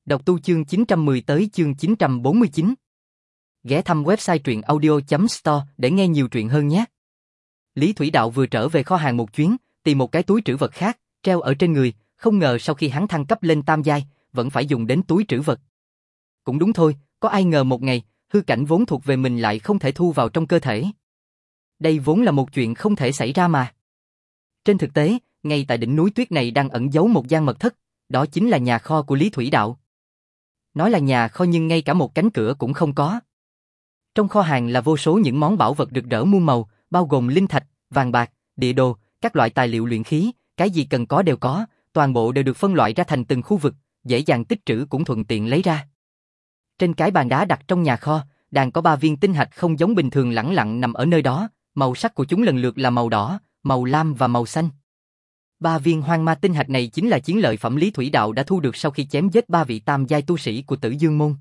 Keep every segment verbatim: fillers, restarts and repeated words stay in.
Đọc tu chương chín trăm mười tới chương chín trăm bốn mươi chín. Ghé thăm website truyện audio chấm store để nghe nhiều truyện hơn nhé. Lý Thủy Đạo vừa trở về kho hàng một chuyến, tìm một cái túi trữ vật khác, treo ở trên người, không ngờ sau khi hắn thăng cấp lên tam giai, vẫn phải dùng đến túi trữ vật. Cũng đúng thôi, có ai ngờ một ngày, hư cảnh vốn thuộc về mình lại không thể thu vào trong cơ thể. Đây vốn là một chuyện không thể xảy ra mà. Trên thực tế, ngay tại đỉnh núi tuyết này đang ẩn giấu một gian mật thất, đó chính là nhà kho của Lý Thủy Đạo. Nói là nhà kho nhưng ngay cả một cánh cửa cũng không có. Trong kho hàng là vô số những món bảo vật rực rỡ muôn màu, bao gồm linh thạch, vàng bạc, địa đồ, các loại tài liệu luyện khí, cái gì cần có đều có, toàn bộ đều được phân loại ra thành từng khu vực, dễ dàng tích trữ cũng thuận tiện lấy ra. Trên cái bàn đá đặt trong nhà kho, đang có ba viên tinh hạch không giống bình thường lẳng lặng nằm ở nơi đó, màu sắc của chúng lần lượt là màu đỏ, màu lam và màu xanh. Ba viên hoang ma tinh hạch này chính là chiến lợi phẩm Lý Thủy Đạo đã thu được sau khi chém giết ba vị tam giai tu sĩ của Tử Dương Môn.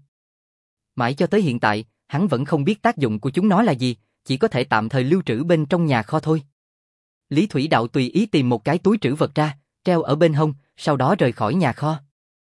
Mãi cho tới hiện tại, hắn vẫn không biết tác dụng của chúng nó là gì, chỉ có thể tạm thời lưu trữ bên trong nhà kho thôi. Lý Thủy Đạo tùy ý tìm một cái túi trữ vật ra, treo ở bên hông, sau đó rời khỏi nhà kho.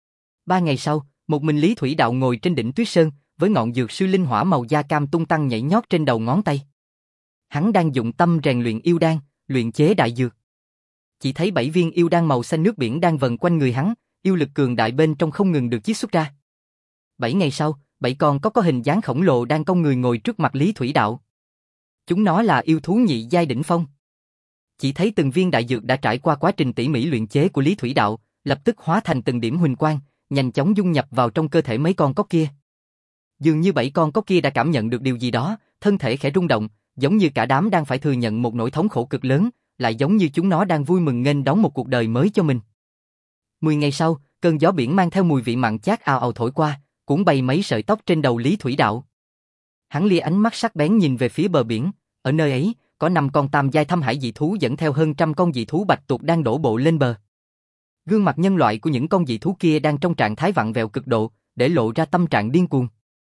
Ba ngày sau, một mình Lý Thủy Đạo ngồi trên đỉnh Tuyết Sơn, với ngọn dược sư linh hỏa màu da cam tung tăng nhảy nhót trên đầu ngón tay. Hắn đang dụng tâm rèn luyện yêu đan, luyện chế đại dược. Chỉ thấy bảy viên yêu đan màu xanh nước biển đang vần quanh người hắn, yêu lực cường đại bên trong không ngừng được chiết xuất ra. Bảy ngày sau, bảy con có có hình dáng khổng lồ đang cong người ngồi trước mặt Lý Thủy Đạo. Chúng nó là yêu thú nhị giai đỉnh phong. Chỉ thấy từng viên đại dược đã trải qua quá trình tỉ mỉ luyện chế của Lý Thủy Đạo, lập tức hóa thành từng điểm huỳnh quang, nhanh chóng dung nhập vào trong cơ thể mấy con cóc kia. Dường như bảy con cóc kia đã cảm nhận được điều gì đó, thân thể khẽ rung động, giống như cả đám đang phải thừa nhận một nỗi thống khổ cực lớn, lại giống như chúng nó đang vui mừng nghênh đón một cuộc đời mới cho mình. Mười ngày sau, cơn gió biển mang theo mùi vị mặn chát ào ào thổi qua, cuốn bay mấy sợi tóc trên đầu Lý Thủy Đạo. Hắn lia ánh mắt sắc bén nhìn về phía bờ biển, ở nơi ấy, có năm con tam giai thâm hải dị thú dẫn theo hơn trăm con dị thú bạch tuộc đang đổ bộ lên bờ. Gương mặt nhân loại của những con dị thú kia đang trong trạng thái vặn vẹo cực độ, để lộ ra tâm trạng điên cuồng.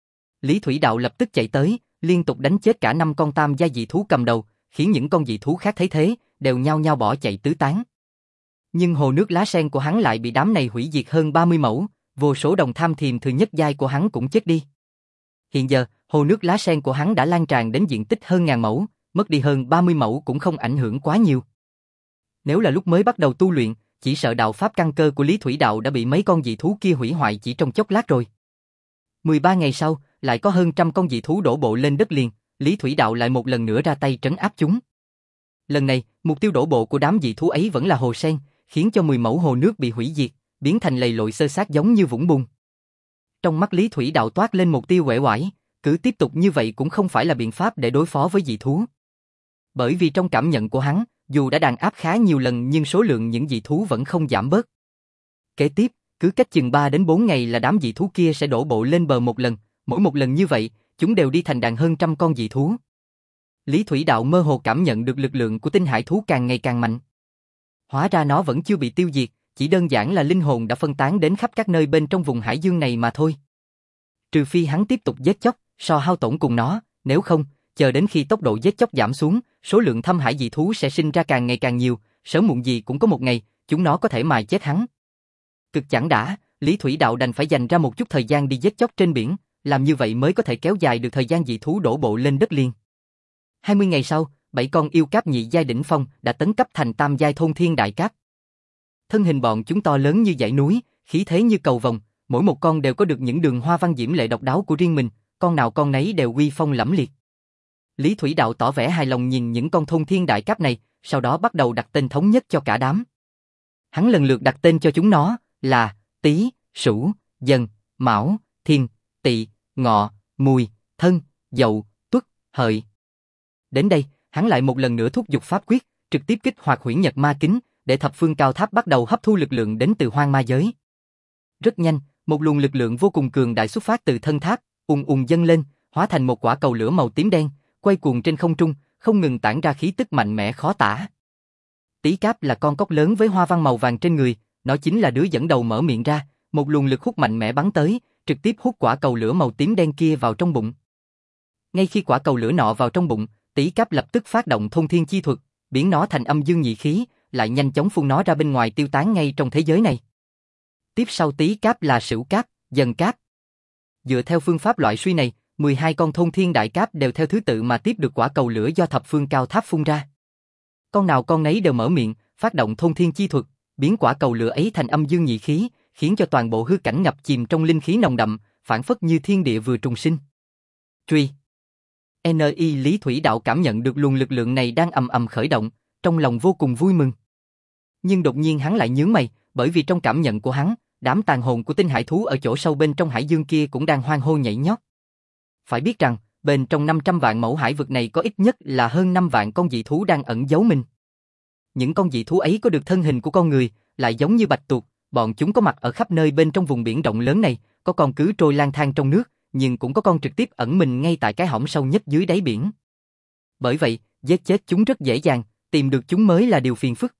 Lý Thủy Đạo lập tức chạy tới, liên tục đánh chết cả năm con tam giai dị thú cầm đầu, khiến những con dị thú khác thấy thế, đều nhao nhao bỏ chạy tứ tán. Nhưng hồ nước lá sen của hắn lại bị đám này hủy diệt hơn ba mươi mẫu, vô số đồng tham thiềm thứ nhất giai của hắn cũng chết đi. Hiện giờ, hồ nước lá sen của hắn đã lan tràn đến diện tích hơn ngàn mẫu, mất đi hơn ba mươi mẫu cũng không ảnh hưởng quá nhiều. Nếu là lúc mới bắt đầu tu luyện, chỉ sợ đạo pháp căn cơ của Lý Thủy Đạo đã bị mấy con dị thú kia hủy hoại chỉ trong chốc lát rồi. mười ba ngày sau, lại có hơn trăm con dị thú đổ bộ lên đất liền, Lý Thủy Đạo lại một lần nữa ra tay trấn áp chúng. Lần này, mục tiêu đổ bộ của đám dị thú ấy vẫn là hồ sen, khiến cho mười mẫu hồ nước bị hủy diệt, biến thành lầy lội xơ xác giống như vũng bùn. Trong mắt Lý Thủy Đạo toát lên một tia uể oải, cứ tiếp tục như vậy cũng không phải là biện pháp để đối phó với dị thú. Bởi vì trong cảm nhận của hắn, dù đã đàn áp khá nhiều lần nhưng số lượng những dị thú vẫn không giảm bớt. Kế tiếp, cứ cách chừng ba đến bốn ngày là đám dị thú kia sẽ đổ bộ lên bờ một lần, mỗi một lần như vậy, chúng đều đi thành đàn hơn trăm con dị thú. Lý Thủy Đạo mơ hồ cảm nhận được lực lượng của tinh hải thú càng ngày càng mạnh. Hóa ra nó vẫn chưa bị tiêu diệt, chỉ đơn giản là linh hồn đã phân tán đến khắp các nơi bên trong vùng hải dương này mà thôi. Trừ phi hắn tiếp tục giết chóc, so hao tổn cùng nó, nếu không, chờ đến khi tốc độ giết chóc giảm xuống, số lượng thâm hải dị thú sẽ sinh ra càng ngày càng nhiều, sớm muộn gì cũng có một ngày, chúng nó có thể mài chết hắn. Cực chẳng đã, Lý Thủy Đạo đành phải dành ra một chút thời gian đi giết chóc trên biển, làm như vậy mới có thể kéo dài được thời gian dị thú đổ bộ lên đất liền. hai mươi ngày sau, bảy con yêu cáp nhị giai đỉnh phong đã tấn cấp thành tam giai thôn thiên đại cáp. Thân hình bọn chúng to lớn như dãy núi, khí thế như cầu vồng, mỗi một con đều có được những đường hoa văn diễm lệ độc đáo của riêng mình, con nào con nấy đều uy phong lẫm liệt. Lý Thủy Đạo tỏ vẻ hài lòng nhìn những con thôn thiên đại cáp này, sau đó bắt đầu đặt tên thống nhất cho cả đám. Hắn lần lượt đặt tên cho chúng nó là Tý, Sửu, Dần, Mão, Thiên, Tỵ, Ngọ, Mùi, Thân, Dậu, Tuất, Hợi. Đến đây, hắn lại một lần nữa thúc giục pháp quyết, trực tiếp kích hoạt huyễn nhật ma kính, để thập phương cao tháp bắt đầu hấp thu lực lượng đến từ hoang ma giới. Rất nhanh, một luồng lực lượng vô cùng cường đại xuất phát từ thân tháp, ùng ùng dâng lên, hóa thành một quả cầu lửa màu tím đen, quay cuồng trên không trung, không ngừng tản ra khí tức mạnh mẽ khó tả. Tý cáp là con cóc lớn với hoa văn màu vàng trên người, nó chính là đứa dẫn đầu mở miệng ra, một luồng lực hút mạnh mẽ bắn tới, trực tiếp hút quả cầu lửa màu tím đen kia vào trong bụng. Ngay khi quả cầu lửa nọ vào trong bụng, Tý cáp lập tức phát động thôn thiên chi thuật, biến nó thành âm dương nhị khí, lại nhanh chóng phun nó ra bên ngoài tiêu tán ngay trong thế giới này. Tiếp sau Tý cáp là Sửu cáp, Dần cáp. Dựa theo phương pháp loại suy này, mười hai con thôn thiên đại cáp đều theo thứ tự mà tiếp được quả cầu lửa do thập phương cao tháp phun ra. Con nào con nấy đều mở miệng, phát động thôn thiên chi thuật, biến quả cầu lửa ấy thành âm dương nhị khí, khiến cho toàn bộ hư cảnh ngập chìm trong linh khí nồng đậm, phản phất như thiên địa vừa trùng sinh. Truy. en i Lý Thủy Đạo cảm nhận được luồng lực lượng này đang ầm ầm khởi động, trong lòng vô cùng vui mừng. Nhưng đột nhiên hắn lại nhướng mày, bởi vì trong cảm nhận của hắn, đám tàn hồn của tinh hải thú ở chỗ sâu bên trong hải dương kia cũng đang hoan hô nhảy nhót. Phải biết rằng, bên trong năm trăm vạn mẫu hải vực này có ít nhất là hơn năm vạn con dị thú đang ẩn giấu mình. Những con dị thú ấy có được thân hình của con người, lại giống như bạch tuộc, bọn chúng có mặt ở khắp nơi bên trong vùng biển rộng lớn này, có con cứ trôi lang thang trong nước, nhưng cũng có con trực tiếp ẩn mình ngay tại cái hõm sâu nhất dưới đáy biển. Bởi vậy, giết chết chúng rất dễ dàng, tìm được chúng mới là điều phiền phức.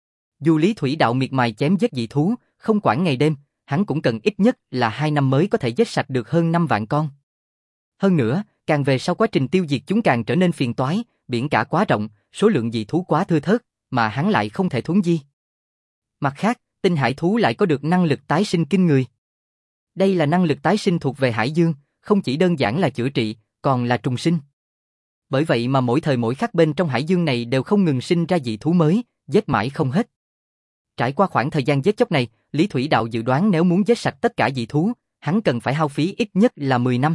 Dù Lý Thủy Đạo miệt mài chém giết dị thú, không quản ngày đêm, hắn cũng cần ít nhất là hai năm mới có thể giết sạch được hơn năm vạn con. Hơn nữa, càng về sau quá trình tiêu diệt chúng càng trở nên phiền toái, biển cả quá rộng, số lượng dị thú quá thưa thớt, mà hắn lại không thể thuấn di. Mặt khác, tinh hải thú lại có được năng lực tái sinh kinh người. Đây là năng lực tái sinh thuộc về hải dương, không chỉ đơn giản là chữa trị, còn là trùng sinh. Bởi vậy mà mỗi thời mỗi khắc bên trong hải dương này đều không ngừng sinh ra dị thú mới, giết mãi không hết. Trải qua khoảng thời gian giết chóc này, Lý Thủy Đạo dự đoán nếu muốn giết sạch tất cả dị thú, hắn cần phải hao phí ít nhất là mười năm.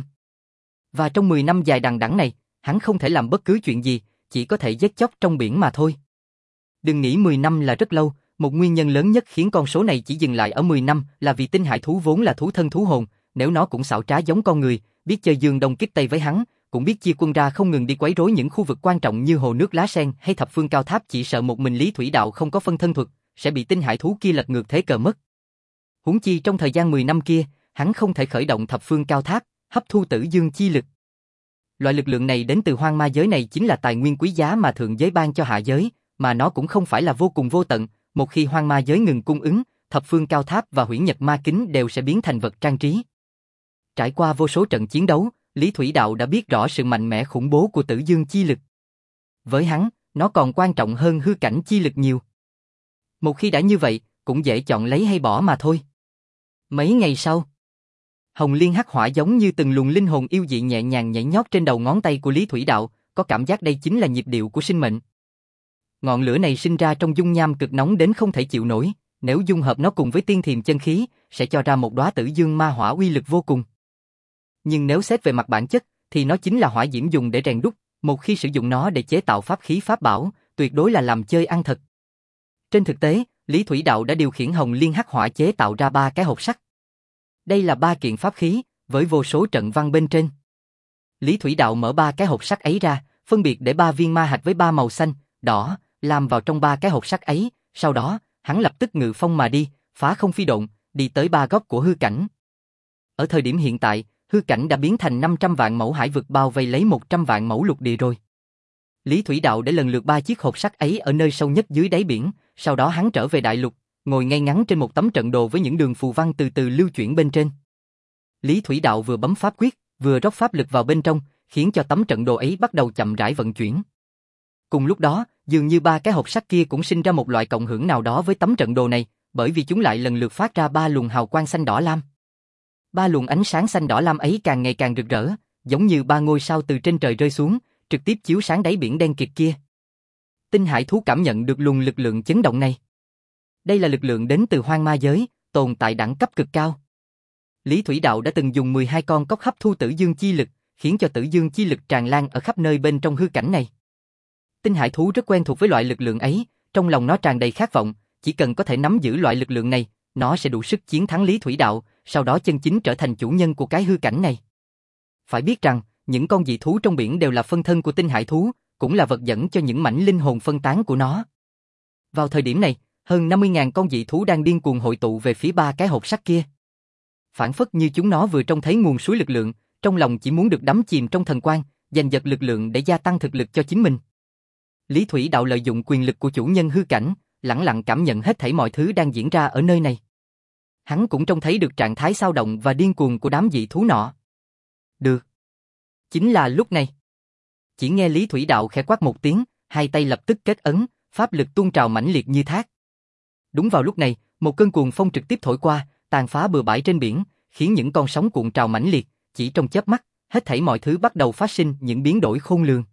Và trong mười năm dài đằng đẵng này, hắn không thể làm bất cứ chuyện gì, chỉ có thể giết chóc trong biển mà thôi. Đừng nghĩ mười năm là rất lâu, một nguyên nhân lớn nhất khiến con số này chỉ dừng lại ở mười năm là vì tinh hải thú vốn là thú thân thú hồn, nếu nó cũng xảo trá giống con người, biết chơi dương đông kích tây với hắn, cũng biết chia quân ra không ngừng đi quấy rối những khu vực quan trọng như hồ nước lá sen hay thập phương cao tháp, chỉ sợ một mình Lý Thủy Đạo không có phân thân thuật, sẽ bị tinh hải thú kia lật ngược thế cờ mất. Huống chi trong thời gian mười năm kia, hắn không thể khởi động thập phương cao tháp, hấp thu tử dương chi lực. Loại lực lượng này đến từ hoang ma giới này chính là tài nguyên quý giá mà thượng giới ban cho hạ giới, mà nó cũng không phải là vô cùng vô tận, một khi hoang ma giới ngừng cung ứng, thập phương cao tháp và huyễn nhật ma kính đều sẽ biến thành vật trang trí. Trải qua vô số trận chiến đấu, Lý Thủy Đạo đã biết rõ sự mạnh mẽ khủng bố của tử dương chi lực. Với hắn, nó còn quan trọng hơn hư cảnh chi lực nhiều. Một khi đã như vậy, cũng dễ chọn lấy hay bỏ mà thôi. Mấy ngày sau, hồng liên hắc hỏa giống như từng luồng linh hồn yêu dị nhẹ nhàng nhảy nhót trên đầu ngón tay của Lý Thủy Đạo, có cảm giác đây chính là nhịp điệu của sinh mệnh. Ngọn lửa này sinh ra trong dung nham cực nóng đến không thể chịu nổi, nếu dung hợp nó cùng với tiên thiềm chân khí, sẽ cho ra một đóa tử dương ma hỏa uy lực vô cùng. Nhưng nếu xét về mặt bản chất, thì nó chính là hỏa diễm dùng để rèn đúc, một khi sử dụng nó để chế tạo pháp khí pháp bảo, tuyệt đối là làm chơi ăn thật. Trên thực tế, Lý Thủy Đạo đã điều khiển hồng liên hắc hỏa chế tạo ra ba cái hộp sắt. Đây là ba kiện pháp khí, với vô số trận văn bên trên. Lý Thủy Đạo mở ba cái hộp sắt ấy ra, phân biệt để ba viên ma hạch với ba màu xanh, đỏ, lam vào trong ba cái hộp sắt ấy, sau đó, hắn lập tức ngự phong mà đi, phá không phi độn, đi tới ba góc của hư cảnh. Ở thời điểm hiện tại, hư cảnh đã biến thành năm trăm vạn mẫu hải vực bao vây lấy một trăm vạn mẫu lục địa rồi. Lý Thủy Đạo để lần lượt ba chiếc hộp sắt ấy ở nơi sâu nhất dưới đáy biển, sau đó hắn trở về đại lục, ngồi ngay ngắn trên một tấm trận đồ với những đường phù văn từ từ lưu chuyển bên trên. Lý Thủy Đạo vừa bấm pháp quyết, vừa rót pháp lực vào bên trong, khiến cho tấm trận đồ ấy bắt đầu chậm rãi vận chuyển. Cùng lúc đó, dường như ba cái hộp sắt kia cũng sinh ra một loại cộng hưởng nào đó với tấm trận đồ này, bởi vì chúng lại lần lượt phát ra ba luồng hào quang xanh đỏ lam. Ba luồng ánh sáng xanh đỏ lam ấy càng ngày càng rực rỡ, giống như ba ngôi sao từ trên trời rơi xuống, trực tiếp chiếu sáng đáy biển đen kịt kia. Tinh hải thú cảm nhận được luồng lực lượng chấn động này. Đây là lực lượng đến từ hoang ma giới, tồn tại đẳng cấp cực cao. Lý Thủy Đạo đã từng dùng mười hai con cốc hấp thu tử dương chi lực, khiến cho tử dương chi lực tràn lan ở khắp nơi bên trong hư cảnh này. Tinh hải thú rất quen thuộc với loại lực lượng ấy, trong lòng nó tràn đầy khát vọng, chỉ cần có thể nắm giữ loại lực lượng này, nó sẽ đủ sức chiến thắng Lý Thủy Đạo, sau đó chân chính trở thành chủ nhân của cái hư cảnh này. Phải biết rằng, những con dị thú trong biển đều là phân thân của tinh hải thú, cũng là vật dẫn cho những mảnh linh hồn phân tán của nó. Vào thời điểm này, hơn năm mươi nghìn con dị thú đang điên cuồng hội tụ về phía ba cái hộp sắt kia. Phản phất như chúng nó vừa trông thấy nguồn suối lực lượng, trong lòng chỉ muốn được đắm chìm trong thần quang, giành giật lực lượng để gia tăng thực lực cho chính mình. Lý Thủy Đạo lợi dụng quyền lực của chủ nhân hư cảnh, lẳng lặng cảm nhận hết thảy mọi thứ đang diễn ra ở nơi này. Hắn cũng trông thấy được trạng thái xao động và điên cuồng của đám dị thú nọ. Được. Chính là lúc này. Chỉ nghe Lý Thủy Đạo khẽ quát một tiếng, hai tay lập tức kết ấn, pháp lực tuôn trào mãnh liệt như thác. Đúng vào lúc này, một cơn cuồng phong trực tiếp thổi qua, tàn phá bừa bãi trên biển, khiến những con sóng cuộn trào mãnh liệt, chỉ trong chớp mắt, hết thảy mọi thứ bắt đầu phát sinh những biến đổi khôn lường.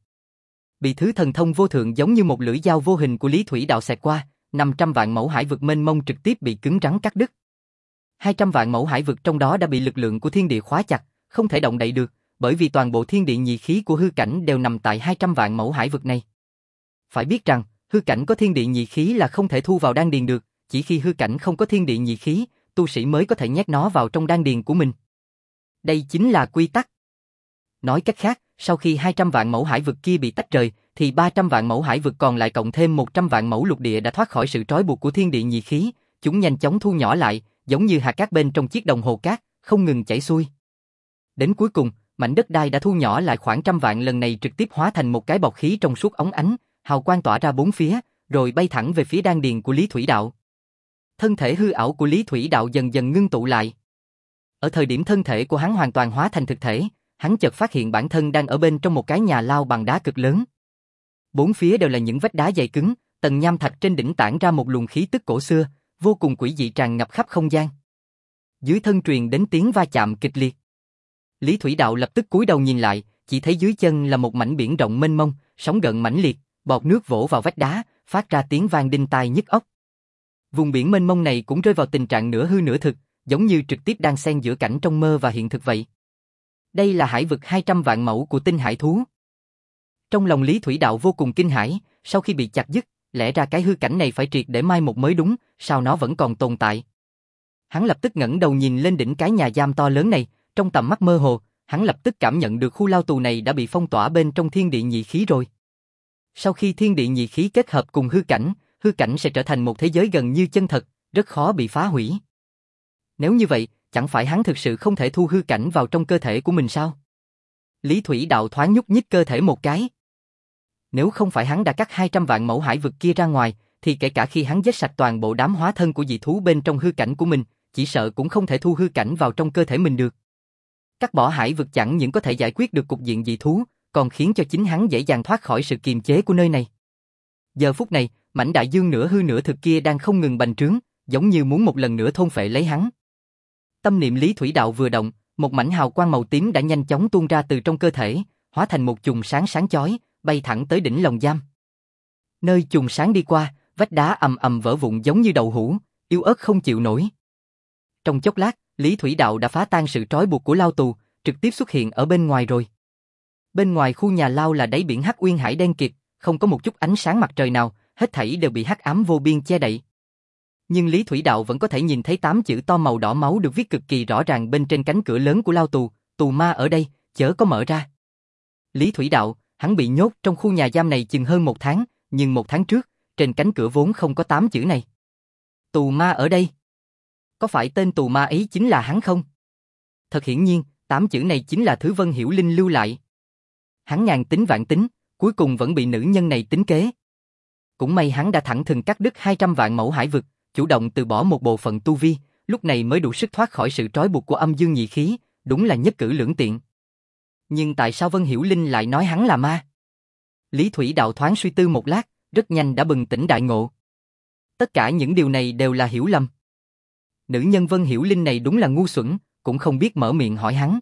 Bị thứ thần thông vô thượng giống như một lưỡi dao vô hình của Lý Thủy Đạo xẹt qua, năm trăm vạn mẫu hải vực mênh mông trực tiếp bị cứng rắn cắt đứt. hai trăm vạn mẫu hải vực trong đó đã bị lực lượng của thiên địa khóa chặt, không thể động đậy được, bởi vì toàn bộ thiên địa nhị khí của hư cảnh đều nằm tại hai trăm vạn mẫu hải vực này. Phải biết rằng, hư cảnh có thiên địa nhị khí là không thể thu vào đan điền được, chỉ khi hư cảnh không có thiên địa nhị khí, tu sĩ mới có thể nhét nó vào trong đan điền của mình. Đây chính là quy tắc. Nói cách khác, sau khi hai trăm vạn mẫu hải vực kia bị tách rời, thì ba trăm vạn mẫu hải vực còn lại cộng thêm một trăm vạn mẫu lục địa đã thoát khỏi sự trói buộc của thiên địa nhị khí, chúng nhanh chóng thu nhỏ lại, giống như hạt cát bên trong chiếc đồng hồ cát, không ngừng chảy xuôi. Đến cuối cùng, mảnh đất đai đã thu nhỏ lại khoảng trăm vạn lần này trực tiếp hóa thành một cái bọc khí trong suốt óng ánh, hào quang tỏa ra bốn phía, rồi bay thẳng về phía đan điền của Lý Thủy Đạo. Thân thể hư ảo của Lý Thủy Đạo dần dần ngưng tụ lại. Ở thời điểm thân thể của hắn hoàn toàn hóa thành thực thể, hắn chợt phát hiện bản thân đang ở bên trong một cái nhà lao bằng đá cực lớn. Bốn phía đều là những vách đá dày cứng, tầng nham thạch trên đỉnh tản ra một luồng khí tức cổ xưa, vô cùng quỷ dị tràn ngập khắp không gian. Dưới thân truyền đến tiếng va chạm kịch liệt. Lý Thủy Đạo lập tức cúi đầu nhìn lại, chỉ thấy dưới chân là một mảnh biển rộng mênh mông, sóng gợn mãnh liệt, bọt nước vỗ vào vách đá, phát ra tiếng vang đinh tai nhức óc. Vùng biển mênh mông này cũng rơi vào tình trạng nửa hư nửa thực, giống như trực tiếp đang xen giữa cảnh trong mơ và hiện thực vậy. Đây là hải vực hai trăm vạn mẫu của tinh hải thú. Trong lòng Lý Thủy Đạo vô cùng kinh hãi, sau khi bị chặt đứt, lẽ ra cái hư cảnh này phải triệt để mai một mới đúng, sao nó vẫn còn tồn tại. Hắn lập tức ngẩng đầu nhìn lên đỉnh cái nhà giam to lớn này, trong tầm mắt mơ hồ, hắn lập tức cảm nhận được khu lao tù này đã bị phong tỏa bên trong thiên địa nhị khí rồi. Sau khi thiên địa nhị khí kết hợp cùng hư cảnh, hư cảnh sẽ trở thành một thế giới gần như chân thật, rất khó bị phá hủy. Nếu như vậy, chẳng phải hắn thực sự không thể thu hư cảnh vào trong cơ thể của mình sao? Lý Thủy Đạo thoáng nhúc nhích cơ thể một cái. Nếu không phải hắn đã cắt hai trăm vạn mẫu hải vực kia ra ngoài, thì kể cả khi hắn giết sạch toàn bộ đám hóa thân của dị thú bên trong hư cảnh của mình, chỉ sợ cũng không thể thu hư cảnh vào trong cơ thể mình được. Cắt bỏ hải vực chẳng những có thể giải quyết được cục diện dị thú, còn khiến cho chính hắn dễ dàng thoát khỏi sự kiềm chế của nơi này. Giờ phút này, mảnh đại dương nửa hư nửa thực kia đang không ngừng bành trướng, giống như muốn một lần nữa thôn phệ lấy hắn. Tâm niệm Lý Thủy Đạo vừa động, một mảnh hào quang màu tím đã nhanh chóng tuôn ra từ trong cơ thể, hóa thành một chùm sáng sáng chói, bay thẳng tới đỉnh lồng giam. Nơi chùm sáng đi qua, vách đá ầm ầm vỡ vụn giống như đậu hũ, yếu ớt không chịu nổi. Trong chốc lát, Lý Thủy Đạo đã phá tan sự trói buộc của lao tù, trực tiếp xuất hiện ở bên ngoài rồi. Bên ngoài khu nhà lao là đáy biển hắc uyên hải đen kịt, không có một chút ánh sáng mặt trời nào, hết thảy đều bị hắc ám vô biên che đậy. Nhưng Lý Thủy Đạo vẫn có thể nhìn thấy tám chữ to màu đỏ máu được viết cực kỳ rõ ràng bên trên cánh cửa lớn của lao tù, tù ma ở đây, chớ có mở ra. Lý Thủy Đạo, hắn bị nhốt trong khu nhà giam này chừng hơn một tháng, nhưng một tháng trước, trên cánh cửa vốn không có tám chữ này. Tù ma ở đây. Có phải tên tù ma ấy chính là hắn không? Thật hiển nhiên, tám chữ này chính là thứ Vân Hiểu Linh lưu lại. Hắn ngàn tính vạn tính, cuối cùng vẫn bị nữ nhân này tính kế. Cũng may hắn đã thẳng thừng cắt đứt hai trăm vạn mẫu hải vực, chủ động từ bỏ một bộ phận tu vi, lúc này mới đủ sức thoát khỏi sự trói buộc của âm dương nhị khí, đúng là nhất cử lưỡng tiện. Nhưng tại sao Vân Hiểu Linh lại nói hắn là ma? Lý Thủy Đạo thoáng suy tư một lát, rất nhanh đã bừng tỉnh đại ngộ. Tất cả những điều này đều là hiểu lầm. Nữ nhân Vân Hiểu Linh này đúng là ngu xuẩn, cũng không biết mở miệng hỏi hắn.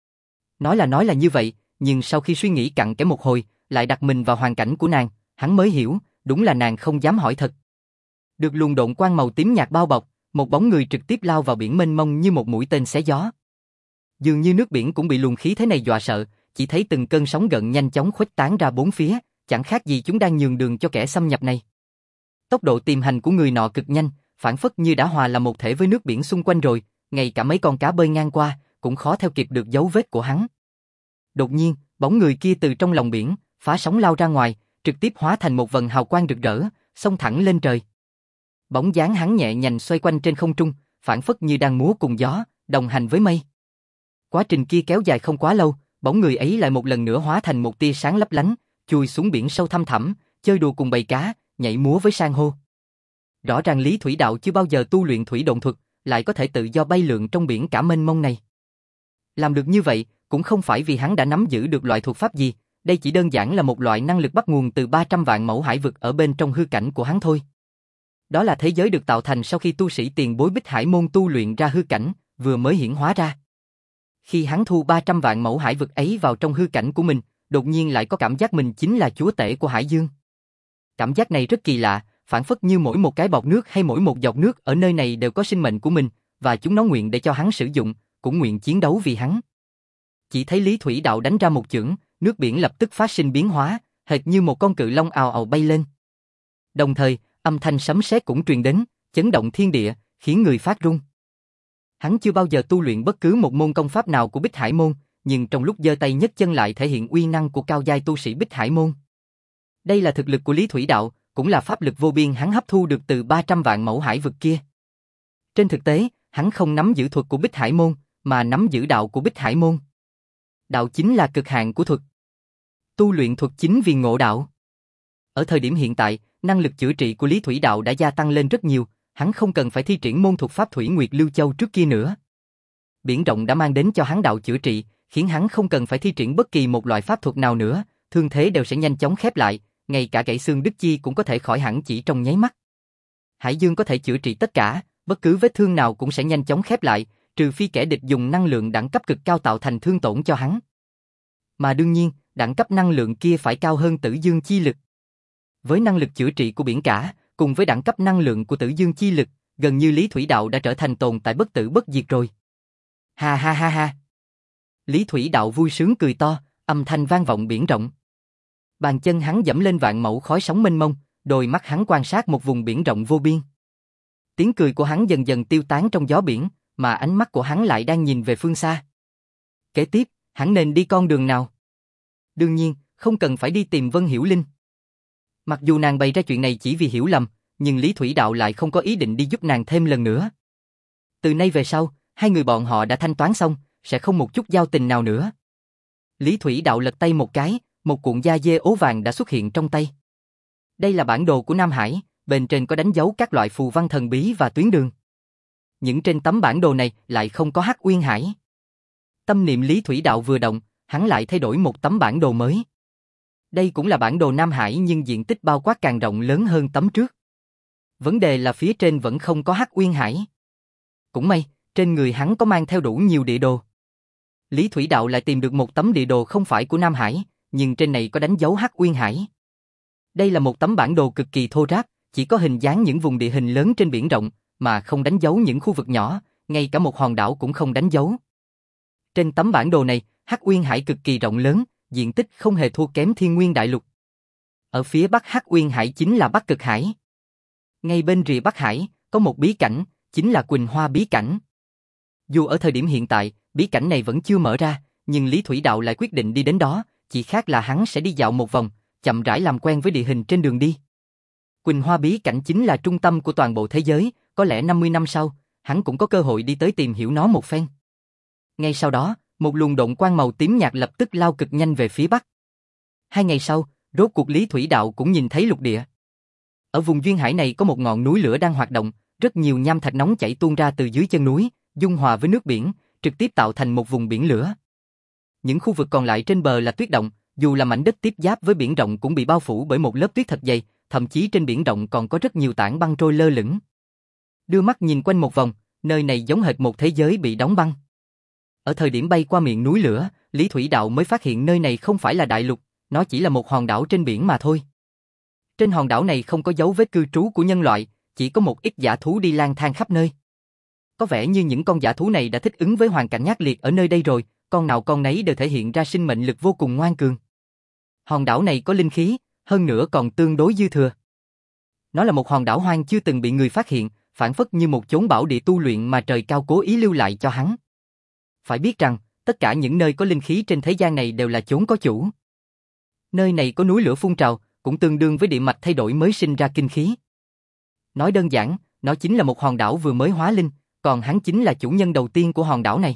Nói là nói là như vậy, nhưng sau khi suy nghĩ cặn kẽ một hồi, lại đặt mình vào hoàn cảnh của nàng, hắn mới hiểu, đúng là nàng không dám hỏi thật. Được luồng độn quang màu tím nhạt bao bọc, một bóng người trực tiếp lao vào biển mênh mông như một mũi tên xé gió. Dường như nước biển cũng bị luồng khí thế này dọa sợ, chỉ thấy từng cơn sóng gợn nhanh chóng khuếch tán ra bốn phía, chẳng khác gì chúng đang nhường đường cho kẻ xâm nhập này. Tốc độ tìm hành của người nọ cực nhanh, phản phất như đã hòa là một thể với nước biển xung quanh rồi, ngay cả mấy con cá bơi ngang qua, cũng khó theo kịp được dấu vết của hắn. Đột nhiên, bóng người kia từ trong lòng biển, phá sóng lao ra ngoài, trực tiếp hóa thành một vầng hào quang rực rỡ, xông thẳng lên trời. Bóng dáng hắn nhẹ nhàng xoay quanh trên không trung, phản phất như đang múa cùng gió, đồng hành với mây. Quá trình kia kéo dài không quá lâu, bóng người ấy lại một lần nữa hóa thành một tia sáng lấp lánh, chui xuống biển sâu thăm thẳm, chơi đùa cùng bầy cá, nhảy múa với san hô. Rõ ràng Lý Thủy Đạo chưa bao giờ tu luyện thủy độn thuật, lại có thể tự do bay lượn trong biển cả mênh mông này. Làm được như vậy, cũng không phải vì hắn đã nắm giữ được loại thuật pháp gì, đây chỉ đơn giản là một loại năng lực bắt nguồn từ ba trăm vạn mẫu hải vực ở bên trong hư cảnh của hắn thôi. Đó là thế giới được tạo thành sau khi tu sĩ tiền bối Bích Hải môn tu luyện ra hư cảnh, vừa mới hiển hóa ra. Khi hắn thu ba trăm vạn mẫu hải vực ấy vào trong hư cảnh của mình, đột nhiên lại có cảm giác mình chính là chúa tể của hải dương. Cảm giác này rất kỳ lạ, phản phất như mỗi một cái bọt nước hay mỗi một giọt nước ở nơi này đều có sinh mệnh của mình, và chúng nó nguyện để cho hắn sử dụng, cũng nguyện chiến đấu vì hắn. Chỉ thấy Lý Thủy Đạo đánh ra một chưởng, nước biển lập tức phát sinh biến hóa, hệt như một con cự long ào ào bay lên. Đồng thời, âm thanh sấm sét cũng truyền đến, chấn động thiên địa, khiến người phát run. Hắn chưa bao giờ tu luyện bất cứ một môn công pháp nào của Bích Hải môn, nhưng trong lúc giơ tay nhấc chân lại thể hiện uy năng của cao giai tu sĩ Bích Hải môn. Đây là thực lực của Lý Thủy Đạo, cũng là pháp lực vô biên hắn hấp thu được từ ba trăm vạn mẫu hải vực kia. Trên thực tế, hắn không nắm giữ thuật của Bích Hải môn, mà nắm giữ đạo của Bích Hải môn. Đạo chính là cực hạn của thuật. Tu luyện thuật chính vì ngộ đạo. Ở thời điểm hiện tại, năng lực chữa trị của Lý Thủy Đạo đã gia tăng lên rất nhiều, hắn không cần phải thi triển môn thuật pháp Thủy Nguyệt Lưu Châu trước kia nữa. Biển rộng đã mang đến cho hắn đạo chữa trị, khiến hắn không cần phải thi triển bất kỳ một loại pháp thuật nào nữa, thương thế đều sẽ nhanh chóng khép lại, ngay cả gãy xương đứt chi cũng có thể khỏi hẳn chỉ trong nháy mắt. Hải dương có thể chữa trị tất cả, bất cứ vết thương nào cũng sẽ nhanh chóng khép lại, trừ phi kẻ địch dùng năng lượng đẳng cấp cực cao tạo thành thương tổn cho hắn. Mà đương nhiên, đẳng cấp năng lượng kia phải cao hơn Tử Dương chi lực. Với năng lực chữa trị của biển cả, cùng với đẳng cấp năng lượng của Tử Dương chi lực, gần như Lý Thủy Đạo đã trở thành tồn tại bất tử bất diệt rồi. Ha ha ha ha. Lý Thủy Đạo vui sướng cười to, âm thanh vang vọng biển rộng. Bàn chân hắn dẫm lên vạn mẫu khói sóng mênh mông, đôi mắt hắn quan sát một vùng biển rộng vô biên. Tiếng cười của hắn dần dần tiêu tán trong gió biển, mà ánh mắt của hắn lại đang nhìn về phương xa. Kế tiếp, hắn nên đi con đường nào? Đương nhiên, không cần phải đi tìm Vân Hiểu Linh. Mặc dù nàng bày ra chuyện này chỉ vì hiểu lầm, nhưng Lý Thủy Đạo lại không có ý định đi giúp nàng thêm lần nữa. Từ nay về sau, hai người bọn họ đã thanh toán xong, sẽ không một chút giao tình nào nữa. Lý Thủy Đạo lật tay một cái, một cuộn da dê ố vàng đã xuất hiện trong tay. Đây là bản đồ của Nam Hải, bên trên có đánh dấu các loại phù văn thần bí và tuyến đường. Những trên tấm bản đồ này lại không có Hắc Uyên Hải. Tâm niệm Lý Thủy Đạo vừa động, hắn lại thay đổi một tấm bản đồ mới. Đây cũng là bản đồ Nam Hải nhưng diện tích bao quát càng rộng lớn hơn tấm trước. Vấn đề là phía trên vẫn không có Hắc Uyên Hải. Cũng may, trên người hắn có mang theo đủ nhiều địa đồ. Lý Thủy Đạo lại tìm được một tấm địa đồ không phải của Nam Hải, nhưng trên này có đánh dấu Hắc Uyên Hải. Đây là một tấm bản đồ cực kỳ thô ráp, chỉ có hình dáng những vùng địa hình lớn trên biển rộng, mà không đánh dấu những khu vực nhỏ, ngay cả một hòn đảo cũng không đánh dấu. Trên tấm bản đồ này, Hắc Uyên Hải cực kỳ rộng lớn, diện tích không hề thua kém Thiên Nguyên Đại Lục. Ở phía bắc Hắc Uyên Hải chính là Bắc Cực Hải. Ngay bên rìa Bắc Hải, có một bí cảnh, chính là Quỳnh Hoa bí cảnh. Dù ở thời điểm hiện tại, bí cảnh này vẫn chưa mở ra, nhưng Lý Thủy Đạo lại quyết định đi đến đó, chỉ khác là hắn sẽ đi dạo một vòng, chậm rãi làm quen với địa hình trên đường đi. Quỳnh Hoa bí cảnh chính là trung tâm của toàn bộ thế giới, có lẽ năm mươi năm sau, hắn cũng có cơ hội đi tới tìm hiểu nó một phen. Ngay sau đó, một luồng độn quang màu tím nhạt lập tức lao cực nhanh về phía bắc. Hai ngày sau, rốt cuộc Lý Thủy Đạo cũng nhìn thấy lục địa. Ở vùng duyên hải này có một ngọn núi lửa đang hoạt động, rất nhiều nham thạch nóng chảy tuôn ra từ dưới chân núi, dung hòa với nước biển, trực tiếp tạo thành một vùng biển lửa. Những khu vực còn lại trên bờ là tuyết động, dù là mảnh đất tiếp giáp với biển rộng cũng bị bao phủ bởi một lớp tuyết thật dày, thậm chí trên biển rộng còn có rất nhiều tảng băng trôi lơ lửng. Đưa mắt nhìn quanh một vòng, nơi này giống hệt một thế giới bị đóng băng. Ở thời điểm bay qua miệng núi lửa, Lý Thủy Đạo mới phát hiện nơi này không phải là đại lục, nó chỉ là một hòn đảo trên biển mà thôi. Trên hòn đảo này không có dấu vết cư trú của nhân loại, chỉ có một ít dã thú đi lang thang khắp nơi. Có vẻ như những con dã thú này đã thích ứng với hoàn cảnh ác liệt ở nơi đây rồi, con nào con nấy đều thể hiện ra sinh mệnh lực vô cùng ngoan cường. Hòn đảo này có linh khí, hơn nữa còn tương đối dư thừa. Nó là một hòn đảo hoang chưa từng bị người phát hiện, phản phất như một chốn bảo địa tu luyện mà trời cao cố ý lưu lại cho hắn. Phải biết rằng, tất cả những nơi có linh khí trên thế gian này đều là chốn có chủ. Nơi này có núi lửa phun trào, cũng tương đương với địa mạch thay đổi mới sinh ra kinh khí. Nói đơn giản, nó chính là một hòn đảo vừa mới hóa linh, còn hắn chính là chủ nhân đầu tiên của hòn đảo này.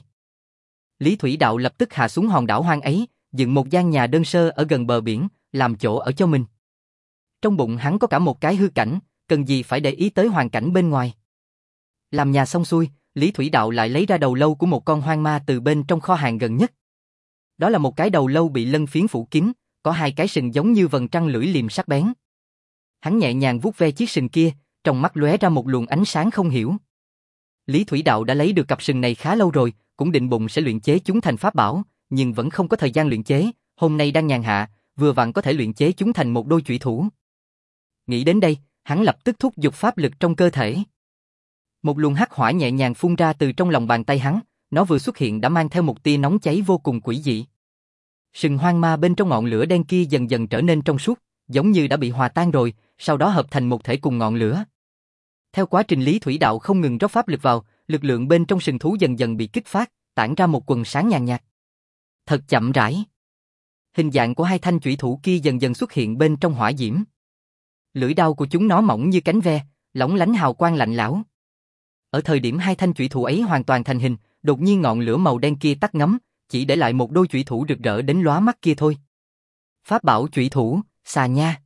Lý Thủy Đạo lập tức hạ xuống hòn đảo hoang ấy, dựng một gian nhà đơn sơ ở gần bờ biển, làm chỗ ở cho mình. Trong bụng hắn có cả một cái hư cảnh, cần gì phải để ý tới hoàn cảnh bên ngoài. Làm nhà xong xuôi, Lý Thủy Đạo lại lấy ra đầu lâu của một con hoang ma từ bên trong kho hàng gần nhất. Đó là một cái đầu lâu bị lân phiến phủ kín, có hai cái sừng giống như vầng trăng lưỡi liềm sắc bén. Hắn nhẹ nhàng vuốt ve chiếc sừng kia, trong mắt lóe ra một luồng ánh sáng không hiểu. Lý Thủy Đạo đã lấy được cặp sừng này khá lâu rồi, cũng định bụng sẽ luyện chế chúng thành pháp bảo, nhưng vẫn không có thời gian luyện chế, hôm nay đang nhàn hạ, vừa vặn có thể luyện chế chúng thành một đôi chủy thủ. Nghĩ đến đây, hắn lập tức thúc giục pháp lực trong cơ thể. Một luồng hắc hỏa nhẹ nhàng phun ra từ trong lòng bàn tay hắn, nó vừa xuất hiện đã mang theo một tia nóng cháy vô cùng quỷ dị. Sừng hoang ma bên trong ngọn lửa đen kia dần dần trở nên trong suốt, giống như đã bị hòa tan rồi, sau đó hợp thành một thể cùng ngọn lửa. Theo quá trình Lý Thủy Đạo không ngừng rót pháp lực vào, lực lượng bên trong sừng thú dần dần bị kích phát, tản ra một quần sáng nhàn nhạt. Thật chậm rãi. Hình dạng của hai thanh chủy thủ kia dần dần xuất hiện bên trong hỏa diễm. Lưỡi đao của chúng nó mỏng như cánh ve, lóng lánh hào quang lạnh lẽo. Ở thời điểm hai thanh chủy thủ ấy hoàn toàn thành hình, đột nhiên ngọn lửa màu đen kia tắt ngấm, chỉ để lại một đôi chủy thủ rực rỡ đến lóa mắt kia thôi. Pháp bảo chủy thủ, xà nha.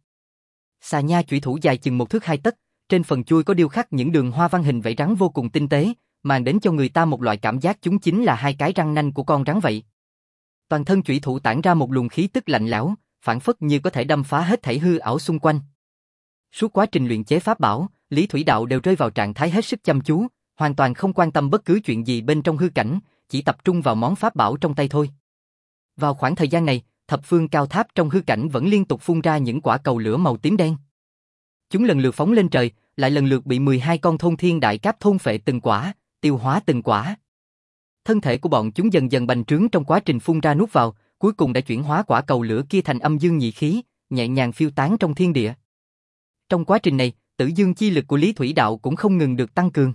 Xà nha chủy thủ dài chừng một thước hai tấc, trên phần chuôi có điêu khắc những đường hoa văn hình vảy rắn vô cùng tinh tế, mang đến cho người ta một loại cảm giác chúng chính là hai cái răng nanh của con rắn vậy. Toàn thân chủy thủ tản ra một luồng khí tức lạnh lẽo, phảng phất như có thể đâm phá hết thảy hư ảo xung quanh. Suốt quá trình luyện chế pháp bảo, Lý Thủy Đạo đều rơi vào trạng thái hết sức chăm chú, hoàn toàn không quan tâm bất cứ chuyện gì bên trong hư cảnh, chỉ tập trung vào món pháp bảo trong tay thôi. Vào khoảng thời gian này, thập phương cao tháp trong hư cảnh vẫn liên tục phun ra những quả cầu lửa màu tím đen. Chúng lần lượt phóng lên trời, lại lần lượt bị mười hai con thôn thiên đại cáp thôn phệ từng quả, tiêu hóa từng quả. Thân thể của bọn chúng dần dần bành trướng trong quá trình phun ra nuốt vào, cuối cùng đã chuyển hóa quả cầu lửa kia thành âm dương nhị khí, nhẹ nhàng phiêu tán trong thiên địa. Trong quá trình này, tử dương chi lực của Lý Thủy Đạo cũng không ngừng được tăng cường.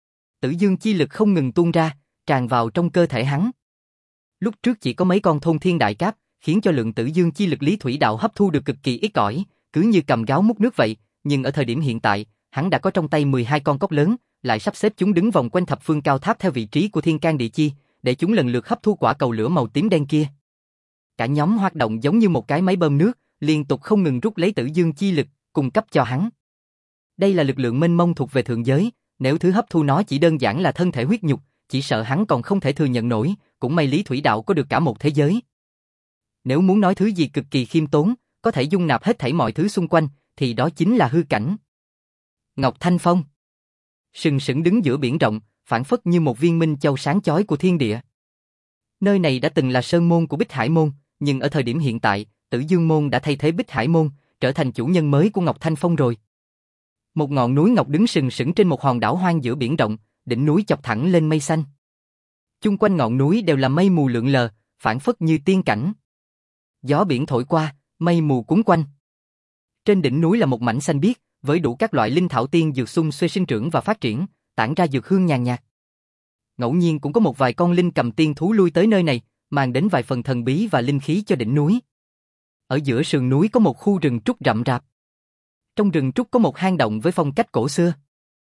Tử dương chi lực không ngừng tuôn ra, tràn vào trong cơ thể hắn. Lúc trước chỉ có mấy con thôn thiên đại cáp, khiến cho lượng tử dương chi lực Lý Thủy Đạo hấp thu được cực kỳ ít ỏi, cứ như cầm gáo múc nước vậy, nhưng ở thời điểm hiện tại, hắn đã có trong tay mười hai con cốc lớn, lại sắp xếp chúng đứng vòng quanh thập phương cao tháp theo vị trí của thiên can địa chi, để chúng lần lượt hấp thu quả cầu lửa màu tím đen kia. Cả nhóm hoạt động giống như một cái máy bơm nước, liên tục không ngừng rút lấy tử dương chi lực, cung cấp cho hắn. Đây là lực lượng mênh mông thuộc về thượng giới, nếu thứ hấp thu nó chỉ đơn giản là thân thể huyết nhục, chỉ sợ hắn còn không thể thừa nhận nổi, cũng may Lý Thủy Đạo có được cả một thế giới. Nếu muốn nói thứ gì cực kỳ khiêm tốn, có thể dung nạp hết thảy mọi thứ xung quanh, thì đó chính là hư cảnh. Ngọc Thanh Phong sừng sững đứng giữa biển rộng, phảng phất như một viên minh châu sáng chói của thiên địa. Nơi này đã từng là sơn môn của Bích Hải môn, nhưng ở thời điểm hiện tại, Tử Dương môn đã thay thế Bích Hải môn, trở thành chủ nhân mới của Ngọc Thanh Phong rồi. Một ngọn núi ngọc đứng sừng sững trên một hòn đảo hoang giữa biển rộng, đỉnh núi chọc thẳng lên mây xanh. Chung quanh ngọn núi đều là mây mù lượn lờ, phảng phất như tiên cảnh. Gió biển thổi qua, mây mù cuốn quanh. Trên đỉnh núi là một mảnh xanh biếc, với đủ các loại linh thảo tiên dược xung xuê sinh trưởng và phát triển, tản ra dược hương nhàn nhạt. Ngẫu nhiên cũng có một vài con linh cầm tiên thú lui tới nơi này, mang đến vài phần thần bí và linh khí cho đỉnh núi. Ở giữa sườn núi có một khu rừng trúc rậm rạp. Trong rừng trúc có một hang động với phong cách cổ xưa.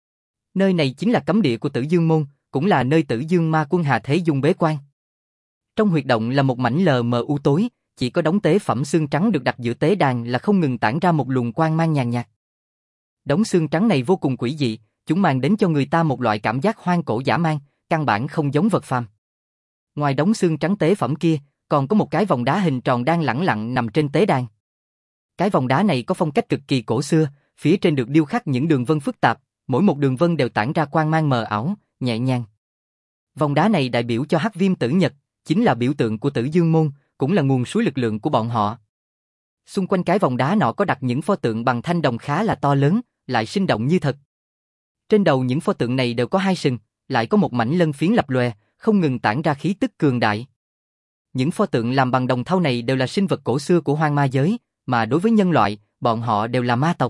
Nơi này chính là cấm địa của Tử Dương môn, cũng là nơi Tử Dương ma quân Hà Thế Dung bế quan. Trong huyệt động là một mảnh lờ mờ u tối, chỉ có đống tế phẩm xương trắng được đặt giữa tế đàn là không ngừng tản ra một luồng quang mang nhàn nhạt. Đống xương trắng này vô cùng quỷ dị, chúng mang đến cho người ta một loại cảm giác hoang cổ dã man, căn bản không giống vật phàm. Ngoài đống xương trắng tế phẩm kia, còn có một cái vòng đá hình tròn đang lẳng lặng nằm trên tế đàn. Cái vòng đá này có phong cách cực kỳ cổ xưa, phía trên được điêu khắc những đường vân phức tạp, mỗi một đường vân đều tản ra quang mang mờ ảo, nhẹ nhàng. Vòng đá này đại biểu cho Hắc Viêm Tử Nhật, chính là biểu tượng của Tử Dương môn, cũng là nguồn suối lực lượng của bọn họ. Xung quanh cái vòng đá nọ có đặt những pho tượng bằng thanh đồng khá là to lớn, lại sinh động như thật. Trên đầu những pho tượng này đều có hai sừng, lại có một mảnh lân phiến lập lòe, không ngừng tản ra khí tức cường đại. Những pho tượng làm bằng đồng thau này đều là sinh vật cổ xưa của hoang ma giới, mà đối với nhân loại, bọn họ đều là ma tộc.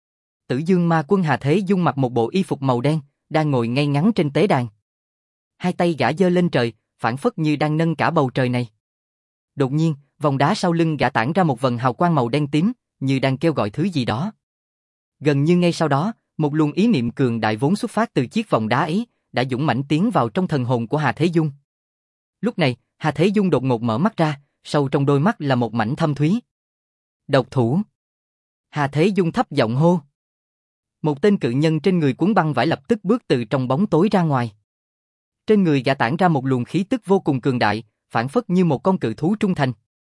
Tử Dương ma quân Hà Thế Dung mặc một bộ y phục màu đen, đang ngồi ngay ngắn trên tế đàn. Hai tay gã giơ lên trời, phảng phất như đang nâng cả bầu trời này. Đột nhiên, vòng đá sau lưng gã tản ra một vầng hào quang màu đen tím, như đang kêu gọi thứ gì đó. Gần như ngay sau đó, một luồng ý niệm cường đại vốn xuất phát từ chiếc vòng đá ấy, đã dũng mãnh tiến vào trong thần hồn của Hà Thế Dung. Lúc này, Hà Thế Dung đột ngột mở mắt ra, sâu trong đôi mắt là một mảnh thâm thúy. Độc thủ. Hà Thế Dung thấp giọng hô. Một tên cự nhân trên người cuốn băng vải lập tức bước từ trong bóng tối ra ngoài. Trên người gã tản ra một luồng khí tức vô cùng cường đại, phảng phất như một con cự thú trung thành.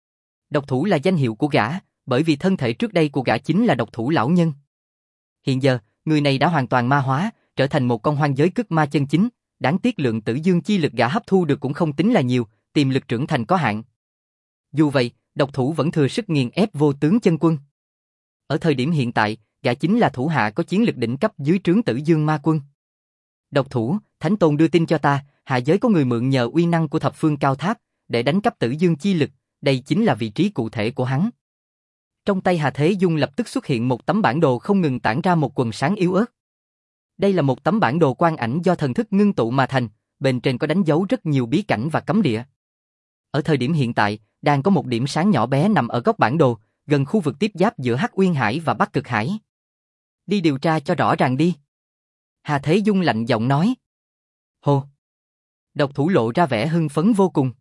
Độc thủ là danh hiệu của gã, bởi vì thân thể trước đây của gã chính là độc thủ lão nhân. Hiện giờ, người này đã hoàn toàn ma hóa, trở thành một con hoang giới cức ma chân chính, đáng tiếc lượng tử dương chi lực gã hấp thu được cũng không tính là nhiều, tiềm lực trưởng thành có hạn. Dù vậy, độc thủ vẫn thừa sức nghiền ép vô tướng chân quân. Ở thời điểm hiện tại, gã chính là thủ hạ có chiến lực đỉnh cấp dưới trướng tử dương ma quân. Độc thủ, Thánh Tôn đưa tin cho ta, hạ giới có người mượn nhờ uy năng của thập phương cao tháp, để đánh cắp tử dương chi lực, đây chính là vị trí cụ thể của hắn. Trong tay Hà Thế Dung lập tức xuất hiện một tấm bản đồ không ngừng tản ra một quầng sáng yếu ớt. Đây là một tấm bản đồ quang ảnh do thần thức ngưng tụ mà thành, bên trên có đánh dấu rất nhiều bí cảnh và cấm địa. Ở thời điểm hiện tại, đang có một điểm sáng nhỏ bé nằm ở góc bản đồ, gần khu vực tiếp giáp giữa Hắc Uyên Hải và Bắc Cực Hải. Đi điều tra cho rõ ràng đi. Hà Thế Dung lạnh giọng nói. Hồ. Độc thủ lộ ra vẻ hưng phấn vô cùng.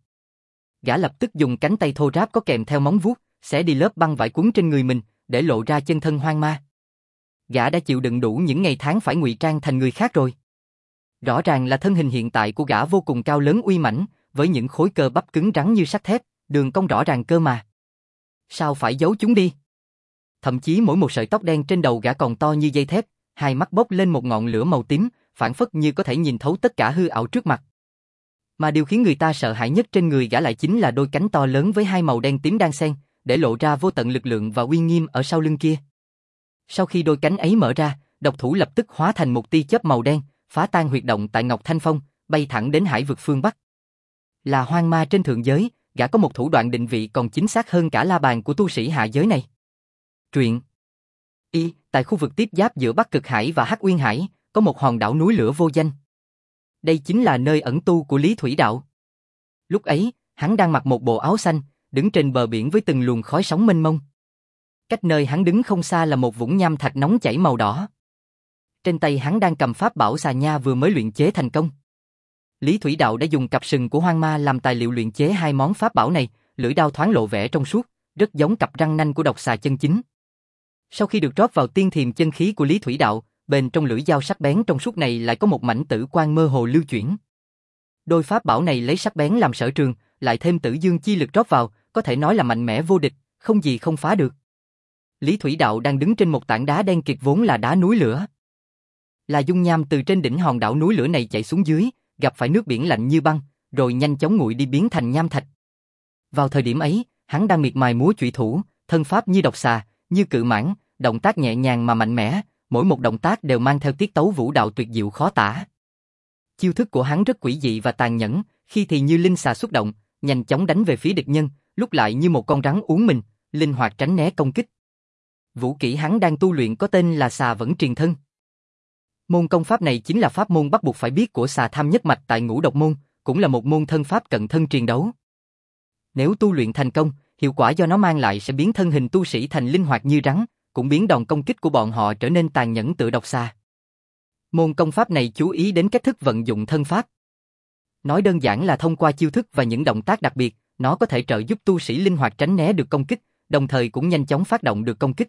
Gã lập tức dùng cánh tay thô ráp có kèm theo móng vuốt, xé đi lớp băng vải cuốn trên người mình, để lộ ra chân thân hoang ma. Gã đã chịu đựng đủ những ngày tháng phải ngụy trang thành người khác rồi. Rõ ràng là thân hình hiện tại của gã vô cùng cao lớn uy mãnh, với những khối cơ bắp cứng rắn như sắt thép, đường cong rõ ràng cơ mà. Sao phải giấu chúng đi? Thậm chí mỗi một sợi tóc đen trên đầu gã còn to như dây thép, hai mắt bốc lên một ngọn lửa màu tím, phảng phất như có thể nhìn thấu tất cả hư ảo trước mặt. Mà điều khiến người ta sợ hãi nhất trên người gã lại chính là đôi cánh to lớn với hai màu đen tím đan xen, để lộ ra vô tận lực lượng và uy nghiêm ở sau lưng kia. Sau khi đôi cánh ấy mở ra, độc thủ lập tức hóa thành một tia chớp màu đen, phá tan huyệt động tại Ngọc Thanh Phong, bay thẳng đến hải vực phương Bắc. Là hoang ma trên thượng giới, gã có một thủ đoạn định vị còn chính xác hơn cả la bàn của tu sĩ hạ giới này. Truyện Y, tại khu vực tiếp giáp giữa Bắc Cực Hải và Hắc Uyên Hải, có một hòn đảo núi lửa vô danh. Đây chính là nơi ẩn tu của Lý Thủy Đạo. Lúc ấy, hắn đang mặc một bộ áo xanh, đứng trên bờ biển với từng luồng khói sóng mênh mông. Cách nơi hắn đứng không xa là một vũng nham thạch nóng chảy màu đỏ. Trên tay hắn đang cầm pháp bảo xà nha vừa mới luyện chế thành công. Lý Thủy Đạo đã dùng cặp sừng của hoang ma làm tài liệu luyện chế hai món pháp bảo này, lưỡi đao thoáng lộ vẻ trong suốt, rất giống cặp răng nanh của độc xà chân chính. Sau khi được rót vào tiên thiềm chân khí của Lý Thủy Đạo, bên trong lưỡi dao sắc bén trong suốt này lại có một mảnh tử quang mơ hồ lưu chuyển. Đôi pháp bảo này lấy sắc bén làm sở trường, lại thêm tử dương chi lực rót vào, có thể nói là mạnh mẽ vô địch, không gì không phá được. Lý Thủy Đạo đang đứng trên một tảng đá đen kịt vốn là đá núi lửa. Là dung nham từ trên đỉnh hòn đảo núi lửa này chảy xuống dưới, gặp phải nước biển lạnh như băng, rồi nhanh chóng nguội đi biến thành nham thạch. Vào thời điểm ấy, hắn đang miệt mài múa chủy thủ, thân pháp như độc xà, như cự mãng, động tác nhẹ nhàng mà mạnh mẽ, mỗi một động tác đều mang theo tiết tấu vũ đạo tuyệt diệu khó tả. Chiêu thức của hắn rất quỷ dị và tàn nhẫn, khi thì như linh xà xuất động, nhanh chóng đánh về phía địch nhân, lúc lại như một con rắn uốn mình, linh hoạt tránh né công kích. Vũ kỹ hắn đang tu luyện có tên là Xà Vẫn Truyền Thân. Môn công pháp này chính là pháp môn bắt buộc phải biết của Xà Tham Nhất Mạch tại Ngũ Độc Môn, cũng là một môn thân pháp cận thân truyền đấu. Nếu tu luyện thành công, hiệu quả do nó mang lại sẽ biến thân hình tu sĩ thành linh hoạt như rắn, cũng biến đòn công kích của bọn họ trở nên tàn nhẫn tựa độc xà. Môn công pháp này chú ý đến cách thức vận dụng thân pháp. Nói đơn giản là thông qua chiêu thức và những động tác đặc biệt, nó có thể trợ giúp tu sĩ linh hoạt tránh né được công kích, đồng thời cũng nhanh chóng phát động được công kích.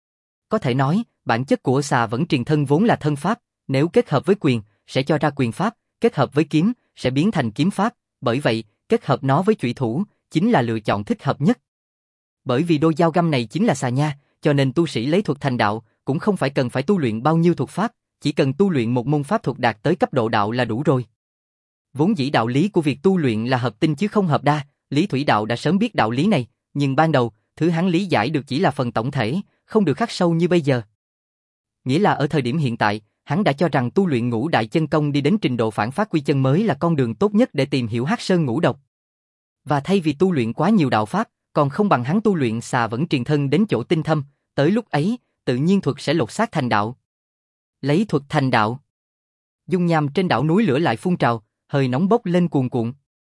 Có thể nói, bản chất của Xà Vẫn Truyền Thân vốn là thân pháp, nếu kết hợp với quyền, sẽ cho ra quyền pháp, kết hợp với kiếm, sẽ biến thành kiếm pháp, bởi vậy, kết hợp nó với chủy thủ, chính là lựa chọn thích hợp nhất. Bởi vì đôi dao găm này chính là xà nha, cho nên tu sĩ lấy thuật thành đạo, cũng không phải cần phải tu luyện bao nhiêu thuật pháp, chỉ cần tu luyện một môn pháp thuật đạt tới cấp độ đạo là đủ rồi. Vốn dĩ đạo lý của việc tu luyện là hợp tinh chứ không hợp đa, Lý Thủy Đạo đã sớm biết đạo lý này, nhưng ban đầu, thứ hắn lý giải được chỉ là phần tổng thể, không được khắc sâu như bây giờ. Nghĩa là ở thời điểm hiện tại, hắn đã cho rằng tu luyện ngũ đại chân công đi đến trình độ phản phát quy chân mới là con đường tốt nhất để tìm hiểu Hắc Sơn ngũ độc. Và thay vì tu luyện quá nhiều đạo pháp, còn không bằng hắn tu luyện Xà Vẫn Truyền Thân đến chỗ tinh thâm, tới lúc ấy, tự nhiên thuật sẽ lột xác thành đạo. Lấy thuật thành đạo. Dung nham trên đảo núi lửa lại phun trào, hơi nóng bốc lên cuồn cuộn.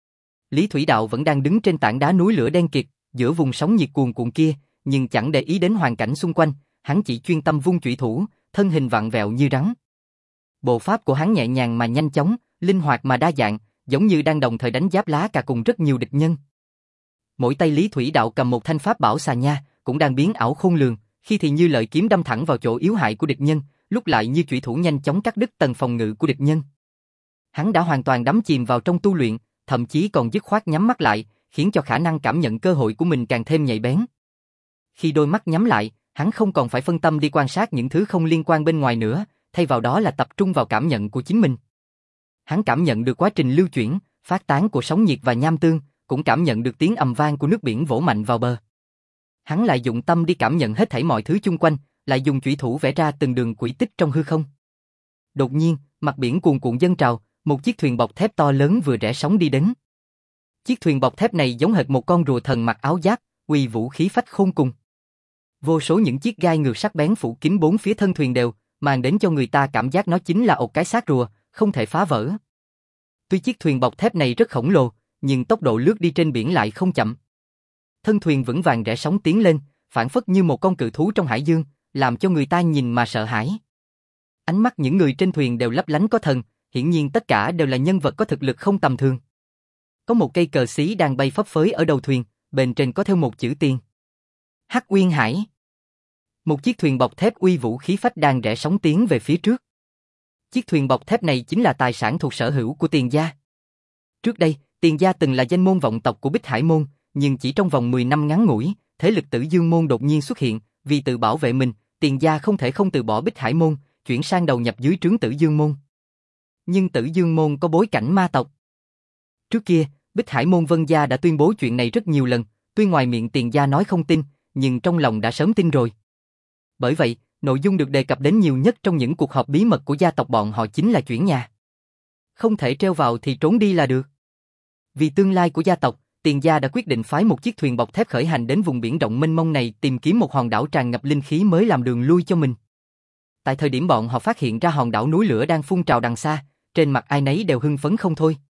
Lý Thủy Đạo vẫn đang đứng trên tảng đá núi lửa đen kịt, giữa vùng sóng nhiệt cuồn cuộn kia, nhưng chẳng để ý đến hoàn cảnh xung quanh, hắn chỉ chuyên tâm vung chủy thủ, thân hình vặn vẹo như rắn. Bộ pháp của hắn nhẹ nhàng mà nhanh chóng, linh hoạt mà đa dạng, giống như đang đồng thời đánh giáp lá cà cùng rất nhiều địch nhân. Mỗi tay Lý Thủy Đạo cầm một thanh pháp bảo xà nha, cũng đang biến ảo khôn lường, khi thì như lợi kiếm đâm thẳng vào chỗ yếu hại của địch nhân, lúc lại như chủy thủ nhanh chóng cắt đứt tầng phòng ngự của địch nhân. Hắn đã hoàn toàn đắm chìm vào trong tu luyện, thậm chí còn dứt khoát nhắm mắt lại, khiến cho khả năng cảm nhận cơ hội của mình càng thêm nhạy bén. Khi đôi mắt nhắm lại, hắn không còn phải phân tâm đi quan sát những thứ không liên quan bên ngoài nữa, thay vào đó là tập trung vào cảm nhận của chính mình. Hắn cảm nhận được quá trình lưu chuyển, phát tán của sóng nhiệt và nham tương, cũng cảm nhận được tiếng ầm vang của nước biển vỗ mạnh vào bờ. Hắn lại dụng tâm đi cảm nhận hết thảy mọi thứ chung quanh, lại dùng chủy thủ vẽ ra từng đường quỹ tích trong hư không. Đột nhiên, mặt biển cuồn cuộn dâng trào, một chiếc thuyền bọc thép to lớn vừa rẽ sóng đi đến. Chiếc thuyền bọc thép này giống hệt một con rùa thần mặc áo giáp, uy vũ khí phách khôn cùng. Vô số những chiếc gai ngược sắc bén phủ kín bốn phía thân thuyền đều, mang đến cho người ta cảm giác nó chính là một cái xác rùa, không thể phá vỡ. Tuy chiếc thuyền bọc thép này rất khổng lồ, nhưng tốc độ lướt đi trên biển lại không chậm. Thân thuyền vững vàng rẽ sóng tiến lên, phảng phất như một con cự thú trong hải dương, làm cho người ta nhìn mà sợ hãi. Ánh mắt những người trên thuyền đều lấp lánh có thần, hiển nhiên tất cả đều là nhân vật có thực lực không tầm thường. Có một cây cờ xí đang bay phấp phới ở đầu thuyền, bên trên có theo một chữ tiền. Hắc Uyên Hải. Một chiếc thuyền bọc thép uy vũ khí phách đang rẽ sóng tiến về phía trước. Chiếc thuyền bọc thép này chính là tài sản thuộc sở hữu của Tiền gia. Trước đây, Tiền gia từng là danh môn vọng tộc của Bích Hải môn, nhưng chỉ trong vòng mười năm ngắn ngủi, thế lực Tử Dương môn đột nhiên xuất hiện, vì tự bảo vệ mình, Tiền gia không thể không từ bỏ Bích Hải môn, chuyển sang đầu nhập dưới trướng Tử Dương môn. Nhưng Tử Dương môn có bối cảnh ma tộc. Trước kia, Bích Hải môn Vân gia đã tuyên bố chuyện này rất nhiều lần, tuy ngoài miệng Tiền gia nói không tin, nhưng trong lòng đã sớm tin rồi. Bởi vậy, nội dung được đề cập đến nhiều nhất trong những cuộc họp bí mật của gia tộc bọn họ chính là chuyển nhà. Không thể treo vào thì trốn đi là được. Vì tương lai của gia tộc, Tiền gia đã quyết định phái một chiếc thuyền bọc thép khởi hành đến vùng biển rộng mênh mông này tìm kiếm một hòn đảo tràn ngập linh khí mới làm đường lui cho mình. Tại thời điểm bọn họ phát hiện ra hòn đảo núi lửa đang phun trào đằng xa, trên mặt ai nấy đều hưng phấn không thôi.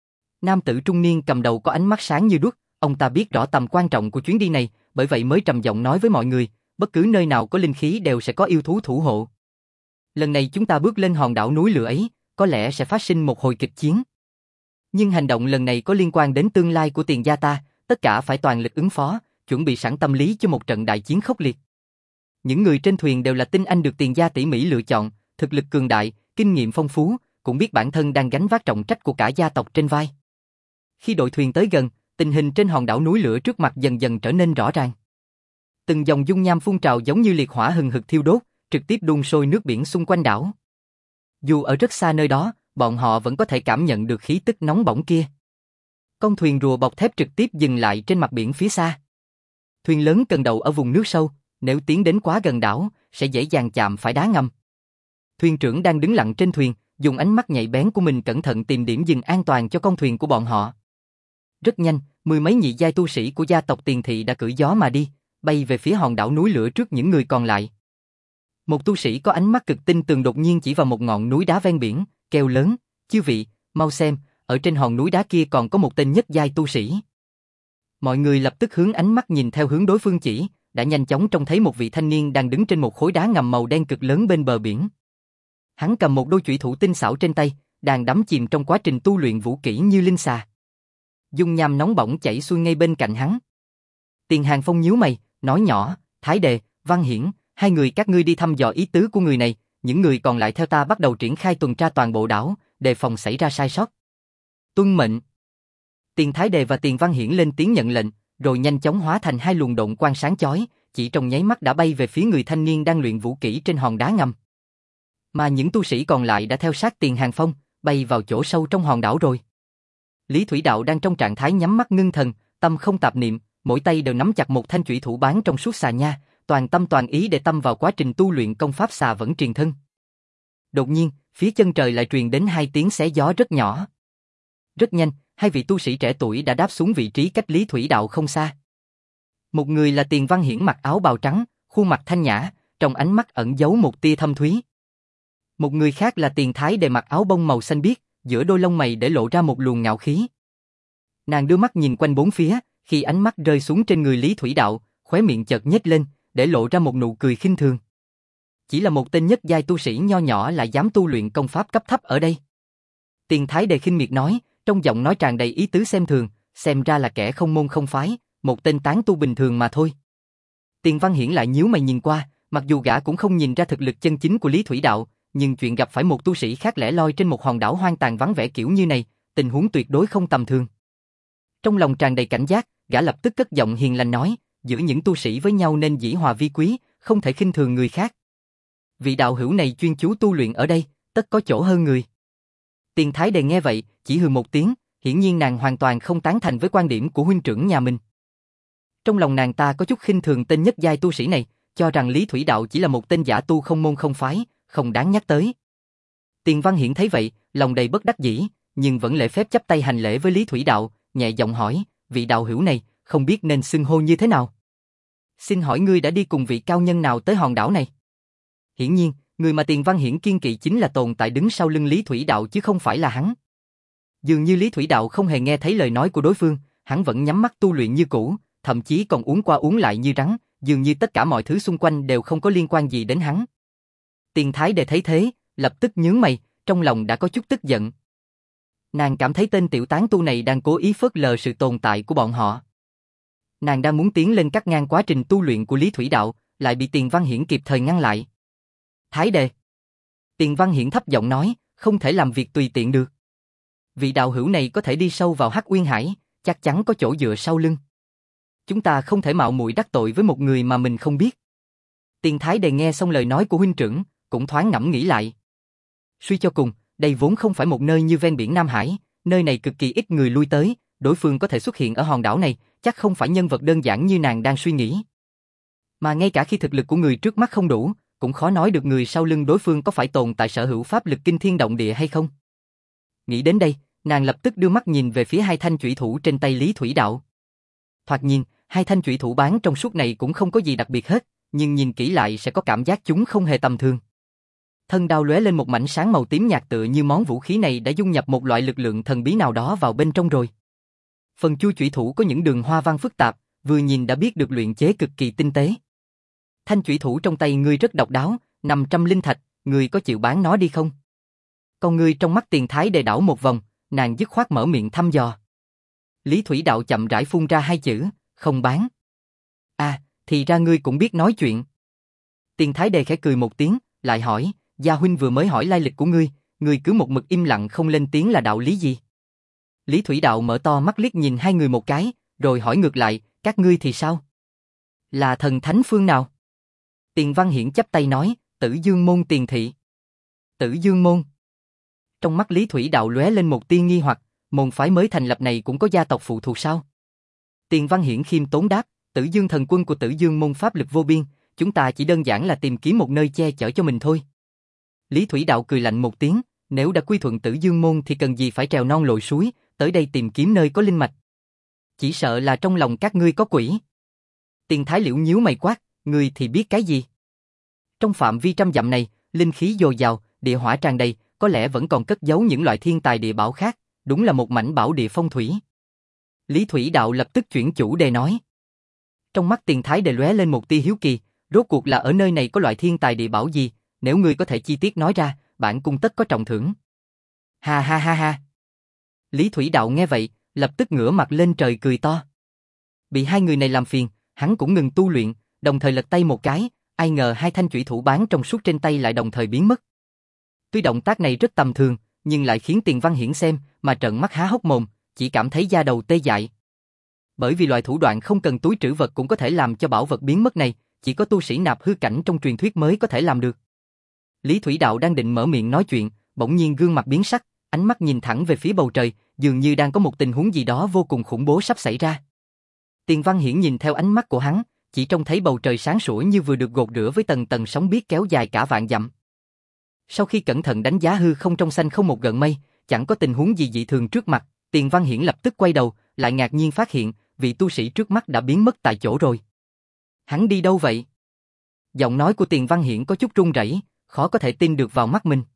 Nam tử trung niên cầm đầu có ánh mắt sáng như đuốc, ông ta biết rõ tầm quan trọng của chuyến đi này, bởi vậy mới trầm giọng nói với mọi người, bất cứ nơi nào có linh khí đều sẽ có yêu thú thủ hộ. Lần này chúng ta bước lên hòn đảo núi lửa ấy, có lẽ sẽ phát sinh một hồi kịch chiến. Nhưng hành động lần này có liên quan đến tương lai của Tiền gia ta, tất cả phải toàn lực ứng phó, chuẩn bị sẵn tâm lý cho một trận đại chiến khốc liệt. Những người trên thuyền đều là tinh anh được Tiền gia tỉ mỉ lựa chọn, thực lực cường đại, kinh nghiệm phong phú, cũng biết bản thân đang gánh vác trọng trách của cả gia tộc trên vai. Khi đội thuyền tới gần, tình hình trên hòn đảo núi lửa trước mặt dần dần trở nên rõ ràng. Từng dòng dung nham phun trào giống như liệt hỏa hừng hực thiêu đốt, trực tiếp đun sôi nước biển xung quanh đảo. Dù ở rất xa nơi đó, bọn họ vẫn có thể cảm nhận được khí tức nóng bỏng kia. Con thuyền rùa bọc thép trực tiếp dừng lại trên mặt biển phía xa. Thuyền lớn cần đậu ở vùng nước sâu, nếu tiến đến quá gần đảo, sẽ dễ dàng chạm phải đá ngầm. Thuyền trưởng đang đứng lặng trên thuyền, dùng ánh mắt nhạy bén của mình cẩn thận tìm điểm dừng an toàn cho con thuyền của bọn họ. Rất nhanh, mười mấy nhị giai tu sĩ của gia tộc Tiền thị đã cưỡi gió mà đi, bay về phía hòn đảo núi lửa trước những người còn lại. Một tu sĩ có ánh mắt cực tinh tường đột nhiên chỉ vào một ngọn núi đá ven biển, kêu lớn, chư vị, mau xem, ở trên hòn núi đá kia còn có một tên nhất giai tu sĩ. Mọi người lập tức hướng ánh mắt nhìn theo hướng đối phương chỉ, đã nhanh chóng trông thấy một vị thanh niên đang đứng trên một khối đá ngầm màu đen cực lớn bên bờ biển. Hắn cầm một đôi chủy thủ tinh xảo trên tay, đang đắm chìm trong quá trình tu luyện vũ kỹ như linh xà. Dung nham nóng bỏng chảy xuôi ngay bên cạnh hắn. Tiền Hàng Phong nhíu mày, nói nhỏ, Thái Đề, Văn Hiển, hai người các ngươi đi thăm dò ý tứ của người này, những người còn lại theo ta bắt đầu triển khai tuần tra toàn bộ đảo, đề phòng xảy ra sai sót. Tuân mệnh. Tiền Thái Đề và Tiền Văn Hiển lên tiếng nhận lệnh, rồi nhanh chóng hóa thành hai luồng độn quang sáng chói, chỉ trong nháy mắt đã bay về phía người thanh niên đang luyện vũ kỹ trên hòn đá ngầm. Mà những tu sĩ còn lại đã theo sát Tiền Hàng Phong, bay vào chỗ sâu trong hòn đảo rồi. Lý Thủy Đạo đang trong trạng thái nhắm mắt ngưng thần, tâm không tạp niệm, mỗi tay đều nắm chặt một thanh chủy thủ bán trong suốt xà nha, toàn tâm toàn ý để tâm vào quá trình tu luyện công pháp xà vẫn truyền thân. Đột nhiên, phía chân trời lại truyền đến hai tiếng xé gió rất nhỏ. Rất nhanh, hai vị tu sĩ trẻ tuổi đã đáp xuống vị trí cách Lý Thủy Đạo không xa. Một người là Tiền Văn Hiển mặc áo bào trắng, khuôn mặt thanh nhã, trong ánh mắt ẩn giấu một tia thâm thúy. Một người khác là Tiền Thái Đề mặc áo bông màu xanh biếc, giữa đôi lông mày để lộ ra một luồng ngạo khí. Nàng đưa mắt nhìn quanh bốn phía, khi ánh mắt rơi xuống trên người Lý Thủy Đạo, khóe miệng chợt nhếch lên, để lộ ra một nụ cười khinh thường. Chỉ là một tên nhất giai tu sĩ nho nhỏ lại dám tu luyện công pháp cấp thấp ở đây. Tiền Thái Đề khinh miệt nói, trong giọng nói tràn đầy ý tứ xem thường, xem ra là kẻ không môn không phái, một tên tán tu bình thường mà thôi. Tiền Văn Hiển lại nhíu mày nhìn qua, mặc dù gã cũng không nhìn ra thực lực chân chính của Lý Thủy Đạo, nhưng chuyện gặp phải một tu sĩ khác lẻ loi trên một hòn đảo hoang tàn vắng vẻ kiểu như này, tình huống tuyệt đối không tầm thường. Trong lòng tràn đầy cảnh giác, gã lập tức cất giọng hiền lành nói, giữa những tu sĩ với nhau nên dĩ hòa vi quý, không thể khinh thường người khác. Vị đạo hữu này chuyên chú tu luyện ở đây, tất có chỗ hơn người. Tiền Thái Đề nghe vậy, chỉ hừ một tiếng, hiển nhiên nàng hoàn toàn không tán thành với quan điểm của huynh trưởng nhà mình. Trong lòng nàng ta có chút khinh thường tên nhất giai tu sĩ này, cho rằng Lý Thủy Đạo chỉ là một tên giả tu không môn không phái, không đáng nhắc tới. Tiền Văn Hiển thấy vậy, lòng đầy bất đắc dĩ, nhưng vẫn lễ phép chắp tay hành lễ với Lý Thủy Đạo, nhẹ giọng hỏi, vị đạo hữu này, không biết nên xưng hô như thế nào? Xin hỏi ngươi đã đi cùng vị cao nhân nào tới hòn đảo này? Hiển nhiên, người mà Tiền Văn Hiển kiên kỵ chính là tồn tại đứng sau lưng Lý Thủy Đạo chứ không phải là hắn. Dường như Lý Thủy Đạo không hề nghe thấy lời nói của đối phương, hắn vẫn nhắm mắt tu luyện như cũ, thậm chí còn uống qua uống lại như rắn, dường như tất cả mọi thứ xung quanh đều không có liên quan gì đến hắn. Tiền Thái Đề thấy thế, lập tức nhướng mày, trong lòng đã có chút tức giận. Nàng cảm thấy tên tiểu tán tu này đang cố ý phớt lờ sự tồn tại của bọn họ. Nàng đang muốn tiến lên cắt ngang quá trình tu luyện của Lý Thủy Đạo, lại bị Tiền Văn Hiển kịp thời ngăn lại. Thái Đề. Tiền Văn Hiển thấp giọng nói, không thể làm việc tùy tiện được. Vị đạo hữu này có thể đi sâu vào Hắc Uyên Hải, chắc chắn có chỗ dựa sau lưng. Chúng ta không thể mạo muội đắc tội với một người mà mình không biết. Tiền Thái Đề nghe xong lời nói của huynh trưởng, cũng thoáng ngẫm nghĩ lại. Suy cho cùng, đây vốn không phải một nơi như ven biển Nam Hải, nơi này cực kỳ ít người lui tới, đối phương có thể xuất hiện ở hòn đảo này, chắc không phải nhân vật đơn giản như nàng đang suy nghĩ. Mà ngay cả khi thực lực của người trước mắt không đủ, cũng khó nói được người sau lưng đối phương có phải tồn tại sở hữu pháp lực kinh thiên động địa hay không. Nghĩ đến đây, nàng lập tức đưa mắt nhìn về phía hai thanh chủy thủ trên tay Lý Thủy Đạo. Thoạt nhìn, hai thanh chủy thủ bán trong suốt này cũng không có gì đặc biệt hết, nhưng nhìn kỹ lại sẽ có cảm giác chúng không hề tầm thường. Thân đao lóe lên một mảnh sáng màu tím nhạt tựa như món vũ khí này đã dung nhập một loại lực lượng thần bí nào đó vào bên trong rồi. Phần chuôi chủy thủ có những đường hoa văn phức tạp, vừa nhìn đã biết được luyện chế cực kỳ tinh tế. Thanh chủy thủ trong tay ngươi rất độc đáo, năm trăm linh thạch, ngươi có chịu bán nó đi không? Con ngươi trong mắt Tiền Thái Đề đảo một vòng, nàng dứt khoát mở miệng thăm dò. Lý Thủy Đạo chậm rãi phun ra hai chữ, không bán. À, thì ra ngươi cũng biết nói chuyện. Tiền Thái Đề khẽ cười một tiếng, lại hỏi, gia huynh vừa mới hỏi lai lịch của ngươi, ngươi cứ một mực im lặng không lên tiếng là đạo lý gì? Lý Thủy Đạo mở to mắt liếc nhìn hai người một cái, rồi hỏi ngược lại, các ngươi thì sao? Là thần thánh phương nào? Tiền Văn Hiển chắp tay nói, Tử Dương môn Tiền thị. Tử Dương môn. Trong mắt Lý Thủy Đạo lóe lên một tia nghi hoặc, môn phái mới thành lập này cũng có gia tộc phụ thuộc sao? Tiền Văn Hiển khiêm tốn đáp, Tử Dương thần quân của Tử Dương môn pháp lực vô biên, chúng ta chỉ đơn giản là tìm kiếm một nơi che chở cho mình thôi. Lý Thủy Đạo cười lạnh một tiếng, nếu đã quy thuận Tử Dương môn thì cần gì phải trèo non lội suối, tới đây tìm kiếm nơi có linh mạch. Chỉ sợ là trong lòng các ngươi có quỷ. Tiền Thái Liễu nhíu mày quát, ngươi thì biết cái gì? Trong phạm vi trăm dặm này, linh khí dồi dào, địa hỏa tràn đầy, có lẽ vẫn còn cất giấu những loại thiên tài địa bảo khác, đúng là một mảnh bảo địa phong thủy. Lý Thủy Đạo lập tức chuyển chủ đề nói. Trong mắt Tiền Thái Đề lóe lên một tia hiếu kỳ, rốt cuộc là ở nơi này có loại thiên tài địa bảo gì, nếu ngươi có thể chi tiết nói ra, bản cung tất có trọng thưởng. Ha ha ha ha. Lý Thủy Đạo nghe vậy, lập tức ngửa mặt lên trời cười to. Bị hai người này làm phiền, hắn cũng ngừng tu luyện, đồng thời lật tay một cái, ai ngờ hai thanh chủy thủ bán trong suốt trên tay lại đồng thời biến mất. Tuy động tác này rất tầm thường, nhưng lại khiến Tiền Văn Hiển xem mà trợn mắt há hốc mồm, chỉ cảm thấy da đầu tê dại. Bởi vì loại thủ đoạn không cần túi trữ vật cũng có thể làm cho bảo vật biến mất này, chỉ có tu sĩ nạp hư cảnh trong truyền thuyết mới có thể làm được. Lý Thủy Đạo đang định mở miệng nói chuyện, bỗng nhiên gương mặt biến sắc, ánh mắt nhìn thẳng về phía bầu trời, dường như đang có một tình huống gì đó vô cùng khủng bố sắp xảy ra. Tiền Văn Hiển nhìn theo ánh mắt của hắn, chỉ trông thấy bầu trời sáng sủa như vừa được gột rửa với tầng tầng sóng biếc kéo dài cả vạn dặm. Sau khi cẩn thận đánh giá hư không trong xanh không một gợn mây, chẳng có tình huống gì dị thường trước mặt, Tiền Văn Hiển lập tức quay đầu, lại ngạc nhiên phát hiện, vị tu sĩ trước mắt đã biến mất tại chỗ rồi. Hắn đi đâu vậy? Giọng nói của Tiền Văn Hiển có chút run rẩy, khó có thể tin được vào mắt mình.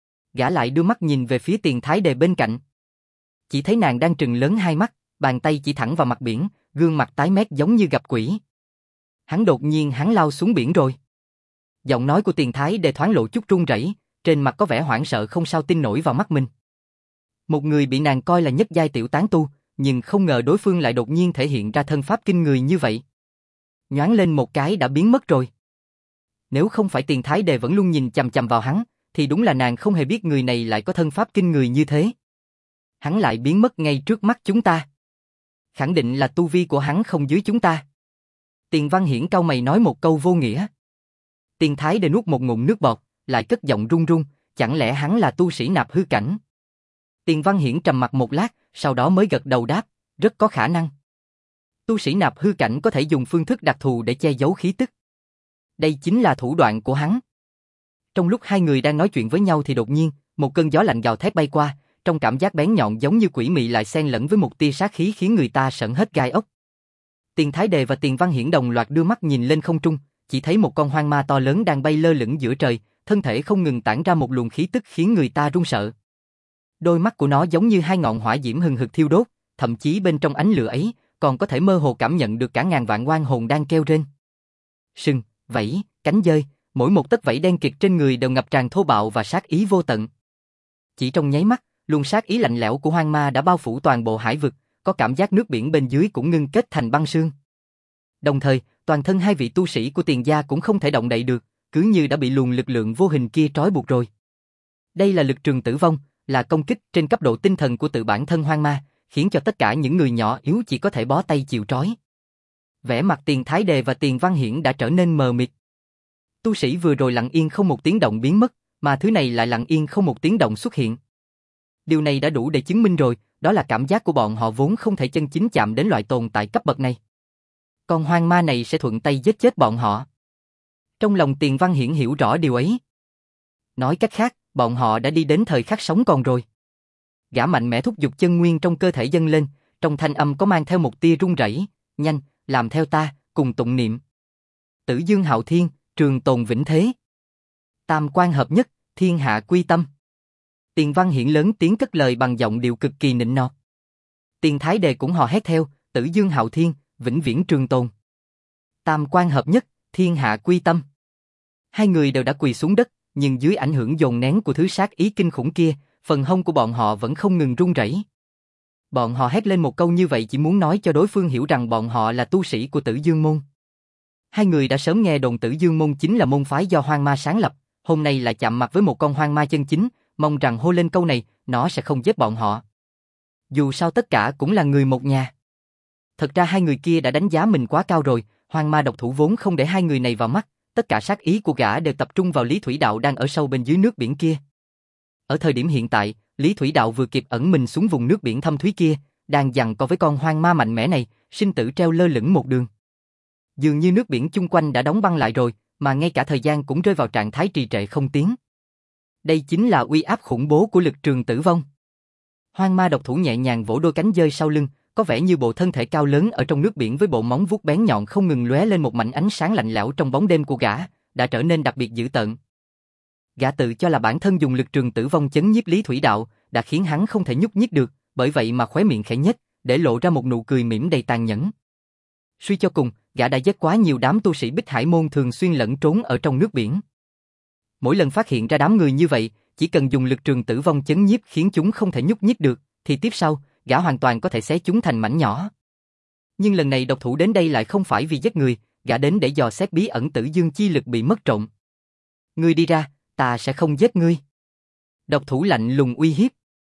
Gã lại đưa mắt nhìn về phía Tiền Thái Đề bên cạnh. Chỉ thấy nàng đang trừng lớn hai mắt, bàn tay chỉ thẳng vào mặt biển, gương mặt tái mét giống như gặp quỷ. Hắn đột nhiên hắn lao xuống biển rồi. Giọng nói của Tiền Thái Đề thoáng lộ chút run rẩy, trên mặt có vẻ hoảng sợ không sao tin nổi vào mắt mình. Một người bị nàng coi là nhất giai tiểu tán tu, nhưng không ngờ đối phương lại đột nhiên thể hiện ra thân pháp kinh người như vậy. Nhoáng lên một cái đã biến mất rồi. Nếu không phải Tiền Thái Đề vẫn luôn nhìn chằm chằm vào hắn, thì đúng là nàng không hề biết người này lại có thân pháp kinh người như thế. Hắn lại biến mất ngay trước mắt chúng ta. Khẳng định là tu vi của hắn không dưới chúng ta. Tiền Văn Hiển cau mày nói một câu vô nghĩa. Tiền Thái Đề nuốt một ngụm nước bọt, lại cất giọng run run, chẳng lẽ hắn là tu sĩ nạp hư cảnh? Tiền Văn Hiển trầm mặc một lát, sau đó mới gật đầu đáp, rất có khả năng. Tu sĩ nạp hư cảnh có thể dùng phương thức đặc thù để che giấu khí tức. Đây chính là thủ đoạn của hắn. Trong lúc hai người đang nói chuyện với nhau thì đột nhiên, một cơn gió lạnh gào thét bay qua, trong cảm giác bén nhọn giống như quỷ mị lại xen lẫn với một tia sát khí khiến người ta sởn hết gai ốc. Tiền Thái Đề và Tiền Văn Hiển đồng loạt đưa mắt nhìn lên không trung, chỉ thấy một con hoang ma to lớn đang bay lơ lửng giữa trời, thân thể không ngừng tản ra một luồng khí tức khiến người ta run sợ. Đôi mắt của nó giống như hai ngọn hỏa diễm hừng hực thiêu đốt, thậm chí bên trong ánh lửa ấy, còn có thể mơ hồ cảm nhận được cả ngàn vạn oan hồn đang kêu rên. Sừng, vảy, cánh dơi, mỗi một tấc vảy đen kịt trên người đều ngập tràn thô bạo và sát ý vô tận. Chỉ trong nháy mắt, luồng sát ý lạnh lẽo của hoang ma đã bao phủ toàn bộ hải vực, có cảm giác nước biển bên dưới cũng ngưng kết thành băng sương. Đồng thời, toàn thân hai vị tu sĩ của Tiền gia cũng không thể động đậy được, cứ như đã bị luồng lực lượng vô hình kia trói buộc rồi. Đây là lực trường tử vong, là công kích trên cấp độ tinh thần của tự bản thân hoang ma, khiến cho tất cả những người nhỏ yếu chỉ có thể bó tay chịu trói. Vẻ mặt Tiền Thái Đề và Tiền Văn Hiển đã trở nên mờ mịt. Tu sĩ vừa rồi lặng yên không một tiếng động biến mất, mà thứ này lại lặng yên không một tiếng động xuất hiện. Điều này đã đủ để chứng minh rồi, đó là cảm giác của bọn họ vốn không thể chân chính chạm đến loại tồn tại cấp bậc này. Còn hoang ma này sẽ thuận tay giết chết bọn họ. Trong lòng Tiền Văn Hiển hiểu rõ điều ấy. Nói cách khác, bọn họ đã đi đến thời khắc sống còn rồi. Gã mạnh mẽ thúc giục chân nguyên trong cơ thể dâng lên, trong thanh âm có mang theo một tia run rẩy. Nhanh, làm theo ta, cùng tụng niệm. Tử Dương Hạo Thiên, trường tồn vĩnh thế. Tam quan hợp nhất, thiên hạ quy tâm. Tiền Văn Hiển lớn tiếng cất lời bằng giọng điệu cực kỳ nịnh nọt. Tiền Thái Đề cũng hò hét theo, Tử Dương Hạo Thiên, vĩnh viễn trường tồn. Tam quan hợp nhất, thiên hạ quy tâm. Hai người đều đã quỳ xuống đất, nhưng dưới ảnh hưởng dồn nén của thứ sát ý kinh khủng kia, phần hông của bọn họ vẫn không ngừng run rẩy. Bọn họ hét lên một câu như vậy chỉ muốn nói cho đối phương hiểu rằng bọn họ là tu sĩ của Tử Dương Môn. Hai người đã sớm nghe đồn Tử Dương Môn chính là môn phái do hoang ma sáng lập, hôm nay lại chạm mặt với một con hoang ma chân chính, mong rằng hô lên câu này, nó sẽ không giết bọn họ. Dù sao tất cả cũng là người một nhà. Thật ra hai người kia đã đánh giá mình quá cao rồi, hoang ma độc thủ vốn không để hai người này vào mắt, tất cả sát ý của gã đều tập trung vào Lý Thủy Đạo đang ở sâu bên dưới nước biển kia. Ở thời điểm hiện tại, Lý Thủy Đạo vừa kịp ẩn mình xuống vùng nước biển thâm thúy kia, đang giằng co với con hoang ma mạnh mẽ này, sinh tử treo lơ lửng một đường. Dường như nước biển chung quanh đã đóng băng lại rồi, mà ngay cả thời gian cũng rơi vào trạng thái trì trệ không tiến. Đây chính là uy áp khủng bố của lực trường tử vong. Hoang ma độc thủ nhẹ nhàng vỗ đôi cánh dơi sau lưng, có vẻ như bộ thân thể cao lớn ở trong nước biển với bộ móng vuốt bén nhọn không ngừng lóe lên một mảnh ánh sáng lạnh lẽo trong bóng đêm của gã, đã trở nên đặc biệt dữ tợn. Gã tự cho là bản thân dùng lực trường tử vong chấn nhiếp Lý Thủy Đạo, đã khiến hắn không thể nhúc nhích được, bởi vậy mà khóe miệng khẽ nhếch, để lộ ra một nụ cười mỉm đầy tàn nhẫn. Suy cho cùng, gã đã giết quá nhiều đám tu sĩ Bích Hải môn thường xuyên lẫn trốn ở trong nước biển. Mỗi lần phát hiện ra đám người như vậy, chỉ cần dùng lực trường tử vong chấn nhiếp khiến chúng không thể nhúc nhích được, thì tiếp sau, gã hoàn toàn có thể xé chúng thành mảnh nhỏ. Nhưng lần này độc thủ đến đây lại không phải vì giết người, gã đến để dò xét bí ẩn Tử Dương chi lực bị mất trộm. Ngươi đi ra, ta sẽ không giết ngươi. Độc thủ lạnh lùng uy hiếp.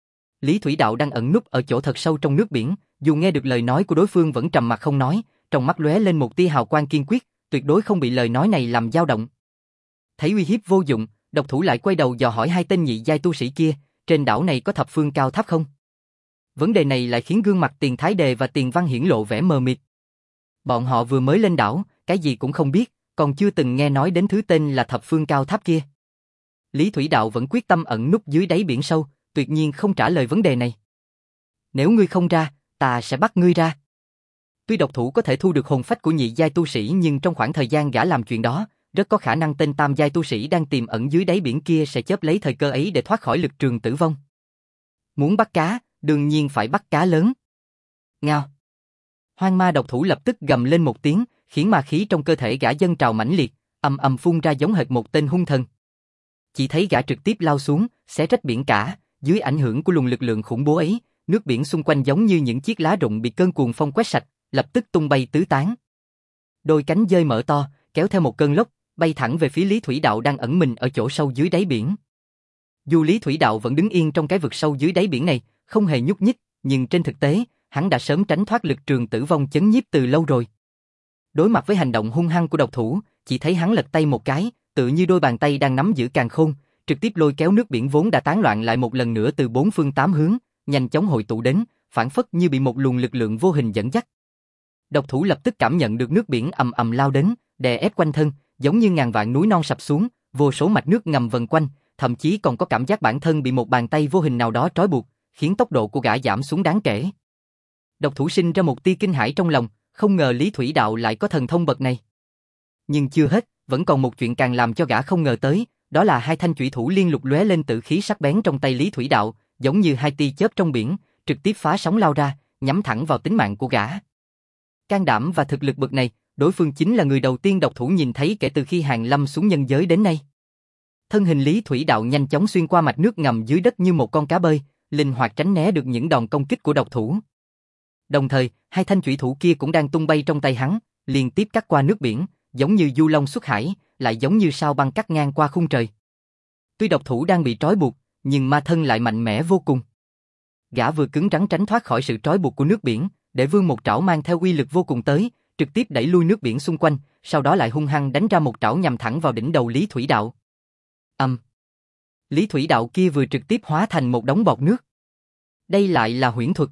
Lý Thủy Đạo đang ẩn núp ở chỗ thật sâu trong nước biển, dù nghe được lời nói của đối phương vẫn trầm mặc không nói, trong mắt lóe lên một tia hào quang kiên quyết, tuyệt đối không bị lời nói này làm dao động. Thấy uy hiếp vô dụng, độc thủ lại quay đầu dò hỏi hai tên nhị giai tu sĩ kia, trên đảo này có thập phương cao tháp không? Vấn đề này lại khiến gương mặt Tiền Thái Đề và Tiền Văn Hiển lộ vẻ mờ mịt. Bọn họ vừa mới lên đảo, cái gì cũng không biết, còn chưa từng nghe nói đến thứ tên là thập phương cao tháp kia. Lý Thủy Đạo vẫn quyết tâm ẩn núp dưới đáy biển sâu, tuyệt nhiên không trả lời vấn đề này. Nếu ngươi không ra, ta sẽ bắt ngươi ra. Tuy độc thủ có thể thu được hồn phách của nhị giai tu sĩ nhưng trong khoảng thời gian gã làm chuyện đó, rất có khả năng tên tam giai tu sĩ đang tiềm ẩn dưới đáy biển kia sẽ chớp lấy thời cơ ấy để thoát khỏi lực trường tử vong. Muốn bắt cá, đương nhiên phải bắt cá lớn. Ngao. Hoang ma độc thủ lập tức gầm lên một tiếng, khiến ma khí trong cơ thể gã dâng trào mãnh liệt, ầm ầm phun ra giống hệt một tên hung thần. Chỉ thấy gã trực tiếp lao xuống, xé rách biển cả, dưới ảnh hưởng của luồng lực lượng khủng bố ấy, nước biển xung quanh giống như những chiếc lá rụng bị cơn cuồng phong quét sạch, lập tức tung bay tứ tán. Đôi cánh dơi mở to, kéo theo một cơn lốc, bay thẳng về phía Lý Thủy Đạo đang ẩn mình ở chỗ sâu dưới đáy biển. Dù Lý Thủy Đạo vẫn đứng yên trong cái vực sâu dưới đáy biển này, không hề nhúc nhích, nhưng trên thực tế, hắn đã sớm tránh thoát lực trường tử vong chấn nhiếp từ lâu rồi. Đối mặt với hành động hung hăng của độc thủ, chỉ thấy hắn lật tay một cái, tự như đôi bàn tay đang nắm giữ càn khôn, trực tiếp lôi kéo nước biển vốn đã tán loạn lại một lần nữa từ bốn phương tám hướng, nhanh chóng hội tụ đến, phản phất như bị một luồng lực lượng vô hình dẫn dắt. Độc thủ lập tức cảm nhận được nước biển ầm ầm lao đến, đè ép quanh thân, giống như ngàn vạn núi non sập xuống, vô số mạch nước ngầm vần quanh, thậm chí còn có cảm giác bản thân bị một bàn tay vô hình nào đó trói buộc, khiến tốc độ của gã giảm xuống đáng kể. Độc thủ sinh ra một tia kinh hãi trong lòng, không ngờ Lý Thủy Đạo lại có thần thông bậc này. Nhưng chưa hết, vẫn còn một chuyện càng làm cho gã không ngờ tới, đó là hai thanh chủy thủ liên lục lóe lên tự khí sắc bén trong tay Lý Thủy Đạo, giống như hai tia chớp trong biển, trực tiếp phá sóng lao ra, nhắm thẳng vào tính mạng của gã. Can đảm và thực lực bậc này, đối phương chính là người đầu tiên độc thủ nhìn thấy kể từ khi hàng lâm xuống nhân giới đến nay. Thân hình Lý Thủy Đạo nhanh chóng xuyên qua mạch nước ngầm dưới đất như một con cá bơi, linh hoạt tránh né được những đòn công kích của độc thủ. Đồng thời, hai thanh chủy thủ kia cũng đang tung bay trong tay hắn, liên tiếp cắt qua nước biển, giống như du long xuất hải, lại giống như sao băng cắt ngang qua khung trời. Tuy độc thủ đang bị trói buộc, nhưng ma thân lại mạnh mẽ vô cùng. Gã vừa cứng rắn tránh thoát khỏi sự trói buộc của nước biển, để vươn một trảo mang theo uy lực vô cùng tới, trực tiếp đẩy lui nước biển xung quanh, sau đó lại hung hăng đánh ra một trảo nhằm thẳng vào đỉnh đầu Lý Thủy Đạo. Âm. Um. Lý Thủy Đạo kia vừa trực tiếp hóa thành một đống bọt nước. Đây lại là huyễn thuật.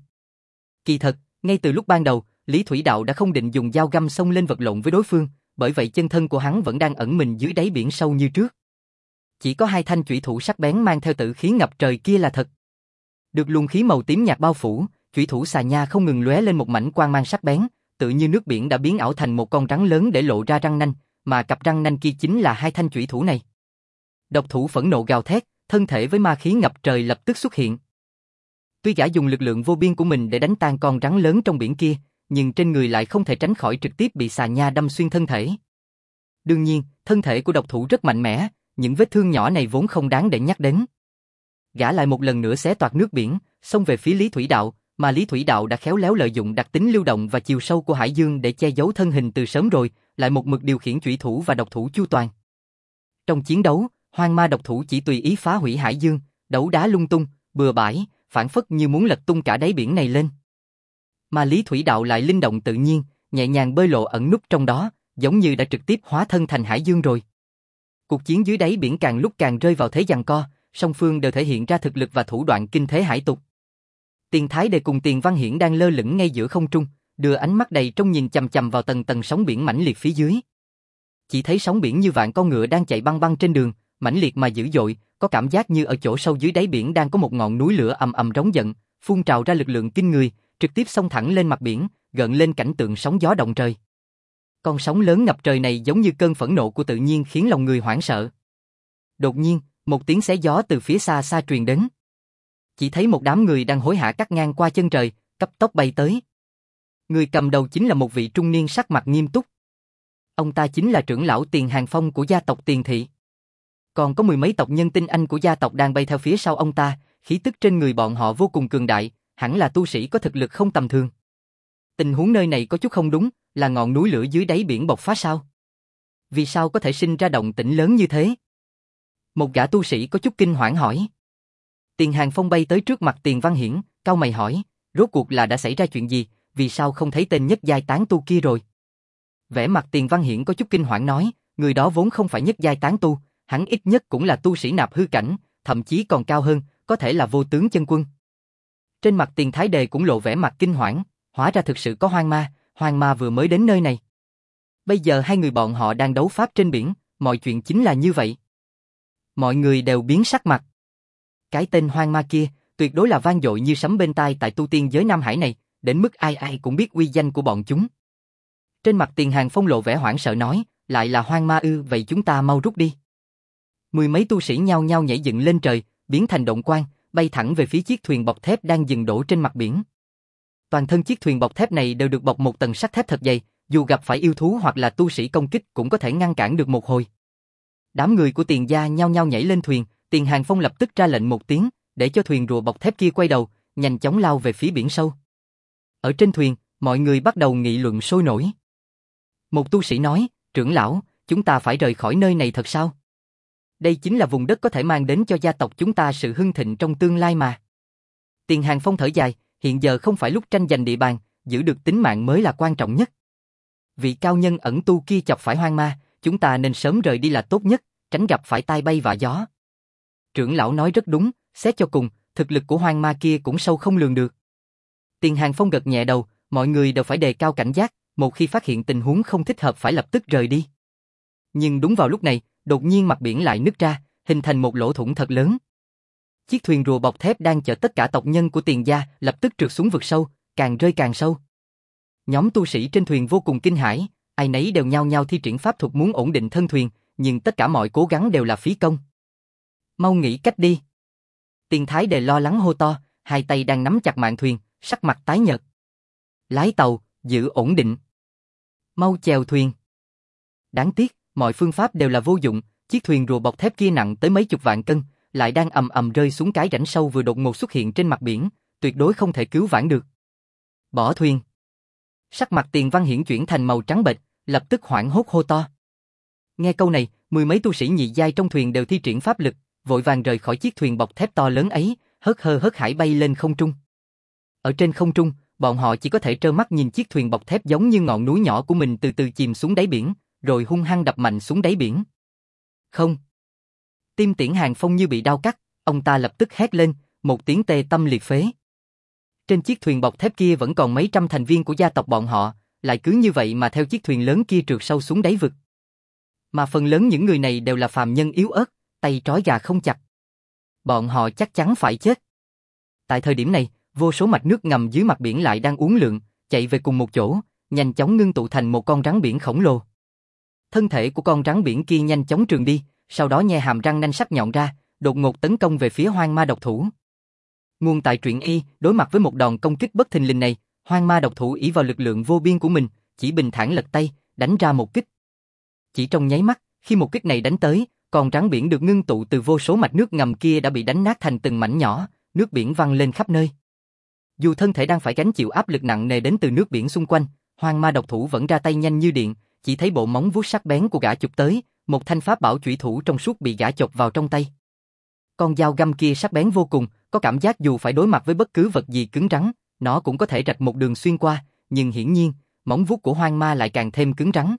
Kỳ thật, ngay từ lúc ban đầu, Lý Thủy Đạo đã không định dùng dao găm xông lên vật lộn với đối phương, bởi vậy chân thân của hắn vẫn đang ẩn mình dưới đáy biển sâu như trước. Chỉ có hai thanh chủy thủ sắc bén mang theo tự khí ngập trời kia là thật. Được luồng khí màu tím nhạt bao phủ, chủy thủ xà nha không ngừng lóe lên một mảnh quang mang sắc bén, tự như nước biển đã biến ảo thành một con rắn lớn để lộ ra răng nanh, mà cặp răng nanh kia chính là hai thanh chủy thủ này. Độc thủ phẫn nộ gào thét, thân thể với ma khí ngập trời lập tức xuất hiện. Tuy gã dùng lực lượng vô biên của mình để đánh tan con rắn lớn trong biển kia, nhưng trên người lại không thể tránh khỏi trực tiếp bị xà nha đâm xuyên thân thể. Đương nhiên, thân thể của độc thủ rất mạnh mẽ, những vết thương nhỏ này vốn không đáng để nhắc đến. Gã lại một lần nữa xé toạc nước biển, xông về phía Lý Thủy Đạo, mà Lý Thủy Đạo đã khéo léo lợi dụng đặc tính lưu động và chiều sâu của hải dương để che giấu thân hình từ sớm rồi, lại một mực điều khiển chủy thủ và độc thủ chu toàn. Trong chiến đấu, hoang ma độc thủ chỉ tùy ý phá hủy hải dương, đấu đá lung tung, bừa bãi, phản phất như muốn lật tung cả đáy biển này lên. Mà Lý Thủy Đạo lại linh động tự nhiên, nhẹ nhàng bơi lộ ẩn núp trong đó, giống như đã trực tiếp hóa thân thành hải dương rồi. Cuộc chiến dưới đáy biển càng lúc càng rơi vào thế giằng co, song phương đều thể hiện ra thực lực và thủ đoạn kinh thế hải tục. Tiền Thái Đề cùng Tiền Văn Hiển đang lơ lửng ngay giữa không trung, đưa ánh mắt đầy trông nhìn chằm chằm vào tầng tầng sóng biển mãnh liệt phía dưới. Chỉ thấy sóng biển như vạn con ngựa đang chạy băng băng trên đường, mãnh liệt mà dữ dội, có cảm giác như ở chỗ sâu dưới đáy biển đang có một ngọn núi lửa ầm ầm rống giận, phun trào ra lực lượng kinh người, trực tiếp xông thẳng lên mặt biển, gợn lên cảnh tượng sóng gió động trời. Con sóng lớn ngập trời này giống như cơn phẫn nộ của tự nhiên khiến lòng người hoảng sợ. Đột nhiên, một tiếng xé gió từ phía xa xa truyền đến. Chỉ thấy một đám người đang hối hả cắt ngang qua chân trời, cấp tốc bay tới. Người cầm đầu chính là một vị trung niên sắc mặt nghiêm túc. Ông ta chính là trưởng lão Tiền Hàng Phong của gia tộc Tiền Thị. Còn có mười mấy tộc nhân tinh anh của gia tộc đang bay theo phía sau ông ta, khí tức trên người bọn họ vô cùng cường đại, hẳn là tu sĩ có thực lực không tầm thường. Tình huống nơi này có chút không đúng, là ngọn núi lửa dưới đáy biển bộc phát sao? Vì sao có thể sinh ra động tĩnh lớn như thế? Một gã tu sĩ có chút kinh hoảng hỏi. Tiền Hàng Phong bay tới trước mặt Tiền Văn Hiển, cau mày hỏi, rốt cuộc là đã xảy ra chuyện gì, vì sao không thấy tên nhất giai tán tu kia rồi? Vẻ mặt Tiền Văn Hiển có chút kinh hoảng nói, người đó vốn không phải nhất giai tán tu, hắn ít nhất cũng là tu sĩ nạp hư cảnh, thậm chí còn cao hơn, có thể là vô tướng chân quân. Trên mặt Tiền Thái Đề cũng lộ vẻ mặt kinh hoảng, hóa ra thực sự có hoang ma, hoang ma vừa mới đến nơi này. Bây giờ hai người bọn họ đang đấu pháp trên biển, mọi chuyện chính là như vậy. Mọi người đều biến sắc mặt. Cái tên hoang ma kia, tuyệt đối là vang dội như sấm bên tai tại tu tiên giới Nam Hải này, đến mức ai ai cũng biết uy danh của bọn chúng. Trên mặt Tiền Hàng Phong lộ vẻ hoảng sợ nói, lại là hoang ma ư, vậy chúng ta mau rút đi. Mười mấy tu sĩ nhao nhao nhảy dựng lên trời, biến thành động quang, bay thẳng về phía chiếc thuyền bọc thép đang dừng đổ trên mặt biển. Toàn thân chiếc thuyền bọc thép này đều được bọc một tầng sắt thép thật dày, dù gặp phải yêu thú hoặc là tu sĩ công kích cũng có thể ngăn cản được một hồi. Đám người của Tiền gia nhao nhao nhảy lên thuyền, Tiền Hàng Phong lập tức ra lệnh một tiếng, để cho thuyền rùa bọc thép kia quay đầu, nhanh chóng lao về phía biển sâu. Ở trên thuyền, mọi người bắt đầu nghị luận sôi nổi. Một tu sĩ nói, trưởng lão, chúng ta phải rời khỏi nơi này thật sao? Đây chính là vùng đất có thể mang đến cho gia tộc chúng ta sự hưng thịnh trong tương lai mà. Tiền Hàng Phong thở dài, hiện giờ không phải lúc tranh giành địa bàn, giữ được tính mạng mới là quan trọng nhất. Vị cao nhân ẩn tu kia chọc phải hoang ma, chúng ta nên sớm rời đi là tốt nhất, tránh gặp phải tai bay vạ gió. Trưởng lão nói rất đúng, xét cho cùng, thực lực của hoang ma kia cũng sâu không lường được. Tiền Hàng Phong gật nhẹ đầu, mọi người đều phải đề cao cảnh giác, một khi phát hiện tình huống không thích hợp phải lập tức rời đi. Nhưng đúng vào lúc này, đột nhiên mặt biển lại nứt ra, hình thành một lỗ thủng thật lớn. Chiếc thuyền rùa bọc thép đang chở tất cả tộc nhân của Tiền gia lập tức trượt xuống vực sâu, càng rơi càng sâu. Nhóm tu sĩ trên thuyền vô cùng kinh hãi, ai nấy đều nhao nhao thi triển pháp thuật muốn ổn định thân thuyền, nhưng tất cả mọi cố gắng đều là phí công. Mau nghĩ cách đi. Tiền Thái Đề lo lắng hô to, hai tay đang nắm chặt mạn thuyền, sắc mặt tái nhợt. Lái tàu, giữ ổn định. Mau chèo thuyền. Đáng tiếc, mọi phương pháp đều là vô dụng, chiếc thuyền rùa bọc thép kia nặng tới mấy chục vạn cân, lại đang ầm ầm rơi xuống cái rãnh sâu vừa đột ngột xuất hiện trên mặt biển, tuyệt đối không thể cứu vãn được. Bỏ thuyền. Sắc mặt Tiền Văn Hiển chuyển thành màu trắng bệch, lập tức hoảng hốt hô to. Nghe câu này, mười mấy tu sĩ nhị giai trong thuyền đều thi triển pháp lực, vội vàng rời khỏi chiếc thuyền bọc thép to lớn ấy, hớt hơ hớt hải bay lên không trung. Ở trên không trung, bọn họ chỉ có thể trơ mắt nhìn chiếc thuyền bọc thép giống như ngọn núi nhỏ của mình từ từ chìm xuống đáy biển, rồi hung hăng đập mạnh xuống đáy biển. Không. Tim Tiễn Hàng Phong như bị đau cắt, ông ta lập tức hét lên, một tiếng tê tâm liệt phế. Trên chiếc thuyền bọc thép kia vẫn còn mấy trăm thành viên của gia tộc bọn họ, lại cứ như vậy mà theo chiếc thuyền lớn kia trượt sâu xuống đáy vực. Mà phần lớn những người này đều là phàm nhân yếu ớt, tay trói gà không chặt. Bọn họ chắc chắn phải chết. Tại thời điểm này, vô số mạch nước ngầm dưới mặt biển lại đang uốn lượn, chạy về cùng một chỗ, nhanh chóng ngưng tụ thành một con rắn biển khổng lồ. Thân thể của con rắn biển kia nhanh chóng trường đi, sau đó nhe hàm răng nanh sắc nhọn ra, đột ngột tấn công về phía hoang ma độc thủ. Nguồn tại truyện y, đối mặt với một đòn công kích bất thình lình này, hoang ma độc thủ ỷ vào lực lượng vô biên của mình, chỉ bình thản lật tay, đánh ra một kích. Chỉ trong nháy mắt, khi một kích này đánh tới, con rắn biển được ngưng tụ từ vô số mạch nước ngầm kia đã bị đánh nát thành từng mảnh nhỏ, nước biển văng lên khắp nơi. Dù thân thể đang phải gánh chịu áp lực nặng nề đến từ nước biển xung quanh, hoang ma độc thủ vẫn ra tay nhanh như điện, chỉ thấy bộ móng vuốt sắc bén của gã chụp tới, một thanh pháp bảo chủy thủ trong suốt bị gã chộp vào trong tay. Con dao găm kia sắc bén vô cùng, có cảm giác dù phải đối mặt với bất cứ vật gì cứng rắn, nó cũng có thể rạch một đường xuyên qua, nhưng hiển nhiên, móng vuốt của hoang ma lại càng thêm cứng rắn.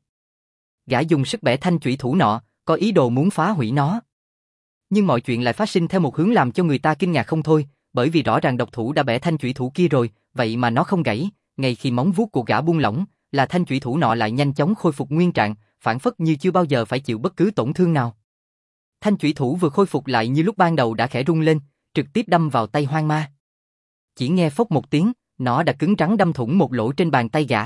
Gã dùng sức bẻ thanh chủy thủ nọ, có ý đồ muốn phá hủy nó. Nhưng mọi chuyện lại phát sinh theo một hướng làm cho người ta kinh ngạc không thôi, bởi vì rõ ràng độc thủ đã bẻ thanh chủy thủ kia rồi, vậy mà nó không gãy, ngay khi móng vuốt của gã buông lỏng, là thanh chủy thủ nọ lại nhanh chóng khôi phục nguyên trạng, phản phất như chưa bao giờ phải chịu bất cứ tổn thương nào. Thanh chủy thủ vừa khôi phục lại như lúc ban đầu đã khẽ rung lên, trực tiếp đâm vào tay hoang ma. Chỉ nghe phốc một tiếng, nó đã cứng rắn đâm thủng một lỗ trên bàn tay gã.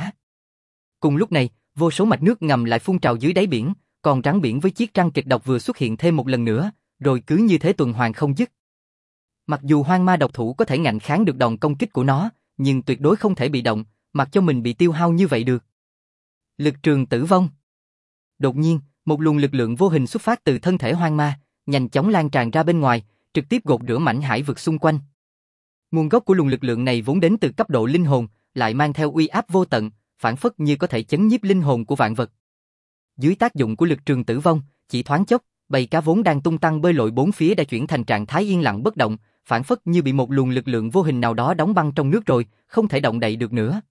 Cùng lúc này, vô số mạch nước ngầm lại phun trào dưới đáy biển, còn rắn biển với chiếc răng kịch độc vừa xuất hiện thêm một lần nữa, rồi cứ như thế tuần hoàn không dứt. Mặc dù hoang ma độc thủ có thể ngạnh kháng được đòn công kích của nó, nhưng tuyệt đối không thể bị động, mặc cho mình bị tiêu hao như vậy được. Lực trường tử vong. Đột nhiên, một luồng lực lượng vô hình xuất phát từ thân thể hoang ma, nhanh chóng lan tràn ra bên ngoài, trực tiếp gột rửa mảnh hải vực xung quanh. Nguồn gốc của luồng lực lượng này vốn đến từ cấp độ linh hồn, lại mang theo uy áp vô tận, phản phất như có thể chấn nhiếp linh hồn của vạn vật. Dưới tác dụng của lực trường tử vong, chỉ thoáng chốc, bầy cá vốn đang tung tăng bơi lội bốn phía đã chuyển thành trạng thái yên lặng bất động, phản phất như bị một luồng lực lượng vô hình nào đó đóng băng trong nước rồi, không thể động đậy được nữa.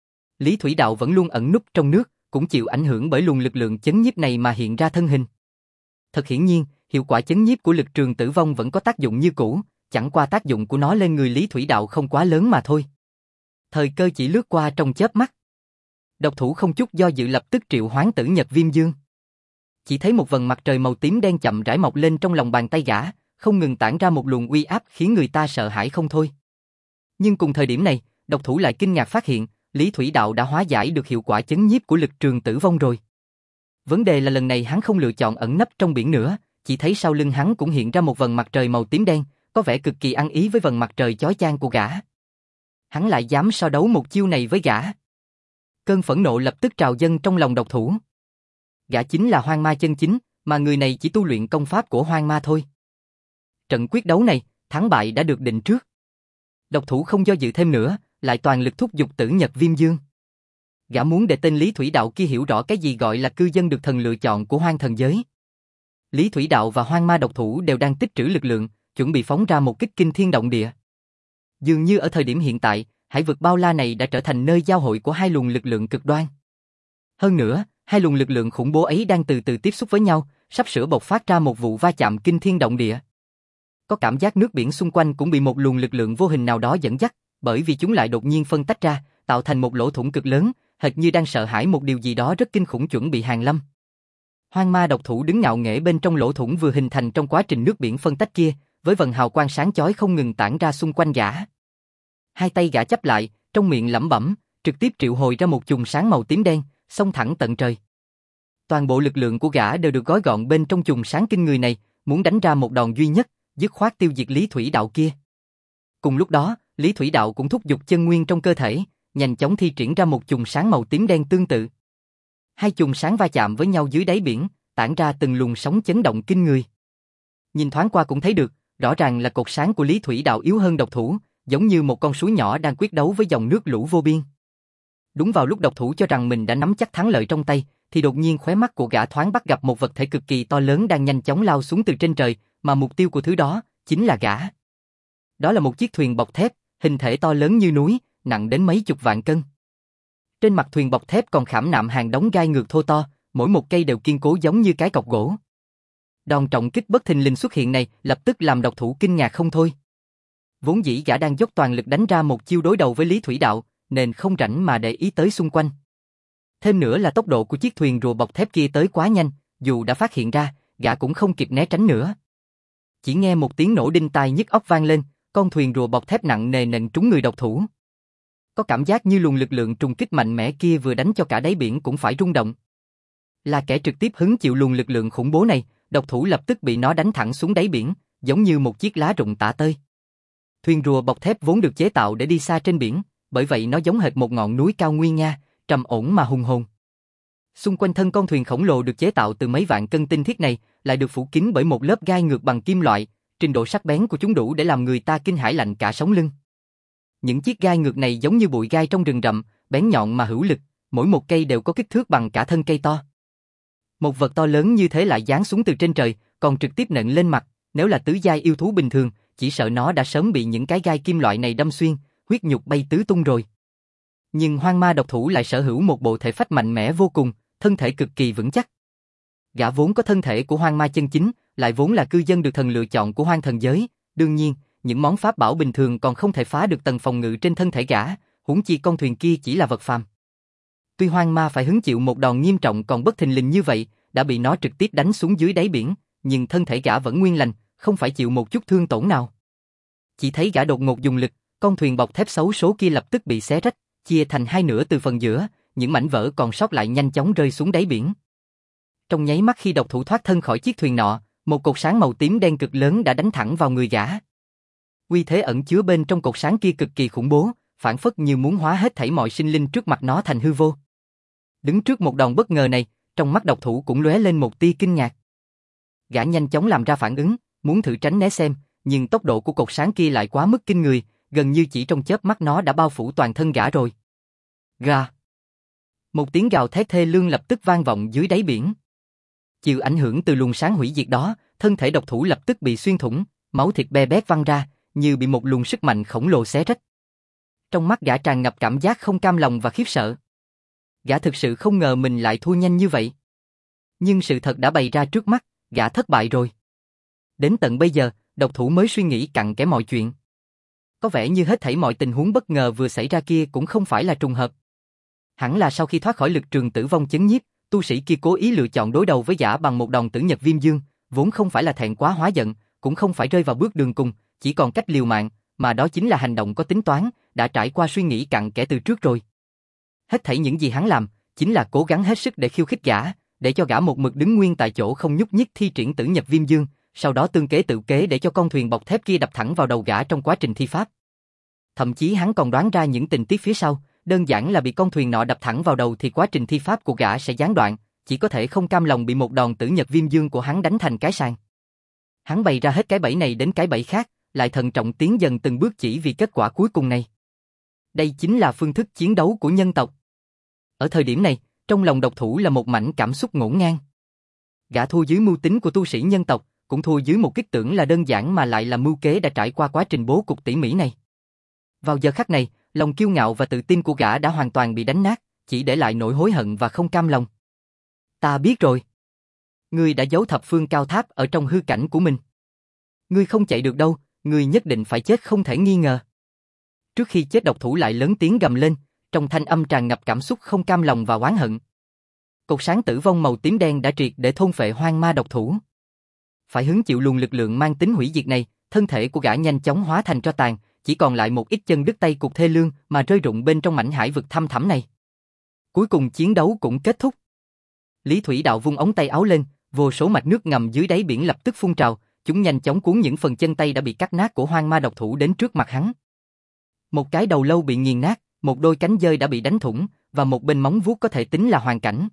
Lý Thủy Đạo vẫn luôn ẩn núp trong nước, cũng chịu ảnh hưởng bởi luồng lực lượng chấn nhiếp này mà hiện ra thân hình. Thật hiển nhiên, hiệu quả chấn nhiếp của lực trường tử vong vẫn có tác dụng như cũ, chẳng qua tác dụng của nó lên người Lý Thủy Đạo không quá lớn mà thôi. Thời cơ chỉ lướt qua trong chớp mắt. Độc thủ không chút do dự lập tức triệu hoán Tử Nhật Viêm Dương. Chỉ thấy một vầng mặt trời màu tím đen chậm rãi mọc lên trong lòng bàn tay gã, không ngừng tản ra một luồng uy áp khiến người ta sợ hãi không thôi. Nhưng cùng thời điểm này, độc thủ lại kinh ngạc phát hiện, Lý Thủy Đạo đã hóa giải được hiệu quả chấn nhiếp của lực trường tử vong rồi. Vấn đề là lần này hắn không lựa chọn ẩn nấp trong biển nữa, chỉ thấy sau lưng hắn cũng hiện ra một vầng mặt trời màu tím đen, có vẻ cực kỳ ăn ý với vầng mặt trời chói chang của gã. Hắn lại dám so đấu một chiêu này với gã. Cơn phẫn nộ lập tức trào dâng trong lòng độc thủ. Gã chính là hoang ma chân chính, mà người này chỉ tu luyện công pháp của hoang ma thôi. Trận quyết đấu này, thắng bại đã được định trước. Độc thủ không do dự thêm nữa, lại toàn lực thúc giục Tử Nhật Viêm Dương. Gã muốn để tên Lý Thủy Đạo kia hiểu rõ cái gì gọi là cư dân được thần lựa chọn của hoang thần giới. Lý Thủy Đạo và hoang ma độc thủ đều đang tích trữ lực lượng, chuẩn bị phóng ra một kích kinh thiên động địa. Dường như ở thời điểm hiện tại, hải vực bao la này đã trở thành nơi giao hội của hai luồng lực lượng cực đoan. Hơn nữa, hai luồng lực lượng khủng bố ấy đang từ từ tiếp xúc với nhau, sắp sửa bộc phát ra một vụ va chạm kinh thiên động địa. Có cảm giác nước biển xung quanh cũng bị một luồng lực lượng vô hình nào đó dẫn dắt, bởi vì chúng lại đột nhiên phân tách ra, tạo thành một lỗ thủng cực lớn, hệt như đang sợ hãi một điều gì đó rất kinh khủng chuẩn bị hàng lâm. Hoang ma độc thủ đứng ngạo nghễ bên trong lỗ thủng vừa hình thành trong quá trình nước biển phân tách kia, với vầng hào quang sáng chói không ngừng tản ra xung quanh gã. Hai tay gã chắp lại, trong miệng lẩm bẩm, trực tiếp triệu hồi ra một chùm sáng màu tím đen, xông thẳng tận trời. Toàn bộ lực lượng của gã đều được gói gọn bên trong chùm sáng kinh người này, muốn đánh ra một đòn duy nhất, dứt khoát tiêu diệt Lý Thủy Đạo kia. Cùng lúc đó, Lý Thủy Đạo cũng thúc giục chân nguyên trong cơ thể, nhanh chóng thi triển ra một chùm sáng màu tím đen tương tự. Hai chùm sáng va chạm với nhau dưới đáy biển, tản ra từng luồng sóng chấn động kinh người. Nhìn thoáng qua cũng thấy được, rõ ràng là cột sáng của Lý Thủy Đạo yếu hơn độc thủ, giống như một con suối nhỏ đang quyết đấu với dòng nước lũ vô biên. Đúng vào lúc độc thủ cho rằng mình đã nắm chắc thắng lợi trong tay, thì đột nhiên khóe mắt của gã thoáng bắt gặp một vật thể cực kỳ to lớn đang nhanh chóng lao xuống từ trên trời, mà mục tiêu của thứ đó chính là gã. Đó là một chiếc thuyền bọc thép, hình thể to lớn như núi, nặng đến mấy chục vạn cân. Trên mặt thuyền bọc thép còn khảm nạm hàng đống gai ngược thô to, mỗi một cây đều kiên cố giống như cái cọc gỗ. Đòn trọng kích bất thình lình xuất hiện này lập tức làm độc thủ kinh ngạc không thôi. Vốn dĩ gã đang dốc toàn lực đánh ra một chiêu đối đầu với Lý Thủy Đạo, nên không rảnh mà để ý tới xung quanh. Thêm nữa là tốc độ của chiếc thuyền rùa bọc thép kia tới quá nhanh, dù đã phát hiện ra, gã cũng không kịp né tránh nữa. Chỉ nghe một tiếng nổ đinh tai nhức óc vang lên, con thuyền rùa bọc thép nặng nề nện trúng người độc thủ. Có cảm giác như luồng lực lượng trùng kích mạnh mẽ kia vừa đánh cho cả đáy biển cũng phải rung động. Là kẻ trực tiếp hứng chịu luồng lực lượng khủng bố này, độc thủ lập tức bị nó đánh thẳng xuống đáy biển, giống như một chiếc lá rụng tả tơi. Thuyền rùa bọc thép vốn được chế tạo để đi xa trên biển, bởi vậy nó giống hệt một ngọn núi cao nguy nga, trầm ổn mà hùng hồn. Xung quanh thân con thuyền khổng lồ được chế tạo từ mấy vạn cân tinh thiết này, lại được phủ kín bởi một lớp gai ngược bằng kim loại, trình độ sắc bén của chúng đủ để làm người ta kinh hãi lạnh cả sống lưng. Những chiếc gai ngược này giống như bụi gai trong rừng rậm, bén nhọn mà hữu lực, mỗi một cây đều có kích thước bằng cả thân cây to. Một vật to lớn như thế lại giáng xuống từ trên trời, còn trực tiếp nện lên mặt, nếu là tứ giai yêu thú bình thường, chỉ sợ nó đã sớm bị những cái gai kim loại này đâm xuyên, huyết nhục bay tứ tung rồi. Nhưng hoang ma độc thủ lại sở hữu một bộ thể phách mạnh mẽ vô cùng, thân thể cực kỳ vững chắc. Gã vốn có thân thể của hoang ma chân chính, lại vốn là cư dân được thần lựa chọn của hoang thần giới, đương nhiên, những món pháp bảo bình thường còn không thể phá được tầng phòng ngự trên thân thể gã, huống chi con thuyền kia chỉ là vật phàm. Tuy hoang ma phải hứng chịu một đòn nghiêm trọng còn bất thình lình như vậy, đã bị nó trực tiếp đánh xuống dưới đáy biển, nhưng thân thể gã vẫn nguyên lành, không phải chịu một chút thương tổn nào. Chỉ thấy gã đột ngột dùng lực, con thuyền bọc thép xấu số kia lập tức bị xé rách, chia thành hai nửa từ phần giữa, những mảnh vỡ còn sót lại nhanh chóng rơi xuống đáy biển. Trong nháy mắt khi độc thủ thoát thân khỏi chiếc thuyền nọ, một cột sáng màu tím đen cực lớn đã đánh thẳng vào người gã. Uy thế ẩn chứa bên trong cột sáng kia cực kỳ khủng bố, phản phất như muốn hóa hết thảy mọi sinh linh trước mặt nó thành hư vô. Đứng trước một đòn bất ngờ này, trong mắt độc thủ cũng lóe lên một tia kinh ngạc. Gã nhanh chóng làm ra phản ứng, muốn thử tránh né xem, nhưng tốc độ của cột sáng kia lại quá mức kinh người, gần như chỉ trong chớp mắt nó đã bao phủ toàn thân gã rồi. Gà! Một tiếng gào thét thê lương lập tức vang vọng dưới đáy biển. Chịu ảnh hưởng từ luồng sáng hủy diệt đó, thân thể độc thủ lập tức bị xuyên thủng, máu thịt be bét văng ra, như bị một luồng sức mạnh khổng lồ xé rách. Trong mắt gã tràn ngập cảm giác không cam lòng và khiếp sợ. Gã thực sự không ngờ mình lại thua nhanh như vậy. Nhưng sự thật đã bày ra trước mắt, gã thất bại rồi. Đến tận bây giờ, độc thủ mới suy nghĩ cặn kẽ mọi chuyện. Có vẻ như hết thảy mọi tình huống bất ngờ vừa xảy ra kia cũng không phải là trùng hợp. Hẳn là sau khi thoát khỏi lực trường tử vong chấn nhiếp, tu sĩ kia cố ý lựa chọn đối đầu với gã bằng một đòn tử nhật viêm dương, vốn không phải là thẹn quá hóa giận, cũng không phải rơi vào bước đường cùng, chỉ còn cách liều mạng, mà đó chính là hành động có tính toán, đã trải qua suy nghĩ cặn kẽ từ trước rồi. Hết thảy những gì hắn làm, chính là cố gắng hết sức để khiêu khích gã, để cho gã một mực đứng nguyên tại chỗ không nhúc nhích thi triển tử nhật viêm dương, sau đó tương kế tự kế để cho con thuyền bọc thép kia đập thẳng vào đầu gã trong quá trình thi pháp. Thậm chí hắn còn đoán ra những tình tiết phía sau, đơn giản là bị con thuyền nọ đập thẳng vào đầu thì quá trình thi pháp của gã sẽ gián đoạn, chỉ có thể không cam lòng bị một đòn tử nhật viêm dương của hắn đánh thành cái sàng. Hắn bày ra hết cái bẫy này đến cái bẫy khác, lại thận trọng tiến dần từng bước chỉ vì kết quả cuối cùng này. Đây chính là phương thức chiến đấu của nhân tộc. Ở thời điểm này, trong lòng độc thủ là một mảnh cảm xúc ngổn ngang. Gã thua dưới mưu tính của tu sĩ nhân tộc, cũng thua dưới một kích tưởng là đơn giản mà lại là mưu kế đã trải qua quá trình bố cục tỉ mỉ này. Vào giờ khắc này, lòng kiêu ngạo và tự tin của gã đã hoàn toàn bị đánh nát, chỉ để lại nỗi hối hận và không cam lòng. Ta biết rồi. Ngươi đã giấu thập phương cao tháp ở trong hư cảnh của mình. Ngươi không chạy được đâu, ngươi nhất định phải chết không thể nghi ngờ. Trước khi chết độc thủ lại lớn tiếng gầm lên, trong thanh âm tràn ngập cảm xúc không cam lòng và oán hận. Cột sáng tử vong màu tím đen đã triệt để thôn phệ hoang ma độc thủ. Phải hứng chịu luồng lực lượng mang tính hủy diệt này, thân thể của gã nhanh chóng hóa thành tro tàn, chỉ còn lại một ít chân đứt tay cục thê lương mà rơi rụng bên trong mảnh hải vực thăm thẳm này. Cuối cùng chiến đấu cũng kết thúc. Lý Thủy Đạo vung ống tay áo lên, vô số mạch nước ngầm dưới đáy biển lập tức phun trào, chúng nhanh chóng cuốn những phần chân tay đã bị cắt nát của hoang ma độc thủ đến trước mặt hắn. Một cái đầu lâu bị nghiền nát, một đôi cánh dơi đã bị đánh thủng, và một bên móng vuốt có thể tính là hoàn cảnh.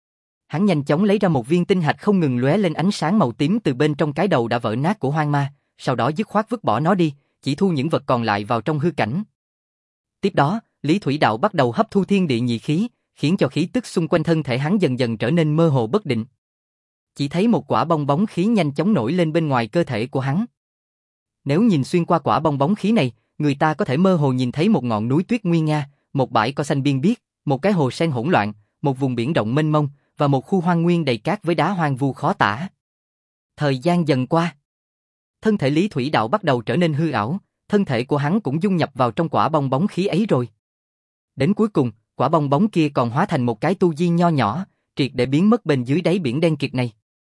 Hắn nhanh chóng lấy ra một viên tinh hạch không ngừng lóe lên ánh sáng màu tím từ bên trong cái đầu đã vỡ nát của hoang ma, sau đó dứt khoát vứt bỏ nó đi, chỉ thu những vật còn lại vào trong hư cảnh. Tiếp đó, Lý Thủy Đạo bắt đầu hấp thu thiên địa nhị khí, khiến cho khí tức xung quanh thân thể hắn dần dần trở nên mơ hồ bất định. Chỉ thấy một quả bong bóng khí nhanh chóng nổi lên bên ngoài cơ thể của hắn. Nếu nhìn xuyên qua quả bong bóng khí này, người ta có thể mơ hồ nhìn thấy một ngọn núi tuyết nguy nga, một bãi cỏ xanh biên biếc, một cái hồ sen hỗn loạn, một vùng biển rộng mênh mông, và một khu hoang nguyên đầy cát với đá hoang vu khó tả. Thời gian dần qua, thân thể Lý Thủy Đạo bắt đầu trở nên hư ảo, thân thể của hắn cũng dung nhập vào trong quả bong bóng khí ấy rồi. Đến cuối cùng, quả bong bóng kia còn hóa thành một cái tu di nho nhỏ, triệt để biến mất bên dưới đáy biển đen kịt này.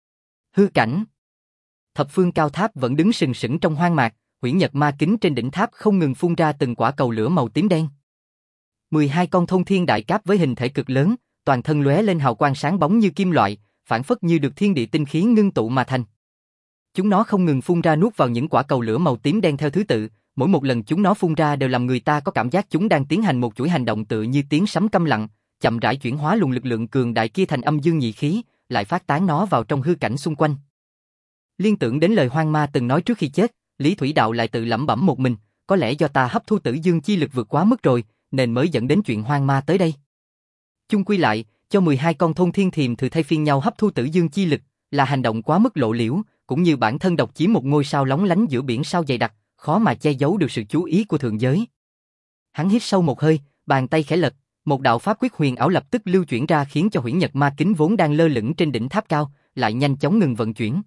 Hư cảnh. Thập phương cao tháp vẫn đứng sừng sững trong hoang mạc, huyễn nhật ma kính trên đỉnh tháp không ngừng phun ra từng quả cầu lửa màu tím đen. mười hai con thôn thiên đại cáp với hình thể cực lớn, toàn thân lóe lên hào quang sáng bóng như kim loại, phản phất như được thiên địa tinh khí ngưng tụ mà thành. Chúng nó không ngừng phun ra nuốt vào những quả cầu lửa màu tím đen theo thứ tự, mỗi một lần chúng nó phun ra đều làm người ta có cảm giác chúng đang tiến hành một chuỗi hành động tựa như tiếng sấm câm lặng, chậm rãi chuyển hóa luồng lực lượng cường đại kia thành âm dương nhị khí, lại phát tán nó vào trong hư cảnh xung quanh. Liên tưởng đến lời hoang ma từng nói trước khi chết, Lý Thủy Đạo lại tự lẩm bẩm một mình, có lẽ do ta hấp thu tử dương chi lực vượt quá mức rồi, nên mới dẫn đến chuyện hoang ma tới đây. Chung quy lại, cho mười hai con thôn thiên thiềm thử thay phiên nhau hấp thu tử dương chi lực, là hành động quá mức lộ liễu, cũng như bản thân độc chiếm một ngôi sao lóng lánh giữa biển sao dày đặc, khó mà che giấu được sự chú ý của thượng giới. Hắn hít sâu một hơi, bàn tay khẽ lật, một đạo pháp quyết huyền ảo lập tức lưu chuyển ra khiến cho huyễn nhật ma kính vốn đang lơ lửng trên đỉnh tháp cao, lại nhanh chóng ngừng vận chuyển.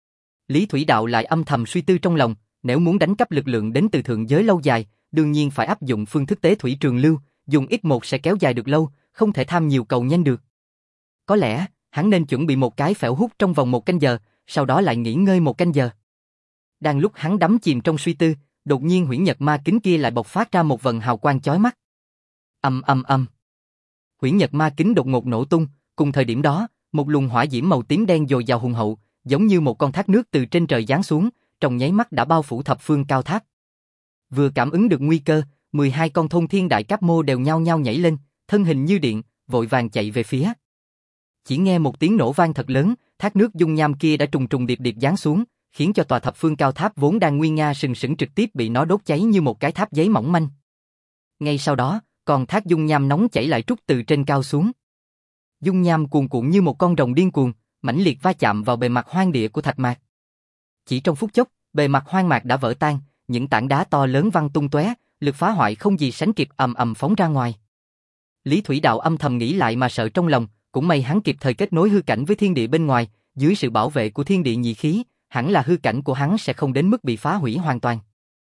Lý Thủy Đạo lại âm thầm suy tư trong lòng, nếu muốn đánh cắp lực lượng đến từ thượng giới lâu dài, đương nhiên phải áp dụng phương thức tế thủy trường lưu, dùng ít một sẽ kéo dài được lâu, không thể tham nhiều cầu nhanh được. Có lẽ, hắn nên chuẩn bị một cái phễu hút trong vòng một canh giờ, sau đó lại nghỉ ngơi một canh giờ. Đang lúc hắn đắm chìm trong suy tư, đột nhiên huyễn nhật ma kính kia lại bộc phát ra một vần hào quang chói mắt. Ầm ầm ầm. Huyễn nhật ma kính đột ngột nổ tung, cùng thời điểm đó, một luồng hỏa diễm màu tím đen dồi dào hùng hậu, giống như một con thác nước từ trên trời giáng xuống, trong nháy mắt đã bao phủ thập phương cao tháp. Vừa cảm ứng được nguy cơ, mười hai con thôn thiên đại cáp mô đều nhao nhao nhảy lên, thân hình như điện, vội vàng chạy về phía. Chỉ nghe một tiếng nổ vang thật lớn, thác nước dung nham kia đã trùng trùng điệp điệp giáng xuống, khiến cho tòa thập phương cao tháp vốn đang nguy nga sừng sững trực tiếp bị nó đốt cháy như một cái tháp giấy mỏng manh. Ngay sau đó, còn thác dung nham nóng chảy lại trút từ trên cao xuống. Dung nham cuồn cuộn như một con rồng điên cuồng, mãnh liệt va chạm vào bề mặt hoang địa của thạch mạc. Chỉ trong phút chốc, bề mặt hoang mạc đã vỡ tan, những tảng đá to lớn văng tung tóe, lực phá hoại không gì sánh kịp ầm ầm phóng ra ngoài. Lý Thủy Đạo âm thầm nghĩ lại mà sợ trong lòng, cũng may hắn kịp thời kết nối hư cảnh với thiên địa bên ngoài, dưới sự bảo vệ của thiên địa nhị khí, hẳn là hư cảnh của hắn sẽ không đến mức bị phá hủy hoàn toàn.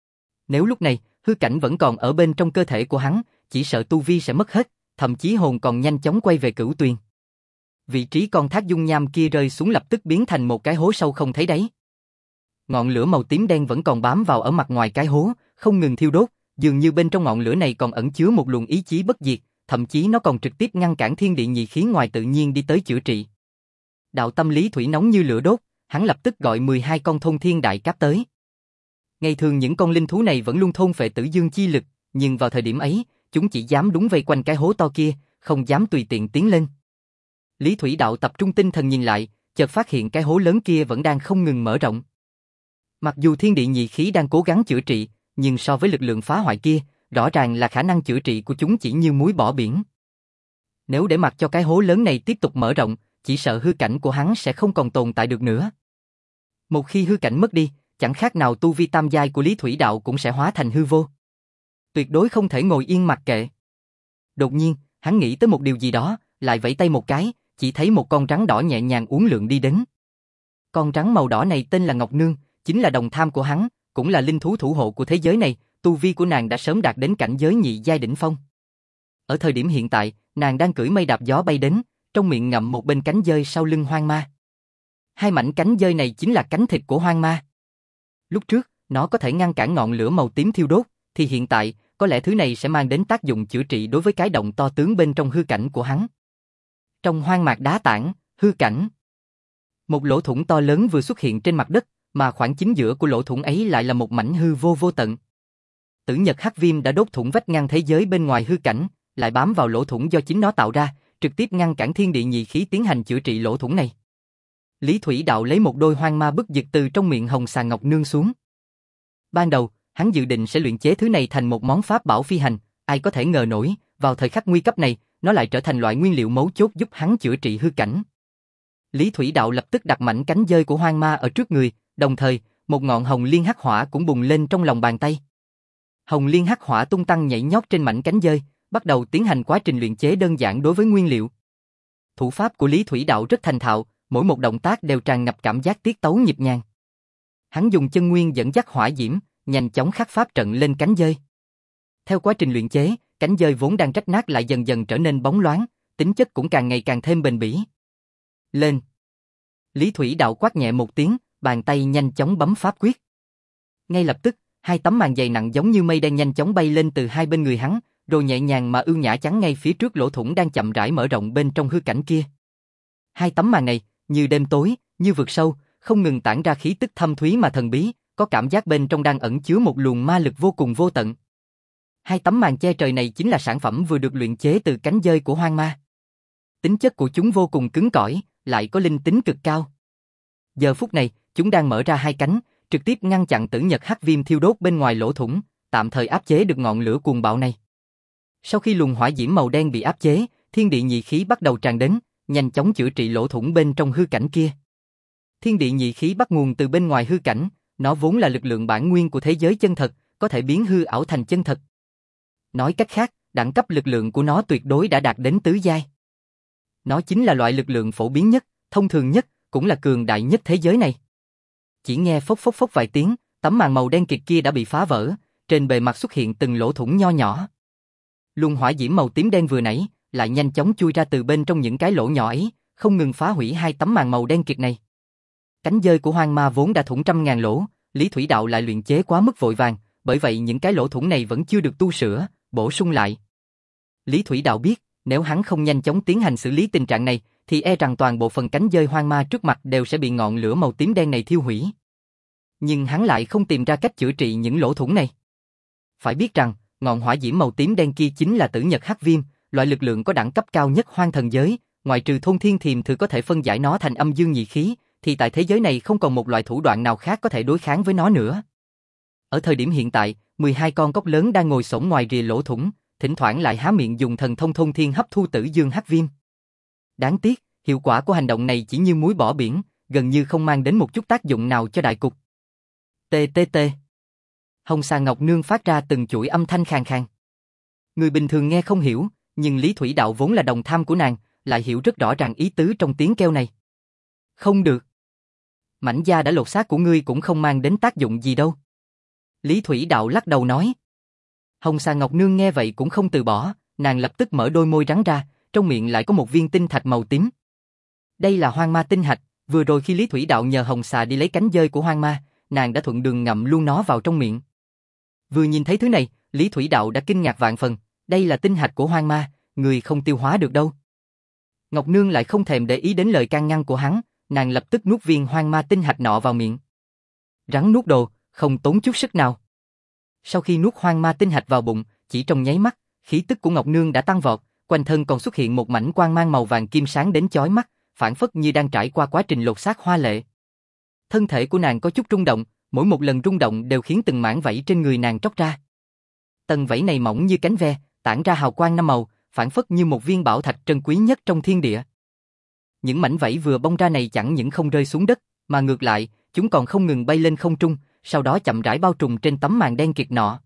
Nếu lúc này, hư cảnh vẫn còn ở bên trong cơ thể của hắn, chỉ sợ tu vi sẽ mất hết, thậm chí hồn còn nhanh chóng quay về cửu tuyền. Vị trí con thác dung nham kia rơi xuống lập tức biến thành một cái hố sâu không thấy đáy. Ngọn lửa màu tím đen vẫn còn bám vào ở mặt ngoài cái hố, không ngừng thiêu đốt, dường như bên trong ngọn lửa này còn ẩn chứa một luồng ý chí bất diệt, thậm chí nó còn trực tiếp ngăn cản thiên địa nhị khí ngoài tự nhiên đi tới chữa trị. Đạo tâm Lý Thủy nóng như lửa đốt, hắn lập tức gọi mười hai con thôn thiên đại cáp tới. Ngày thường những con linh thú này vẫn luôn thôn phệ tử dương chi lực, nhưng vào thời điểm ấy, chúng chỉ dám đúng vây quanh cái hố to kia, không dám tùy tiện tiến lên. Lý Thủy Đạo tập trung tinh thần nhìn lại, chợt phát hiện cái hố lớn kia vẫn đang không ngừng mở rộng. Mặc dù thiên địa nhị khí đang cố gắng chữa trị, nhưng so với lực lượng phá hoại kia, rõ ràng là khả năng chữa trị của chúng chỉ như muối bỏ biển. Nếu để mặc cho cái hố lớn này tiếp tục mở rộng, chỉ sợ hư cảnh của hắn sẽ không còn tồn tại được nữa. Một khi hư cảnh mất đi, chẳng khác nào tu vi tam giai của Lý Thủy Đạo cũng sẽ hóa thành hư vô. Tuyệt đối không thể ngồi yên mặc kệ. Đột nhiên, hắn nghĩ tới một điều gì đó, lại vẫy tay một cái, chỉ thấy một con rắn đỏ nhẹ nhàng uốn lượn đi đến. Con rắn màu đỏ này tên là Ngọc Nương, chính là đồng tham của hắn, cũng là linh thú thủ hộ của thế giới này, tu vi của nàng đã sớm đạt đến cảnh giới nhị giai đỉnh phong. Ở thời điểm hiện tại, nàng đang cưỡi mây đạp gió bay đến, trong miệng ngậm một bên cánh dơi sau lưng hoang ma. Hai mảnh cánh dơi này chính là cánh thịt của hoang ma. Lúc trước, nó có thể ngăn cản ngọn lửa màu tím thiêu đốt, thì hiện tại, có lẽ thứ này sẽ mang đến tác dụng chữa trị đối với cái động to tướng bên trong hư cảnh của hắn. Trong hoang mạc đá tảng, hư cảnh, một lỗ thủng to lớn vừa xuất hiện trên mặt đất, mà khoảng chính giữa của lỗ thủng ấy lại là một mảnh hư vô vô tận. Tử nhật hắc viêm đã đốt thủng vách ngăn thế giới bên ngoài hư cảnh, lại bám vào lỗ thủng do chính nó tạo ra, trực tiếp ngăn cản thiên địa nhị khí tiến hành chữa trị lỗ thủng này. Lý Thủy Đạo lấy một đôi hoang ma bức giật từ trong miệng Hồng Xà Ngọc Nương xuống. Ban đầu, hắn dự định sẽ luyện chế thứ này thành một món pháp bảo phi hành, ai có thể ngờ nổi, vào thời khắc nguy cấp này, nó lại trở thành loại nguyên liệu mấu chốt giúp hắn chữa trị hư cảnh. Lý Thủy Đạo lập tức đặt mảnh cánh dơi của hoang ma ở trước người, đồng thời, một ngọn hồng liên hắc hỏa cũng bùng lên trong lòng bàn tay. Hồng liên hắc hỏa tung tăng nhảy nhót trên mảnh cánh dơi, bắt đầu tiến hành quá trình luyện chế đơn giản đối với nguyên liệu. Thủ pháp của Lý Thủy Đạo rất thành thạo, mỗi một động tác đều tràn ngập cảm giác tiết tấu nhịp nhàng. Hắn dùng chân nguyên dẫn dắt hỏa diễm, nhanh chóng khắc pháp trận lên cánh dơi. Theo quá trình luyện chế, cánh dơi vốn đang rách nát lại dần dần trở nên bóng loáng, tính chất cũng càng ngày càng thêm bền bỉ. Lên! Lý Thủy Đạo quát nhẹ một tiếng, bàn tay nhanh chóng bấm pháp quyết. Ngay lập tức, hai tấm màn dày nặng giống như mây đen nhanh chóng bay lên từ hai bên người hắn, rồi nhẹ nhàng mà ưu nhã chắn ngay phía trước lỗ thủng đang chậm rãi mở rộng bên trong hư cảnh kia. Hai tấm màn này, như đêm tối, như vực sâu, không ngừng tản ra khí tức thâm thúy mà thần bí, có cảm giác bên trong đang ẩn chứa một luồng ma lực vô cùng vô tận. Hai tấm màn che trời này chính là sản phẩm vừa được luyện chế từ cánh dơi của hoang ma. Tính chất của chúng vô cùng cứng cỏi, lại có linh tính cực cao. Giờ phút này, chúng đang mở ra hai cánh, trực tiếp ngăn chặn tử nhật hắc viêm thiêu đốt bên ngoài lỗ thủng, tạm thời áp chế được ngọn lửa cuồng bạo này. Sau khi luồng hỏa diễm màu đen bị áp chế, thiên địa nhị khí bắt đầu tràn đến, nhanh chóng chữa trị lỗ thủng bên trong hư cảnh kia. Thiên địa nhị khí bắt nguồn từ bên ngoài hư cảnh, nó vốn là lực lượng bản nguyên của thế giới chân thật, có thể biến hư ảo thành chân thật. Nói cách khác, đẳng cấp lực lượng của nó tuyệt đối đã đạt đến tứ giai. Nó chính là loại lực lượng phổ biến nhất, thông thường nhất, cũng là cường đại nhất thế giới này. Chỉ nghe phốc phốc phốc vài tiếng, tấm màn màu đen kịt kia đã bị phá vỡ, trên bề mặt xuất hiện từng lỗ thủng nho nhỏ. Luồng hỏa diễm màu tím đen vừa nãy, lại nhanh chóng chui ra từ bên trong những cái lỗ nhỏ ấy, không ngừng phá hủy hai tấm màn màu đen kịt này. Cánh dơi của hoang ma vốn đã thủng trăm ngàn lỗ, Lý Thủy Đạo lại luyện chế quá mức vội vàng, bởi vậy những cái lỗ thủng này vẫn chưa được tu sửa, bổ sung lại. Lý Thủy Đạo biết, nếu hắn không nhanh chóng tiến hành xử lý tình trạng này, thì e rằng toàn bộ phần cánh dơi hoang ma trước mặt đều sẽ bị ngọn lửa màu tím đen này thiêu hủy. Nhưng hắn lại không tìm ra cách chữa trị những lỗ thủng này. Phải biết rằng, ngọn hỏa diễm màu tím đen kia chính là tử nhật hắc viêm, loại lực lượng có đẳng cấp cao nhất hoang thần giới, ngoại trừ thôn thiên thiềm thử có thể phân giải nó thành âm dương nhị khí, thì tại thế giới này không còn một loại thủ đoạn nào khác có thể đối kháng với nó nữa. Ở thời điểm hiện tại, mười hai con cóc lớn đang ngồi xổm ngoài rìa lỗ thủng, thỉnh thoảng lại há miệng dùng thần thông thôn thiên hấp thu tử dương hắc viêm. Đáng tiếc, hiệu quả của hành động này chỉ như muối bỏ biển, gần như không mang đến một chút tác dụng nào cho đại cục. Tê tê tê. Hồng Xà Ngọc Nương phát ra từng chuỗi âm thanh khàn khàn. Người bình thường nghe không hiểu, nhưng Lý Thủy Đạo vốn là đồng tham của nàng, lại hiểu rất rõ ràng ý tứ trong tiếng kêu này. Không được. Mảnh da đã lột xác của ngươi cũng không mang đến tác dụng gì đâu. Lý Thủy Đạo lắc đầu nói. Hồng Xà Ngọc Nương nghe vậy cũng không từ bỏ, nàng lập tức mở đôi môi rắn ra, trong miệng lại có một viên tinh thạch màu tím. Đây là hoang ma tinh hạch, vừa rồi khi Lý Thủy Đạo nhờ Hồng Xà đi lấy cánh dơi của hoang ma, nàng đã thuận đường ngậm luôn nó vào trong miệng. Vừa nhìn thấy thứ này, Lý Thủy Đạo đã kinh ngạc vạn phần, đây là tinh hạch của hoang ma, người không tiêu hóa được đâu. Ngọc Nương lại không thèm để ý đến lời can ngăn của hắn, nàng lập tức nuốt viên hoang ma tinh hạch nọ vào miệng. Rắn nuốt đồ, không tốn chút sức nào. Sau khi nuốt hoang ma tinh hạch vào bụng, chỉ trong nháy mắt, khí tức của Ngọc Nương đã tăng vọt, quanh thân còn xuất hiện một mảnh quang mang màu vàng kim sáng đến chói mắt, phảng phất như đang trải qua quá trình lột xác hoa lệ. Thân thể của nàng có chút rung động, mỗi một lần rung động đều khiến từng mảng vảy trên người nàng tróc ra. Tầng vảy này mỏng như cánh ve, tản ra hào quang năm màu, phảng phất như một viên bảo thạch trân quý nhất trong thiên địa. Những mảnh vảy vừa bong ra này chẳng những không rơi xuống đất, mà ngược lại, chúng còn không ngừng bay lên không trung, sau đó chậm rãi bao trùm trên tấm màn đen kịt nọ.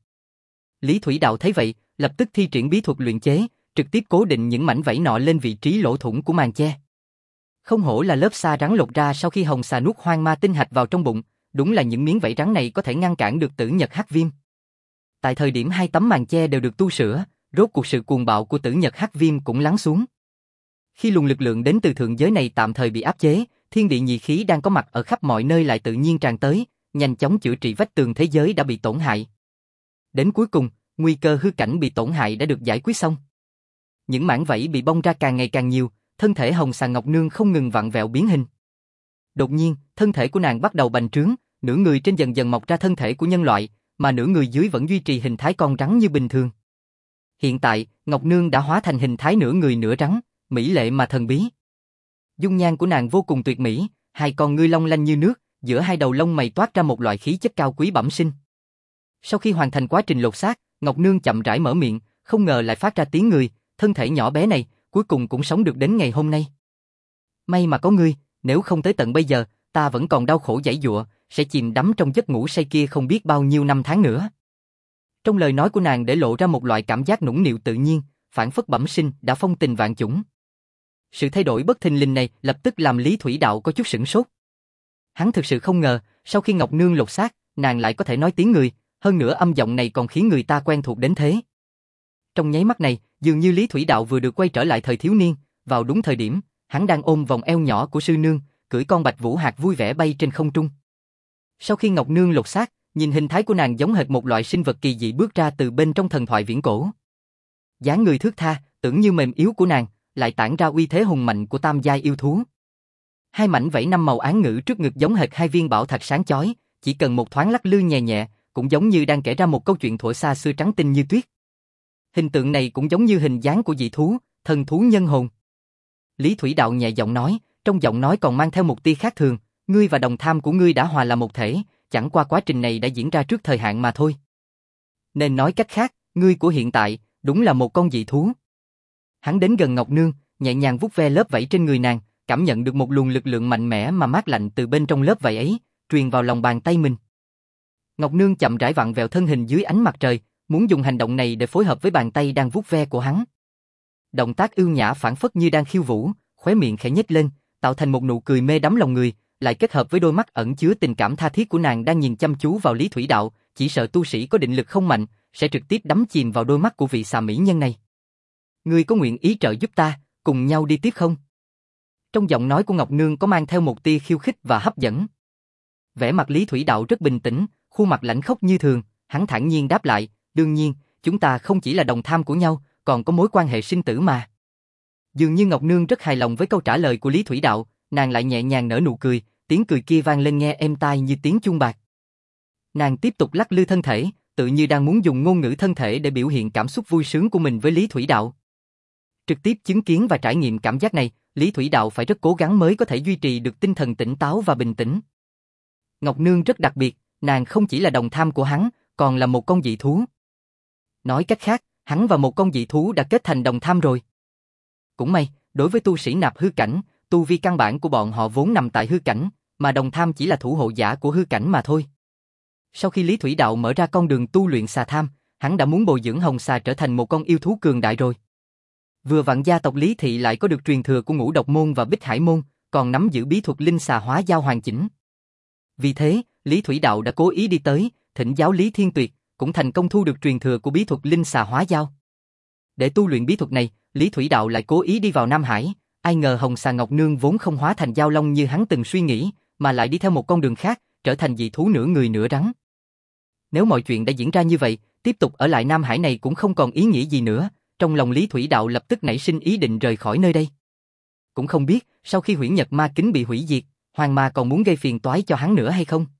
Lý Thủy Đạo thấy vậy, lập tức thi triển bí thuật luyện chế, trực tiếp cố định những mảnh vảy nọ lên vị trí lỗ thủng của màn che. Không hổ là lớp sa rắn lột ra sau khi Hồng Xà nuốt hoang ma tinh hạch vào trong bụng, đúng là những miếng vảy rắn này có thể ngăn cản được Tử Nhật Hắc Viêm. Tại thời điểm hai tấm màn che đều được tu sửa, rốt cuộc sự cuồng bạo của Tử Nhật Hắc Viêm cũng lắng xuống. Khi luồng lực lượng đến từ thượng giới này tạm thời bị áp chế, thiên địa nhị khí đang có mặt ở khắp mọi nơi lại tự nhiên tràn tới, nhanh chóng chữa trị vách tường thế giới đã bị tổn hại. Đến cuối cùng, nguy cơ hư cảnh bị tổn hại đã được giải quyết xong. Những mảng vảy bị bong ra càng ngày càng nhiều, thân thể Hồng Xà Ngọc Nương không ngừng vặn vẹo biến hình. Đột nhiên, thân thể của nàng bắt đầu bành trướng, nửa người trên dần dần mọc ra thân thể của nhân loại, mà nửa người dưới vẫn duy trì hình thái con rắn như bình thường. Hiện tại, Ngọc Nương đã hóa thành hình thái nửa người nửa rắn, mỹ lệ mà thần bí. Dung nhan của nàng vô cùng tuyệt mỹ, hai con ngươi long lanh như nước, giữa hai đầu lông mày toát ra một loại khí chất cao quý bẩm sinh. Sau khi hoàn thành quá trình lột xác, Ngọc Nương chậm rãi mở miệng, không ngờ lại phát ra tiếng người, thân thể nhỏ bé này, cuối cùng cũng sống được đến ngày hôm nay. May mà có ngươi, nếu không tới tận bây giờ, ta vẫn còn đau khổ giãy giụa, sẽ chìm đắm trong giấc ngủ say kia không biết bao nhiêu năm tháng nữa. Trong lời nói của nàng để lộ ra một loại cảm giác nũng nịu tự nhiên, phảng phất bẩm sinh đã phong tình vạn chủng. Sự thay đổi bất thình lình này lập tức làm Lý Thủy Đạo có chút sửng sốt. Hắn thực sự không ngờ, sau khi Ngọc Nương lột xác, nàng lại có thể nói tiếng người, hơn nữa âm giọng này còn khiến người ta quen thuộc đến thế. Trong nháy mắt này, dường như Lý Thủy Đạo vừa được quay trở lại thời thiếu niên, vào đúng thời điểm, hắn đang ôm vòng eo nhỏ của sư nương, cưỡi con bạch vũ hạc vui vẻ bay trên không trung. Sau khi Ngọc Nương lột xác, nhìn hình thái của nàng giống hệt một loại sinh vật kỳ dị bước ra từ bên trong thần thoại viễn cổ. Dáng người thướt tha, tưởng như mềm yếu của nàng, lại tản ra uy thế hùng mạnh của tam giai yêu thú. Hai mảnh vảy năm màu án ngữ trước ngực giống hệt hai viên bảo thạch sáng chói, chỉ cần một thoáng lắc lư nhẹ nhẹ, cũng giống như đang kể ra một câu chuyện thuở xa xưa trắng tinh như tuyết. Hình tượng này cũng giống như hình dáng của dị thú, thần thú nhân hồn. Lý Thủy Đạo nhẹ giọng nói, trong giọng nói còn mang theo một tia khác thường, ngươi và đồng tham của ngươi đã hòa là một thể, chẳng qua quá trình này đã diễn ra trước thời hạn mà thôi. Nên nói cách khác, ngươi của hiện tại, đúng là một con dị thú. Hắn đến gần Ngọc Nương, nhẹ nhàng vuốt ve lớp vảy trên người nàng, cảm nhận được một luồng lực lượng mạnh mẽ mà mát lạnh từ bên trong lớp vảy ấy, truyền vào lòng bàn tay mình. Ngọc Nương chậm rãi vặn vẹo thân hình dưới ánh mặt trời, muốn dùng hành động này để phối hợp với bàn tay đang vuốt ve của hắn. Động tác ưu nhã phảng phất như đang khiêu vũ, khóe miệng khẽ nhếch lên, tạo thành một nụ cười mê đắm lòng người, lại kết hợp với đôi mắt ẩn chứa tình cảm tha thiết của nàng đang nhìn chăm chú vào Lý Thủy Đạo, chỉ sợ tu sĩ có định lực không mạnh, sẽ trực tiếp đắm chìm vào đôi mắt của vị xà mỹ nhân này. Ngươi có nguyện ý trợ giúp ta, cùng nhau đi tiếp không? Trong giọng nói của Ngọc Nương có mang theo một tia khiêu khích và hấp dẫn. Vẻ mặt Lý Thủy Đạo rất bình tĩnh, khuôn mặt lãnh khốc như thường, hắn thản nhiên đáp lại, đương nhiên, chúng ta không chỉ là đồng tham của nhau, còn có mối quan hệ sinh tử mà. Dường như Ngọc Nương rất hài lòng với câu trả lời của Lý Thủy Đạo, nàng lại nhẹ nhàng nở nụ cười, tiếng cười kia vang lên nghe êm tai như tiếng chuông bạc. Nàng tiếp tục lắc lư thân thể, tự như đang muốn dùng ngôn ngữ thân thể để biểu hiện cảm xúc vui sướng của mình với Lý Thủy Đạo. Trực tiếp chứng kiến và trải nghiệm cảm giác này, Lý Thủy Đạo phải rất cố gắng mới có thể duy trì được tinh thần tỉnh táo và bình tĩnh. Ngọc Nương rất đặc biệt, nàng không chỉ là đồng tham của hắn, còn là một con dị thú. Nói cách khác, hắn và một con dị thú đã kết thành đồng tham rồi. Cũng may, đối với tu sĩ nạp hư cảnh, tu vi căn bản của bọn họ vốn nằm tại hư cảnh, mà đồng tham chỉ là thủ hộ giả của hư cảnh mà thôi. Sau khi Lý Thủy Đạo mở ra con đường tu luyện xà tham, hắn đã muốn bồi dưỡng hồng xà trở thành một con yêu thú cường đại rồi. Vừa vặn gia tộc Lý Thị lại có được truyền thừa của Ngũ Độc Môn và Bích Hải Môn, còn nắm giữ bí thuật linh xà hóa giao hoàn chỉnh. Vì thế, Lý Thủy Đạo đã cố ý đi tới, thỉnh giáo Lý Thiên Tuyệt, cũng thành công thu được truyền thừa của bí thuật linh xà hóa giao. Để tu luyện bí thuật này, Lý Thủy Đạo lại cố ý đi vào Nam Hải, ai ngờ hồng xà Ngọc Nương vốn không hóa thành giao long như hắn từng suy nghĩ, mà lại đi theo một con đường khác, trở thành dị thú nửa người nửa rắn. Nếu mọi chuyện đã diễn ra như vậy, tiếp tục ở lại Nam Hải này cũng không còn ý nghĩa gì nữa, trong lòng Lý Thủy Đạo lập tức nảy sinh ý định rời khỏi nơi đây. Cũng không biết, sau khi Huyễn Nhật Ma Kính bị hủy diệt, Hoàng Ma còn muốn gây phiền toái cho hắn nữa hay không?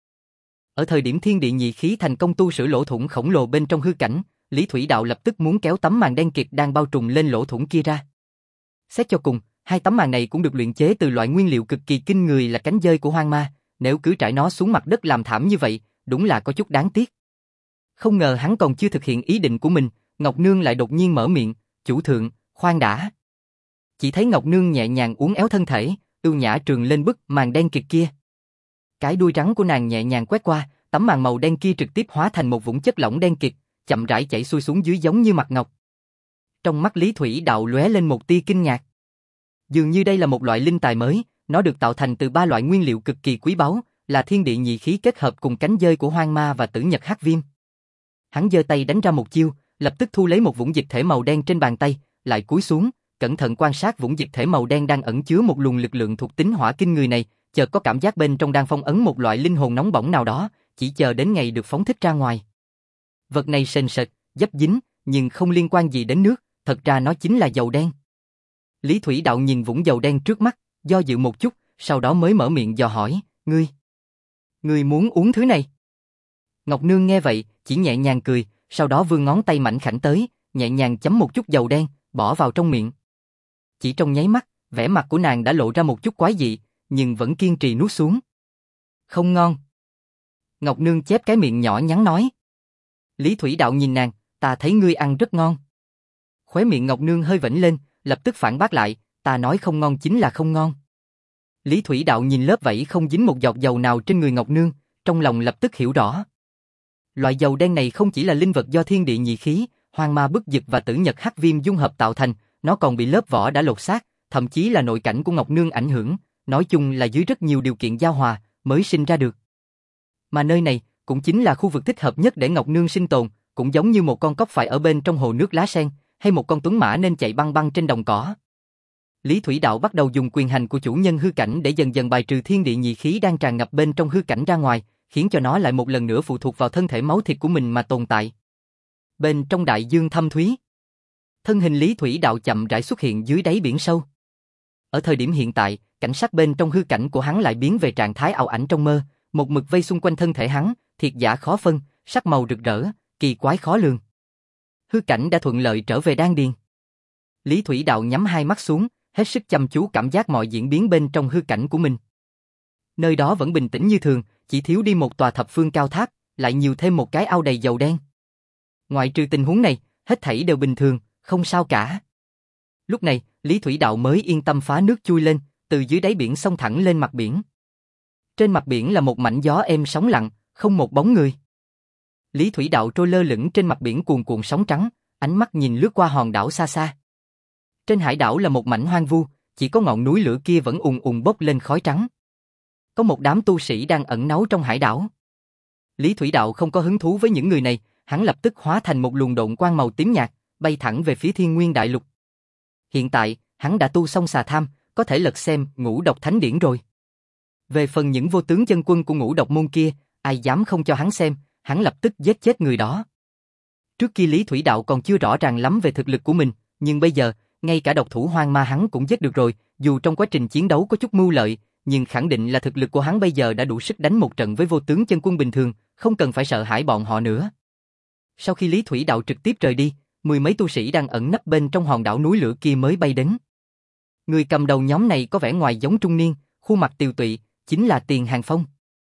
Ở thời điểm thiên địa nhị khí thành công tu sửa lỗ thủng khổng lồ bên trong hư cảnh, Lý Thủy Đạo lập tức muốn kéo tấm màn đen kịt đang bao trùm lên lỗ thủng kia ra. Xét cho cùng, hai tấm màn này cũng được luyện chế từ loại nguyên liệu cực kỳ kinh người là cánh dơi của hoang ma, nếu cứ trải nó xuống mặt đất làm thảm như vậy, đúng là có chút đáng tiếc. Không ngờ hắn còn chưa thực hiện ý định của mình, Ngọc Nương lại đột nhiên mở miệng, "Chủ thượng, khoan đã." Chỉ thấy Ngọc Nương nhẹ nhàng uốn éo thân thể, ưu nhã trườn lên bức màn đen kịt kia. Cái đuôi rắn của nàng nhẹ nhàng quét qua, tấm màn màu đen kia trực tiếp hóa thành một vũng chất lỏng đen kịt, chậm rãi chảy xuôi xuống dưới giống như mặt ngọc. Trong mắt Lý Thủy Đạo lóe lên một tia kinh ngạc. Dường như đây là một loại linh tài mới, nó được tạo thành từ ba loại nguyên liệu cực kỳ quý báu, là thiên địa nhị khí kết hợp cùng cánh dơi của hoang ma và tử nhật hắc viêm. Hắn giơ tay đánh ra một chiêu, lập tức thu lấy một vũng dịch thể màu đen trên bàn tay, lại cúi xuống, cẩn thận quan sát vũng dịch thể màu đen đang ẩn chứa một luồng lực lượng thuộc tính hỏa kinh người này, chợt có cảm giác bên trong đang phong ấn một loại linh hồn nóng bỏng nào đó, chỉ chờ đến ngày được phóng thích ra ngoài. Vật này sền sệt, dấp dính, nhưng không liên quan gì đến nước, thật ra nó chính là dầu đen. Lý Thủy Đạo nhìn vũng dầu đen trước mắt, do dự một chút, sau đó mới mở miệng dò hỏi, ngươi, ngươi muốn uống thứ này? Ngọc Nương nghe vậy, chỉ nhẹ nhàng cười, sau đó vươn ngón tay mảnh khảnh tới, nhẹ nhàng chấm một chút dầu đen, bỏ vào trong miệng. Chỉ trong nháy mắt, vẻ mặt của nàng đã lộ ra một chút quái dị, nhưng vẫn kiên trì nuốt xuống. Không ngon. Ngọc Nương chép cái miệng nhỏ nhắn nói. Lý Thủy Đạo nhìn nàng, ta thấy ngươi ăn rất ngon. Khóe miệng Ngọc Nương hơi vểnh lên, lập tức phản bác lại, ta nói không ngon chính là không ngon. Lý Thủy Đạo nhìn lớp vảy không dính một giọt dầu nào trên người Ngọc Nương, trong lòng lập tức hiểu rõ. Loại dầu đen này không chỉ là linh vật do thiên địa nhị khí, hoang ma bức dực và tử nhật hắc viêm dung hợp tạo thành, nó còn bị lớp vỏ đã lột xác, thậm chí là nội cảnh của Ngọc Nương ảnh hưởng, nói chung là dưới rất nhiều điều kiện giao hòa mới sinh ra được. Mà nơi này cũng chính là khu vực thích hợp nhất để Ngọc Nương sinh tồn, cũng giống như một con cóc phải ở bên trong hồ nước lá sen, hay một con tuấn mã nên chạy băng băng trên đồng cỏ. Lý Thủy Đạo bắt đầu dùng quyền hành của chủ nhân hư cảnh để dần dần bài trừ thiên địa nhị khí đang tràn ngập bên trong hư cảnh ra ngoài, khiến cho nó lại một lần nữa phụ thuộc vào thân thể máu thịt của mình mà tồn tại. Bên trong đại dương thâm thúy, thân hình Lý Thủy Đạo chậm rãi xuất hiện dưới đáy biển sâu. Ở thời điểm hiện tại, cảnh sắc bên trong hư cảnh của hắn lại biến về trạng thái ảo ảnh trong mơ, một mực vây xung quanh thân thể hắn, thiệt giả khó phân, sắc màu rực rỡ, kỳ quái khó lường. Hư cảnh đã thuận lợi trở về đan điền. Lý Thủy Đạo nhắm hai mắt xuống, hết sức chăm chú cảm giác mọi diễn biến bên trong hư cảnh của mình. Nơi đó vẫn bình tĩnh như thường, chỉ thiếu đi một tòa thập phương cao tháp, lại nhiều thêm một cái ao đầy dầu đen. Ngoại trừ tình huống này, hết thảy đều bình thường, không sao cả. Lúc này, Lý Thủy Đạo mới yên tâm phá nước chui lên, từ dưới đáy biển xông thẳng lên mặt biển. Trên mặt biển là một mảnh gió êm sóng lặng, không một bóng người. Lý Thủy Đạo trôi lơ lửng trên mặt biển cuồn cuộn sóng trắng, ánh mắt nhìn lướt qua hòn đảo xa xa. Trên hải đảo là một mảnh hoang vu, chỉ có ngọn núi lửa kia vẫn ùn ùn bốc lên khói trắng. Có một đám tu sĩ đang ẩn náu trong hải đảo. Lý Thủy Đạo không có hứng thú với những người này, hắn lập tức hóa thành một luồng độn quang màu tím nhạt, bay thẳng về phía Thiên Nguyên Đại Lục. Hiện tại, hắn đã tu xong xà tham, có thể lật xem Ngũ Độc Thánh Điển rồi. Về phần những vô tướng chân quân của Ngũ Độc môn kia, ai dám không cho hắn xem, hắn lập tức giết chết người đó. Trước kia Lý Thủy Đạo còn chưa rõ ràng lắm về thực lực của mình, nhưng bây giờ, ngay cả độc thủ hoang ma hắn cũng giết được rồi, dù trong quá trình chiến đấu có chút mưu lợi, nhưng khẳng định là thực lực của hắn bây giờ đã đủ sức đánh một trận với vô tướng chân quân bình thường, không cần phải sợ hãi bọn họ nữa. Sau khi Lý Thủy Đạo trực tiếp rời đi, mười mấy tu sĩ đang ẩn nấp bên trong hòn đảo núi lửa kia mới bay đến. Người cầm đầu nhóm này có vẻ ngoài giống trung niên, khuôn mặt tiều tụy, chính là Tiền Hàng Phong.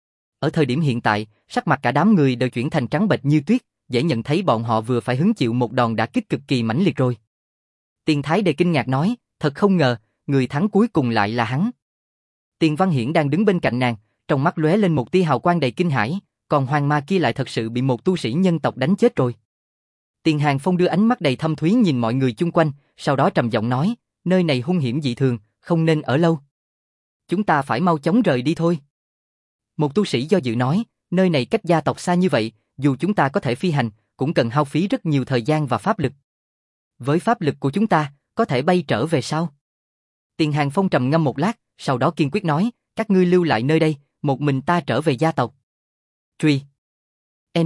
Ở thời điểm hiện tại, sắc mặt cả đám người đều chuyển thành trắng bệch như tuyết, dễ nhận thấy bọn họ vừa phải hứng chịu một đòn đả kích cực kỳ mãnh liệt rồi. Tiền Thái Đề kinh ngạc nói, thật không ngờ, người thắng cuối cùng lại là hắn. Tiền Văn Hiển đang đứng bên cạnh nàng, trong mắt lóe lên một tia hào quang đầy kinh hãi, còn hoàng ma kia lại thật sự bị một tu sĩ nhân tộc đánh chết rồi. Tiền Hàng Phong đưa ánh mắt đầy thâm thúy nhìn mọi người chung quanh, sau đó trầm giọng nói, nơi này hung hiểm dị thường, không nên ở lâu. Chúng ta phải mau chóng rời đi thôi. Một tu sĩ do dự nói, nơi này cách gia tộc xa như vậy, dù chúng ta có thể phi hành, cũng cần hao phí rất nhiều thời gian và pháp lực. Với pháp lực của chúng ta, có thể bay trở về sao? Tiền Hàng Phong trầm ngâm một lát, sau đó kiên quyết nói, các ngươi lưu lại nơi đây, một mình ta trở về gia tộc. Truy. N.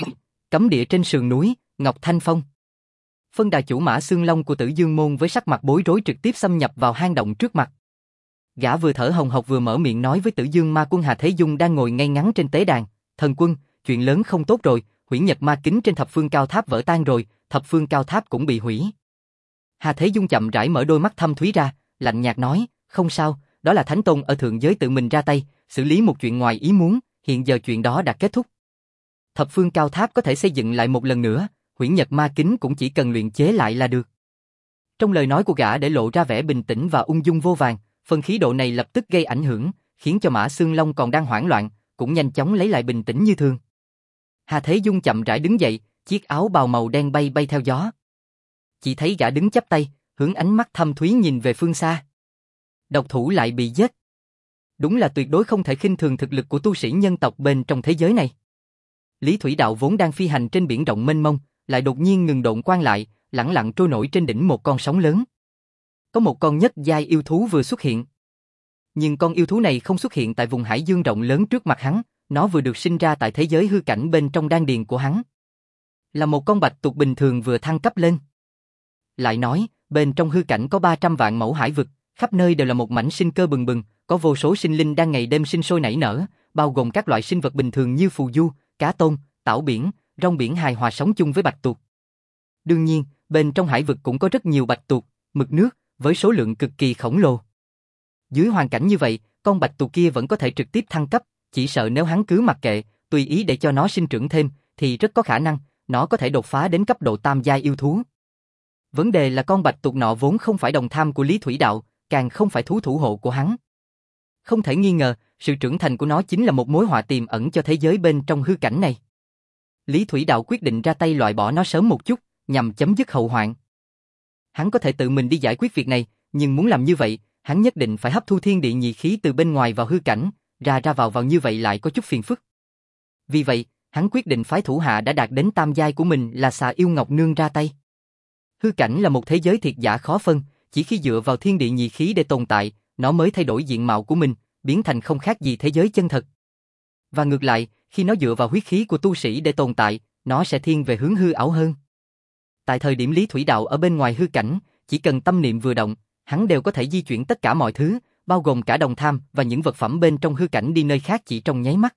Cấm địa trên sườn núi, Ngọc Thanh Phong. Phân đà chủ Mã Xương Long của Tử Dương Môn với sắc mặt bối rối trực tiếp xâm nhập vào hang động trước mặt. Gã vừa thở hồng hộc vừa mở miệng nói với Tử Dương Ma Quân Hà Thế Dung đang ngồi ngay ngắn trên tế đàn, thần quân, chuyện lớn không tốt rồi, Huyễn Nhật Ma Kính trên thập phương cao tháp vỡ tan rồi, thập phương cao tháp cũng bị hủy. Hà Thế Dung chậm rãi mở đôi mắt thâm thúy ra, lạnh nhạt nói, không sao, đó là Thánh Tôn ở thượng giới tự mình ra tay, xử lý một chuyện ngoài ý muốn, hiện giờ chuyện đó đã kết thúc. Thập phương cao tháp có thể xây dựng lại một lần nữa, Huyễn Nhật Ma Kính cũng chỉ cần luyện chế lại là được. Trong lời nói của gã để lộ ra vẻ bình tĩnh và ung dung vô vàn, phần khí độ này lập tức gây ảnh hưởng, khiến cho Mã Xương Long còn đang hoảng loạn, cũng nhanh chóng lấy lại bình tĩnh như thường. Hà Thế Dung chậm rãi đứng dậy, chiếc áo bào màu đen bay bay theo gió. Chỉ thấy gã đứng chắp tay, hướng ánh mắt thâm thúy nhìn về phương xa. Độc thủ lại bị giết. Đúng là tuyệt đối không thể khinh thường thực lực của tu sĩ nhân tộc bên trong thế giới này. Lý Thủy Đạo vốn đang phi hành trên biển rộng mênh mông, lại đột nhiên ngừng độn quang lại, lẳng lặng trôi nổi trên đỉnh một con sóng lớn. Có một con nhất giai yêu thú vừa xuất hiện. Nhưng con yêu thú này không xuất hiện tại vùng hải dương rộng lớn trước mặt hắn, nó vừa được sinh ra tại thế giới hư cảnh bên trong đan điền của hắn. Là một con bạch tuộc bình thường vừa thăng cấp lên. Lại nói, bên trong hư cảnh có ba trăm vạn mẫu hải vực, khắp nơi đều là một mảnh sinh cơ bừng bừng, có vô số sinh linh đang ngày đêm sinh sôi nảy nở, bao gồm các loại sinh vật bình thường như phù du, cá tôm, tảo biển, rong biển hài hòa sống chung với bạch tuộc. Đương nhiên, bên trong hải vực cũng có rất nhiều bạch tuộc, mực nước, với số lượng cực kỳ khổng lồ. Dưới hoàn cảnh như vậy, con bạch tuộc kia vẫn có thể trực tiếp thăng cấp, chỉ sợ nếu hắn cứ mặc kệ, tùy ý để cho nó sinh trưởng thêm, thì rất có khả năng, nó có thể đột phá đến cấp độ tam giai yêu thú. Vấn đề là con bạch tuộc nọ vốn không phải đồng tham của Lý Thủy Đạo, càng không phải thú thủ hộ của hắn. Không thể nghi ngờ, sự trưởng thành của nó chính là một mối họa tiềm ẩn cho thế giới bên trong hư cảnh này. Lý Thủy Đạo quyết định ra tay loại bỏ nó sớm một chút, nhằm chấm dứt hậu hoạn. Hắn có thể tự mình đi giải quyết việc này, nhưng muốn làm như vậy, hắn nhất định phải hấp thu thiên địa nhị khí từ bên ngoài vào hư cảnh, ra ra vào vào như vậy lại có chút phiền phức. Vì vậy, hắn quyết định phái thủ hạ đã đạt đến tam giai của mình là Xà Yêu Ngọc Nương ra tay. Hư cảnh là một thế giới thiệt giả khó phân, chỉ khi dựa vào thiên địa nhị khí để tồn tại, nó mới thay đổi diện mạo của mình, biến thành không khác gì thế giới chân thật. Và ngược lại, khi nó dựa vào huyết khí của tu sĩ để tồn tại, nó sẽ thiên về hướng hư ảo hơn. Tại thời điểm Lý Thủy Đạo ở bên ngoài hư cảnh, chỉ cần tâm niệm vừa động, hắn đều có thể di chuyển tất cả mọi thứ, bao gồm cả đồng tham và những vật phẩm bên trong hư cảnh đi nơi khác chỉ trong nháy mắt.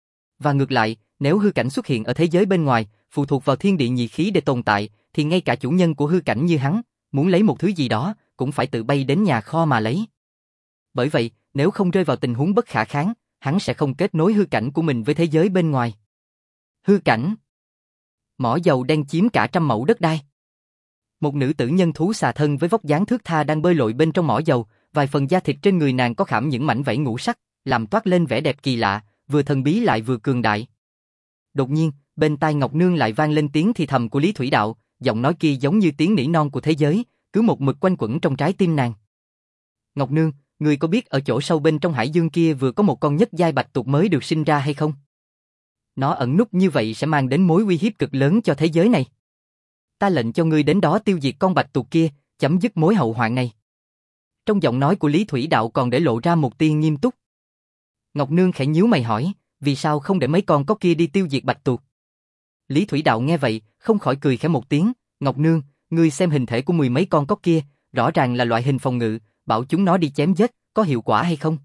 Và ngược lại, nếu hư cảnh xuất hiện ở thế giới bên ngoài, phụ thuộc vào thiên địa nhị khí để tồn tại, thì ngay cả chủ nhân của hư cảnh như hắn, muốn lấy một thứ gì đó, cũng phải tự bay đến nhà kho mà lấy. Bởi vậy, nếu không rơi vào tình huống bất khả kháng, hắn sẽ không kết nối hư cảnh của mình với thế giới bên ngoài. Hư cảnh. Mỏ dầu đen chiếm cả trăm mẫu đất đai. Một nữ tử nhân thú xà thân với vóc dáng thướt tha đang bơi lội bên trong mỏ dầu, vài phần da thịt trên người nàng có khảm những mảnh vảy ngũ sắc, làm toát lên vẻ đẹp kỳ lạ, vừa thần bí lại vừa cường đại. Đột nhiên, bên tai Ngọc Nương lại vang lên tiếng thì thầm của Lý Thủy Đạo, giọng nói kia giống như tiếng nỉ non của thế giới, cứ một mực quanh quẩn trong trái tim nàng. Ngọc Nương, ngươi có biết ở chỗ sâu bên trong hải dương kia vừa có một con nhất giai bạch tuộc mới được sinh ra hay không? Nó ẩn núp như vậy sẽ mang đến mối uy hiếp cực lớn cho thế giới này. Ta lệnh cho ngươi đến đó tiêu diệt con bạch tuộc kia, chấm dứt mối hậu hoạn này. Trong giọng nói của Lý Thủy Đạo còn để lộ ra một tia nghiêm túc. Ngọc Nương khẽ nhíu mày hỏi, vì sao không để mấy con có kia đi tiêu diệt bạch tuộc? Lý Thủy Đạo nghe vậy, không khỏi cười khẽ một tiếng, Ngọc Nương, ngươi xem hình thể của mười mấy con cóc kia, rõ ràng là loại hình phòng ngự, bảo chúng nó đi chém giết, có hiệu quả hay không?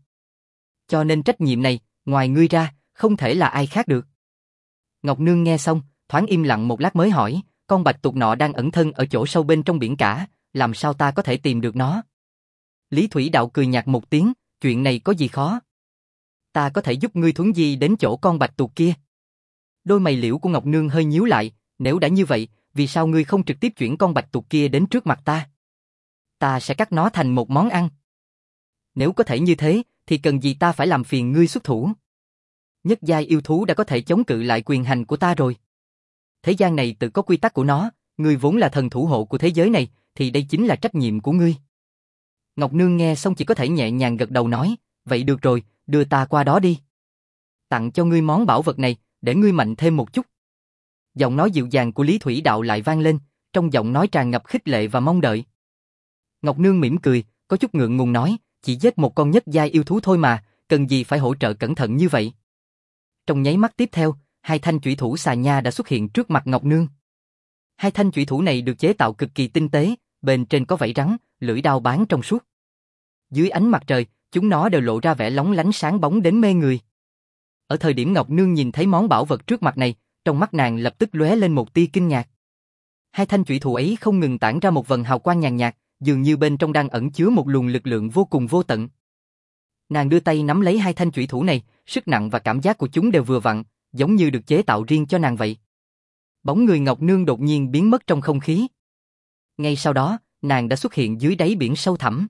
Cho nên trách nhiệm này, ngoài ngươi ra, không thể là ai khác được. Ngọc Nương nghe xong, thoáng im lặng một lát mới hỏi, con bạch tuộc nọ đang ẩn thân ở chỗ sâu bên trong biển cả, làm sao ta có thể tìm được nó? Lý Thủy Đạo cười nhạt một tiếng, chuyện này có gì khó? Ta có thể giúp ngươi thuấn di đến chỗ con bạch tuộc kia. Đôi mày liễu của Ngọc Nương hơi nhíu lại, nếu đã như vậy, vì sao ngươi không trực tiếp chuyển con bạch tuộc kia đến trước mặt ta? Ta sẽ cắt nó thành một món ăn. Nếu có thể như thế, thì cần gì ta phải làm phiền ngươi xuất thủ? Nhất giai yêu thú đã có thể chống cự lại quyền hành của ta rồi. Thế gian này tự có quy tắc của nó, ngươi vốn là thần thủ hộ của thế giới này, thì đây chính là trách nhiệm của ngươi. Ngọc Nương nghe xong chỉ có thể nhẹ nhàng gật đầu nói, vậy được rồi, đưa ta qua đó đi. Tặng cho ngươi món bảo vật này, để ngươi mạnh thêm một chút. Giọng nói dịu dàng của Lý Thủy Đạo lại vang lên, trong giọng nói tràn ngập khích lệ và mong đợi. Ngọc Nương mỉm cười, có chút ngượng ngùng nói, chỉ giết một con nhất giai yêu thú thôi mà, cần gì phải hỗ trợ cẩn thận như vậy. Trong nháy mắt tiếp theo, hai thanh chủy thủ xà nha đã xuất hiện trước mặt Ngọc Nương. Hai thanh chủy thủ này được chế tạo cực kỳ tinh tế, bên trên có vảy rắn, lưỡi đao báng trong suốt. Dưới ánh mặt trời, chúng nó đều lộ ra vẻ lóng lánh sáng bóng đến mê người. Ở thời điểm Ngọc Nương nhìn thấy món bảo vật trước mặt này, trong mắt nàng lập tức lóe lên một tia kinh ngạc. Hai thanh chủy thủ ấy không ngừng tản ra một vầng hào quang nhàn nhạt, dường như bên trong đang ẩn chứa một luồng lực lượng vô cùng vô tận. Nàng đưa tay nắm lấy hai thanh chủy thủ này, sức nặng và cảm giác của chúng đều vừa vặn, giống như được chế tạo riêng cho nàng vậy. Bóng người Ngọc Nương đột nhiên biến mất trong không khí. Ngay sau đó, nàng đã xuất hiện dưới đáy biển sâu thẳm.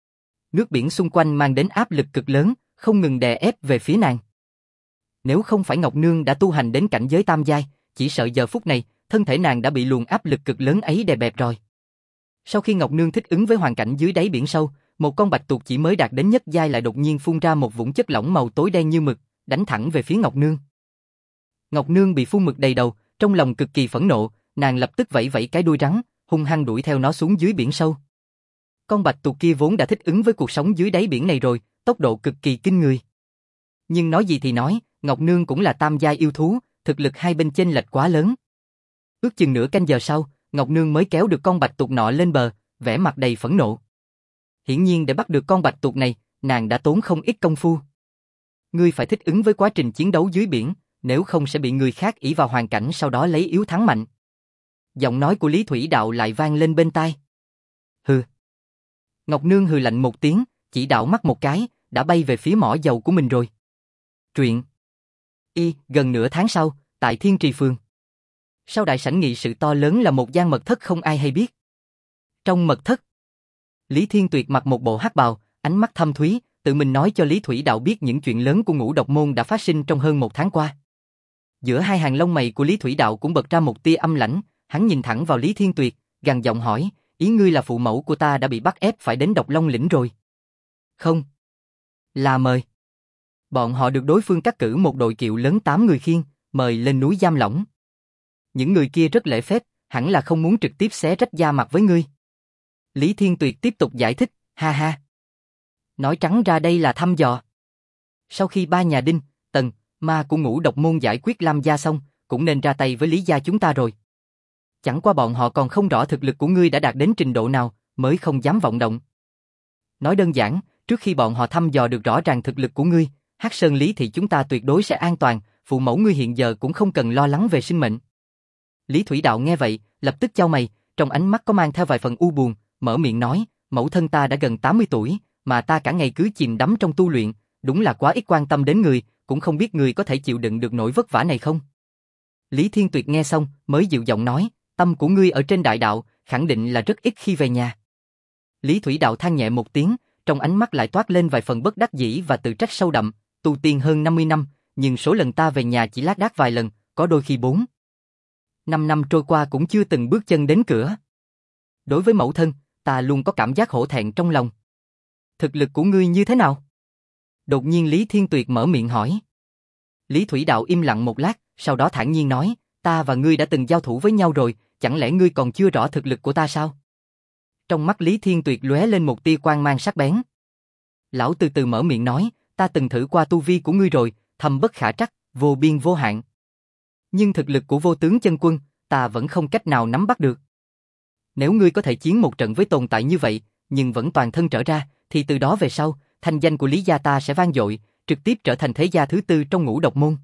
Nước biển xung quanh mang đến áp lực cực lớn, không ngừng đè ép về phía nàng. Nếu không phải Ngọc Nương đã tu hành đến cảnh giới tam giai, chỉ sợ giờ phút này, thân thể nàng đã bị luồng áp lực cực lớn ấy đè bẹp rồi. Sau khi Ngọc Nương thích ứng với hoàn cảnh dưới đáy biển sâu, Một con bạch tuộc chỉ mới đạt đến nhất giai lại đột nhiên phun ra một vũng chất lỏng màu tối đen như mực, đánh thẳng về phía Ngọc Nương. Ngọc Nương bị phun mực đầy đầu, trong lòng cực kỳ phẫn nộ, nàng lập tức vẫy vẫy cái đuôi rắn, hung hăng đuổi theo nó xuống dưới biển sâu. Con bạch tuộc kia vốn đã thích ứng với cuộc sống dưới đáy biển này rồi, tốc độ cực kỳ kinh người. Nhưng nói gì thì nói, Ngọc Nương cũng là tam giai yêu thú, thực lực hai bên chênh lệch quá lớn. Ước chừng nửa canh giờ sau, Ngọc Nương mới kéo được con bạch tuộc nọ lên bờ, vẻ mặt đầy phẫn nộ. Hiển nhiên để bắt được con bạch tuộc này, nàng đã tốn không ít công phu. Ngươi phải thích ứng với quá trình chiến đấu dưới biển, nếu không sẽ bị người khác ỷ vào hoàn cảnh sau đó lấy yếu thắng mạnh. Giọng nói của Lý Thủy Đạo lại vang lên bên tai. Hừ. Ngọc Nương hừ lạnh một tiếng, chỉ đạo mắt một cái, đã bay về phía mỏ dầu của mình rồi. Truyện. Y, gần nửa tháng sau, tại Thiên Trì Phường. Sau đại sảnh nghị sự to lớn là một gian mật thất không ai hay biết. Trong mật thất, Lý Thiên Tuyệt mặc một bộ hắc bào, ánh mắt thâm thúy, tự mình nói cho Lý Thủy Đạo biết những chuyện lớn của Ngũ Độc Môn đã phát sinh trong hơn một tháng qua. Giữa hai hàng lông mày của Lý Thủy Đạo cũng bật ra một tia âm lãnh, hắn nhìn thẳng vào Lý Thiên Tuyệt, gằn giọng hỏi, ý ngươi là phụ mẫu của ta đã bị bắt ép phải đến Độc Long Lĩnh rồi? Không. Là mời. Bọn họ được đối phương cắt cử một đội kiệu lớn tám người khiêng, mời lên núi giam lỏng. Những người kia rất lễ phép, hẳn là không muốn trực tiếp xé rách da mặt với ngươi. Lý Thiên Tuyệt tiếp tục giải thích, ha ha. Nói trắng ra đây là thăm dò. Sau khi ba nhà Đinh, Tần, Ma của Ngũ Độc Môn giải quyết Lam gia xong, cũng nên ra tay với Lý gia chúng ta rồi. Chẳng qua bọn họ còn không rõ thực lực của ngươi đã đạt đến trình độ nào, mới không dám vọng động. Nói đơn giản, trước khi bọn họ thăm dò được rõ ràng thực lực của ngươi, Hắc Sơn Lý thì chúng ta tuyệt đối sẽ an toàn, phụ mẫu ngươi hiện giờ cũng không cần lo lắng về sinh mệnh. Lý Thủy Đạo nghe vậy, lập tức chau mày, trong ánh mắt có mang theo vài phần u buồn, mở miệng nói, mẫu thân ta đã gần tám mươi tuổi, mà ta cả ngày cứ chìm đắm trong tu luyện, đúng là quá ít quan tâm đến người, cũng không biết người có thể chịu đựng được nỗi vất vả này không. Lý Thiên Tuyệt nghe xong, mới dịu giọng nói, tâm của ngươi ở trên đại đạo, khẳng định là rất ít khi về nhà. Lý Thủy Đạo than nhẹ một tiếng, trong ánh mắt lại toát lên vài phần bất đắc dĩ và tự trách sâu đậm, tu tiên hơn năm mươi năm, nhưng số lần ta về nhà chỉ lác đác vài lần, có đôi khi bốn. Năm năm trôi qua cũng chưa từng bước chân đến cửa. Đối với mẫu thân, ta luôn có cảm giác hổ thẹn trong lòng. Thực lực của ngươi như thế nào? Đột nhiên Lý Thiên Tuyệt mở miệng hỏi. Lý Thủy Đạo im lặng một lát, sau đó thản nhiên nói, ta và ngươi đã từng giao thủ với nhau rồi, chẳng lẽ ngươi còn chưa rõ thực lực của ta sao? Trong mắt Lý Thiên Tuyệt lóe lên một tia quang mang sắc bén. Lão từ từ mở miệng nói, ta từng thử qua tu vi của ngươi rồi, thâm bất khả trắc, vô biên vô hạn. Nhưng thực lực của Vô Tướng Chân Quân, ta vẫn không cách nào nắm bắt được. Nếu ngươi có thể chiến một trận với tồn tại như vậy, nhưng vẫn toàn thân trở ra, thì từ đó về sau, thanh danh của Lý gia ta sẽ vang dội, trực tiếp trở thành thế gia thứ tư trong Ngũ Độc Môn.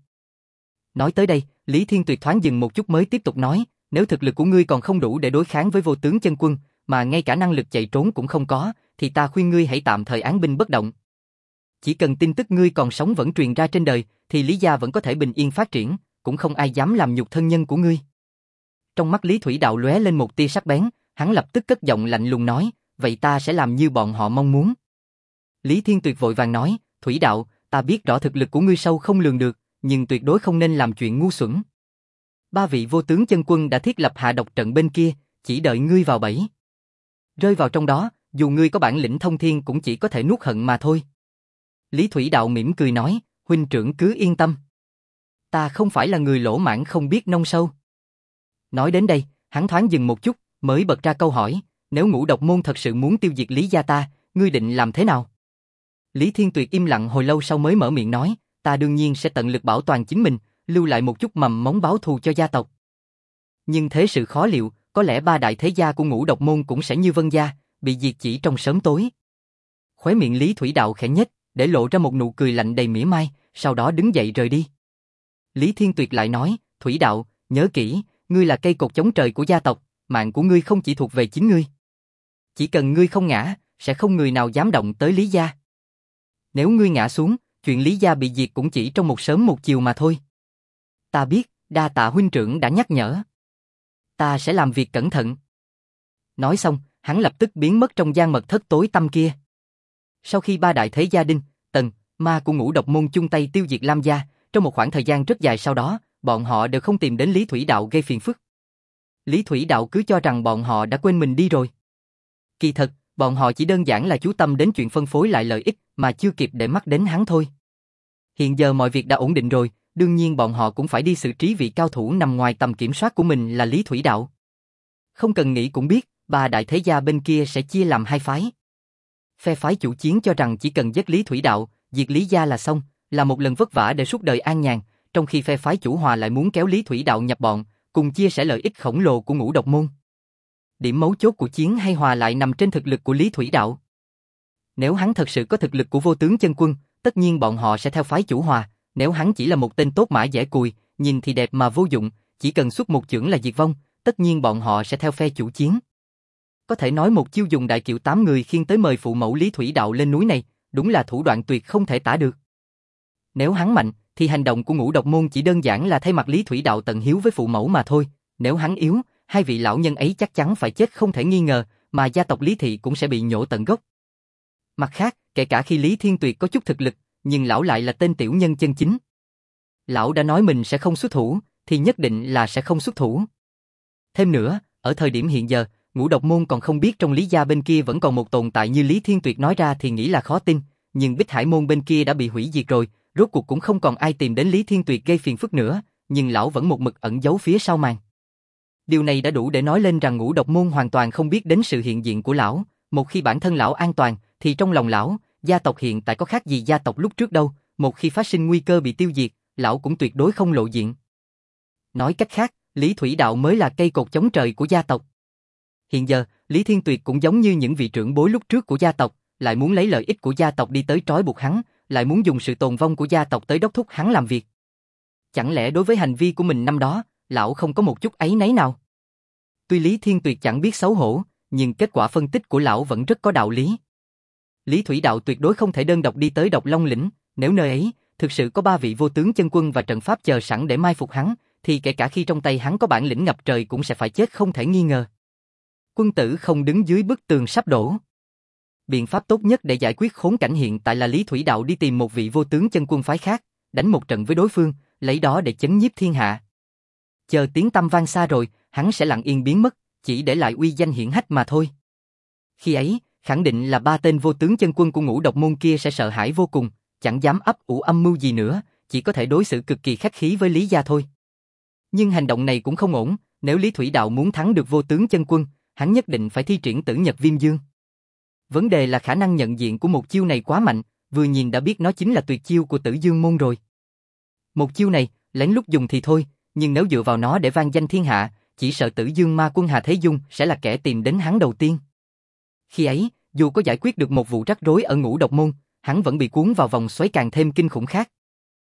Nói tới đây, Lý Thiên Tuyệt thoáng dừng một chút mới tiếp tục nói, nếu thực lực của ngươi còn không đủ để đối kháng với Vô Tướng Chân Quân, mà ngay cả năng lực chạy trốn cũng không có, thì ta khuyên ngươi hãy tạm thời án binh bất động. Chỉ cần tin tức ngươi còn sống vẫn truyền ra trên đời, thì Lý gia vẫn có thể bình yên phát triển, cũng không ai dám làm nhục thân nhân của ngươi. Trong mắt Lý Thủy Đạo lóe lên một tia sắc bén, hắn lập tức cất giọng lạnh lùng nói, vậy ta sẽ làm như bọn họ mong muốn. Lý Thiên Tuyệt vội vàng nói, Thủy Đạo, ta biết rõ thực lực của ngươi sâu không lường được, nhưng tuyệt đối không nên làm chuyện ngu xuẩn. Ba vị Vô Tướng Chân Quân đã thiết lập hạ độc trận bên kia, chỉ đợi ngươi vào bẫy. Rơi vào trong đó, dù ngươi có bản lĩnh thông thiên cũng chỉ có thể nuốt hận mà thôi. Lý Thủy Đạo mỉm cười nói, huynh trưởng cứ yên tâm. Ta không phải là người lỗ mãng không biết nông sâu. Nói đến đây, hắn thoáng dừng một chút, mới bật ra câu hỏi, nếu Ngũ Độc Môn thật sự muốn tiêu diệt Lý gia ta, ngươi định làm thế nào? Lý Thiên Tuyệt im lặng hồi lâu sau mới mở miệng nói, ta đương nhiên sẽ tận lực bảo toàn chính mình, lưu lại một chút mầm móng báo thù cho gia tộc. Nhưng thế sự khó liệu, có lẽ ba đại thế gia của Ngũ Độc Môn cũng sẽ như Vân gia, bị diệt chỉ trong sớm tối. Khóe miệng Lý Thủy Đạo khẽ nhếch, để lộ ra một nụ cười lạnh đầy mỉa mai, sau đó đứng dậy rời đi. Lý Thiên Tuyệt lại nói, Thủy Đạo, nhớ kỹ, ngươi là cây cột chống trời của gia tộc, mạng của ngươi không chỉ thuộc về chính ngươi. Chỉ cần ngươi không ngã, sẽ không người nào dám động tới Lý gia. Nếu ngươi ngã xuống, chuyện Lý gia bị diệt cũng chỉ trong một sớm một chiều mà thôi. Ta biết, đa tạ huynh trưởng đã nhắc nhở. Ta sẽ làm việc cẩn thận. Nói xong, hắn lập tức biến mất trong gian mật thất tối tăm kia. Sau khi ba đại thế gia Đinh, Tần, Ma của Ngũ Độc Môn chung tay tiêu diệt Lam gia, trong một khoảng thời gian rất dài sau đó, bọn họ đều không tìm đến Lý Thủy Đạo gây phiền phức. Lý Thủy Đạo cứ cho rằng bọn họ đã quên mình đi rồi. Kỳ thật, Bọn họ chỉ đơn giản là chú tâm đến chuyện phân phối lại lợi ích mà chưa kịp để mắt đến hắn thôi. Hiện giờ mọi việc đã ổn định rồi, đương nhiên bọn họ cũng phải đi xử trí vị cao thủ nằm ngoài tầm kiểm soát của mình là Lý Thủy Đạo. Không cần nghĩ cũng biết, ba đại thế gia bên kia sẽ chia làm hai phái. Phe phái chủ chiến cho rằng chỉ cần giết Lý Thủy Đạo, diệt Lý gia là xong, là một lần vất vả để suốt đời an nhàn, trong khi phe phái chủ hòa lại muốn kéo Lý Thủy Đạo nhập bọn, cùng chia sẻ lợi ích khổng lồ của Ngũ Độc Môn. Điểm mấu chốt của chiến hay hòa lại nằm trên thực lực của Lý Thủy Đạo. Nếu hắn thật sự có thực lực của vô tướng chân quân, tất nhiên bọn họ sẽ theo phái chủ hòa, nếu hắn chỉ là một tên tốt mã dễ cùi, nhìn thì đẹp mà vô dụng, chỉ cần xuất một chưởng là diệt vong, tất nhiên bọn họ sẽ theo phe chủ chiến. Có thể nói một chiêu dùng đại kiệu tám người khiêng tới mời phụ mẫu Lý Thủy Đạo lên núi này, đúng là thủ đoạn tuyệt không thể tả được. Nếu hắn mạnh, thì hành động của Ngũ Độc Môn chỉ đơn giản là thay mặt Lý Thủy Đạo tận hiếu với phụ mẫu mà thôi, nếu hắn yếu, hai vị lão nhân ấy chắc chắn phải chết không thể nghi ngờ, mà gia tộc Lý Thị cũng sẽ bị nhổ tận gốc. Mặt khác, kể cả khi Lý Thiên Tuyệt có chút thực lực, nhưng lão lại là tên tiểu nhân chân chính. Lão đã nói mình sẽ không xuất thủ, thì nhất định là sẽ không xuất thủ. Thêm nữa, ở thời điểm hiện giờ, Ngũ Độc Môn còn không biết trong Lý gia bên kia vẫn còn một tồn tại như Lý Thiên Tuyệt nói ra thì nghĩ là khó tin, nhưng Bích Hải Môn bên kia đã bị hủy diệt rồi, rốt cuộc cũng không còn ai tìm đến Lý Thiên Tuyệt gây phiền phức nữa, nhưng lão vẫn một mực ẩn giấu phía sau màn. Điều này đã đủ để nói lên rằng Ngũ Độc Môn hoàn toàn không biết đến sự hiện diện của lão, một khi bản thân lão an toàn, thì trong lòng lão, gia tộc hiện tại có khác gì gia tộc lúc trước đâu, một khi phát sinh nguy cơ bị tiêu diệt, lão cũng tuyệt đối không lộ diện. Nói cách khác, Lý Thủy Đạo mới là cây cột chống trời của gia tộc. Hiện giờ, Lý Thiên Tuyệt cũng giống như những vị trưởng bối lúc trước của gia tộc, lại muốn lấy lợi ích của gia tộc đi tới trói buộc hắn, lại muốn dùng sự tồn vong của gia tộc tới đốc thúc hắn làm việc. Chẳng lẽ đối với hành vi của mình năm đó, lão không có một chút áy náy nào? Tuy Lý Thiên Tuyệt chẳng biết xấu hổ, nhưng kết quả phân tích của lão vẫn rất có đạo lý. Lý Thủy Đạo tuyệt đối không thể đơn độc đi tới Độc Long Lĩnh, nếu nơi ấy thực sự có ba vị vô tướng chân quân và trận pháp chờ sẵn để mai phục hắn, thì kể cả khi trong tay hắn có bản lĩnh ngập trời cũng sẽ phải chết không thể nghi ngờ. Quân tử không đứng dưới bức tường sắp đổ. Biện pháp tốt nhất để giải quyết khốn cảnh hiện tại là Lý Thủy Đạo đi tìm một vị vô tướng chân quân phái khác, đánh một trận với đối phương, lấy đó để chấn nhiếp thiên hạ. Chờ tiếng tăm vang xa rồi, hắn sẽ lặng yên biến mất, chỉ để lại uy danh hiển hách mà thôi. Khi ấy, khẳng định là ba tên vô tướng chân quân của Ngũ Độc Môn kia sẽ sợ hãi vô cùng, chẳng dám ấp ủ âm mưu gì nữa, chỉ có thể đối xử cực kỳ khách khí với Lý gia thôi. Nhưng hành động này cũng không ổn, nếu Lý Thủy Đạo muốn thắng được vô tướng chân quân, hắn nhất định phải thi triển Tử Nhật Viêm Dương. Vấn đề là khả năng nhận diện của một chiêu này quá mạnh, vừa nhìn đã biết nó chính là tuyệt chiêu của Tử Dương môn rồi. Một chiêu này, lén lúc dùng thì thôi, nhưng nếu dựa vào nó để vang danh thiên hạ, chỉ sợ Tử Dương ma quân Hà Thế Dung sẽ là kẻ tìm đến hắn đầu tiên. Khi ấy, dù có giải quyết được một vụ rắc rối ở Ngũ Độc Môn, hắn vẫn bị cuốn vào vòng xoáy càng thêm kinh khủng khác.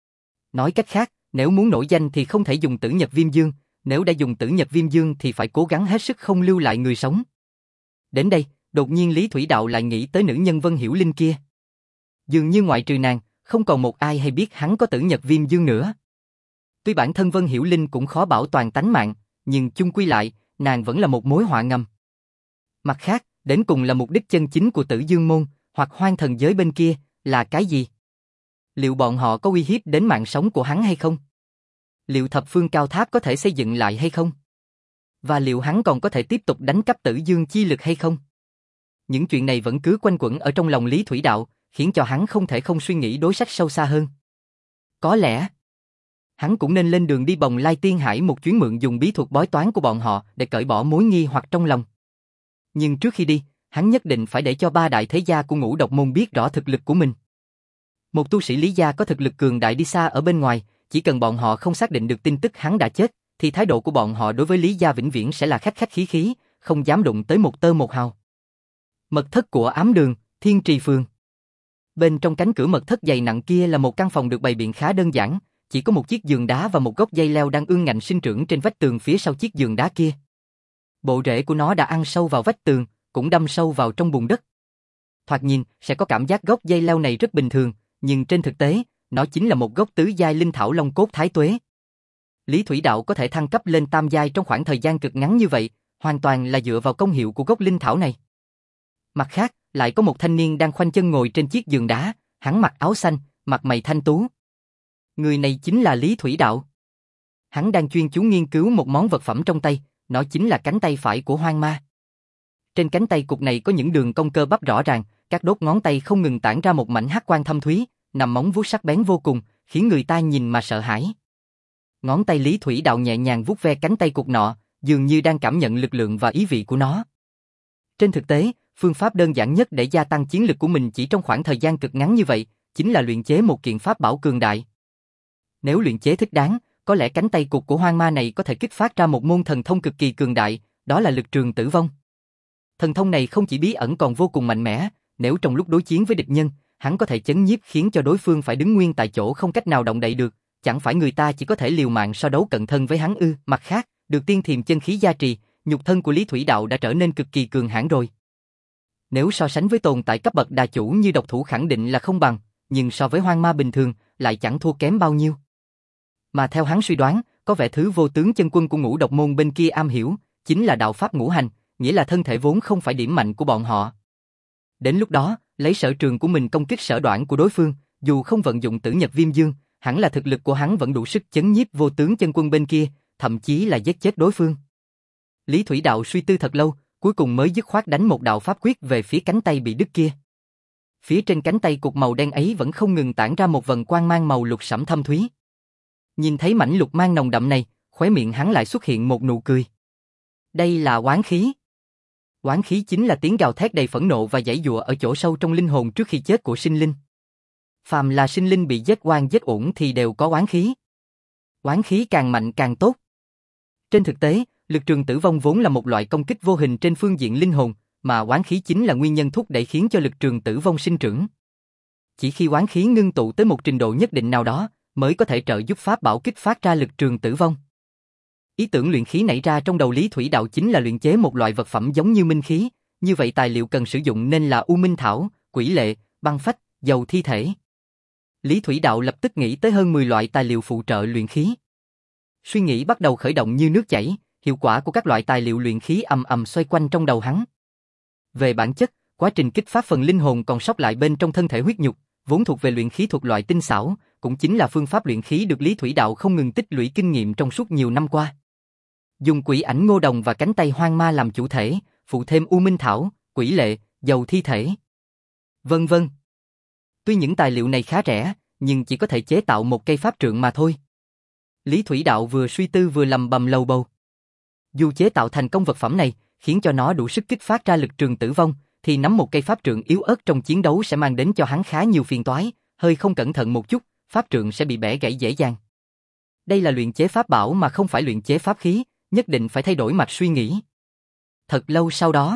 Nói cách khác, nếu muốn nổi danh thì không thể dùng Tử Nhật Viêm Dương, nếu đã dùng Tử Nhật Viêm Dương thì phải cố gắng hết sức không lưu lại người sống. Đến đây, đột nhiên Lý Thủy Đạo lại nghĩ tới nữ nhân Vân Hiểu Linh kia. Dường như ngoại trừ nàng, không còn một ai hay biết hắn có Tử Nhật Viêm Dương nữa. Tuy bản thân Vân Hiểu Linh cũng khó bảo toàn tánh mạng, nhưng chung quy lại, nàng vẫn là một mối họa ngầm. Mặt khác, đến cùng là mục đích chân chính của Tử Dương môn, hoặc Hoang Thần giới bên kia, là cái gì? Liệu bọn họ có uy hiếp đến mạng sống của hắn hay không? Liệu thập phương cao tháp có thể xây dựng lại hay không? Và liệu hắn còn có thể tiếp tục đánh cắp Tử Dương chi lực hay không? Những chuyện này vẫn cứ quanh quẩn ở trong lòng Lý Thủy Đạo, khiến cho hắn không thể không suy nghĩ đối sách sâu xa hơn. Có lẽ, hắn cũng nên lên đường đi Bồng Lai Tiên Hải một chuyến mượn dùng bí thuật bói toán của bọn họ để cởi bỏ mối nghi hoặc trong lòng. Nhưng trước khi đi, hắn nhất định phải để cho ba đại thế gia của Ngũ Độc Môn biết rõ thực lực của mình. Một tu sĩ Lý gia có thực lực cường đại đi xa ở bên ngoài, chỉ cần bọn họ không xác định được tin tức hắn đã chết, thì thái độ của bọn họ đối với Lý gia vĩnh viễn sẽ là khách khách khí khí, không dám đụng tới một tơ một hào. Mật thất của Ám Đường, Thiên Trì Phường. Bên trong cánh cửa mật thất dày nặng kia là một căn phòng được bày biện khá đơn giản, chỉ có một chiếc giường đá và một gốc dây leo đang ương ngạnh sinh trưởng trên vách tường phía sau chiếc giường đá kia. Bộ rễ của nó đã ăn sâu vào vách tường, cũng đâm sâu vào trong bùn đất. Thoạt nhìn sẽ có cảm giác gốc dây leo này rất bình thường, nhưng trên thực tế, nó chính là một gốc tứ giai linh thảo long cốt thái tuế. Lý Thủy Đạo có thể thăng cấp lên tam giai trong khoảng thời gian cực ngắn như vậy, hoàn toàn là dựa vào công hiệu của gốc linh thảo này. Mặt khác, lại có một thanh niên đang khoanh chân ngồi trên chiếc giường đá, hắn mặc áo xanh, mặt mày thanh tú. Người này chính là Lý Thủy Đạo. Hắn đang chuyên chú nghiên cứu một món vật phẩm trong tay, nó chính là cánh tay phải của Hoang Ma. Trên cánh tay cục này có những đường cong cơ bắp rõ ràng, các đốt ngón tay không ngừng tản ra một mảnh hắc quang thâm thúy, nằm móng vuốt sắc bén vô cùng, khiến người ta nhìn mà sợ hãi. Ngón tay Lý Thủy Đạo nhẹ nhàng vuốt ve cánh tay cục nọ, dường như đang cảm nhận lực lượng và ý vị của nó. Trên thực tế, phương pháp đơn giản nhất để gia tăng chiến lực của mình chỉ trong khoảng thời gian cực ngắn như vậy, chính là luyện chế một kiện pháp bảo cường đại. Nếu luyện chế thích đáng, có lẽ cánh tay cục của hoang ma này có thể kích phát ra một môn thần thông cực kỳ cường đại, đó là lực trường tử vong. Thần thông này không chỉ bí ẩn còn vô cùng mạnh mẽ, nếu trong lúc đối chiến với địch nhân, hắn có thể chấn nhiếp khiến cho đối phương phải đứng nguyên tại chỗ không cách nào động đậy được, chẳng phải người ta chỉ có thể liều mạng so đấu cận thân với hắn ư? Mặt khác, được tiên thiềm chân khí gia trì, nhục thân của Lý Thủy Đạo đã trở nên cực kỳ cường hãn rồi. Nếu so sánh với tồn tại cấp bậc đà chủ như độc thủ khẳng định là không bằng, nhưng so với hoang ma bình thường, lại chẳng thua kém bao nhiêu. Mà theo hắn suy đoán, có vẻ thứ vô tướng chân quân của ngũ độc môn bên kia am hiểu, chính là đạo pháp ngũ hành, nghĩa là thân thể vốn không phải điểm mạnh của bọn họ. Đến lúc đó, lấy sở trường của mình công kích sở đoạn của đối phương, dù không vận dụng tử nhật viêm dương, hẳn là thực lực của hắn vẫn đủ sức chấn nhiếp vô tướng chân quân bên kia, thậm chí là giết chết đối phương. Lý Thủy Đạo suy tư thật lâu, cuối cùng mới dứt khoát đánh một đạo pháp quyết về phía cánh tay bị đứt kia. Phía trên cánh tay cục màu đen ấy vẫn không ngừng tản ra một vầng quang mang màu lục sẫm thâm thúy. Nhìn thấy mảnh lục mang nồng đậm này, khóe miệng hắn lại xuất hiện một nụ cười. Đây là oán khí. Oán khí chính là tiếng gào thét đầy phẫn nộ và giãy giụa ở chỗ sâu trong linh hồn trước khi chết của sinh linh. Phàm là sinh linh bị giết oan giết uổng thì đều có oán khí. Oán khí càng mạnh càng tốt. Trên thực tế, lực trường tử vong vốn là một loại công kích vô hình trên phương diện linh hồn, mà oán khí chính là nguyên nhân thúc đẩy khiến cho lực trường tử vong sinh trưởng. Chỉ khi oán khí ngưng tụ tới một trình độ nhất định nào đó, mới có thể trợ giúp pháp bảo kích phát ra lực trường tử vong. Ý tưởng luyện khí nảy ra trong đầu Lý Thủy Đạo chính là luyện chế một loại vật phẩm giống như minh khí, như vậy tài liệu cần sử dụng nên là u minh thảo, quỷ lệ, băng phách, dầu thi thể. Lý Thủy Đạo lập tức nghĩ tới hơn mười loại tài liệu phụ trợ luyện khí. Suy nghĩ bắt đầu khởi động như nước chảy, hiệu quả của các loại tài liệu luyện khí ầm ầm xoay quanh trong đầu hắn. Về bản chất, quá trình kích phát phần linh hồn còn sót lại bên trong thân thể huyết nhục, vốn thuộc về luyện khí thuộc loại tinh xảo, cũng chính là phương pháp luyện khí được Lý Thủy Đạo không ngừng tích lũy kinh nghiệm trong suốt nhiều năm qua. Dùng quỷ ảnh ngô đồng và cánh tay hoang ma làm chủ thể, phụ thêm u minh thảo, quỷ lệ, dầu thi thể, vân vân. Tuy những tài liệu này khá rẻ, nhưng chỉ có thể chế tạo một cây pháp trượng mà thôi. Lý Thủy Đạo vừa suy tư vừa lầm bầm lầu bầu. Dù chế tạo thành công vật phẩm này, khiến cho nó đủ sức kích phát ra lực trường tử vong, thì nắm một cây pháp trượng yếu ớt trong chiến đấu sẽ mang đến cho hắn khá nhiều phiền toái, hơi không cẩn thận một chút, pháp trượng sẽ bị bẻ gãy dễ dàng. Đây là luyện chế pháp bảo mà không phải luyện chế pháp khí, nhất định phải thay đổi mạch suy nghĩ. Thật lâu sau đó,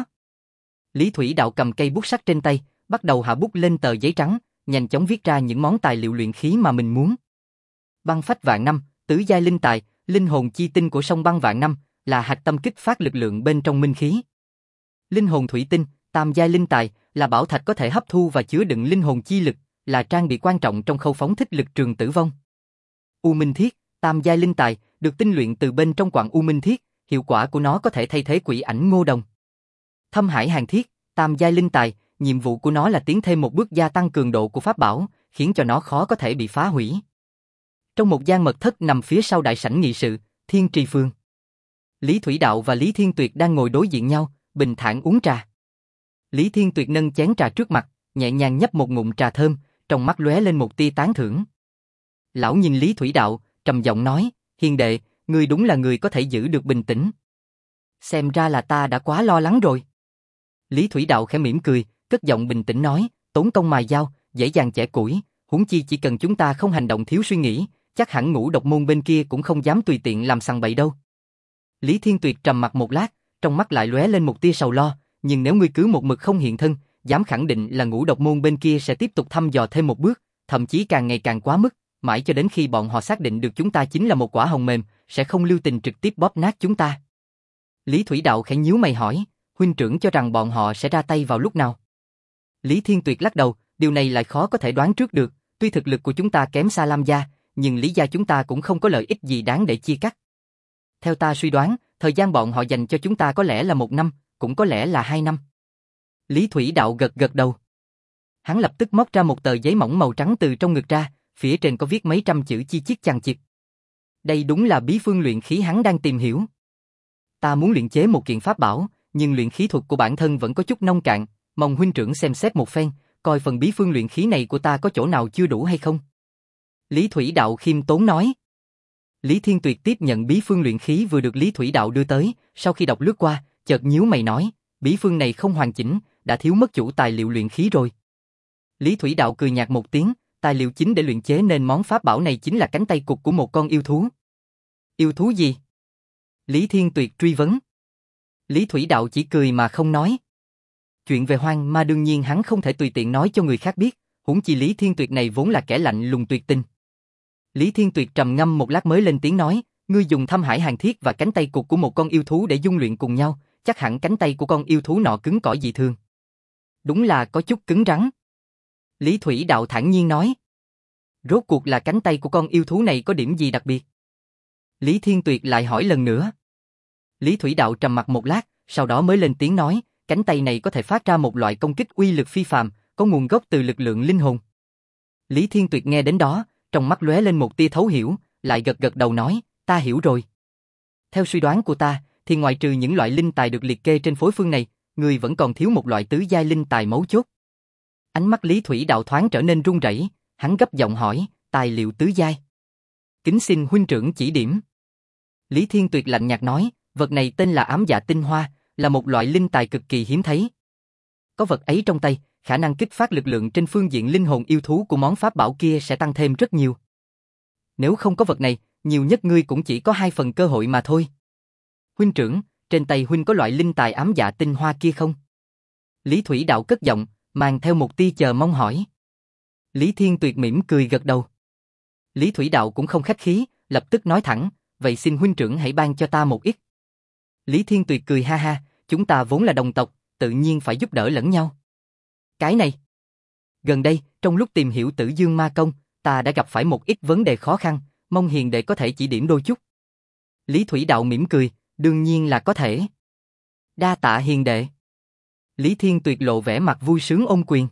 Lý Thủy Đạo cầm cây bút sắt trên tay, bắt đầu hạ bút lên tờ giấy trắng, nhanh chóng viết ra những món tài liệu luyện khí mà mình muốn. Băng phách vạn năm, tứ giai linh tài, linh hồn chi tinh của sông băng vạn năm, là hạch tâm kích phát lực lượng bên trong minh khí. Linh hồn thủy tinh, tam giai linh tài, là bảo thạch có thể hấp thu và chứa đựng linh hồn chi lực, là trang bị quan trọng trong khâu phóng thích lực trường tử vong. U minh thiết, tam giai linh tài, được tinh luyện từ bên trong quặng u minh thiết, hiệu quả của nó có thể thay thế quỷ ảnh ngô đồng. Thâm hải hàn thiết, tam giai linh tài, nhiệm vụ của nó là tiến thêm một bước gia tăng cường độ của pháp bảo, khiến cho nó khó có thể bị phá hủy. Trong một gian mật thất nằm phía sau đại sảnh nghị sự, Thiên Trì Phường, Lý Thủy Đạo và Lý Thiên Tuyệt đang ngồi đối diện nhau, bình thản uống trà. Lý Thiên Tuyệt nâng chén trà trước mặt, nhẹ nhàng nhấp một ngụm trà thơm, trong mắt lóe lên một tia tán thưởng. Lão nhìn Lý Thủy Đạo, trầm giọng nói, hiền đệ, ngươi đúng là người có thể giữ được bình tĩnh. Xem ra là ta đã quá lo lắng rồi. Lý Thủy Đạo khẽ mỉm cười, cất giọng bình tĩnh nói, tốn công mài dao, dễ dàng chẻ củi, huống chi chỉ cần chúng ta không hành động thiếu suy nghĩ, chắc hẳn ngũ độc môn bên kia cũng không dám tùy tiện làm sằng bậy đâu. Lý Thiên Tuyệt trầm mặt một lát, trong mắt lại lóe lên một tia sầu lo, nhưng nếu ngươi cứ một mực không hiện thân, dám khẳng định là ngũ độc môn bên kia sẽ tiếp tục thăm dò thêm một bước, thậm chí càng ngày càng quá mức, mãi cho đến khi bọn họ xác định được chúng ta chính là một quả hồng mềm, sẽ không lưu tình trực tiếp bóp nát chúng ta. Lý Thủy Đạo khẽ nhíu mày hỏi, huynh trưởng cho rằng bọn họ sẽ ra tay vào lúc nào? Lý Thiên Tuyệt lắc đầu, điều này lại khó có thể đoán trước được, tuy thực lực của chúng ta kém xa Lam gia, nhưng Lý gia chúng ta cũng không có lợi ích gì đáng để chia cắt. Theo ta suy đoán, thời gian bọn họ dành cho chúng ta có lẽ là một năm, cũng có lẽ là hai năm. Lý Thủy Đạo gật gật đầu. Hắn lập tức móc ra một tờ giấy mỏng màu trắng từ trong ngực ra, phía trên có viết mấy trăm chữ chi chiết chằng chịt. Đây đúng là bí phương luyện khí hắn đang tìm hiểu. Ta muốn luyện chế một kiện pháp bảo, nhưng luyện khí thuật của bản thân vẫn có chút nông cạn, mong huynh trưởng xem xét một phen, coi phần bí phương luyện khí này của ta có chỗ nào chưa đủ hay không. Lý Thủy Đạo khiêm tốn nói. Lý Thiên Tuyệt tiếp nhận bí phương luyện khí vừa được Lý Thủy Đạo đưa tới, sau khi đọc lướt qua, chợt nhíu mày nói, bí phương này không hoàn chỉnh, đã thiếu mất chủ tài liệu luyện khí rồi. Lý Thủy Đạo cười nhạt một tiếng, tài liệu chính để luyện chế nên món pháp bảo này chính là cánh tay cụt của một con yêu thú. Yêu thú gì? Lý Thiên Tuyệt truy vấn. Lý Thủy Đạo chỉ cười mà không nói. Chuyện về hoang ma đương nhiên hắn không thể tùy tiện nói cho người khác biết, huống chi Lý Thiên Tuyệt này vốn là kẻ lạnh lùng tuyệt tình. Lý Thiên Tuyệt trầm ngâm một lát mới lên tiếng nói, ngươi dùng thâm hải hàn thiết và cánh tay cụt của một con yêu thú để dung luyện cùng nhau, chắc hẳn cánh tay của con yêu thú nọ cứng cỏi dị thường. Đúng là có chút cứng rắn. Lý Thủy Đạo thản nhiên nói. Rốt cuộc là cánh tay của con yêu thú này có điểm gì đặc biệt? Lý Thiên Tuyệt lại hỏi lần nữa. Lý Thủy Đạo trầm mặc một lát, sau đó mới lên tiếng nói, cánh tay này có thể phát ra một loại công kích uy lực phi phàm, có nguồn gốc từ lực lượng linh hồn. Lý Thiên Tuyệt nghe đến đó, trong mắt lóe lên một tia thấu hiểu, lại gật gật đầu nói, ta hiểu rồi. Theo suy đoán của ta, thì ngoài trừ những loại linh tài được liệt kê trên phối phương này, người vẫn còn thiếu một loại tứ giai linh tài mấu chốt. Ánh mắt Lý Thủy Đạo thoáng trở nên run rẩy, hắn gấp giọng hỏi, tài liệu tứ giai. Kính xin huynh trưởng chỉ điểm. Lý Thiên Tuyệt lạnh nhạt nói, vật này tên là ám dạ tinh hoa, là một loại linh tài cực kỳ hiếm thấy. Có vật ấy trong tay, khả năng kích phát lực lượng trên phương diện linh hồn yêu thú của món pháp bảo kia sẽ tăng thêm rất nhiều. Nếu không có vật này, nhiều nhất ngươi cũng chỉ có hai phần cơ hội mà thôi. Huynh trưởng, trên tay huynh có loại linh tài ám dạ tinh hoa kia không? Lý Thủy Đạo cất giọng, mang theo một tia chờ mong hỏi. Lý Thiên Tuyệt mỉm cười gật đầu. Lý Thủy Đạo cũng không khách khí, lập tức nói thẳng, vậy xin huynh trưởng hãy ban cho ta một ít. Lý Thiên Tuyệt cười ha ha, chúng ta vốn là đồng tộc, tự nhiên phải giúp đỡ lẫn nhau. Cái này. Gần đây, trong lúc tìm hiểu Tử Dương Ma Công, ta đã gặp phải một ít vấn đề khó khăn, mong hiền đệ có thể chỉ điểm đôi chút. Lý Thủy Đạo mỉm cười, đương nhiên là có thể. Đa tạ hiền đệ. Lý Thiên Tuyệt lộ vẻ mặt vui sướng ôm quyền.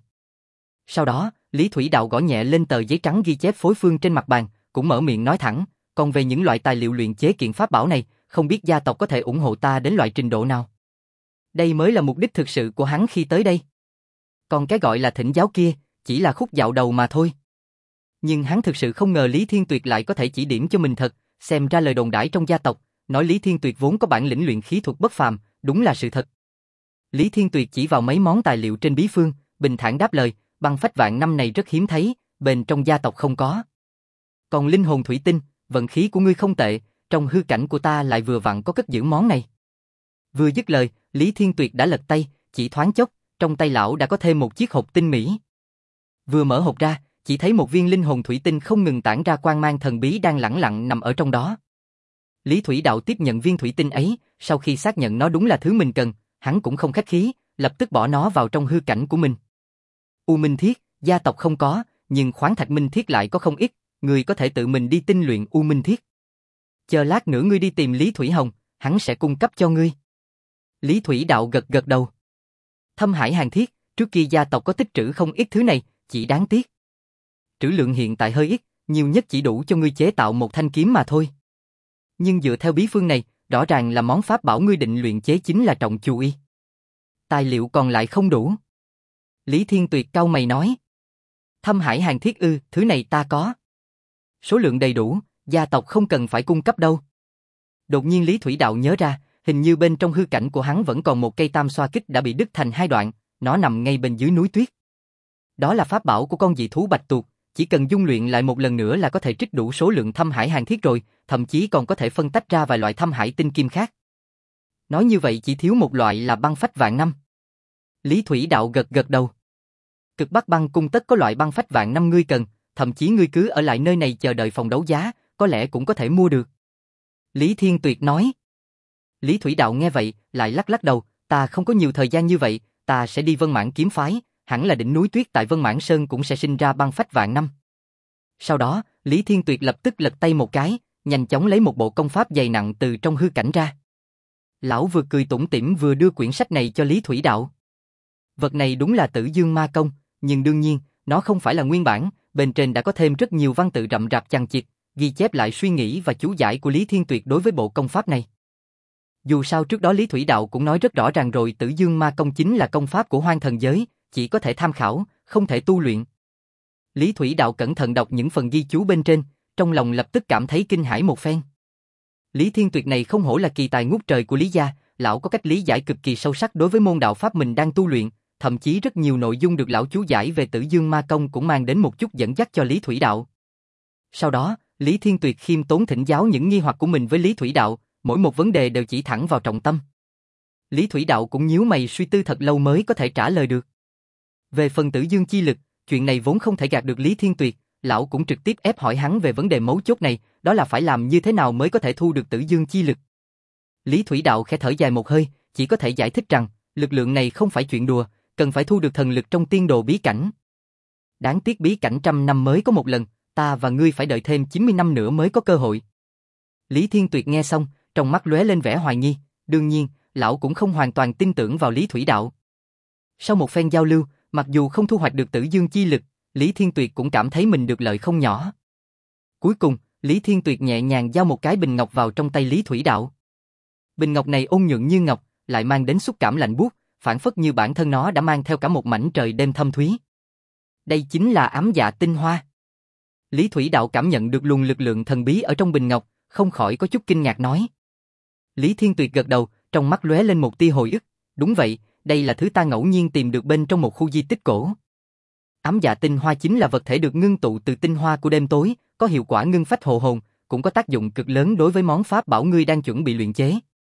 Sau đó, Lý Thủy Đạo gõ nhẹ lên tờ giấy trắng ghi chép phối phương trên mặt bàn, cũng mở miệng nói thẳng, còn về những loại tài liệu luyện chế kiện pháp bảo này, không biết gia tộc có thể ủng hộ ta đến loại trình độ nào. Đây mới là mục đích thực sự của hắn khi tới đây. Còn cái gọi là thỉnh giáo kia, chỉ là khúc dạo đầu mà thôi. Nhưng hắn thực sự không ngờ Lý Thiên Tuyệt lại có thể chỉ điểm cho mình thật, xem ra lời đồn đãi trong gia tộc, nói Lý Thiên Tuyệt vốn có bản lĩnh luyện khí thuật bất phàm, đúng là sự thật. Lý Thiên Tuyệt chỉ vào mấy món tài liệu trên bí phương, bình thản đáp lời, băng phách vạn năm này rất hiếm thấy, bên trong gia tộc không có. Còn linh hồn thủy tinh, vận khí của ngươi không tệ, trong hư cảnh của ta lại vừa vặn có cất giữ món này. Vừa dứt lời, Lý Thiên Tuyệt đã lật tay, chỉ thoáng chốc, trong tay lão đã có thêm một chiếc hộp tinh mỹ. Vừa mở hộp ra, chỉ thấy một viên linh hồn thủy tinh không ngừng tản ra quang mang thần bí đang lẳng lặng nằm ở trong đó. Lý Thủy Đạo tiếp nhận viên thủy tinh ấy, sau khi xác nhận nó đúng là thứ mình cần, hắn cũng không khách khí, lập tức bỏ nó vào trong hư cảnh của mình. U Minh Thiết, gia tộc không có, nhưng khoáng thạch Minh Thiết lại có không ít, người có thể tự mình đi tinh luyện U Minh Thiết. Chờ lát nữa ngươi đi tìm Lý Thủy Hồng, hắn sẽ cung cấp cho ngươi. Lý Thủy Đạo gật gật đầu. Thâm Hải Hàn Thiết, trước kia gia tộc có tích trữ không ít thứ này, chỉ đáng tiếc. Trữ lượng hiện tại hơi ít, nhiều nhất chỉ đủ cho ngươi chế tạo một thanh kiếm mà thôi. Nhưng dựa theo bí phương này, rõ ràng là món pháp bảo ngươi định luyện chế chính là trọng chu y. Tài liệu còn lại không đủ. Lý Thiên Tuyệt cau mày nói. Thâm Hải Hàn Thiết ư, thứ này ta có. Số lượng đầy đủ, gia tộc không cần phải cung cấp đâu. Đột nhiên Lý Thủy Đạo nhớ ra, hình như bên trong hư cảnh của hắn vẫn còn một cây tam xoa kích đã bị đứt thành hai đoạn, nó nằm ngay bên dưới núi tuyết. Đó là pháp bảo của con dị thú bạch tuộc, chỉ cần dung luyện lại một lần nữa là có thể trích đủ số lượng Thâm Hải Hàn Thiết rồi, thậm chí còn có thể phân tách ra vài loại Thâm Hải tinh kim khác. Nói như vậy chỉ thiếu một loại là băng phách vạn năm. Lý Thủy Đạo gật gật đầu. Cực Bắc Băng Cung tất có loại băng phách vạn năm ngươi cần, thậm chí ngươi cứ ở lại nơi này chờ đợi phòng đấu giá, có lẽ cũng có thể mua được. Lý Thiên Tuyệt nói. Lý Thủy Đạo nghe vậy, lại lắc lắc đầu, ta không có nhiều thời gian như vậy, ta sẽ đi Vân Mãn kiếm phái, hẳn là đỉnh núi tuyết tại Vân Mãn Sơn cũng sẽ sinh ra băng phách vạn năm. Sau đó, Lý Thiên Tuyệt lập tức lật tay một cái, nhanh chóng lấy một bộ công pháp dày nặng từ trong hư cảnh ra. Lão vừa cười tủm tỉm vừa đưa quyển sách này cho Lý Thủy Đạo. Vật này đúng là Tử Dương Ma Công, nhưng đương nhiên, nó không phải là nguyên bản, bên trên đã có thêm rất nhiều văn tự rậm rạp chằng chịt, ghi chép lại suy nghĩ và chú giải của Lý Thiên Tuyệt đối với bộ công pháp này. Dù sao trước đó Lý Thủy Đạo cũng nói rất rõ ràng rồi, Tử Dương Ma Công chính là công pháp của hoang thần giới, chỉ có thể tham khảo, không thể tu luyện. Lý Thủy Đạo cẩn thận đọc những phần ghi chú bên trên, trong lòng lập tức cảm thấy kinh hãi một phen. Lý Thiên Tuyệt này không hổ là kỳ tài ngút trời của Lý gia, lão có cách lý giải cực kỳ sâu sắc đối với môn đạo pháp mình đang tu luyện, thậm chí rất nhiều nội dung được lão chú giải về Tử Dương Ma Công cũng mang đến một chút dẫn dắt cho Lý Thủy Đạo. Sau đó, Lý Thiên Tuyệt khiêm tốn thỉnh giáo những nghi hoặc của mình với Lý Thủy Đạo, mỗi một vấn đề đều chỉ thẳng vào trọng tâm. Lý Thủy Đạo cũng nhíu mày suy tư thật lâu mới có thể trả lời được. Về phần Tử Dương chi lực, chuyện này vốn không thể gạt được Lý Thiên Tuyệt, lão cũng trực tiếp ép hỏi hắn về vấn đề mấu chốt này, đó là phải làm như thế nào mới có thể thu được Tử Dương chi lực. Lý Thủy Đạo khẽ thở dài một hơi, chỉ có thể giải thích rằng, lực lượng này không phải chuyện đùa, cần phải thu được thần lực trong tiên đồ bí cảnh. Đáng tiếc bí cảnh trăm năm mới có một lần, ta và ngươi phải đợi thêm chín mươi năm nữa mới có cơ hội. Lý Thiên Tuyệt nghe xong, trong mắt lóe lên vẻ hoài nghi, đương nhiên, lão cũng không hoàn toàn tin tưởng vào Lý Thủy Đạo. Sau một phen giao lưu, mặc dù không thu hoạch được Tử Dương chi lực, Lý Thiên Tuyệt cũng cảm thấy mình được lợi không nhỏ. Cuối cùng, Lý Thiên Tuyệt nhẹ nhàng giao một cái bình ngọc vào trong tay Lý Thủy Đạo. Bình ngọc này ôn nhuận như ngọc, lại mang đến xúc cảm lạnh buốt, phản phất như bản thân nó đã mang theo cả một mảnh trời đêm thâm thúy. Đây chính là ám dạ tinh hoa. Lý Thủy Đạo cảm nhận được luồng lực lượng thần bí ở trong bình ngọc, không khỏi có chút kinh ngạc nói. Lý Thiên Tuyệt gật đầu, trong mắt lóe lên một tia hồi ức, đúng vậy, đây là thứ ta ngẫu nhiên tìm được bên trong một khu di tích cổ. Ám dạ tinh hoa chính là vật thể được ngưng tụ từ tinh hoa của đêm tối, có hiệu quả ngưng phách hộ hồn, cũng có tác dụng cực lớn đối với món pháp bảo ngươi đang chuẩn bị luyện chế.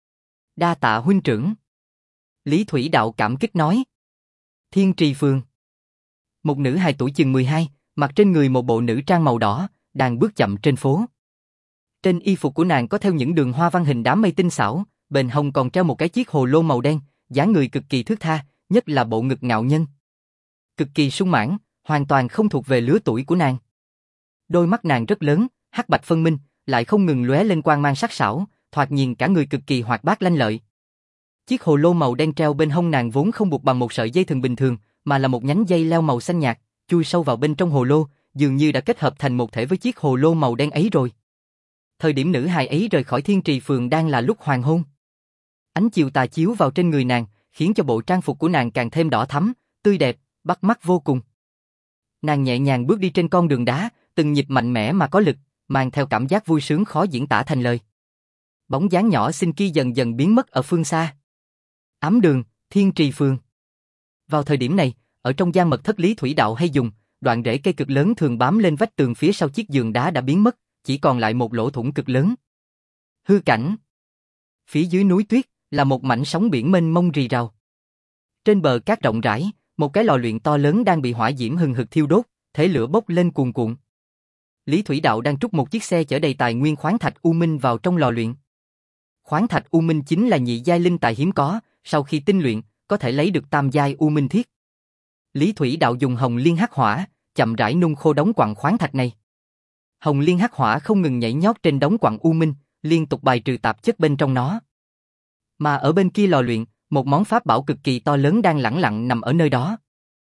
Đa tạ huynh trưởng. Lý Thủy Đạo cảm kích nói. Thiên Trì Phường. Một nữ hài tuổi chừng mười hai, mặc trên người một bộ nữ trang màu đỏ, đang bước chậm trên phố. Trên y phục của nàng có theo những đường hoa văn hình đám mây tinh xảo, bên hông còn treo một cái chiếc hồ lô màu đen, dáng người cực kỳ thướt tha, nhất là bộ ngực ngạo nhân. Cực kỳ sung mãn, hoàn toàn không thuộc về lứa tuổi của nàng. Đôi mắt nàng rất lớn, hắc bạch phân minh, lại không ngừng lóe lên quang mang sắc sảo, thoạt nhìn cả người cực kỳ hoạt bát lanh lợi. Chiếc hồ lô màu đen treo bên hông nàng vốn không buộc bằng một sợi dây thừng bình thường, mà là một nhánh dây leo màu xanh nhạt, chui sâu vào bên trong hồ lô, dường như đã kết hợp thành một thể với chiếc hồ lô màu đen ấy rồi. Thời điểm nữ hài ấy rời khỏi Thiên Trì Phường đang là lúc hoàng hôn. Ánh chiều tà chiếu vào trên người nàng, khiến cho bộ trang phục của nàng càng thêm đỏ thắm, tươi đẹp, bắt mắt vô cùng. Nàng nhẹ nhàng bước đi trên con đường đá, từng nhịp mạnh mẽ mà có lực, mang theo cảm giác vui sướng khó diễn tả thành lời. Bóng dáng nhỏ xinh kia dần dần biến mất ở phương xa. Ám đường, Thiên Trì Phường. Vào thời điểm này, ở trong gian mật thất Lý Thủy Đạo hay dùng, đoạn rễ cây cực lớn thường bám lên vách tường phía sau chiếc giường đá đã biến mất, chỉ còn lại một lỗ thủng cực lớn. Hư cảnh. Phía dưới núi tuyết là một mảnh sóng biển mênh mông rì rào. Trên bờ cát rộng rãi, một cái lò luyện to lớn đang bị hỏa diễm hừng hực thiêu đốt, thế lửa bốc lên cuồn cuộn. Lý Thủy Đạo đang trút một chiếc xe chở đầy tài nguyên khoáng thạch u minh vào trong lò luyện. Khoáng thạch u minh chính là nhị giai linh tài hiếm có, sau khi tinh luyện, có thể lấy được tam giai u minh thiết. Lý Thủy Đạo dùng hồng liên hắc hỏa, chậm rãi nung khô đống quặng khoáng thạch này. Hồng liên hắc hỏa không ngừng nhảy nhót trên đống quặng u minh, liên tục bài trừ tạp chất bên trong nó. Mà ở bên kia lò luyện, một món pháp bảo cực kỳ to lớn đang lẳng lặng nằm ở nơi đó.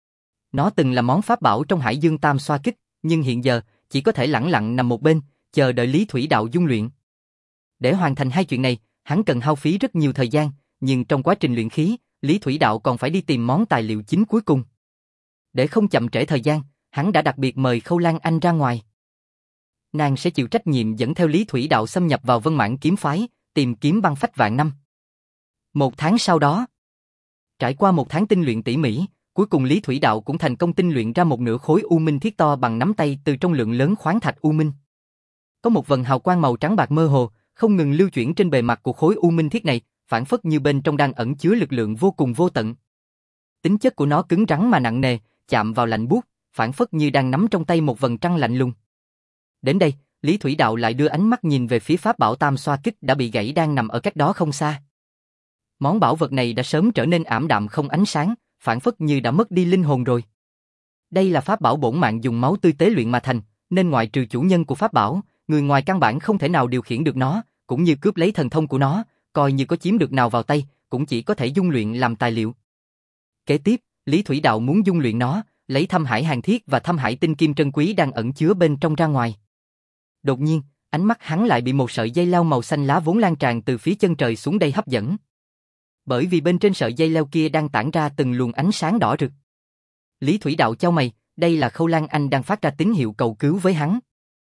Nó từng là món pháp bảo trong Hải Dương Tam Xoa Kích, nhưng hiện giờ chỉ có thể lẳng lặng nằm một bên, chờ đợi Lý Thủy Đạo dung luyện. Để hoàn thành hai chuyện này, hắn cần hao phí rất nhiều thời gian, nhưng trong quá trình luyện khí, Lý Thủy Đạo còn phải đi tìm món tài liệu chính cuối cùng. Để không chậm trễ thời gian, hắn đã đặc biệt mời Khâu Lan Anh ra ngoài. Nàng sẽ chịu trách nhiệm dẫn theo Lý Thủy Đạo xâm nhập vào Vân Mãn kiếm phái, tìm kiếm băng phách vạn năm. Một tháng sau đó, trải qua một tháng tinh luyện tỉ mỉ, cuối cùng Lý Thủy Đạo cũng thành công tinh luyện ra một nửa khối u minh thiết to bằng nắm tay từ trong lượng lớn khoáng thạch u minh. Có một vầng hào quang màu trắng bạc mơ hồ, không ngừng lưu chuyển trên bề mặt của khối u minh thiết này, phản phất như bên trong đang ẩn chứa lực lượng vô cùng vô tận. Tính chất của nó cứng rắn mà nặng nề, chạm vào lạnh buốt, phản phất như đang nắm trong tay một vầng trăng lạnh lùng. Đến đây, Lý Thủy Đạo lại đưa ánh mắt nhìn về phía pháp bảo Tam Xoa Kích đã bị gãy đang nằm ở cách đó không xa. Món bảo vật này đã sớm trở nên ảm đạm không ánh sáng, phản phất như đã mất đi linh hồn rồi. Đây là pháp bảo bổn mạng dùng máu tươi tế luyện mà thành, nên ngoại trừ chủ nhân của pháp bảo, người ngoài căn bản không thể nào điều khiển được nó, cũng như cướp lấy thần thông của nó, coi như có chiếm được nào vào tay, cũng chỉ có thể dung luyện làm tài liệu. Kế tiếp, Lý Thủy Đạo muốn dung luyện nó, lấy Thâm Hải Hàn Thiết và Thâm Hải Tinh Kim trân quý đang ẩn chứa bên trong ra ngoài. Đột nhiên, ánh mắt hắn lại bị một sợi dây leo màu xanh lá vốn lan tràn từ phía chân trời xuống đây hấp dẫn. Bởi vì bên trên sợi dây leo kia đang tản ra từng luồng ánh sáng đỏ rực. Lý Thủy Đạo chau mày, đây là Khâu Lan Anh đang phát ra tín hiệu cầu cứu với hắn.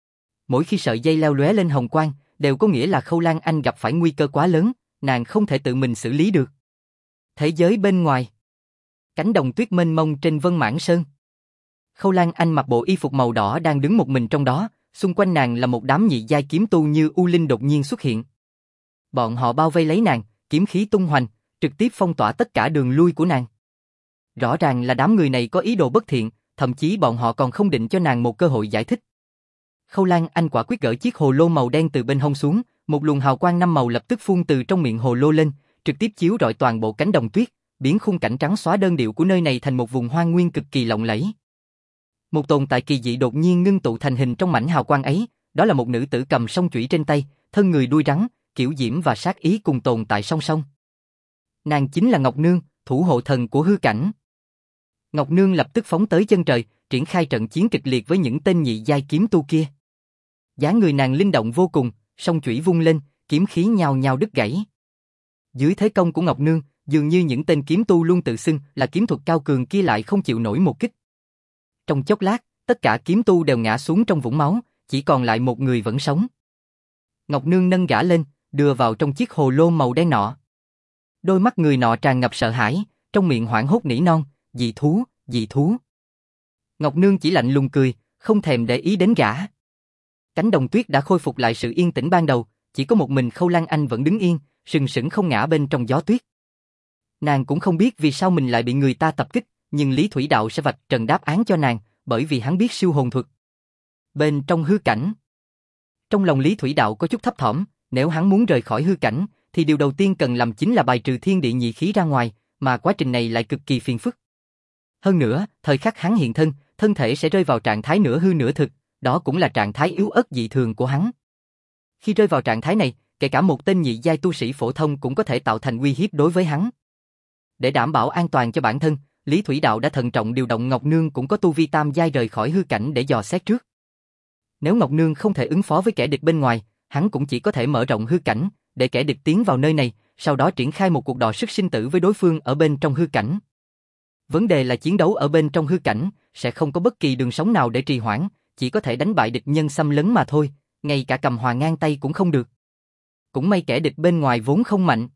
Mỗi khi sợi dây leo lóe lên hồng quang, đều có nghĩa là Khâu Lan Anh gặp phải nguy cơ quá lớn, nàng không thể tự mình xử lý được. Thế giới bên ngoài. Cánh đồng tuyết mênh mông trên Vân Mãn Sơn. Khâu Lan Anh mặc bộ y phục màu đỏ đang đứng một mình trong đó, xung quanh nàng là một đám nhị giai kiếm tu như U Linh đột nhiên xuất hiện. Bọn họ bao vây lấy nàng, kiếm khí tung hoành, trực tiếp phong tỏa tất cả đường lui của nàng. Rõ ràng là đám người này có ý đồ bất thiện, thậm chí bọn họ còn không định cho nàng một cơ hội giải thích. Khâu Lan Anh quả quyết gỡ chiếc hồ lô màu đen từ bên hông xuống, một luồng hào quang năm màu lập tức phun từ trong miệng hồ lô lên, trực tiếp chiếu rọi toàn bộ cánh đồng tuyết, biến khung cảnh trắng xóa đơn điệu của nơi này thành một vùng hoang nguyên cực kỳ lộng lẫy. Một tồn tại kỳ dị đột nhiên ngưng tụ thành hình trong mảnh hào quang ấy, đó là một nữ tử cầm song chủy trên tay, thân người đuôi rắn, kiểu diễm và sát ý cùng tồn tại song song. Nàng chính là Ngọc Nương, thủ hộ thần của hư cảnh. Ngọc Nương lập tức phóng tới chân trời, triển khai trận chiến kịch liệt với những tên nhị giai kiếm tu kia. Dáng người nàng linh động vô cùng, song chủy vung lên, kiếm khí nhào nhào đứt gãy. Dưới thế công của Ngọc Nương, dường như những tên kiếm tu luôn tự xưng là kiếm thuật cao cường kia lại không chịu nổi một kích. Trong chốc lát, tất cả kiếm tu đều ngã xuống trong vũng máu, chỉ còn lại một người vẫn sống. Ngọc Nương nâng gã lên, đưa vào trong chiếc hồ lô màu đen nọ. Đôi mắt người nọ tràn ngập sợ hãi, trong miệng hoảng hốt nỉ non, dị thú, dị thú. Ngọc Nương chỉ lạnh lùng cười, không thèm để ý đến gã. Cánh đồng tuyết đã khôi phục lại sự yên tĩnh ban đầu, chỉ có một mình Khâu Lan Anh vẫn đứng yên, sừng sững không ngã bên trong gió tuyết. Nàng cũng không biết vì sao mình lại bị người ta tập kích, nhưng Lý Thủy Đạo sẽ vạch trần đáp án cho nàng, bởi vì hắn biết siêu hồn thuật. Bên trong hư cảnh. Trong lòng Lý Thủy Đạo có chút thấp thỏm, nếu hắn muốn rời khỏi hư cảnh, thì điều đầu tiên cần làm chính là bài trừ thiên địa nhị khí ra ngoài, mà quá trình này lại cực kỳ phiền phức. Hơn nữa, thời khắc hắn hiện thân, thân thể sẽ rơi vào trạng thái nửa hư nửa thực, đó cũng là trạng thái yếu ớt dị thường của hắn. Khi rơi vào trạng thái này, kể cả một tên nhị giai tu sĩ phổ thông cũng có thể tạo thành uy hiếp đối với hắn. Để đảm bảo an toàn cho bản thân, Lý Thủy Đạo đã thận trọng điều động Ngọc Nương cũng có tu vi tam giai rời khỏi hư cảnh để dò xét trước. Nếu Ngọc Nương không thể ứng phó với kẻ địch bên ngoài, hắn cũng chỉ có thể mở rộng hư cảnh, để kẻ địch tiến vào nơi này, sau đó triển khai một cuộc đọ sức sinh tử với đối phương ở bên trong hư cảnh. Vấn đề là chiến đấu ở bên trong hư cảnh sẽ không có bất kỳ đường sống nào để trì hoãn, chỉ có thể đánh bại địch nhân xâm lấn mà thôi, ngay cả cầm hòa ngang tay cũng không được. Cũng may kẻ địch bên ngoài vốn không mạnh.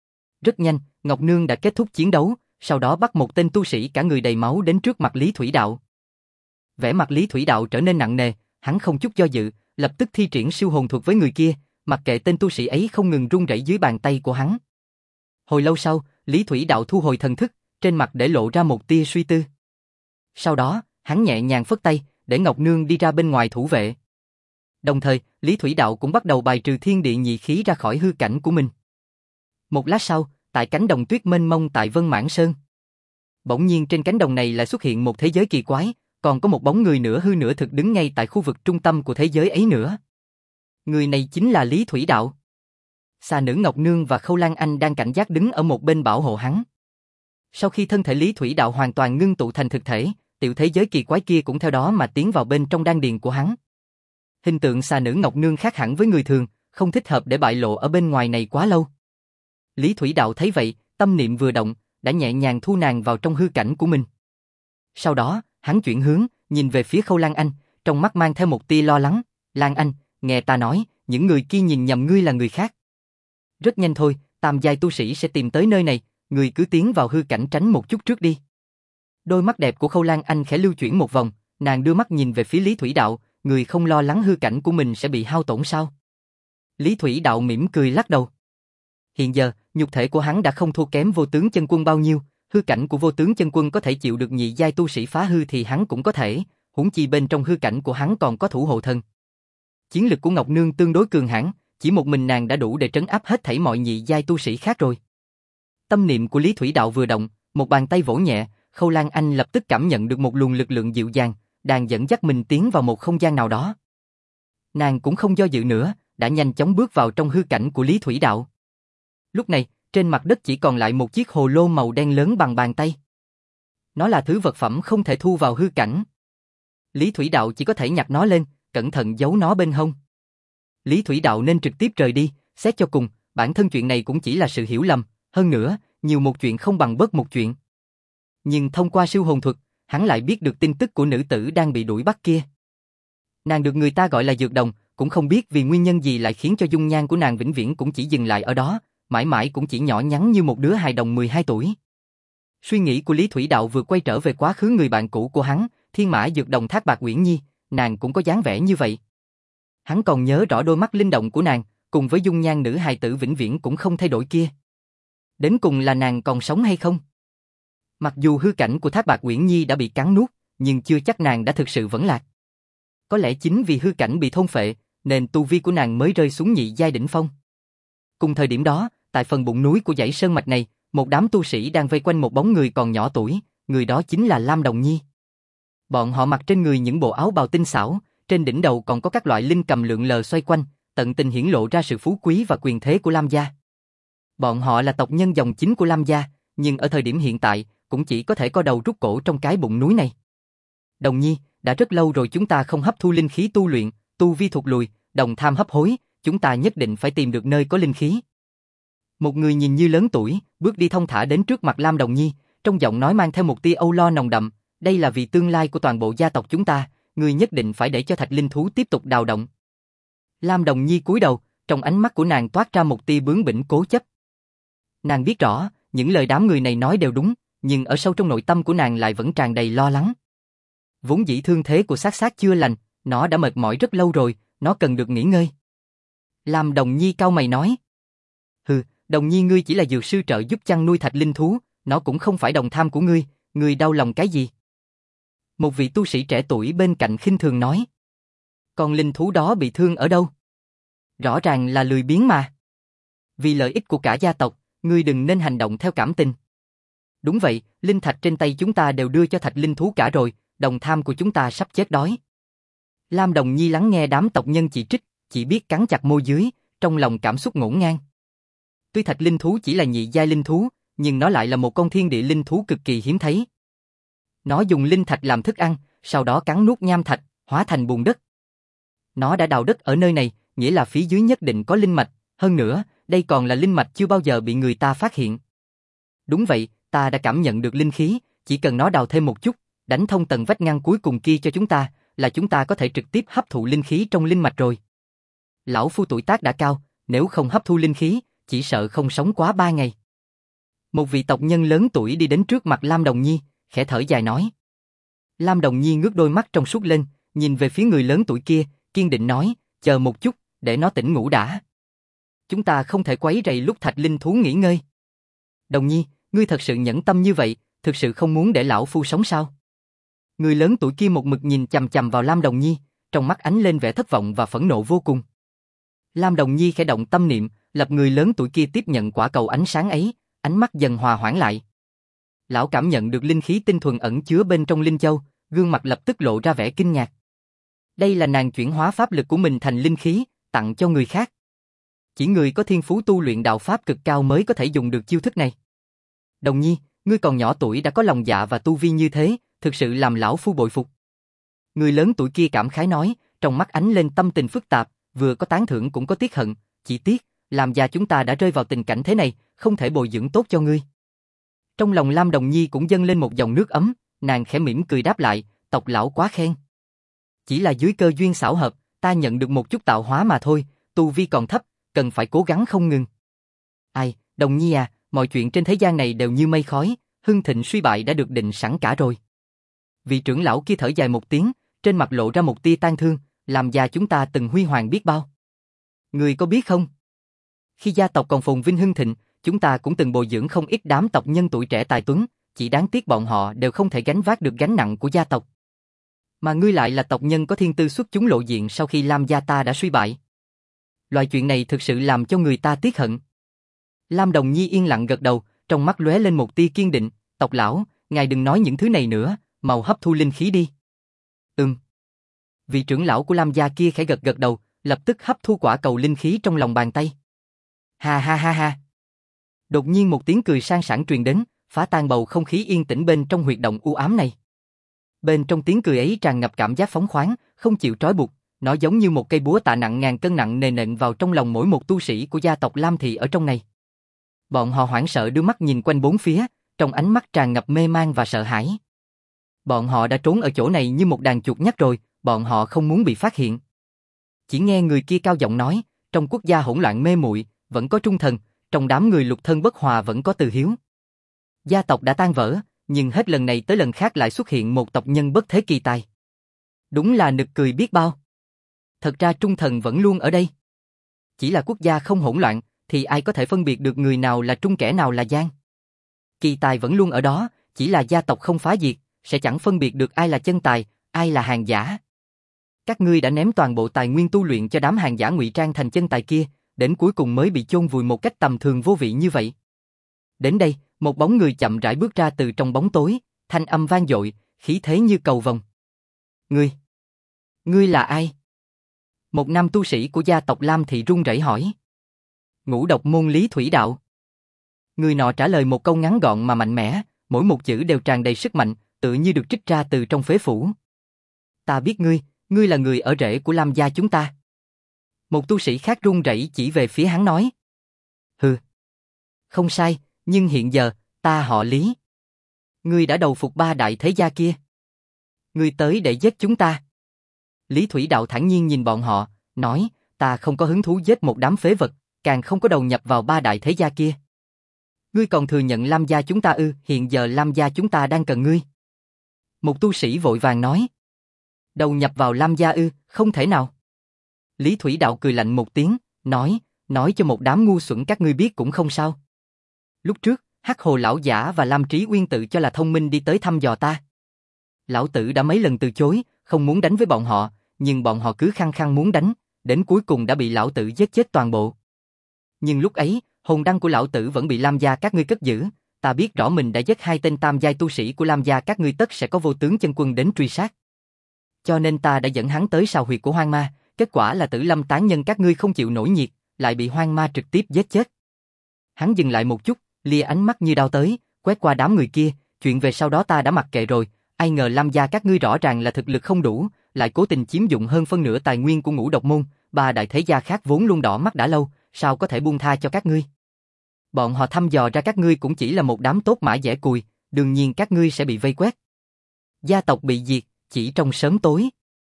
Rất nhanh, Ngọc Nương đã kết thúc chiến đấu, sau đó bắt một tên tu sĩ cả người đầy máu đến trước mặt Lý Thủy Đạo. Vẻ mặt Lý Thủy Đạo trở nên nặng nề, hắn không chút do dự, lập tức thi triển siêu hồn thuật với người kia, mặc kệ tên tu sĩ ấy không ngừng run rẩy dưới bàn tay của hắn. Hồi lâu sau, Lý Thủy Đạo thu hồi thần thức, trên mặt để lộ ra một tia suy tư. Sau đó, hắn nhẹ nhàng phất tay, để Ngọc Nương đi ra bên ngoài thủ vệ. Đồng thời, Lý Thủy Đạo cũng bắt đầu bài trừ thiên địa nhị khí ra khỏi hư cảnh của mình. Một lát sau, tại cánh đồng tuyết mênh mông tại Vân Mãn Sơn. Bỗng nhiên trên cánh đồng này lại xuất hiện một thế giới kỳ quái, còn có một bóng người nửa hư nửa thực đứng ngay tại khu vực trung tâm của thế giới ấy nữa. Người này chính là Lý Thủy Đạo. Xà nữ Ngọc Nương và Khâu Lan Anh đang cảnh giác đứng ở một bên bảo hộ hắn. Sau khi thân thể Lý Thủy Đạo hoàn toàn ngưng tụ thành thực thể, tiểu thế giới kỳ quái kia cũng theo đó mà tiến vào bên trong đan điền của hắn. Hình tượng xà nữ Ngọc Nương khác hẳn với người thường, không thích hợp để bại lộ ở bên ngoài này quá lâu. Lý Thủy Đạo thấy vậy, tâm niệm vừa động, đã nhẹ nhàng thu nàng vào trong hư cảnh của mình. Sau đó, hắn chuyển hướng, nhìn về phía Khâu Lan Anh, trong mắt mang theo một tia lo lắng. Lan Anh, nghe ta nói, những người kia nhìn nhầm ngươi là người khác. Rất nhanh thôi, tam giai tu sĩ sẽ tìm tới nơi này, ngươi cứ tiến vào hư cảnh tránh một chút trước đi. Đôi mắt đẹp của Khâu Lan Anh khẽ lưu chuyển một vòng, nàng đưa mắt nhìn về phía Lý Thủy Đạo, người không lo lắng hư cảnh của mình sẽ bị hao tổn sao? Lý Thủy Đạo mỉm cười lắc đầu. Hiện giờ, nhục thể của hắn đã không thua kém Vô Tướng Chân Quân bao nhiêu, hư cảnh của Vô Tướng Chân Quân có thể chịu được nhị giai tu sĩ phá hư thì hắn cũng có thể, huống chi bên trong hư cảnh của hắn còn có thủ hộ thần. Chiến lực của Ngọc Nương tương đối cường hãn, chỉ một mình nàng đã đủ để trấn áp hết thảy mọi nhị giai tu sĩ khác rồi. Tâm niệm của Lý Thủy Đạo vừa động, một bàn tay vỗ nhẹ, Khâu Lan Anh lập tức cảm nhận được một luồng lực lượng dịu dàng, đang dẫn dắt mình tiến vào một không gian nào đó. Nàng cũng không do dự nữa, đã nhanh chóng bước vào trong hư cảnh của Lý Thủy Đạo. Lúc này, trên mặt đất chỉ còn lại một chiếc hồ lô màu đen lớn bằng bàn tay. Nó là thứ vật phẩm không thể thu vào hư cảnh. Lý Thủy Đạo chỉ có thể nhặt nó lên, cẩn thận giấu nó bên hông. Lý Thủy Đạo nên trực tiếp rời đi, xét cho cùng, bản thân chuyện này cũng chỉ là sự hiểu lầm, hơn nữa, nhiều một chuyện không bằng bớt một chuyện. Nhưng thông qua siêu hồn thuật, hắn lại biết được tin tức của nữ tử đang bị đuổi bắt kia. Nàng được người ta gọi là Dược Đồng, cũng không biết vì nguyên nhân gì lại khiến cho dung nhan của nàng vĩnh viễn cũng chỉ dừng lại ở đó, mãi mãi cũng chỉ nhỏ nhắn như một đứa hài đồng mười hai tuổi. Suy nghĩ của Lý Thủy Đạo vừa quay trở về quá khứ người bạn cũ của hắn, Thiên Mã Dược Đồng Thác Bạc Uyển Nhi, nàng cũng có dáng vẻ như vậy. Hắn còn nhớ rõ đôi mắt linh động của nàng, cùng với dung nhan nữ hài tử vĩnh viễn cũng không thay đổi kia. Đến cùng là nàng còn sống hay không? Mặc dù hư cảnh của Thác Bạc Uyển Nhi đã bị cắn nuốt, nhưng chưa chắc nàng đã thực sự vẫn lạc. Có lẽ chính vì hư cảnh bị thôn phệ, nên tu vi của nàng mới rơi xuống nhị giai đỉnh phong. Cùng thời điểm đó, tại phần bụng núi của dãy sơn mạch này, một đám tu sĩ đang vây quanh một bóng người còn nhỏ tuổi, người đó chính là Lam Đồng Nhi. Bọn họ mặc trên người những bộ áo bào tinh xảo, trên đỉnh đầu còn có các loại linh cầm lượn lờ xoay quanh, tận tình hiển lộ ra sự phú quý và quyền thế của Lam gia. Bọn họ là tộc nhân dòng chính của Lam gia, nhưng ở thời điểm hiện tại, cũng chỉ có thể co đầu rút cổ trong cái bụng núi này. Đồng Nhi, đã rất lâu rồi chúng ta không hấp thu linh khí tu luyện, tu vi thụt lùi, đồng tham hấp hối, chúng ta nhất định phải tìm được nơi có linh khí. Một người nhìn như lớn tuổi, bước đi thong thả đến trước mặt Lam Đồng Nhi, trong giọng nói mang theo một tia âu lo nồng đậm, đây là vì tương lai của toàn bộ gia tộc chúng ta, ngươi nhất định phải để cho thạch linh thú tiếp tục đào động. Lam Đồng Nhi cúi đầu, trong ánh mắt của nàng toát ra một tia bướng bỉnh cố chấp. Nàng biết rõ, những lời đám người này nói đều đúng, nhưng ở sâu trong nội tâm của nàng lại vẫn tràn đầy lo lắng. Vốn dĩ thương thế của Sát Sát chưa lành, nó đã mệt mỏi rất lâu rồi, nó cần được nghỉ ngơi. Lam Đồng Nhi cau mày nói. Hừ, Đồng Nhi ngươi chỉ là dược sư trợ giúp chăn nuôi thạch linh thú, nó cũng không phải đồng tham của ngươi, ngươi đau lòng cái gì? Một vị tu sĩ trẻ tuổi bên cạnh khinh thường nói. Con linh thú đó bị thương ở đâu? Rõ ràng là lười biếng mà. Vì lợi ích của cả gia tộc, ngươi đừng nên hành động theo cảm tình. Đúng vậy, linh thạch trên tay chúng ta đều đưa cho thạch linh thú cả rồi, đồng tham của chúng ta sắp chết đói. Lam Đồng Nhi lắng nghe đám tộc nhân chỉ trích, chỉ biết cắn chặt môi dưới, trong lòng cảm xúc ngổn ngang. Tuy thạch linh thú chỉ là nhị giai linh thú, nhưng nó lại là một con thiên địa linh thú cực kỳ hiếm thấy. Nó dùng linh thạch làm thức ăn, sau đó cắn nuốt nham thạch, hóa thành bùn đất. Nó đã đào đất ở nơi này, nghĩa là phía dưới nhất định có linh mạch, hơn nữa, đây còn là linh mạch chưa bao giờ bị người ta phát hiện. Đúng vậy, ta đã cảm nhận được linh khí, chỉ cần nó đào thêm một chút, đánh thông tầng vách ngăn cuối cùng kia cho chúng ta, là chúng ta có thể trực tiếp hấp thụ linh khí trong linh mạch rồi. Lão phu tuổi tác đã cao, nếu không hấp thu linh khí, chỉ sợ không sống quá ba ngày. Một vị tộc nhân lớn tuổi đi đến trước mặt Lam Đồng Nhi, khẽ thở dài nói. Lam Đồng Nhi ngước đôi mắt trong suốt lên, nhìn về phía người lớn tuổi kia, kiên định nói, chờ một chút, để nó tỉnh ngủ đã. Chúng ta không thể quấy rầy lúc thạch linh thú nghỉ ngơi. Đồng Nhi, ngươi thật sự nhẫn tâm như vậy, thực sự không muốn để lão phu sống sao? Người lớn tuổi kia một mực nhìn chằm chằm vào Lam Đồng Nhi, trong mắt ánh lên vẻ thất vọng và phẫn nộ vô cùng. Lam Đồng Nhi khẽ động tâm niệm, lập người lớn tuổi kia tiếp nhận quả cầu ánh sáng ấy, ánh mắt dần hòa hoãn lại. Lão cảm nhận được linh khí tinh thuần ẩn chứa bên trong linh châu, gương mặt lập tức lộ ra vẻ kinh ngạc. Đây là nàng chuyển hóa pháp lực của mình thành linh khí, tặng cho người khác. Chỉ người có thiên phú tu luyện đạo pháp cực cao mới có thể dùng được chiêu thức này. Đồng Nhi, ngươi còn nhỏ tuổi đã có lòng dạ và tu vi như thế, thực sự làm lão phu bội phục. Người lớn tuổi kia cảm khái nói, trong mắt ánh lên tâm tình phức tạp, vừa có tán thưởng cũng có tiếc hận, chỉ tiếc, làm già chúng ta đã rơi vào tình cảnh thế này, không thể bồi dưỡng tốt cho ngươi. Trong lòng Lam Đồng Nhi cũng dâng lên một dòng nước ấm, nàng khẽ mỉm cười đáp lại, tộc lão quá khen. Chỉ là dưới cơ duyên xảo hợp, ta nhận được một chút tạo hóa mà thôi, tu vi còn thấp, cần phải cố gắng không ngừng. Ai, Đồng Nhi à, mọi chuyện trên thế gian này đều như mây khói, hưng thịnh suy bại đã được định sẵn cả rồi. Vị trưởng lão kia thở dài một tiếng, trên mặt lộ ra một tia tang thương, làm già chúng ta từng huy hoàng biết bao. Người có biết không? Khi gia tộc còn phồn vinh hưng thịnh, chúng ta cũng từng bồi dưỡng không ít đám tộc nhân tuổi trẻ tài tuấn, chỉ đáng tiếc bọn họ đều không thể gánh vác được gánh nặng của gia tộc. Mà ngươi lại là tộc nhân có thiên tư xuất chúng lộ diện sau khi Lam gia ta đã suy bại. Loại chuyện này thực sự làm cho người ta tiếc hận. Lam Đồng Nhi yên lặng gật đầu, trong mắt lóe lên một tia kiên định, tộc lão, ngài đừng nói những thứ này nữa, mau hấp thu linh khí đi. Ừm. Vị trưởng lão của Lam gia kia khẽ gật gật đầu, lập tức hấp thu quả cầu linh khí trong lòng bàn tay. Ha ha ha ha. Đột nhiên một tiếng cười sang sảng truyền đến, phá tan bầu không khí yên tĩnh bên trong huyệt động u ám này. Bên trong tiếng cười ấy tràn ngập cảm giác phóng khoáng, không chịu trói buộc, Nó giống như một cây búa tạ nặng ngàn cân nặng nề nện vào trong lòng mỗi một tu sĩ của gia tộc Lam Thị ở trong này. Bọn họ hoảng sợ đưa mắt nhìn quanh bốn phía, trong ánh mắt tràn ngập mê man và sợ hãi. Bọn họ đã trốn ở chỗ này như một đàn chuột nhắt rồi, bọn họ không muốn bị phát hiện. Chỉ nghe người kia cao giọng nói, trong quốc gia hỗn loạn mê muội, vẫn có trung thần, trong đám người lục thân bất hòa vẫn có từ hiếu. Gia tộc đã tan vỡ, nhưng hết lần này tới lần khác lại xuất hiện một tộc nhân bất thế kỳ tài. Đúng là nực cười biết bao. Thật ra trung thần vẫn luôn ở đây. Chỉ là quốc gia không hỗn loạn, thì ai có thể phân biệt được người nào là trung kẻ nào là gian. Kỳ tài vẫn luôn ở đó, chỉ là gia tộc không phá diệt, sẽ chẳng phân biệt được ai là chân tài, ai là hàng giả. Các ngươi đã ném toàn bộ tài nguyên tu luyện cho đám hàng giả ngụy trang thành chân tài kia, đến cuối cùng mới bị chôn vùi một cách tầm thường vô vị như vậy. Đến đây, một bóng người chậm rãi bước ra từ trong bóng tối, thanh âm vang dội, khí thế như cầu vồng. Ngươi, ngươi là ai? Một nam tu sĩ của gia tộc Lam Thị run rẩy hỏi. Ngũ độc môn Lý Thủy Đạo. Người nọ trả lời một câu ngắn gọn mà mạnh mẽ, mỗi một chữ đều tràn đầy sức mạnh, tựa như được trích ra từ trong phế phủ. Ta biết ngươi, ngươi là người ở rễ của Lam gia chúng ta. Một tu sĩ khác run rẩy chỉ về phía hắn nói. Hừ. Không sai, nhưng hiện giờ, ta họ Lý. Ngươi đã đầu phục ba đại thế gia kia. Ngươi tới để giết chúng ta. Lý Thủy Đạo thản nhiên nhìn bọn họ, nói, ta không có hứng thú giết một đám phế vật, càng không có đầu nhập vào ba đại thế gia kia. Ngươi còn thừa nhận Lam gia chúng ta ư? Hiện giờ Lam gia chúng ta đang cần ngươi. Một tu sĩ vội vàng nói. Đầu nhập vào Lam gia ư? Không thể nào. Lý Thủy Đạo cười lạnh một tiếng, nói, nói cho một đám ngu xuẩn các ngươi biết cũng không sao. Lúc trước, Hắc Hồ lão giả và Lam Trí Uyên tự cho là thông minh đi tới thăm dò ta. Lão tử đã mấy lần từ chối, không muốn đánh với bọn họ, nhưng bọn họ cứ khăng khăng muốn đánh, đến cuối cùng đã bị lão tử giết chết toàn bộ. Nhưng lúc ấy, hồn đăng của lão tử vẫn bị Lam gia các ngươi cất giữ, ta biết rõ mình đã giết hai tên tam giai tu sĩ của Lam gia các ngươi, tất sẽ có vô tướng chân quân đến truy sát. Cho nên ta đã dẫn hắn tới sào huyệt của Hoang Ma, kết quả là Tử Lâm tán nhân các ngươi không chịu nổi nhiệt, lại bị Hoang Ma trực tiếp giết chết. Hắn dừng lại một chút, lia ánh mắt như đao tới, quét qua đám người kia, chuyện về sau đó ta đã mặc kệ rồi, ai ngờ Lam gia các ngươi rõ ràng là thực lực không đủ, lại cố tình chiếm dụng hơn phân nửa tài nguyên của Ngũ Độc môn, ba đại thế gia khác vốn luôn đỏ mắt đã lâu, sao có thể buông tha cho các ngươi? Bọn họ thăm dò ra các ngươi cũng chỉ là một đám tốt mã dẻ cùi, đương nhiên các ngươi sẽ bị vây quét. Gia tộc bị diệt, chỉ trong sớm tối.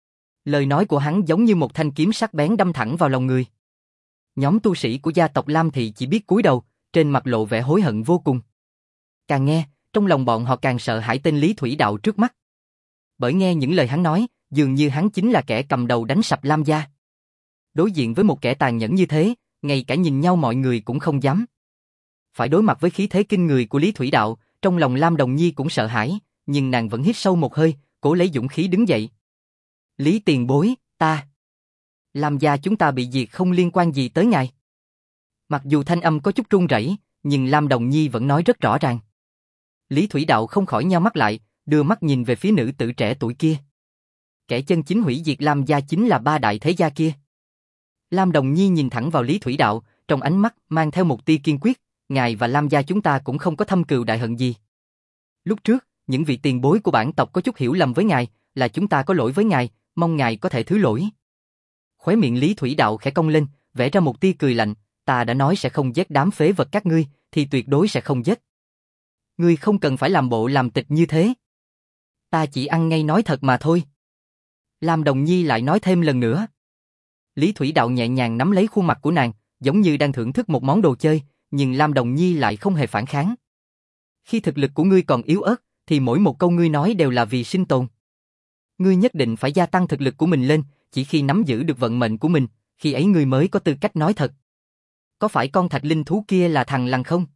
Lời nói của hắn giống như một thanh kiếm sắc bén đâm thẳng vào lòng người. Nhóm tu sĩ của gia tộc Lam Thị chỉ biết cúi đầu, trên mặt lộ vẻ hối hận vô cùng. Càng nghe, trong lòng bọn họ càng sợ hãi tên Lý Thủy Đạo trước mắt. Bởi nghe những lời hắn nói, dường như hắn chính là kẻ cầm đầu đánh sập Lam gia. Đối diện với một kẻ tàn nhẫn như thế, ngay cả nhìn nhau mọi người cũng không dám. Phải đối mặt với khí thế kinh người của Lý Thủy Đạo, trong lòng Lam Đồng Nhi cũng sợ hãi, nhưng nàng vẫn hít sâu một hơi, cố lấy dũng khí đứng dậy. Lý tiền bối, ta... Lam gia chúng ta bị diệt không liên quan gì tới ngài. Mặc dù thanh âm có chút run rẩy, nhưng Lam Đồng Nhi vẫn nói rất rõ ràng. Lý Thủy Đạo không khỏi nheo mắt lại, đưa mắt nhìn về phía nữ tử trẻ tuổi kia. Kẻ chân chính hủy diệt Lam gia chính là ba đại thế gia kia. Lam Đồng Nhi nhìn thẳng vào Lý Thủy Đạo, trong ánh mắt mang theo một tia kiên quyết, ngài và Lam gia chúng ta cũng không có thâm cừu đại hận gì. Lúc trước, những vị tiền bối của bản tộc có chút hiểu lầm với ngài, là chúng ta có lỗi với ngài, mong ngài có thể thứ lỗi. Khóe miệng Lý Thủy Đạo khẽ cong lên, vẽ ra một tia cười lạnh, ta đã nói sẽ không giết đám phế vật các ngươi, thì tuyệt đối sẽ không giết. Ngươi không cần phải làm bộ làm tịch như thế. Ta chỉ ăn ngay nói thật mà thôi. Lam Đồng Nhi lại nói thêm lần nữa. Lý Thủy Đạo nhẹ nhàng nắm lấy khuôn mặt của nàng, giống như đang thưởng thức một món đồ chơi, nhưng Lam Đồng Nhi lại không hề phản kháng. Khi thực lực của ngươi còn yếu ớt, thì mỗi một câu ngươi nói đều là vì sinh tồn. Ngươi nhất định phải gia tăng thực lực của mình lên, chỉ khi nắm giữ được vận mệnh của mình, khi ấy ngươi mới có tư cách nói thật. Có phải con thạch linh thú kia là thằng lằn không?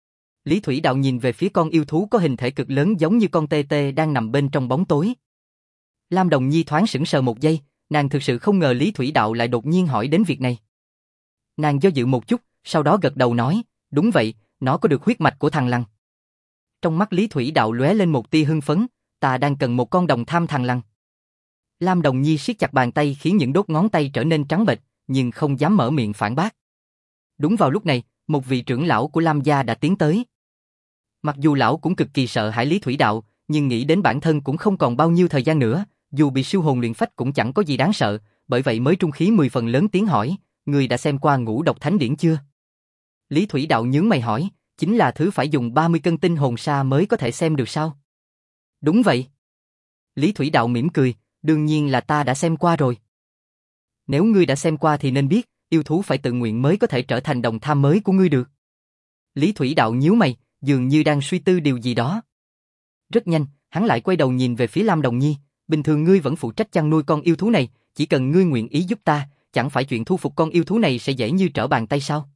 Lý Thủy Đạo nhìn về phía con yêu thú có hình thể cực lớn giống như con tê tê đang nằm bên trong bóng tối. Lam Đồng Nhi thoáng sững sờ một giây, nàng thực sự không ngờ Lý Thủy Đạo lại đột nhiên hỏi đến việc này. Nàng do dự một chút, sau đó gật đầu nói, đúng vậy, nó có được huyết mạch của thằng lằn. Trong mắt Lý Thủy Đạo lóe lên một tia hưng phấn, ta đang cần một con đồng tham thằng lằn. Lam Đồng Nhi siết chặt bàn tay khiến những đốt ngón tay trở nên trắng bệch, nhưng không dám mở miệng phản bác. Đúng vào lúc này, một vị trưởng lão của Lam gia đã tiến tới. Mặc dù lão cũng cực kỳ sợ hãi Lý Thủy Đạo, nhưng nghĩ đến bản thân cũng không còn bao nhiêu thời gian nữa, dù bị siêu hồn luyện phách cũng chẳng có gì đáng sợ, bởi vậy mới trung khí mười phần lớn tiếng hỏi, ngươi đã xem qua Ngũ Độc Thánh Điển chưa? Lý Thủy Đạo nhướng mày hỏi, chính là thứ phải dùng ba mươi cân tinh hồn sa mới có thể xem được sao? Đúng vậy. Lý Thủy Đạo mỉm cười, đương nhiên là ta đã xem qua rồi. Nếu ngươi đã xem qua thì nên biết, yêu thú phải tự nguyện mới có thể trở thành đồng tham mới của ngươi được. Lý Thủy Đạo nhíu mày, dường như đang suy tư điều gì đó. Rất nhanh, hắn lại quay đầu nhìn về phía Lam Đồng Nhi, bình thường ngươi vẫn phụ trách chăn nuôi con yêu thú này, chỉ cần ngươi nguyện ý giúp ta, chẳng phải chuyện thu phục con yêu thú này sẽ dễ như trở bàn tay sao?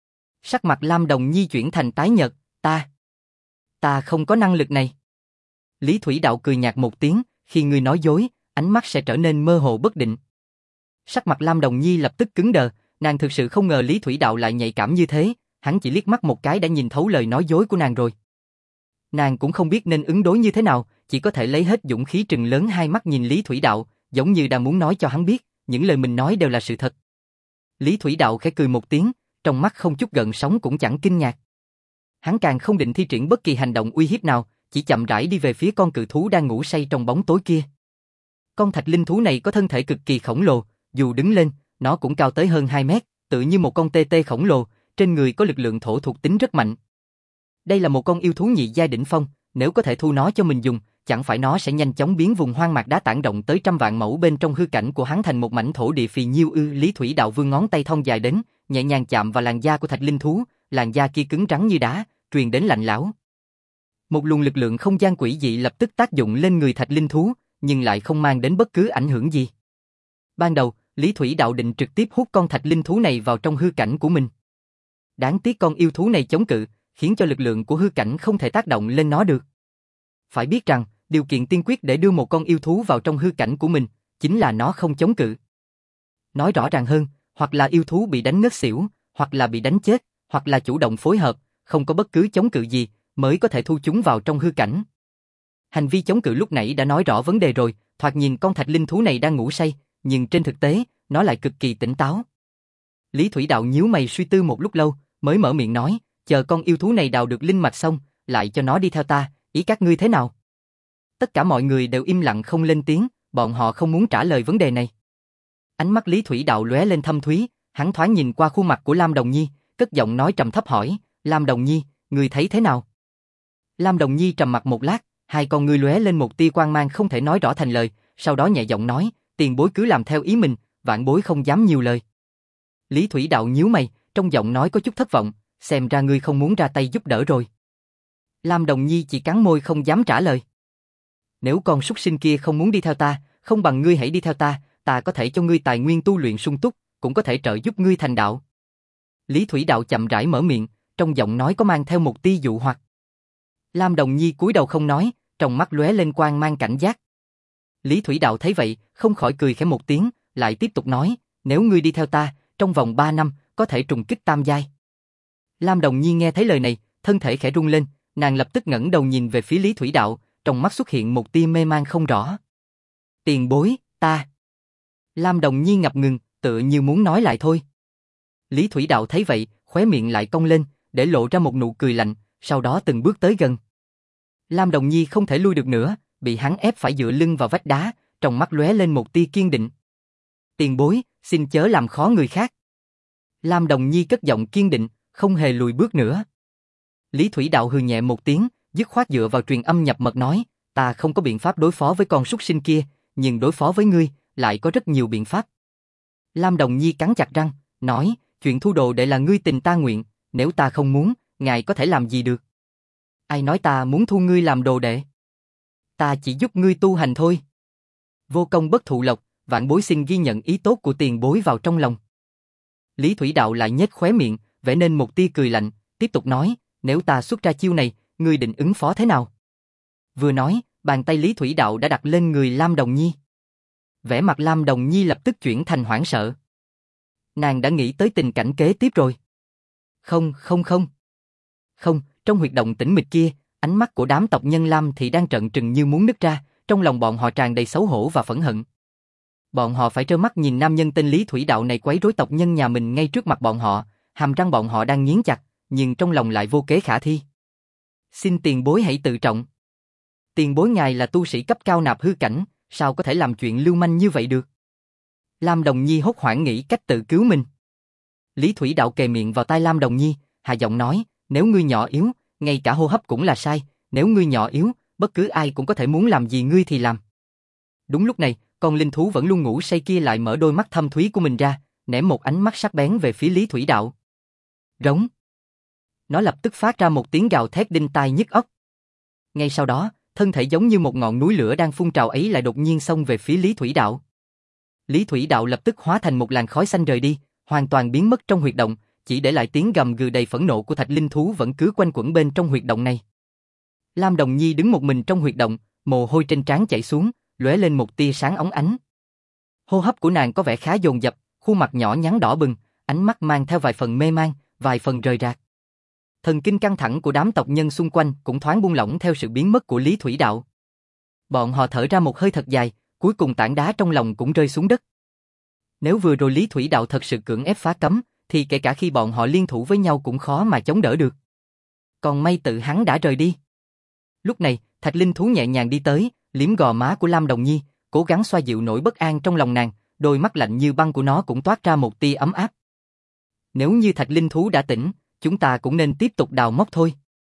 Sắc mặt Lam Đồng Nhi chuyển thành tái nhợt, ta, ta không có năng lực này. Lý Thủy Đạo cười nhạt một tiếng, khi ngươi nói dối, ánh mắt sẽ trở nên mơ hồ bất định. Sắc mặt Lam Đồng Nhi lập tức cứng đờ, nàng thực sự không ngờ Lý Thủy Đạo lại nhạy cảm như thế, hắn chỉ liếc mắt một cái đã nhìn thấu lời nói dối của nàng rồi. Nàng cũng không biết nên ứng đối như thế nào, chỉ có thể lấy hết dũng khí trừng lớn hai mắt nhìn Lý Thủy Đạo, giống như đang muốn nói cho hắn biết, những lời mình nói đều là sự thật. Lý Thủy Đạo khẽ cười một tiếng, trong mắt không chút gợn sóng cũng chẳng kinh ngạc. Hắn càng không định thi triển bất kỳ hành động uy hiếp nào, chỉ chậm rãi đi về phía con cự thú đang ngủ say trong bóng tối kia. Con thạch linh thú này có thân thể cực kỳ khổng lồ, dù đứng lên, nó cũng cao tới hơn hai mét, tự như một con tê tê khổng lồ, trên người có lực lượng thổ thuộc tính rất mạnh. Đây là một con yêu thú nhị giai đỉnh phong, nếu có thể thu nó cho mình dùng, chẳng phải nó sẽ nhanh chóng biến vùng hoang mạc đá tản rộng tới trăm vạn mẫu bên trong hư cảnh của hắn thành một mảnh thổ địa phì nhiêu ư. Lý Thủy Đạo vươn ngón tay thon dài đến, nhẹ nhàng chạm vào làn da của thạch linh thú, làn da kia cứng rắn như đá, truyền đến lạnh lẽo. Một luồng lực lượng không gian quỷ dị lập tức tác dụng lên người thạch linh thú, nhưng lại không mang đến bất cứ ảnh hưởng gì. Ban đầu, Lý Thủy Đạo định trực tiếp hút con thạch linh thú này vào trong hư cảnh của mình. Đáng tiếc con yêu thú này chống cự, khiến cho lực lượng của hư cảnh không thể tác động lên nó được. Phải biết rằng, điều kiện tiên quyết để đưa một con yêu thú vào trong hư cảnh của mình, chính là nó không chống cự. Nói rõ ràng hơn, hoặc là yêu thú bị đánh ngất xỉu, hoặc là bị đánh chết, hoặc là chủ động phối hợp, không có bất cứ chống cự gì, mới có thể thu chúng vào trong hư cảnh. Hành vi chống cự lúc nãy đã nói rõ vấn đề rồi, thoạt nhìn con thạch linh thú này đang ngủ say, nhưng trên thực tế, nó lại cực kỳ tỉnh táo. Lý Thủy Đạo nhíu mày suy tư một lúc lâu, mới mở miệng nói, chờ con yêu thú này đào được linh mạch xong, lại cho nó đi theo ta, ý các ngươi thế nào? Tất cả mọi người đều im lặng không lên tiếng, bọn họ không muốn trả lời vấn đề này. Ánh mắt Lý Thủy Đạo lóe lên thâm thúy, hắn thoáng nhìn qua khuôn mặt của Lam Đồng Nhi, cất giọng nói trầm thấp hỏi, Lam Đồng Nhi, ngươi thấy thế nào? Lam Đồng Nhi trầm mặt một lát, hai con ngươi lóe lên một tia quang mang không thể nói rõ thành lời, sau đó nhẹ giọng nói, tiền bối cứ làm theo ý mình, vạn bối không dám nhiều lời. Lý Thủy Đạo nhíu mày, trong giọng nói có chút thất vọng, xem ra ngươi không muốn ra tay giúp đỡ rồi. Lam Đồng Nhi chỉ cắn môi không dám trả lời. Nếu con súc sinh kia không muốn đi theo ta, không bằng ngươi hãy đi theo ta, ta có thể cho ngươi tài nguyên tu luyện sung túc, cũng có thể trợ giúp ngươi thành đạo. Lý Thủy Đạo chậm rãi mở miệng, trong giọng nói có mang theo một tia dụ hoặc. Lam Đồng Nhi cúi đầu không nói, trong mắt lóe lên quang mang cảnh giác. Lý Thủy Đạo thấy vậy, không khỏi cười khẽ một tiếng, lại tiếp tục nói, nếu ngươi đi theo ta, trong vòng ba năm, có thể trùng kích tam giai. Lam Đồng Nhi nghe thấy lời này, thân thể khẽ rung lên, nàng lập tức ngẩng đầu nhìn về phía Lý Thủy Đạo, trong mắt xuất hiện một tia mê man không rõ. Tiền bối, ta. Lam Đồng Nhi ngập ngừng, tựa như muốn nói lại thôi. Lý Thủy Đạo thấy vậy, khóe miệng lại cong lên, để lộ ra một nụ cười lạnh, sau đó từng bước tới gần. Lam Đồng Nhi không thể lui được nữa, bị hắn ép phải dựa lưng vào vách đá, trong mắt lóe lên một tia kiên định. Tiền bối, xin chớ làm khó người khác. Lam Đồng Nhi cất giọng kiên định, không hề lùi bước nữa. Lý Thủy Đạo hừ nhẹ một tiếng, dứt khoát dựa vào truyền âm nhập mật nói, ta không có biện pháp đối phó với con súc sinh kia, nhưng đối phó với ngươi, lại có rất nhiều biện pháp. Lam Đồng Nhi cắn chặt răng, nói, chuyện thu đồ đệ là ngươi tình ta nguyện, nếu ta không muốn, ngài có thể làm gì được? Ai nói ta muốn thu ngươi làm đồ đệ? Ta chỉ giúp ngươi tu hành thôi. Vô công bất thụ lộc, vạn bối xin ghi nhận ý tốt của tiền bối vào trong lòng. Lý Thủy Đạo lại nhếch khóe miệng, vẽ nên một tia cười lạnh, tiếp tục nói, nếu ta xuất ra chiêu này, ngươi định ứng phó thế nào? Vừa nói, bàn tay Lý Thủy Đạo đã đặt lên người Lam Đồng Nhi. Vẻ mặt Lam Đồng Nhi lập tức chuyển thành hoảng sợ. Nàng đã nghĩ tới tình cảnh kế tiếp rồi. Không, không không. Không, trong huyệt động tĩnh mịch kia, ánh mắt của đám tộc nhân Lam thì đang trợn trừng như muốn nứt ra, trong lòng bọn họ tràn đầy xấu hổ và phẫn hận. Bọn họ phải trơ mắt nhìn nam nhân tên Lý Thủy Đạo này quấy rối tộc nhân nhà mình ngay trước mặt bọn họ, hàm răng bọn họ đang nghiến chặt, nhưng trong lòng lại vô kế khả thi. Xin tiền bối hãy tự trọng. Tiền bối ngài là tu sĩ cấp cao nạp hư cảnh, sao có thể làm chuyện lưu manh như vậy được? Lam Đồng Nhi hốt hoảng nghĩ cách tự cứu mình. Lý Thủy Đạo kề miệng vào tai Lam Đồng Nhi, hạ giọng nói, nếu ngươi nhỏ yếu, ngay cả hô hấp cũng là sai, nếu ngươi nhỏ yếu, bất cứ ai cũng có thể muốn làm gì ngươi thì làm. Đúng lúc này, con linh thú vẫn luôn ngủ say kia lại mở đôi mắt thâm thúy của mình ra, ném một ánh mắt sắc bén về phía Lý Thủy Đạo. Rống. Nó lập tức phát ra một tiếng gào thét đinh tai nhức óc. Ngay sau đó, thân thể giống như một ngọn núi lửa đang phun trào ấy lại đột nhiên xông về phía Lý Thủy Đạo. Lý Thủy Đạo lập tức hóa thành một làn khói xanh rời đi, hoàn toàn biến mất trong huyệt động, chỉ để lại tiếng gầm gừ đầy phẫn nộ của thạch linh thú vẫn cứ quanh quẩn bên trong huyệt động này. Lam Đồng Nhi đứng một mình trong huyệt động, mồ hôi trên trán chảy xuống, lóe lên một tia sáng óng ánh. Hô hấp của nàng có vẻ khá dồn dập, khuôn mặt nhỏ nhắn đỏ bừng, ánh mắt mang theo vài phần mê man, vài phần rời rạc. Thần kinh căng thẳng của đám tộc nhân xung quanh cũng thoáng buông lỏng theo sự biến mất của Lý Thủy Đạo. Bọn họ thở ra một hơi thật dài, cuối cùng tảng đá trong lòng cũng rơi xuống đất. Nếu vừa rồi Lý Thủy Đạo thật sự cưỡng ép phá cấm, thì kể cả khi bọn họ liên thủ với nhau cũng khó mà chống đỡ được. Còn may tự hắn đã rời đi. Lúc này, Thạch Linh thú nhẹ nhàng đi tới, liếm gò má của Lam Đồng Nhi, cố gắng xoa dịu nỗi bất an trong lòng nàng, đôi mắt lạnh như băng của nó cũng toát ra một tia ấm áp. Nếu như Thạch Linh thú đã tỉnh, chúng ta cũng nên tiếp tục đào móc thôi.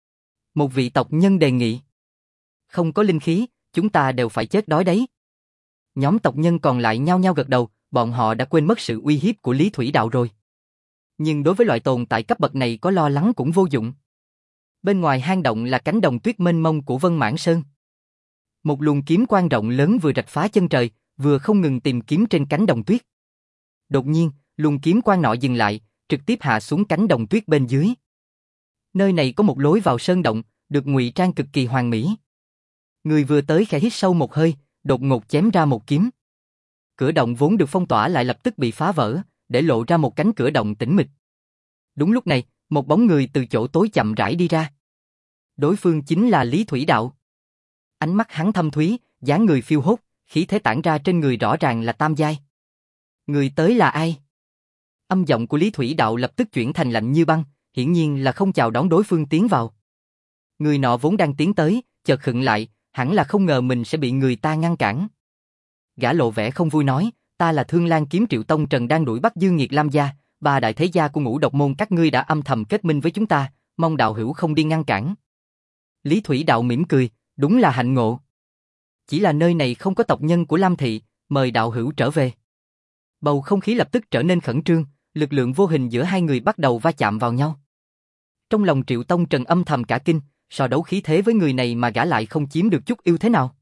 Một vị tộc nhân đề nghị. Không có linh khí, chúng ta đều phải chết đói đấy. Nhóm tộc nhân còn lại nhao nhao gật đầu, bọn họ đã quên mất sự uy hiếp của Lý Thủy Đạo rồi. Nhưng đối với loại tồn tại cấp bậc này có lo lắng cũng vô dụng. Bên ngoài hang động là cánh đồng tuyết mênh mông của Vân Mãn Sơn. Một luồng kiếm quang rộng lớn vừa rạch phá chân trời, vừa không ngừng tìm kiếm trên cánh đồng tuyết. Đột nhiên, luồng kiếm quang nọ dừng lại, trực tiếp hạ xuống cánh đồng tuyết bên dưới. Nơi này có một lối vào sơn động, được ngụy trang cực kỳ hoàn mỹ. Người vừa tới khẽ hít sâu một hơi, đột ngột chém ra một kiếm. Cửa động vốn được phong tỏa lại lập tức bị phá vỡ, để lộ ra một cánh cửa động tĩnh mịch. Đúng lúc này, một bóng người từ chỗ tối chậm rãi đi ra. Đối phương chính là Lý Thủy Đạo. Ánh mắt hắn thâm thúy, dáng người phiêu hốt, khí thế tản ra trên người rõ ràng là tam giai. Người tới là ai? Âm giọng của Lý Thủy Đạo lập tức chuyển thành lạnh như băng, hiển nhiên là không chào đón đối phương tiến vào. Người nọ vốn đang tiến tới, chợt khựng lại, hẳn là không ngờ mình sẽ bị người ta ngăn cản. Gã lộ vẻ không vui nói, ta là Thương Lan Kiếm Triệu Tông Trần đang đuổi bắt Dương Nghiệt Lam gia, ba đại thế gia của Ngũ Độc môn các ngươi đã âm thầm kết minh với chúng ta, mong đạo hữu không đi ngăn cản. Lý Thủy Đạo mỉm cười, đúng là hạnh ngộ. Chỉ là nơi này không có tộc nhân của Lam thị, mời đạo hữu trở về. Bầu không khí lập tức trở nên khẩn trương, lực lượng vô hình giữa hai người bắt đầu va chạm vào nhau. Trong lòng Triệu Tông Trần âm thầm cả kinh, so đấu khí thế với người này mà gã lại không chiếm được chút ưu thế nào.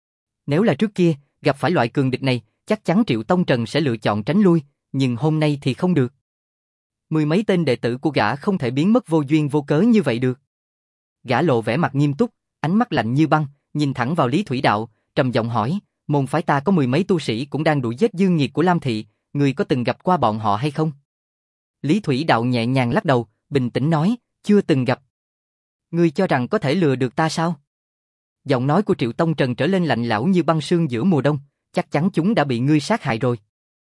Nếu là trước kia, gặp phải loại cường địch này, chắc chắn Triệu Tông Trần sẽ lựa chọn tránh lui, nhưng hôm nay thì không được. Mười mấy tên đệ tử của gã không thể biến mất vô duyên vô cớ như vậy được. Gã lộ vẻ mặt nghiêm túc, ánh mắt lạnh như băng, nhìn thẳng vào Lý Thủy Đạo, trầm giọng hỏi, môn phái ta có mười mấy tu sĩ cũng đang đuổi giết Dương Nghiệt của Lam thị, ngươi có từng gặp qua bọn họ hay không? Lý Thủy Đạo nhẹ nhàng lắc đầu, bình tĩnh nói, chưa từng gặp. Ngươi cho rằng có thể lừa được ta sao? Giọng nói của Triệu Tông Trần trở lên lạnh lẽo như băng sương giữa mùa đông, chắc chắn chúng đã bị ngươi sát hại rồi.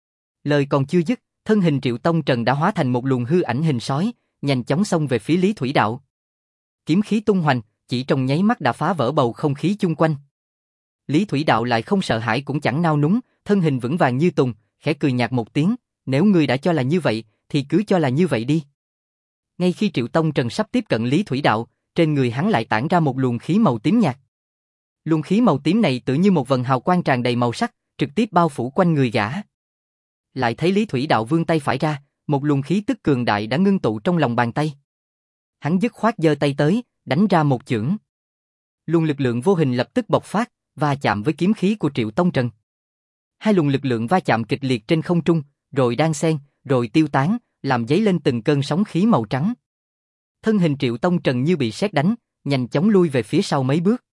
Lời còn chưa dứt, thân hình Triệu Tông Trần đã hóa thành một luồng hư ảnh hình sói, nhanh chóng xông về phía Lý Thủy Đạo. Kiếm khí tung hoành, chỉ trong nháy mắt đã phá vỡ bầu không khí chung quanh. Lý Thủy Đạo lại không sợ hãi cũng chẳng nao núng, thân hình vững vàng như tùng, khẽ cười nhạt một tiếng, nếu ngươi đã cho là như vậy, thì cứ cho là như vậy đi. Ngay khi Triệu Tông Trần sắp tiếp cận Lý Thủy Đạo, trên người hắn lại tản ra một luồng khí màu tím nhạt. Luồng khí màu tím này tựa như một vầng hào quang tràn đầy màu sắc, trực tiếp bao phủ quanh người gã. Lại thấy Lý Thủy Đạo vươn tay phải ra, một luồng khí tức cường đại đã ngưng tụ trong lòng bàn tay. Hắn dứt khoát giơ tay tới, đánh ra một chưởng. Luồng lực lượng vô hình lập tức bộc phát, va chạm với kiếm khí của Triệu Tông Trần. Hai luồng lực lượng va chạm kịch liệt trên không trung, rồi đan xen, rồi tiêu tán, làm dấy lên từng cơn sóng khí màu trắng. Thân hình Triệu Tông Trần như bị sét đánh, nhanh chóng lui về phía sau mấy bước.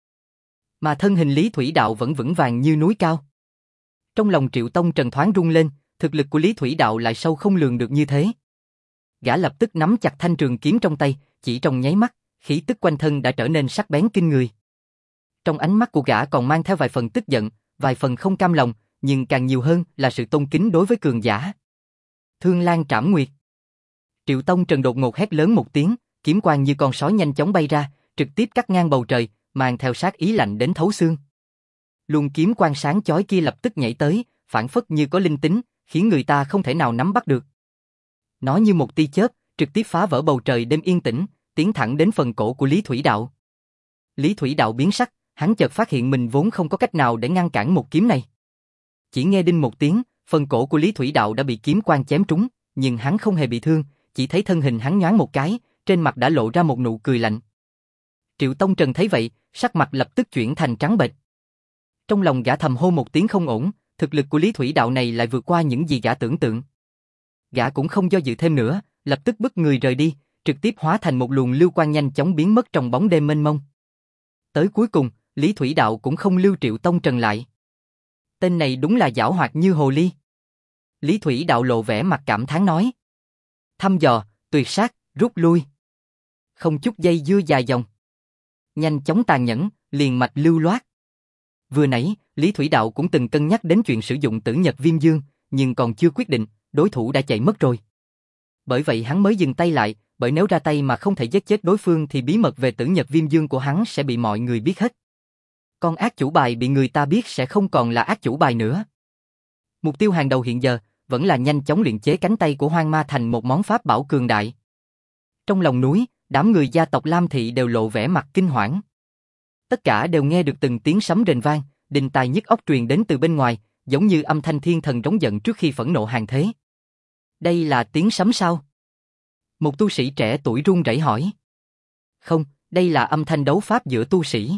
Mà thân hình Lý Thủy Đạo vẫn vững vàng như núi cao. Trong lòng Triệu Tông Trần thoáng rung lên, thực lực của Lý Thủy Đạo lại sâu không lường được như thế. Gã lập tức nắm chặt thanh trường kiếm trong tay, chỉ trong nháy mắt, khí tức quanh thân đã trở nên sắc bén kinh người. Trong ánh mắt của gã còn mang theo vài phần tức giận, vài phần không cam lòng, nhưng càng nhiều hơn là sự tôn kính đối với cường giả. Thương Lan Trảm Nguyệt. Triệu Tông Trần đột ngột hét lớn một tiếng, kiếm quang như con sói nhanh chóng bay ra, trực tiếp cắt ngang bầu trời, mang theo sát ý lạnh đến thấu xương. Luồng kiếm quang sáng chói kia lập tức nhảy tới, phản phất như có linh tính, khiến người ta không thể nào nắm bắt được. Nó như một tia chớp, trực tiếp phá vỡ bầu trời đêm yên tĩnh, tiến thẳng đến phần cổ của Lý Thủy Đạo. Lý Thủy Đạo biến sắc, hắn chợt phát hiện mình vốn không có cách nào để ngăn cản một kiếm này. Chỉ nghe đinh một tiếng, phần cổ của Lý Thủy Đạo đã bị kiếm quang chém trúng, nhưng hắn không hề bị thương, chỉ thấy thân hình hắn nhoáng một cái, trên mặt đã lộ ra một nụ cười lạnh. Triệu Tông Trần thấy vậy, sắc mặt lập tức chuyển thành trắng bệch. Trong lòng gã thầm hô một tiếng không ổn, thực lực của Lý Thủy Đạo này lại vượt qua những gì gã tưởng tượng. Gã cũng không do dự thêm nữa, lập tức bứt người rời đi, trực tiếp hóa thành một luồng lưu quang nhanh chóng biến mất trong bóng đêm mênh mông. Tới cuối cùng, Lý Thủy Đạo cũng không lưu Triệu Tông Trần lại. Tên này đúng là giảo hoạt như hồ ly. Lý Thủy Đạo lộ vẻ mặt cảm thán nói. Thăm dò, tuyệt sát, rút lui. Không chút dây dưa dài dòng. Nhanh chóng tàn nhẫn, liền mạch lưu loát. Vừa nãy, Lý Thủy Đạo cũng từng cân nhắc đến chuyện sử dụng tử nhật viêm dương, nhưng còn chưa quyết định, đối thủ đã chạy mất rồi. Bởi vậy hắn mới dừng tay lại, bởi nếu ra tay mà không thể giết chết đối phương thì bí mật về tử nhật viêm dương của hắn sẽ bị mọi người biết hết. Con ác chủ bài bị người ta biết sẽ không còn là ác chủ bài nữa. Mục tiêu hàng đầu hiện giờ vẫn là nhanh chóng luyện chế cánh tay của Hoang Ma thành một món pháp bảo cường đại. Trong lòng núi, đám người gia tộc Lam Thị đều lộ vẻ mặt kinh hoảng. Tất cả đều nghe được từng tiếng sấm rền vang, đình tài nhức óc truyền đến từ bên ngoài, giống như âm thanh thiên thần rống giận trước khi phẫn nộ hàng thế. Đây là tiếng sấm sao? Một tu sĩ trẻ tuổi run rẩy hỏi. Không, đây là âm thanh đấu pháp giữa tu sĩ.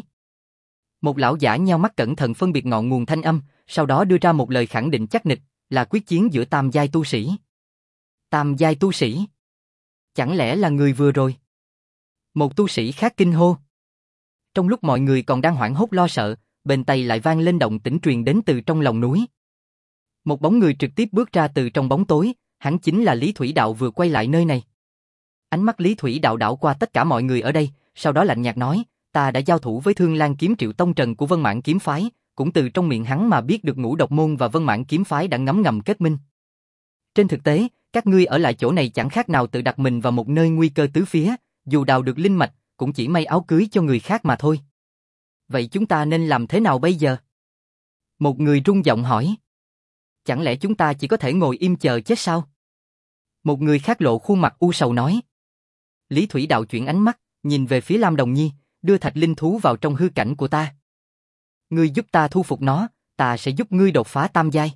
Một lão giả nheo mắt cẩn thận phân biệt ngọn nguồn thanh âm, sau đó đưa ra một lời khẳng định chắc nịch, là quyết chiến giữa tam giai tu sĩ. Tam giai tu sĩ? Chẳng lẽ là người vừa rồi? Một tu sĩ khác kinh hô. Trong lúc mọi người còn đang hoảng hốt lo sợ, bên tai lại vang lên động tĩnh truyền đến từ trong lòng núi. Một bóng người trực tiếp bước ra từ trong bóng tối, hắn chính là Lý Thủy Đạo vừa quay lại nơi này. Ánh mắt Lý Thủy Đạo đảo qua tất cả mọi người ở đây, sau đó lạnh nhạt nói, ta đã giao thủ với Thương Lan kiếm Triệu Tông Trần của Vân Mãn kiếm phái, cũng từ trong miệng hắn mà biết được Ngũ Độc môn và Vân Mãn kiếm phái đã ngấm ngầm kết minh. Trên thực tế, các ngươi ở lại chỗ này chẳng khác nào tự đặt mình vào một nơi nguy cơ tứ phía, dù đào được linh mạch, cũng chỉ may áo cưới cho người khác mà thôi. Vậy chúng ta nên làm thế nào bây giờ? Một người rung giọng hỏi. Chẳng lẽ chúng ta chỉ có thể ngồi im chờ chết sao? Một người khác lộ khuôn mặt u sầu nói. Lý Thủy Đạo chuyển ánh mắt, nhìn về phía Lam Đồng Nhi, đưa thạch linh thú vào trong hư cảnh của ta. Ngươi giúp ta thu phục nó, ta sẽ giúp ngươi đột phá tam giai.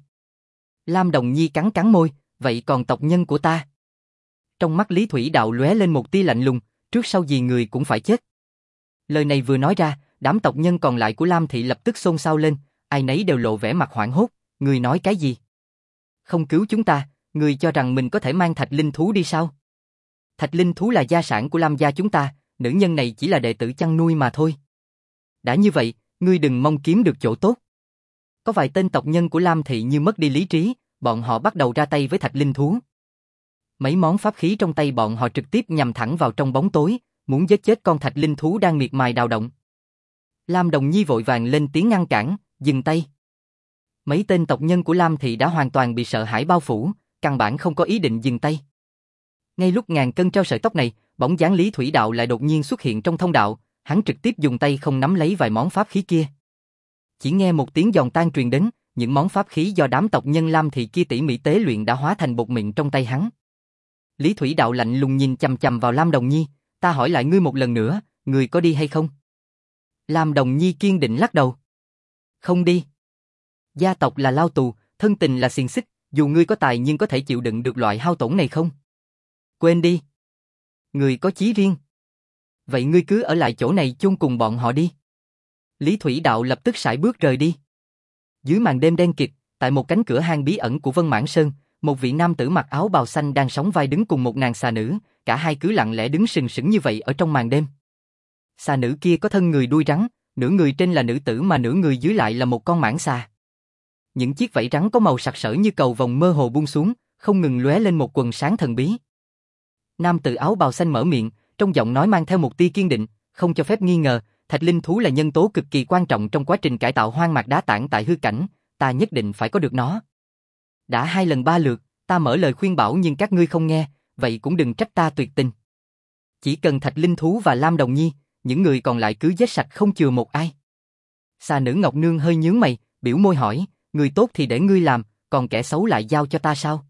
Lam Đồng Nhi cắn cắn môi, vậy còn tộc nhân của ta? Trong mắt Lý Thủy Đạo lóe lên một tia lạnh lùng, trước sau gì người cũng phải chết. Lời này vừa nói ra, đám tộc nhân còn lại của Lam Thị lập tức xôn xao lên, ai nấy đều lộ vẻ mặt hoảng hốt, ngươi nói cái gì? Không cứu chúng ta, ngươi cho rằng mình có thể mang thạch linh thú đi sao? Thạch linh thú là gia sản của Lam gia chúng ta, nữ nhân này chỉ là đệ tử chăn nuôi mà thôi. Đã như vậy, ngươi đừng mong kiếm được chỗ tốt. Có vài tên tộc nhân của Lam Thị như mất đi lý trí, bọn họ bắt đầu ra tay với thạch linh thú. Mấy món pháp khí trong tay bọn họ trực tiếp nhằm thẳng vào trong bóng tối, muốn giết chết con thạch linh thú đang miệt mài đào động. Lam Đồng Nhi vội vàng lên tiếng ngăn cản, dừng tay. Mấy tên tộc nhân của Lam Thị đã hoàn toàn bị sợ hãi bao phủ, căn bản không có ý định dừng tay. Ngay lúc ngàn cân treo sợi tóc này, bóng dáng Lý Thủy Đạo lại đột nhiên xuất hiện trong thông đạo, hắn trực tiếp dùng tay không nắm lấy vài món pháp khí kia. Chỉ nghe một tiếng giòn tan truyền đến, những món pháp khí do đám tộc nhân Lam Thị kia tỉ mỉ tế luyện đã hóa thành bột mịn trong tay hắn. Lý Thủy Đạo lạnh lùng nhìn chằm chằm vào Lam Đồng Nhi, ta hỏi lại ngươi một lần nữa, ngươi có đi hay không? Lam Đồng Nhi kiên định lắc đầu. Không đi. Gia tộc là lao tù, thân tình là xiềng xích, dù ngươi có tài nhưng có thể chịu đựng được loại hao tổn này không? Quên đi. Ngươi có chí riêng. Vậy ngươi cứ ở lại chỗ này chôn cùng bọn họ đi. Lý Thủy Đạo lập tức sải bước rời đi. Dưới màn đêm đen kịt, tại một cánh cửa hang bí ẩn của Vân Mãn Sơn, một vị nam tử mặc áo bào xanh đang sóng vai đứng cùng một nàng xà nữ, cả hai cứ lặng lẽ đứng sừng sững như vậy ở trong màn đêm. Xà nữ kia có thân người đuôi rắn, nửa người trên là nữ tử mà nửa người dưới lại là một con mãng xà. Những chiếc vảy rắn có màu sặc sỡ như cầu vồng mơ hồ buông xuống, không ngừng lóe lên một quầng sáng thần bí. Nam tử áo bào xanh mở miệng, trong giọng nói mang theo một tia kiên định, không cho phép nghi ngờ, thạch linh thú là nhân tố cực kỳ quan trọng trong quá trình cải tạo hoang mạc đá tảng tại hư cảnh, ta nhất định phải có được nó. Đã hai lần ba lượt, ta mở lời khuyên bảo nhưng các ngươi không nghe, vậy cũng đừng trách ta tuyệt tình. Chỉ cần thạch linh thú và Lam Đồng Nhi, những người còn lại cứ giết sạch không chừa một ai. Xà nữ Ngọc Nương hơi nhướng mày, biểu môi hỏi, người tốt thì để ngươi làm, còn kẻ xấu lại giao cho ta sao?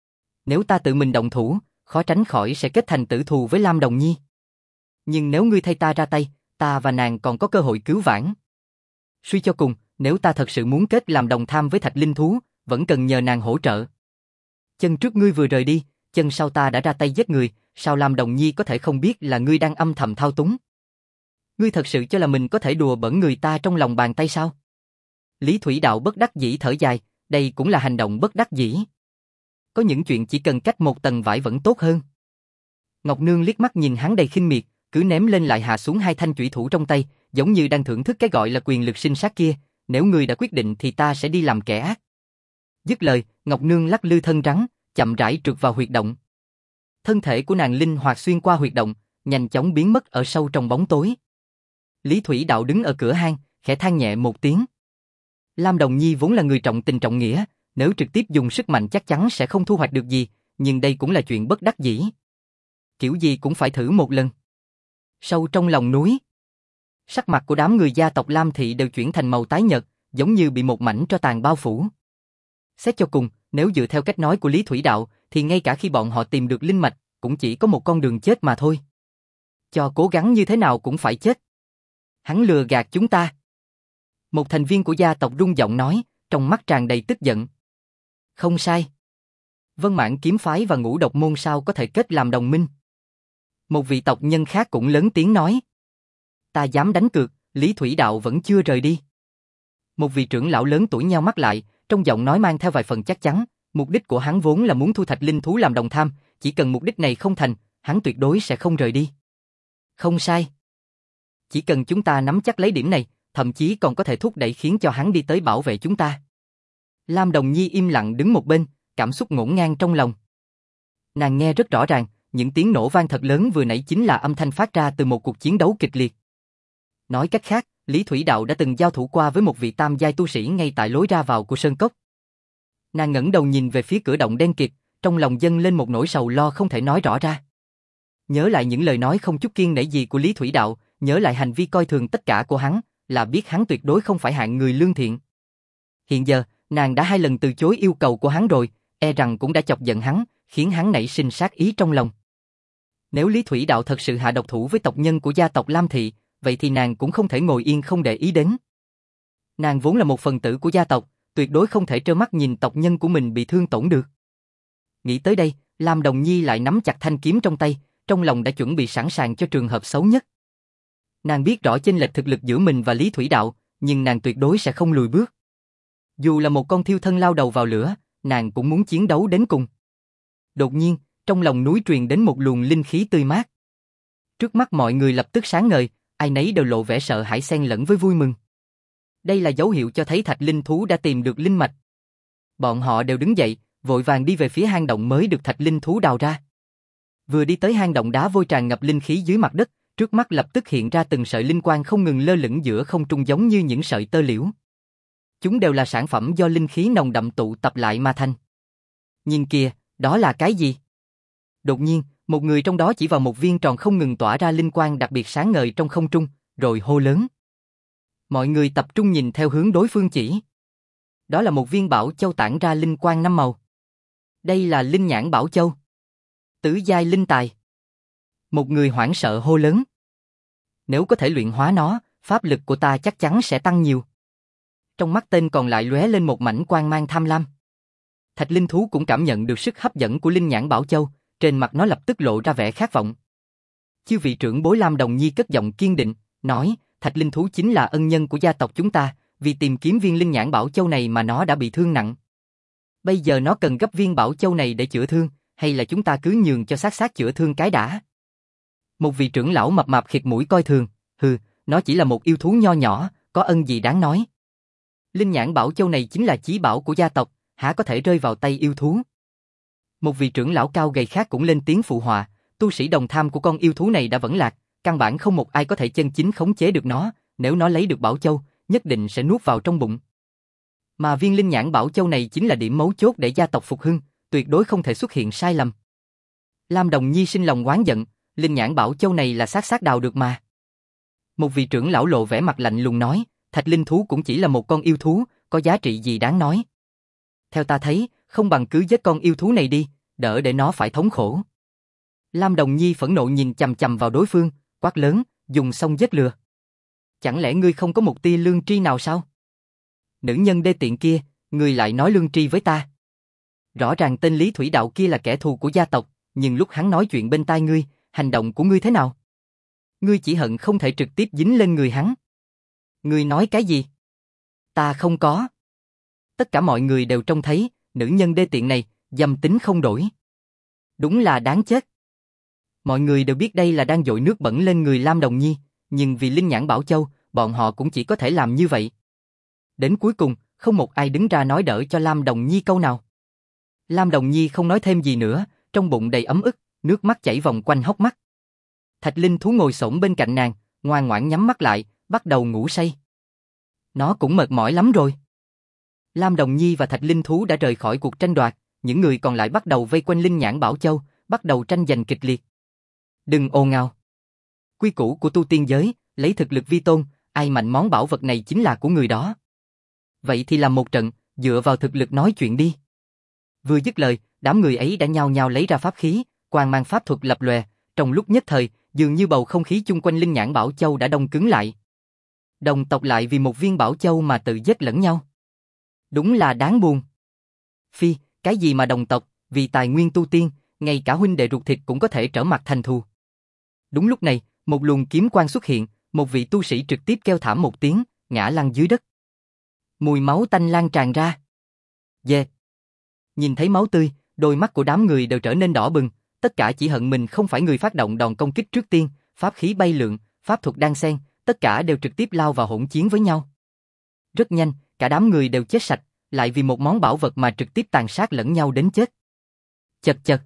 Nếu ta tự mình động thủ, khó tránh khỏi sẽ kết thành tử thù với Lam Đồng Nhi. Nhưng nếu ngươi thay ta ra tay, ta và nàng còn có cơ hội cứu vãn. Suy cho cùng, nếu ta thật sự muốn kết làm đồng tham với Thạch Linh Thú, vẫn cần nhờ nàng hỗ trợ. Chân trước ngươi vừa rời đi, chân sau ta đã ra tay giết người, sao Lam Đồng Nhi có thể không biết là ngươi đang âm thầm thao túng? Ngươi thật sự cho là mình có thể đùa bỡn người ta trong lòng bàn tay sao? Lý Thủy Đạo bất đắc dĩ thở dài, đây cũng là hành động bất đắc dĩ. Có những chuyện chỉ cần cách một tầng vải vẫn tốt hơn. Ngọc Nương liếc mắt nhìn hắn đầy khinh miệt, cứ ném lên lại hạ xuống hai thanh chủy thủ trong tay, giống như đang thưởng thức cái gọi là quyền lực sinh sát kia, nếu ngươi đã quyết định thì ta sẽ đi làm kẻ ác. Dứt lời, Ngọc Nương lắc lư thân rắn, chậm rãi trượt vào huyệt động. Thân thể của nàng linh hoạt xuyên qua huyệt động, nhanh chóng biến mất ở sâu trong bóng tối. Lý Thủy Đạo đứng ở cửa hang, khẽ than nhẹ một tiếng. Lam Đồng Nhi vốn là người trọng tình trọng nghĩa, nếu trực tiếp dùng sức mạnh chắc chắn sẽ không thu hoạch được gì, nhưng đây cũng là chuyện bất đắc dĩ. Kiểu gì cũng phải thử một lần. Sâu trong lòng núi, sắc mặt của đám người gia tộc Lam Thị đều chuyển thành màu tái nhợt, giống như bị một mảnh tro tàn bao phủ. Xét cho cùng, nếu dựa theo cách nói của Lý Thủy Đạo, thì ngay cả khi bọn họ tìm được linh mạch, cũng chỉ có một con đường chết mà thôi. Cho cố gắng như thế nào cũng phải chết. Hắn lừa gạt chúng ta. Một thành viên của gia tộc rung giọng nói, trong mắt tràn đầy tức giận. Không sai. Vân Mãn kiếm phái và Ngũ Độc môn sao có thể kết làm đồng minh? Một vị tộc nhân khác cũng lớn tiếng nói. Ta dám đánh cược, Lý Thủy Đạo vẫn chưa rời đi. Một vị trưởng lão lớn tuổi nheo mắt lại, trong giọng nói mang theo vài phần chắc chắn, mục đích của hắn vốn là muốn thu Thạch Linh Thú làm đồng tham, chỉ cần mục đích này không thành, hắn tuyệt đối sẽ không rời đi. Không sai. Chỉ cần chúng ta nắm chắc lấy điểm này, thậm chí còn có thể thúc đẩy khiến cho hắn đi tới bảo vệ chúng ta. Lam Đồng Nhi im lặng đứng một bên, cảm xúc ngổn ngang trong lòng. Nàng nghe rất rõ ràng, những tiếng nổ vang thật lớn vừa nãy chính là âm thanh phát ra từ một cuộc chiến đấu kịch liệt. Nói cách khác, Lý Thủy Đạo đã từng giao thủ qua với một vị tam giai tu sĩ ngay tại lối ra vào của sơn cốc. Nàng ngẩng đầu nhìn về phía cửa động đen kịt, trong lòng dâng lên một nỗi sầu lo không thể nói rõ ra. Nhớ lại những lời nói không chút kiêng nể gì của Lý Thủy Đạo, nhớ lại hành vi coi thường tất cả của hắn, là biết hắn tuyệt đối không phải hạng người lương thiện. Hiện giờ, nàng đã hai lần từ chối yêu cầu của hắn rồi, e rằng cũng đã chọc giận hắn, khiến hắn nảy sinh sát ý trong lòng. Nếu Lý Thủy Đạo thật sự hạ độc thủ với tộc nhân của gia tộc Lam Thị, vậy thì nàng cũng không thể ngồi yên không để ý đến. Nàng vốn là một phần tử của gia tộc, tuyệt đối không thể trơ mắt nhìn tộc nhân của mình bị thương tổn được. Nghĩ tới đây, Lam Đồng Nhi lại nắm chặt thanh kiếm trong tay, trong lòng đã chuẩn bị sẵn sàng cho trường hợp xấu nhất. Nàng biết rõ chênh lệch thực lực giữa mình và Lý Thủy Đạo, nhưng nàng tuyệt đối sẽ không lùi bước. Dù là một con thiêu thân lao đầu vào lửa, nàng cũng muốn chiến đấu đến cùng. Đột nhiên, trong lòng núi truyền đến một luồng linh khí tươi mát. Trước mắt mọi người lập tức sáng ngời, ai nấy đều lộ vẻ sợ hãi xen lẫn với vui mừng. Đây là dấu hiệu cho thấy Thạch Linh Thú đã tìm được linh mạch. Bọn họ đều đứng dậy, vội vàng đi về phía hang động mới được Thạch Linh Thú đào ra. Vừa đi tới hang động đá vôi tràn ngập linh khí dưới mặt đất, trước mắt lập tức hiện ra từng sợi linh quang không ngừng lơ lửng giữa không trung giống như những sợi tơ liễu. Chúng đều là sản phẩm do linh khí nồng đậm tụ tập lại mà thành. Nhìn kìa, đó là cái gì? Đột nhiên, một người trong đó chỉ vào một viên tròn không ngừng tỏa ra linh quang đặc biệt sáng ngời trong không trung, rồi hô lớn. Mọi người tập trung nhìn theo hướng đối phương chỉ. Đó là một viên bảo châu tản ra linh quang năm màu. Đây là linh nhãn bảo châu. Tứ giai linh tài. Một người hoảng sợ hô lớn. Nếu có thể luyện hóa nó, pháp lực của ta chắc chắn sẽ tăng nhiều. Trong mắt tên còn lại lóe lên một mảnh quang mang tham lam. Thạch Linh Thú cũng cảm nhận được sức hấp dẫn của linh nhãn bảo châu, trên mặt nó lập tức lộ ra vẻ khát vọng. Chư vị trưởng bối Lam Đồng Nhi cất giọng kiên định, nói, Thạch Linh Thú chính là ân nhân của gia tộc chúng ta, vì tìm kiếm viên linh nhãn bảo châu này mà nó đã bị thương nặng. Bây giờ nó cần gấp viên bảo châu này để chữa thương, hay là chúng ta cứ nhường cho xác xác chữa thương cái đã? Một vị trưởng lão mập mạp khịt mũi coi thường, hừ, nó chỉ là một yêu thú nho nhỏ, có ân gì đáng nói. Linh nhãn bảo châu này chính là chí bảo của gia tộc, há có thể rơi vào tay yêu thú. Một vị trưởng lão cao gầy khác cũng lên tiếng phụ họa, tu sĩ đồng tham của con yêu thú này đã vẫn lạc, căn bản không một ai có thể chân chính khống chế được nó, nếu nó lấy được bảo châu, nhất định sẽ nuốt vào trong bụng. Mà viên linh nhãn bảo châu này chính là điểm mấu chốt để gia tộc phục hưng, tuyệt đối không thể xuất hiện sai lầm. Lam Đồng Nhi sinh lòng oán giận, linh nhãn bảo châu này là xác xác đào được mà. Một vị trưởng lão lộ vẻ mặt lạnh lùng nói, Thạch Linh Thú cũng chỉ là một con yêu thú, có giá trị gì đáng nói. Theo ta thấy, không bằng cứ giết con yêu thú này đi, đỡ để nó phải thống khổ. Lam Đồng Nhi phẫn nộ nhìn chằm chằm vào đối phương, quát lớn, dùng xong giết lừa. Chẳng lẽ ngươi không có một tia lương tri nào sao? Nữ nhân đê tiện kia, ngươi lại nói lương tri với ta. Rõ ràng tên Lý Thủy Đạo kia là kẻ thù của gia tộc, nhưng lúc hắn nói chuyện bên tai ngươi, hành động của ngươi thế nào? Ngươi chỉ hận không thể trực tiếp dính lên người hắn. Ngươi nói cái gì? Ta không có. Tất cả mọi người đều trông thấy, nữ nhân đê tiện này, dâm tính không đổi. Đúng là đáng chết. Mọi người đều biết đây là đang dội nước bẩn lên người Lam Đồng Nhi, nhưng vì Linh Nhãn Bảo Châu, bọn họ cũng chỉ có thể làm như vậy. Đến cuối cùng, không một ai đứng ra nói đỡ cho Lam Đồng Nhi câu nào. Lam Đồng Nhi không nói thêm gì nữa, trong bụng đầy ấm ức, nước mắt chảy vòng quanh hốc mắt. Thạch Linh Thú ngồi xổm bên cạnh nàng, ngoan ngoãn nhắm mắt lại, bắt đầu ngủ say. Nó cũng mệt mỏi lắm rồi. Lam Đồng Nhi và Thạch Linh Thú đã rời khỏi cuộc tranh đoạt, những người còn lại bắt đầu vây quanh Linh Nhãn Bảo Châu, bắt đầu tranh giành kịch liệt. Đừng ồn ào. Quy củ của tu tiên giới, lấy thực lực vi tôn, ai mạnh món bảo vật này chính là của người đó. Vậy thì làm một trận, dựa vào thực lực nói chuyện đi. Vừa dứt lời, đám người ấy đã nhao nhao lấy ra pháp khí, quang mang pháp thuật lập lòe, trong lúc nhất thời, dường như bầu không khí chung quanh Linh Nhãn Bảo Châu đã đông cứng lại. Đồng tộc lại vì một viên Bảo Châu mà tự giết lẫn nhau. Đúng là đáng buồn. Phi, cái gì mà đồng tộc, vì tài nguyên tu tiên, ngay cả huynh đệ ruột thịt cũng có thể trở mặt thành thù. Đúng lúc này, một luồng kiếm quang xuất hiện, một vị tu sĩ trực tiếp kêu thảm một tiếng, ngã lăn dưới đất. Mùi máu tanh lan tràn ra. Dê. Nhìn thấy máu tươi, đôi mắt của đám người đều trở nên đỏ bừng, tất cả chỉ hận mình không phải người phát động đòn công kích trước tiên, pháp khí bay lượn, pháp thuật đan xen, tất cả đều trực tiếp lao vào hỗn chiến với nhau. Rất nhanh, cả đám người đều chết sạch, lại vì một món bảo vật mà trực tiếp tàn sát lẫn nhau đến chết. Chật chật.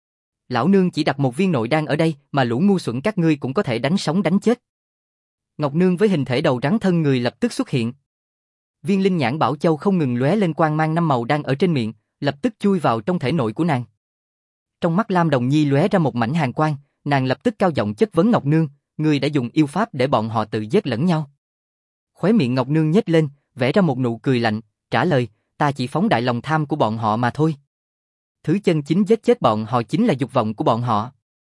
Lão nương chỉ đặt một viên nội đan ở đây mà lũ ngu xuẩn các ngươi cũng có thể đánh sống đánh chết. Ngọc Nương với hình thể đầu rắn thân người lập tức xuất hiện. Viên Linh Nhãn Bảo Châu không ngừng lóe lên quang mang năm màu đang ở trên miệng, lập tức chui vào trong thể nội của nàng. Trong mắt Lam Đồng Nhi lóe ra một mảnh hàn quang, nàng lập tức cao giọng chất vấn Ngọc Nương, ngươi đã dùng yêu pháp để bọn họ tự giết lẫn nhau. Khóe miệng Ngọc Nương nhếch lên, vẽ ra một nụ cười lạnh, trả lời, ta chỉ phóng đại lòng tham của bọn họ mà thôi. Thứ chân chính giết chết bọn họ chính là dục vọng của bọn họ.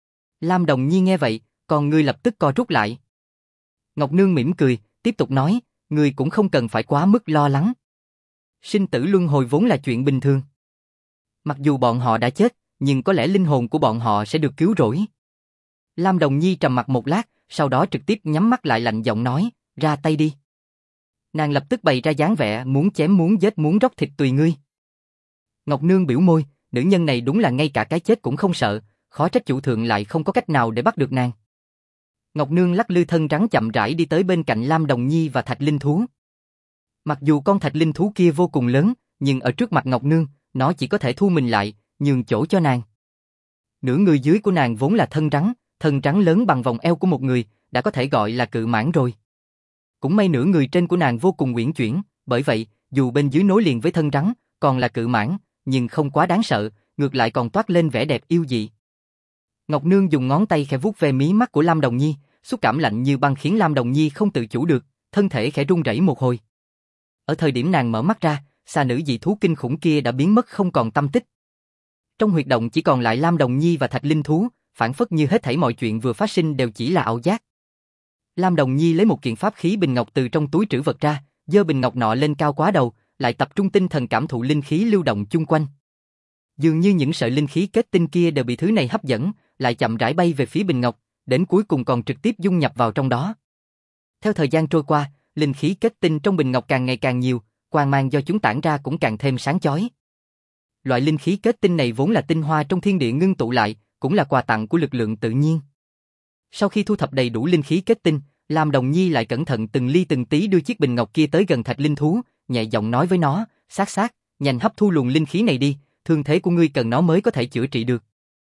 Lam Đồng Nhi nghe vậy, còn ngươi lập tức co rút lại. Ngọc Nương mỉm cười, tiếp tục nói, ngươi cũng không cần phải quá mức lo lắng. Sinh tử luân hồi vốn là chuyện bình thường. Mặc dù bọn họ đã chết, nhưng có lẽ linh hồn của bọn họ sẽ được cứu rỗi. Lam Đồng Nhi trầm mặc một lát, sau đó trực tiếp nhắm mắt lại lạnh giọng nói, ra tay đi. Nàng lập tức bày ra dáng vẻ muốn chém muốn giết muốn róc thịt tùy ngươi. Ngọc Nương biểu môi, nữ nhân này đúng là ngay cả cái chết cũng không sợ, khó trách chủ thượng lại không có cách nào để bắt được nàng. Ngọc Nương lắc lư thân rắn chậm rãi đi tới bên cạnh Lam Đồng Nhi và Thạch Linh Thú. Mặc dù con Thạch Linh Thú kia vô cùng lớn, nhưng ở trước mặt Ngọc Nương, nó chỉ có thể thu mình lại, nhường chỗ cho nàng. Nửa người dưới của nàng vốn là thân rắn, thân rắn lớn bằng vòng eo của một người, đã có thể gọi là cự mãng rồi. Cũng may nửa người trên của nàng vô cùng uyển chuyển, bởi vậy, dù bên dưới nối liền với thân rắn, còn là cự mãng, nhưng không quá đáng sợ, ngược lại còn toát lên vẻ đẹp yêu dị. Ngọc Nương dùng ngón tay khẽ vuốt về mí mắt của Lam Đồng Nhi, xúc cảm lạnh như băng khiến Lam Đồng Nhi không tự chủ được, thân thể khẽ run rẩy một hồi. Ở thời điểm nàng mở mắt ra, xà nữ dị thú kinh khủng kia đã biến mất không còn tăm tích. Trong huyệt động chỉ còn lại Lam Đồng Nhi và Thạch Linh Thú, phản phất như hết thảy mọi chuyện vừa phát sinh đều chỉ là ảo giác. Lam Đồng Nhi lấy một kiện pháp khí bình ngọc từ trong túi trữ vật ra, giơ bình ngọc nọ lên cao quá đầu, lại tập trung tinh thần cảm thụ linh khí lưu động chung quanh. Dường như những sợi linh khí kết tinh kia đều bị thứ này hấp dẫn, lại chậm rãi bay về phía bình ngọc, đến cuối cùng còn trực tiếp dung nhập vào trong đó. Theo thời gian trôi qua, linh khí kết tinh trong bình ngọc càng ngày càng nhiều, quang mang do chúng tản ra cũng càng thêm sáng chói. Loại linh khí kết tinh này vốn là tinh hoa trong thiên địa ngưng tụ lại, cũng là quà tặng của lực lượng tự nhiên. Sau khi thu thập đầy đủ linh khí kết tinh, Lam Đồng Nhi lại cẩn thận từng ly từng tí đưa chiếc bình ngọc kia tới gần Thạch Linh Thú, nhẹ giọng nói với nó, sát sát, nhanh hấp thu luồng linh khí này đi, thương thế của ngươi cần nó mới có thể chữa trị được.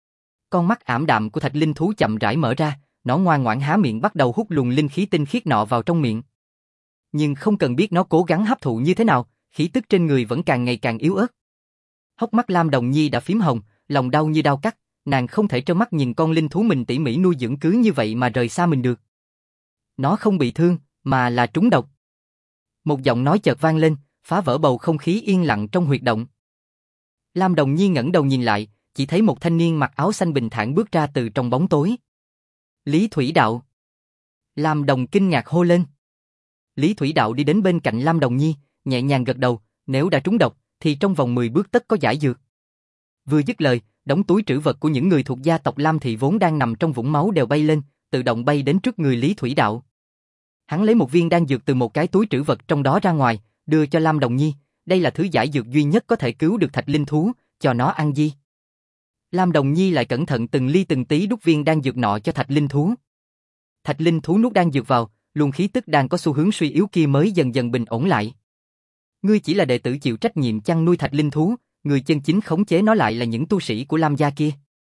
Con mắt ảm đạm của Thạch Linh Thú chậm rãi mở ra, nó ngoan ngoãn há miệng bắt đầu hút luồng linh khí tinh khiết nọ vào trong miệng. Nhưng không cần biết nó cố gắng hấp thụ như thế nào, khí tức trên người vẫn càng ngày càng yếu ớt. Hốc mắt Lam Đồng Nhi đã phím hồng, lòng đau như đau cắt, nàng không thể trơ mắt nhìn con linh thú mình tỉ mỉ nuôi dưỡng cứ như vậy mà rời xa mình được. Nó không bị thương, mà là trúng độc. Một giọng nói chợt vang lên, phá vỡ bầu không khí yên lặng trong huyệt động. Lam Đồng Nhi ngẩng đầu nhìn lại, chỉ thấy một thanh niên mặc áo xanh bình thản bước ra từ trong bóng tối. Lý Thủy Đạo. Lam Đồng kinh ngạc hô lên. Lý Thủy Đạo đi đến bên cạnh Lam Đồng Nhi, nhẹ nhàng gật đầu, nếu đã trúng độc, thì trong vòng mười bước tất có giải dược. Vừa dứt lời, đống túi trữ vật của những người thuộc gia tộc Lam Thị vốn đang nằm trong vũng máu đều bay lên, tự động bay đến trước người Lý Thủy Đạo. Hắn lấy một viên đan dược từ một cái túi trữ vật trong đó ra ngoài, đưa cho Lam Đồng Nhi, đây là thứ giải dược duy nhất có thể cứu được thạch linh thú, cho nó ăn đi. Lam Đồng Nhi lại cẩn thận từng ly từng tí đút viên đan dược nọ cho thạch linh thú. Thạch linh thú nuốt đan dược vào, luồng khí tức đang có xu hướng suy yếu kia mới dần dần bình ổn lại. Ngươi chỉ là đệ tử chịu trách nhiệm chăn nuôi thạch linh thú, người chân chính khống chế nó lại là những tu sĩ của Lam gia kia.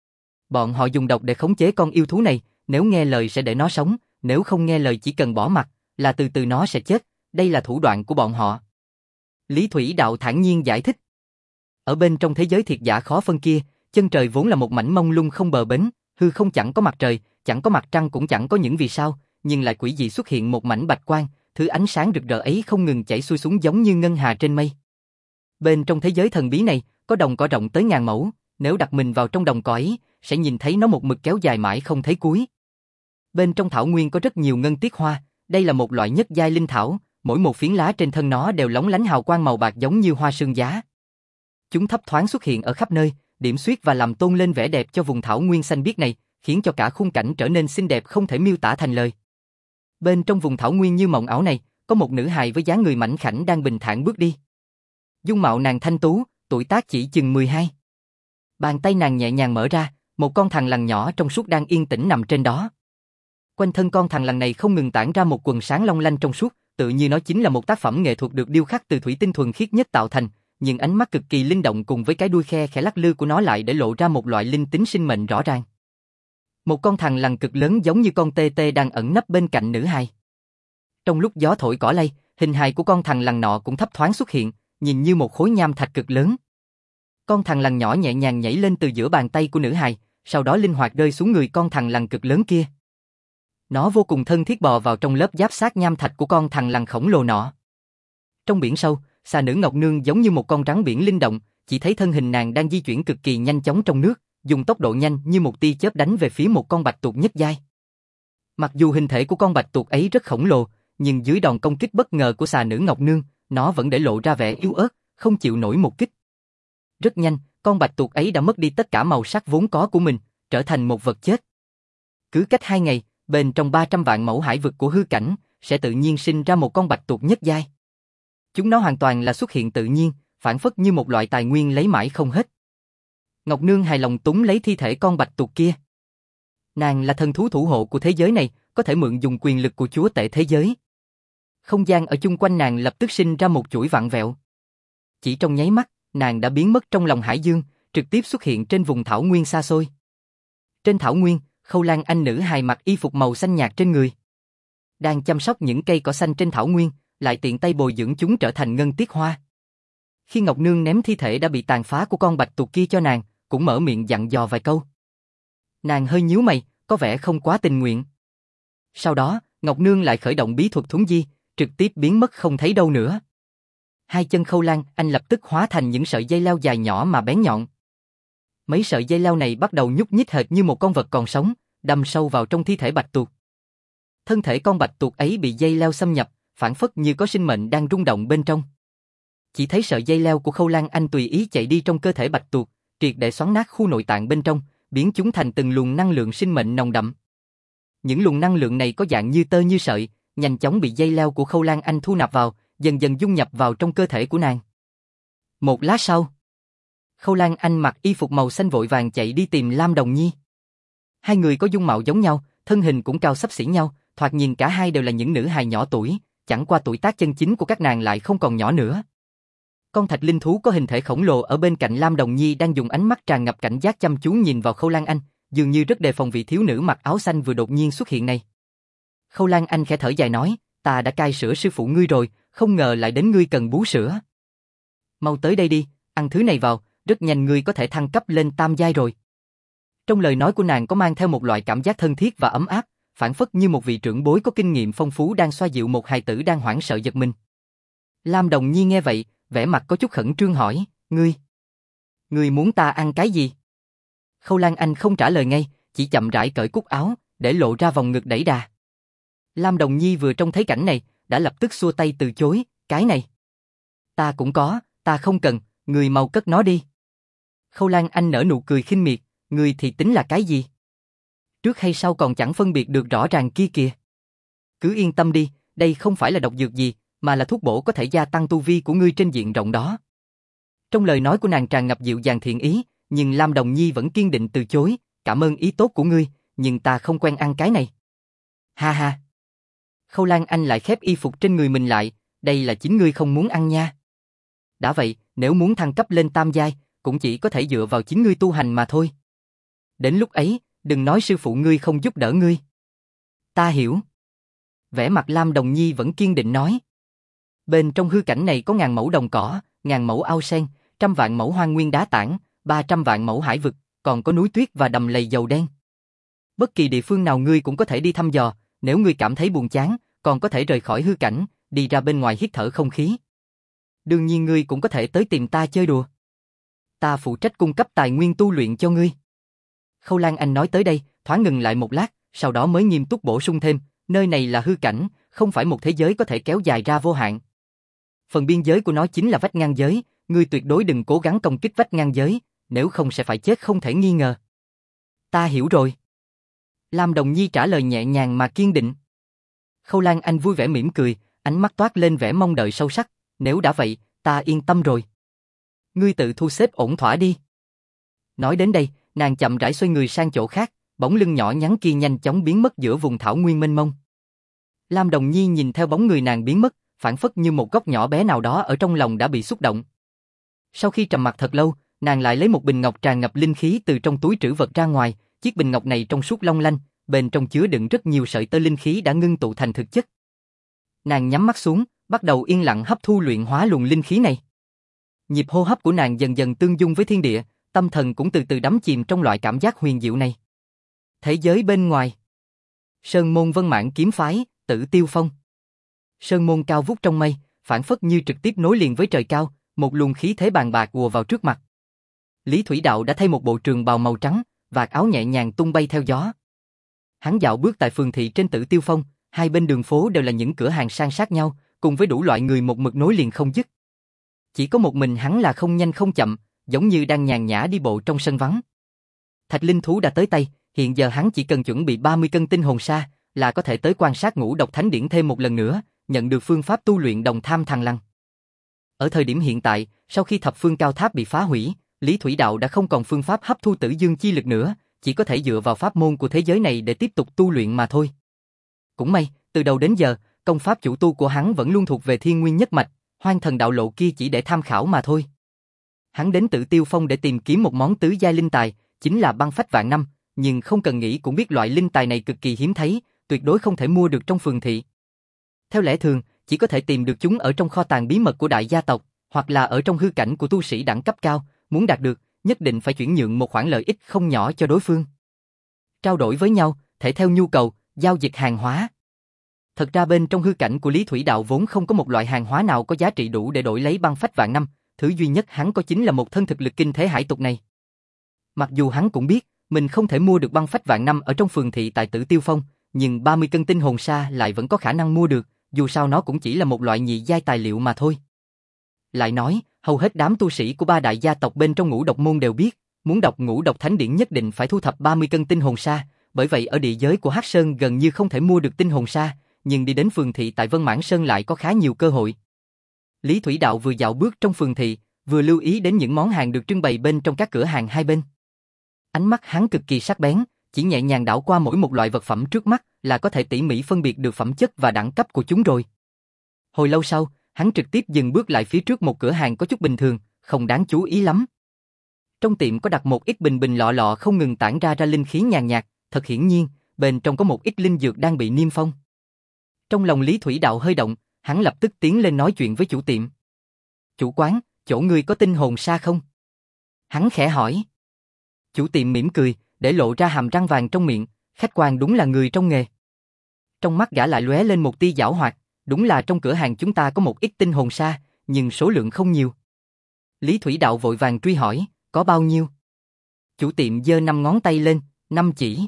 Bọn họ dùng độc để khống chế con yêu thú này, nếu nghe lời sẽ để nó sống, nếu không nghe lời chỉ cần bỏ mặc, là từ từ nó sẽ chết, đây là thủ đoạn của bọn họ. Lý Thủy Đạo thản nhiên giải thích. Ở bên trong thế giới thiệt giả khó phân kia, chân trời vốn là một mảnh mông lung không bờ bến, hư không chẳng có mặt trời, chẳng có mặt trăng cũng chẳng có những vì sao, nhưng lại quỷ dị xuất hiện một mảnh bạch quang, thứ ánh sáng rực rỡ ấy không ngừng chảy xuôi xuống giống như ngân hà trên mây. Bên trong thế giới thần bí này, có đồng cỏ rộng tới ngàn mẫu, nếu đặt mình vào trong đồng cỏ ấy, sẽ nhìn thấy nó một mực kéo dài mãi không thấy cuối. Bên trong thảo nguyên có rất nhiều ngân tiết hoa, đây là một loại nhất giai linh thảo, mỗi một phiến lá trên thân nó đều lóng lánh hào quang màu bạc giống như hoa sương giá. Chúng thấp thoáng xuất hiện ở khắp nơi, điểm xuyết và làm tôn lên vẻ đẹp cho vùng thảo nguyên xanh biếc này, khiến cho cả khung cảnh trở nên xinh đẹp không thể miêu tả thành lời. Bên trong vùng thảo nguyên như mộng ảo này, có một nữ hài với dáng người mảnh khảnh đang bình thản bước đi. Dung mạo nàng thanh tú, tuổi tác chỉ chừng mười hai. Bàn tay nàng nhẹ nhàng mở ra, một con thằn lằn nhỏ trong suốt đang yên tĩnh nằm trên đó. Quanh thân con thằn lằn này không ngừng tản ra một quần sáng long lanh trong suốt, tự như nó chính là một tác phẩm nghệ thuật được điêu khắc từ thủy tinh thuần khiết nhất tạo thành, nhưng ánh mắt cực kỳ linh động cùng với cái đuôi khe khẽ lắc lư của nó lại để lộ ra một loại linh tính sinh mệnh rõ ràng. Một con thằn lằn cực lớn giống như con tê tê đang ẩn nấp bên cạnh nữ hài. Trong lúc gió thổi cỏ lay, hình hài của con thằn lằn nọ cũng thấp thoáng xuất hiện, nhìn như một khối nham thạch cực lớn. Con thằn lằn nhỏ nhẹ nhàng nhảy lên từ giữa bàn tay của nữ hài, sau đó linh hoạt rơi xuống người con thằn lằn cực lớn kia. Nó vô cùng thân thiết bò vào trong lớp giáp xác nham thạch của con thằn lằn khổng lồ nọ. Trong biển sâu, xà nữ Ngọc Nương giống như một con rắn biển linh động, chỉ thấy thân hình nàng đang di chuyển cực kỳ nhanh chóng trong nước, dùng tốc độ nhanh như một tia chớp đánh về phía một con bạch tuộc nhất giai. Mặc dù hình thể của con bạch tuộc ấy rất khổng lồ, nhưng dưới đòn công kích bất ngờ của xà nữ Ngọc Nương, nó vẫn để lộ ra vẻ yếu ớt, không chịu nổi một kích. Rất nhanh, con bạch tuộc ấy đã mất đi tất cả màu sắc vốn có của mình, trở thành một vật chết. Cứ cách hai ngày, bên trong ba trăm vạn mẫu hải vực của hư cảnh, sẽ tự nhiên sinh ra một con bạch tuộc nhất giai. Chúng nó hoàn toàn là xuất hiện tự nhiên, phản phất như một loại tài nguyên lấy mãi không hết. Ngọc Nương hài lòng túm lấy thi thể con bạch tuộc kia. Nàng là thần thú thủ hộ của thế giới này, có thể mượn dùng quyền lực của chúa tể thế giới. Không gian ở chung quanh nàng lập tức sinh ra một chuỗi vặn vẹo. Chỉ trong nháy mắt, nàng đã biến mất trong lòng hải dương, trực tiếp xuất hiện trên vùng thảo nguyên xa xôi. Trên thảo nguyên, Khâu Lan Anh nữ hài mặc y phục màu xanh nhạt trên người. Đang chăm sóc những cây cỏ xanh trên thảo nguyên, lại tiện tay bồi dưỡng chúng trở thành ngân tiết hoa. Khi Ngọc Nương ném thi thể đã bị tàn phá của con bạch tuộc kia cho nàng, cũng mở miệng dặn dò vài câu. Nàng hơi nhíu mày, có vẻ không quá tình nguyện. Sau đó, Ngọc Nương lại khởi động bí thuật thuấn di, trực tiếp biến mất không thấy đâu nữa. Hai chân Khâu Lan Anh lập tức hóa thành những sợi dây leo dài nhỏ mà bén nhọn. Mấy sợi dây leo này bắt đầu nhúc nhích hệt như một con vật còn sống, đâm sâu vào trong thi thể bạch tuộc. Thân thể con bạch tuộc ấy bị dây leo xâm nhập, phản phất như có sinh mệnh đang rung động bên trong. Chỉ thấy sợi dây leo của Khâu Lan Anh tùy ý chạy đi trong cơ thể bạch tuộc, triệt để xoắn nát khu nội tạng bên trong, biến chúng thành từng luồng năng lượng sinh mệnh nồng đậm. Những luồng năng lượng này có dạng như tơ như sợi, nhanh chóng bị dây leo của Khâu Lan Anh thu nạp vào, dần dần dung nhập vào trong cơ thể của nàng. Một lát sau, Khâu Lan Anh mặc y phục màu xanh vội vàng chạy đi tìm Lam Đồng Nhi. Hai người có dung mạo giống nhau, thân hình cũng cao xấp xỉ nhau, thoạt nhìn cả hai đều là những nữ hài nhỏ tuổi, chẳng qua tuổi tác chân chính của các nàng lại không còn nhỏ nữa. Con thạch linh thú có hình thể khổng lồ ở bên cạnh Lam Đồng Nhi đang dùng ánh mắt tràn ngập cảnh giác chăm chú nhìn vào Khâu Lan Anh, dường như rất đề phòng vị thiếu nữ mặc áo xanh vừa đột nhiên xuất hiện này. Khâu Lan Anh khẽ thở dài nói, ta đã cai sữa sư phụ ngươi rồi, không ngờ lại đến ngươi cần bú sữa. Mau tới đây đi, ăn thứ này vào, rất nhanh ngươi có thể thăng cấp lên tam giai rồi. Trong lời nói của nàng có mang theo một loại cảm giác thân thiết và ấm áp, phản phất như một vị trưởng bối có kinh nghiệm phong phú đang xoa dịu một hài tử đang hoảng sợ giật mình. Lam Đồng Nhi nghe vậy, vẻ mặt có chút khẩn trương hỏi, ngươi, Ngươi muốn ta ăn cái gì? Khâu Lan Anh không trả lời ngay, chỉ chậm rãi cởi cúc áo, để lộ ra vòng ngực đẩy đà. Lam Đồng Nhi vừa trông thấy cảnh này, đã lập tức xua tay từ chối, cái này. Ta cũng có, ta không cần, ngươi mau cất nó đi. Khâu Lan Anh nở nụ cười khinh miệt, ngươi thì tính là cái gì? Trước hay sau còn chẳng phân biệt được rõ ràng kia kìa. Cứ yên tâm đi, đây không phải là độc dược gì, mà là thuốc bổ có thể gia tăng tu vi của ngươi trên diện rộng đó. Trong lời nói của nàng tràn ngập dịu dàng thiện ý, nhưng Lam Đồng Nhi vẫn kiên định từ chối, cảm ơn ý tốt của ngươi, nhưng ta không quen ăn cái này. Ha ha. Khâu Lan Anh lại khép y phục trên người mình lại, đây là chính ngươi không muốn ăn nha. Đã vậy, nếu muốn thăng cấp lên tam giai, cũng chỉ có thể dựa vào chính ngươi tu hành mà thôi. Đến lúc ấy, đừng nói sư phụ ngươi không giúp đỡ ngươi. Ta hiểu. Vẻ mặt Lam Đồng Nhi vẫn kiên định nói. Bên trong hư cảnh này có ngàn mẫu đồng cỏ, ngàn mẫu ao sen, trăm vạn mẫu hoang nguyên đá tảng, ba trăm vạn mẫu hải vực, còn có núi tuyết và đầm lầy dầu đen. Bất kỳ địa phương nào ngươi cũng có thể đi thăm dò, nếu ngươi cảm thấy buồn chán, còn có thể rời khỏi hư cảnh, đi ra bên ngoài hít thở không khí. Đương nhiên ngươi cũng có thể tới tìm ta chơi đùa. Ta phụ trách cung cấp tài nguyên tu luyện cho ngươi. Khâu Lan Anh nói tới đây, thoáng ngừng lại một lát, sau đó mới nghiêm túc bổ sung thêm, nơi này là hư cảnh, không phải một thế giới có thể kéo dài ra vô hạn. Phần biên giới của nó chính là vách ngăn giới, ngươi tuyệt đối đừng cố gắng công kích vách ngăn giới, nếu không sẽ phải chết không thể nghi ngờ. Ta hiểu rồi. Lam Đồng Nhi trả lời nhẹ nhàng mà kiên định. Khâu Lan Anh vui vẻ mỉm cười, ánh mắt toát lên vẻ mong đợi sâu sắc, nếu đã vậy, ta yên tâm rồi. Ngươi tự thu xếp ổn thỏa đi. Nói đến đây, nàng chậm rãi xoay người sang chỗ khác, bóng lưng nhỏ nhắn kia nhanh chóng biến mất giữa vùng thảo nguyên mênh mông. Lam Đồng Nhi nhìn theo bóng người nàng biến mất, phảng phất như một góc nhỏ bé nào đó ở trong lòng đã bị xúc động. Sau khi trầm mặc thật lâu, nàng lại lấy một bình ngọc tràn ngập linh khí từ trong túi trữ vật ra ngoài, chiếc bình ngọc này trong suốt long lanh, bên trong chứa đựng rất nhiều sợi tơ linh khí đã ngưng tụ thành thực chất. Nàng nhắm mắt xuống, bắt đầu yên lặng hấp thu luyện hóa luồng linh khí này. Nhịp hô hấp của nàng dần dần tương dung với thiên địa, tâm thần cũng từ từ đắm chìm trong loại cảm giác huyền diệu này. Thế giới bên ngoài. Sơn môn Vân Mãn kiếm phái, Tử Tiêu Phong. Sơn môn cao vút trong mây, phảng phất như trực tiếp nối liền với trời cao, một luồng khí thế bàn bạc ùa vào trước mặt. Lý Thủy Đạo đã thay một bộ trường bào màu trắng, vạt áo nhẹ nhàng tung bay theo gió. Hắn dạo bước tại phường thị trên Tử Tiêu Phong, hai bên đường phố đều là những cửa hàng san sát nhau, cùng với đủ loại người một mực nối liền không dứt. Chỉ có một mình hắn là không nhanh không chậm, giống như đang nhàn nhã đi bộ trong sân vắng. Thạch linh thú đã tới tay, hiện giờ hắn chỉ cần chuẩn bị ba mươi cân tinh hồn sa, là có thể tới quan sát Ngũ Độc Thánh Điển thêm một lần nữa, nhận được phương pháp tu luyện Đồng Tham Thằng Lăng. Ở thời điểm hiện tại, sau khi thập phương cao tháp bị phá hủy, Lý Thủy Đạo đã không còn phương pháp hấp thu tử dương chi lực nữa, chỉ có thể dựa vào pháp môn của thế giới này để tiếp tục tu luyện mà thôi. Cũng may, từ đầu đến giờ, công pháp chủ tu của hắn vẫn luôn thuộc về Thiên Nguyên nhất mạch, Hoang Thần đạo lộ kia chỉ để tham khảo mà thôi. Hắn đến Tử Tiêu Phong để tìm kiếm một món tứ giai linh tài, chính là băng phách vạn năm, nhưng không cần nghĩ cũng biết loại linh tài này cực kỳ hiếm thấy, tuyệt đối không thể mua được trong phường thị. Theo lẽ thường, chỉ có thể tìm được chúng ở trong kho tàng bí mật của đại gia tộc, hoặc là ở trong hư cảnh của tu sĩ đẳng cấp cao, muốn đạt được, nhất định phải chuyển nhượng một khoản lợi ích không nhỏ cho đối phương. Trao đổi với nhau, thể theo nhu cầu, giao dịch hàng hóa. Thật ra bên trong hư cảnh của Lý Thủy Đạo vốn không có một loại hàng hóa nào có giá trị đủ để đổi lấy băng phách vạn năm, thứ duy nhất hắn có chính là một thân thực lực kinh thế hải tục này. Mặc dù hắn cũng biết, mình không thể mua được băng phách vạn năm ở trong phường thị tại Tử Tiêu Phong, nhưng ba mươi cân tinh hồn sa lại vẫn có khả năng mua được, dù sao nó cũng chỉ là một loại nhị giai tài liệu mà thôi. Lại nói, hầu hết đám tu sĩ của ba đại gia tộc bên trong Ngũ Độc môn đều biết, muốn đọc Ngũ Độc Thánh Điển nhất định phải thu thập ba mươi cân tinh hồn sa, bởi vậy ở địa giới của Hắc Sơn gần như không thể mua được tinh hồn sa, nhưng đi đến phường thị tại Vân Mãn Sơn lại có khá nhiều cơ hội. Lý Thủy Đạo vừa dạo bước trong phường thị, vừa lưu ý đến những món hàng được trưng bày bên trong các cửa hàng hai bên. Ánh mắt hắn cực kỳ sắc bén, chỉ nhẹ nhàng đảo qua mỗi một loại vật phẩm trước mắt là có thể tỉ mỉ phân biệt được phẩm chất và đẳng cấp của chúng rồi. Hồi lâu sau, hắn trực tiếp dừng bước lại phía trước một cửa hàng có chút bình thường, không đáng chú ý lắm. Trong tiệm có đặt một ít bình bình lọ lọ không ngừng tản ra ra linh khí nhàn nhạt, thật hiển nhiên, bên trong có một ít linh dược đang bị niêm phong. Trong lòng Lý Thủy Đạo hơi động, hắn lập tức tiến lên nói chuyện với chủ tiệm. Chủ quán, chỗ ngươi có tinh hồn sa không? Hắn khẽ hỏi. Chủ tiệm mỉm cười, để lộ ra hàm răng vàng trong miệng, khách quan đúng là người trong nghề. Trong mắt gã lại lóe lên một tia giảo hoạt, đúng là trong cửa hàng chúng ta có một ít tinh hồn sa, nhưng số lượng không nhiều. Lý Thủy Đạo vội vàng truy hỏi, Có bao nhiêu? Chủ tiệm giơ năm ngón tay lên, năm chỉ.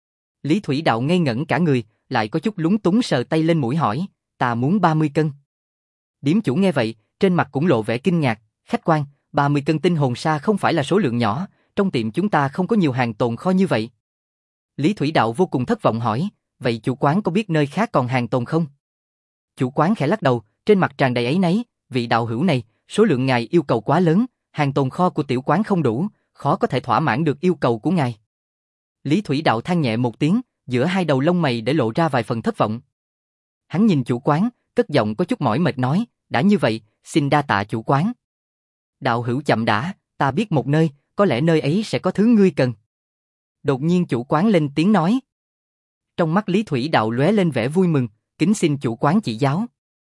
Lý Thủy Đạo ngây ngẩn cả người, lại có chút lúng túng sờ tay lên mũi hỏi, ta muốn ba mươi cân. Điếm chủ nghe vậy, trên mặt cũng lộ vẻ kinh ngạc, khách quan, ba mươi cân tinh hồn sa không phải là số lượng nhỏ, trong tiệm chúng ta không có nhiều hàng tồn kho như vậy. Lý Thủy Đạo vô cùng thất vọng hỏi, vậy chủ quán có biết nơi khác còn hàng tồn không? Chủ quán khẽ lắc đầu, trên mặt tràn đầy áy náy, vị đạo hữu này, số lượng ngài yêu cầu quá lớn, hàng tồn kho của tiểu quán không đủ, khó có thể thỏa mãn được yêu cầu của ngài. Lý Thủy Đạo than nhẹ một tiếng, giữa hai đầu lông mày để lộ ra vài phần thất vọng. Hắn nhìn chủ quán, cất giọng có chút mỏi mệt nói, đã như vậy, xin đa tạ chủ quán. Đạo hữu chậm đã, ta biết một nơi, có lẽ nơi ấy sẽ có thứ ngươi cần. Đột nhiên chủ quán lên tiếng nói. Trong mắt Lý Thủy Đạo lóe lên vẻ vui mừng, kính xin chủ quán chỉ giáo.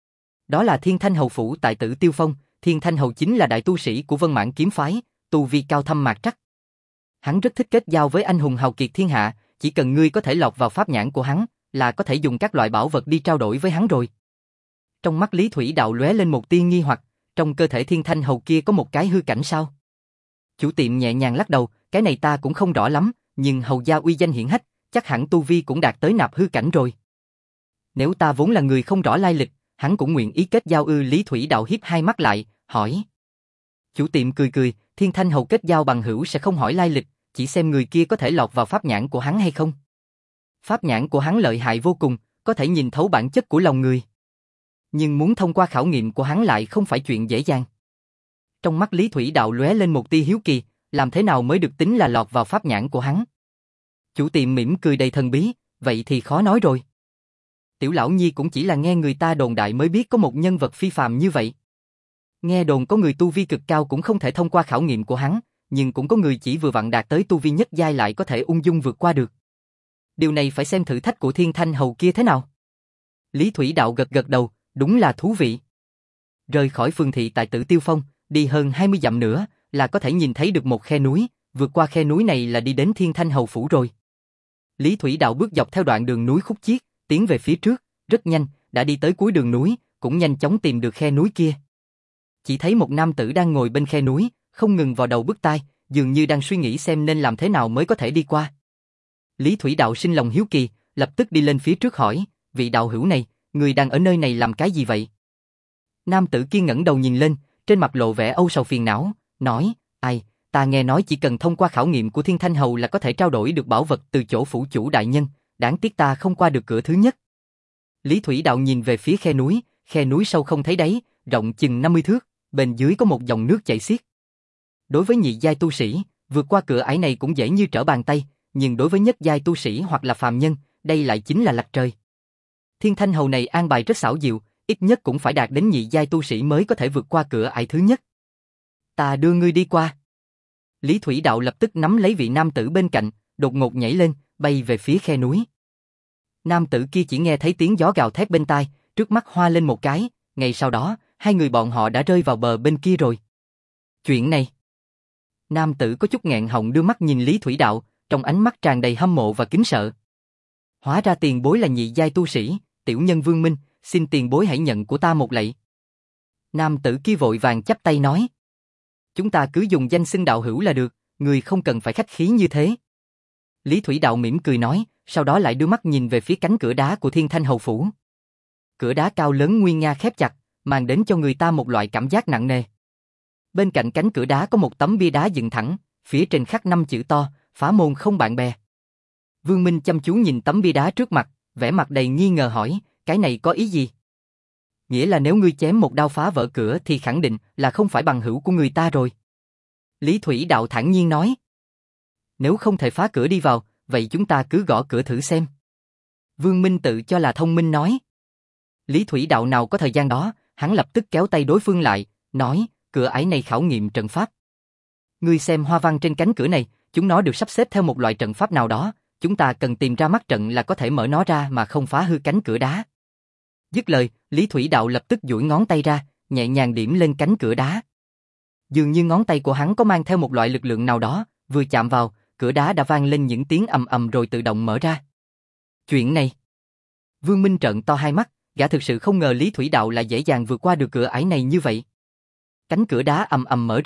Đó là Thiên Thanh Hầu Phủ tại Tử Tiêu Phong, Thiên Thanh Hầu chính là đại tu sĩ của Vân Mãn kiếm phái, tu vi cao thâm mạc trắc. Hắn rất thích kết giao với anh hùng hào kiệt thiên hạ, chỉ cần ngươi có thể lọt vào pháp nhãn của hắn, là có thể dùng các loại bảo vật đi trao đổi với hắn rồi. Trong mắt Lý Thủy Đạo lóe lên một tia nghi hoặc, trong cơ thể Thiên Thanh Hầu kia có một cái hư cảnh sao? Chủ tiệm nhẹ nhàng lắc đầu, cái này ta cũng không rõ lắm, nhưng hầu gia uy danh hiển hách, chắc hẳn tu vi cũng đạt tới nạp hư cảnh rồi. Nếu ta vốn là người không rõ lai lịch, hắn cũng nguyện ý kết giao ư? Lý Thủy Đạo hiếp hai mắt lại, hỏi. Chủ tiệm cười cười, Thiên Thanh Hầu kết giao bằng hữu sẽ không hỏi lai lịch, chỉ xem người kia có thể lọt vào pháp nhãn của hắn hay không. Pháp nhãn của hắn lợi hại vô cùng, có thể nhìn thấu bản chất của lòng người. Nhưng muốn thông qua khảo nghiệm của hắn lại không phải chuyện dễ dàng. Trong mắt Lý Thủy Đạo lóe lên một tia hiếu kỳ, làm thế nào mới được tính là lọt vào pháp nhãn của hắn? Chủ tiệm mỉm cười đầy thần bí, vậy thì khó nói rồi. Tiểu lão nhi cũng chỉ là nghe người ta đồn đại mới biết có một nhân vật phi phàm như vậy. Nghe đồn có người tu vi cực cao cũng không thể thông qua khảo nghiệm của hắn, nhưng cũng có người chỉ vừa vặn đạt tới tu vi nhất giai lại có thể ung dung vượt qua được. Điều này phải xem thử thách của Thiên Thanh Hầu kia thế nào. Lý Thủy Đạo gật gật đầu, đúng là thú vị. Rời khỏi phường thị tại Tử Tiêu Phong, đi hơn hai mươi dặm nữa là có thể nhìn thấy được một khe núi, vượt qua khe núi này là đi đến Thiên Thanh Hầu Phủ rồi. Lý Thủy Đạo bước dọc theo đoạn đường núi khúc chiết, tiến về phía trước, rất nhanh, đã đi tới cuối đường núi, cũng nhanh chóng tìm được khe núi kia. Chỉ thấy một nam tử đang ngồi bên khe núi, không ngừng vào đầu bứt tai, dường như đang suy nghĩ xem nên làm thế nào mới có thể đi qua. Lý Thủy Đạo sinh lòng hiếu kỳ, lập tức đi lên phía trước hỏi, vị đạo hữu này, người đang ở nơi này làm cái gì vậy? Nam tử kia ngẩng đầu nhìn lên, trên mặt lộ vẻ âu sầu phiền não, nói, ai, ta nghe nói chỉ cần thông qua khảo nghiệm của Thiên Thanh Hầu là có thể trao đổi được bảo vật từ chỗ phủ chủ đại nhân, đáng tiếc ta không qua được cửa thứ nhất. Lý Thủy Đạo nhìn về phía khe núi, khe núi sâu không thấy đáy, rộng chừng năm mươi thước, bên dưới có một dòng nước chảy xiết. Đối với nhị giai tu sĩ, vượt qua cửa ải này cũng dễ như trở bàn tay, nhưng đối với nhất giai tu sĩ hoặc là phàm nhân, đây lại chính là lạch trời. Thiên Thanh Hầu này an bài rất xảo diệu, ít nhất cũng phải đạt đến nhị giai tu sĩ mới có thể vượt qua cửa ải thứ nhất. Ta đưa ngươi đi qua. Lý Thủy Đạo lập tức nắm lấy vị nam tử bên cạnh, đột ngột nhảy lên, bay về phía khe núi. Nam tử kia chỉ nghe thấy tiếng gió gào thét bên tai, trước mắt hoa lên một cái, ngay sau đó, hai người bọn họ đã rơi vào bờ bên kia rồi. Chuyện này. Nam tử có chút nghẹn họng đưa mắt nhìn Lý Thủy Đạo, trong ánh mắt tràn đầy hâm mộ và kính sợ. Hóa ra tiền bối là nhị giai tu sĩ, tiểu nhân Vương Minh, xin tiền bối hãy nhận của ta một lạy. Nam tử kia vội vàng chắp tay nói. Chúng ta cứ dùng danh xưng đạo hữu là được, người không cần phải khách khí như thế. Lý Thủy Đạo mỉm cười nói, sau đó lại đưa mắt nhìn về phía cánh cửa đá của Thiên Thanh Hầu Phủ. Cửa đá cao lớn nguy nga khép chặt, mang đến cho người ta một loại cảm giác nặng nề. Bên cạnh cánh cửa đá có một tấm bia đá dựng thẳng, phía trên khắc năm chữ to, phá môn không bạn bè. Vương Minh chăm chú nhìn tấm bia đá trước mặt, vẻ mặt đầy nghi ngờ hỏi, cái này có ý gì? Nghĩa là nếu ngươi chém một đao phá vỡ cửa thì khẳng định là không phải bằng hữu của người ta rồi. Lý Thủy Đạo thản nhiên nói. Nếu không thể phá cửa đi vào, vậy chúng ta cứ gõ cửa thử xem. Vương Minh tự cho là thông minh nói. Lý Thủy Đạo nào có thời gian đó, hắn lập tức kéo tay đối phương lại, nói, cửa ải này khảo nghiệm trận pháp. Ngươi xem hoa văn trên cánh cửa này, chúng nó được sắp xếp theo một loại trận pháp nào đó, chúng ta cần tìm ra mắt trận là có thể mở nó ra mà không phá hư cánh cửa đá. Dứt lời, Lý Thủy Đạo lập tức duỗi ngón tay ra, nhẹ nhàng điểm lên cánh cửa đá. Dường như ngón tay của hắn có mang theo một loại lực lượng nào đó, vừa chạm vào, cửa đá đã vang lên những tiếng ầm ầm rồi tự động mở ra. Chuyện này. Vương Minh trợn to hai mắt, gã thực sự không ngờ Lý Thủy Đạo lại dễ dàng vượt qua được cửa ải này như vậy. Cánh cửa đá ầm ầm mở rộng,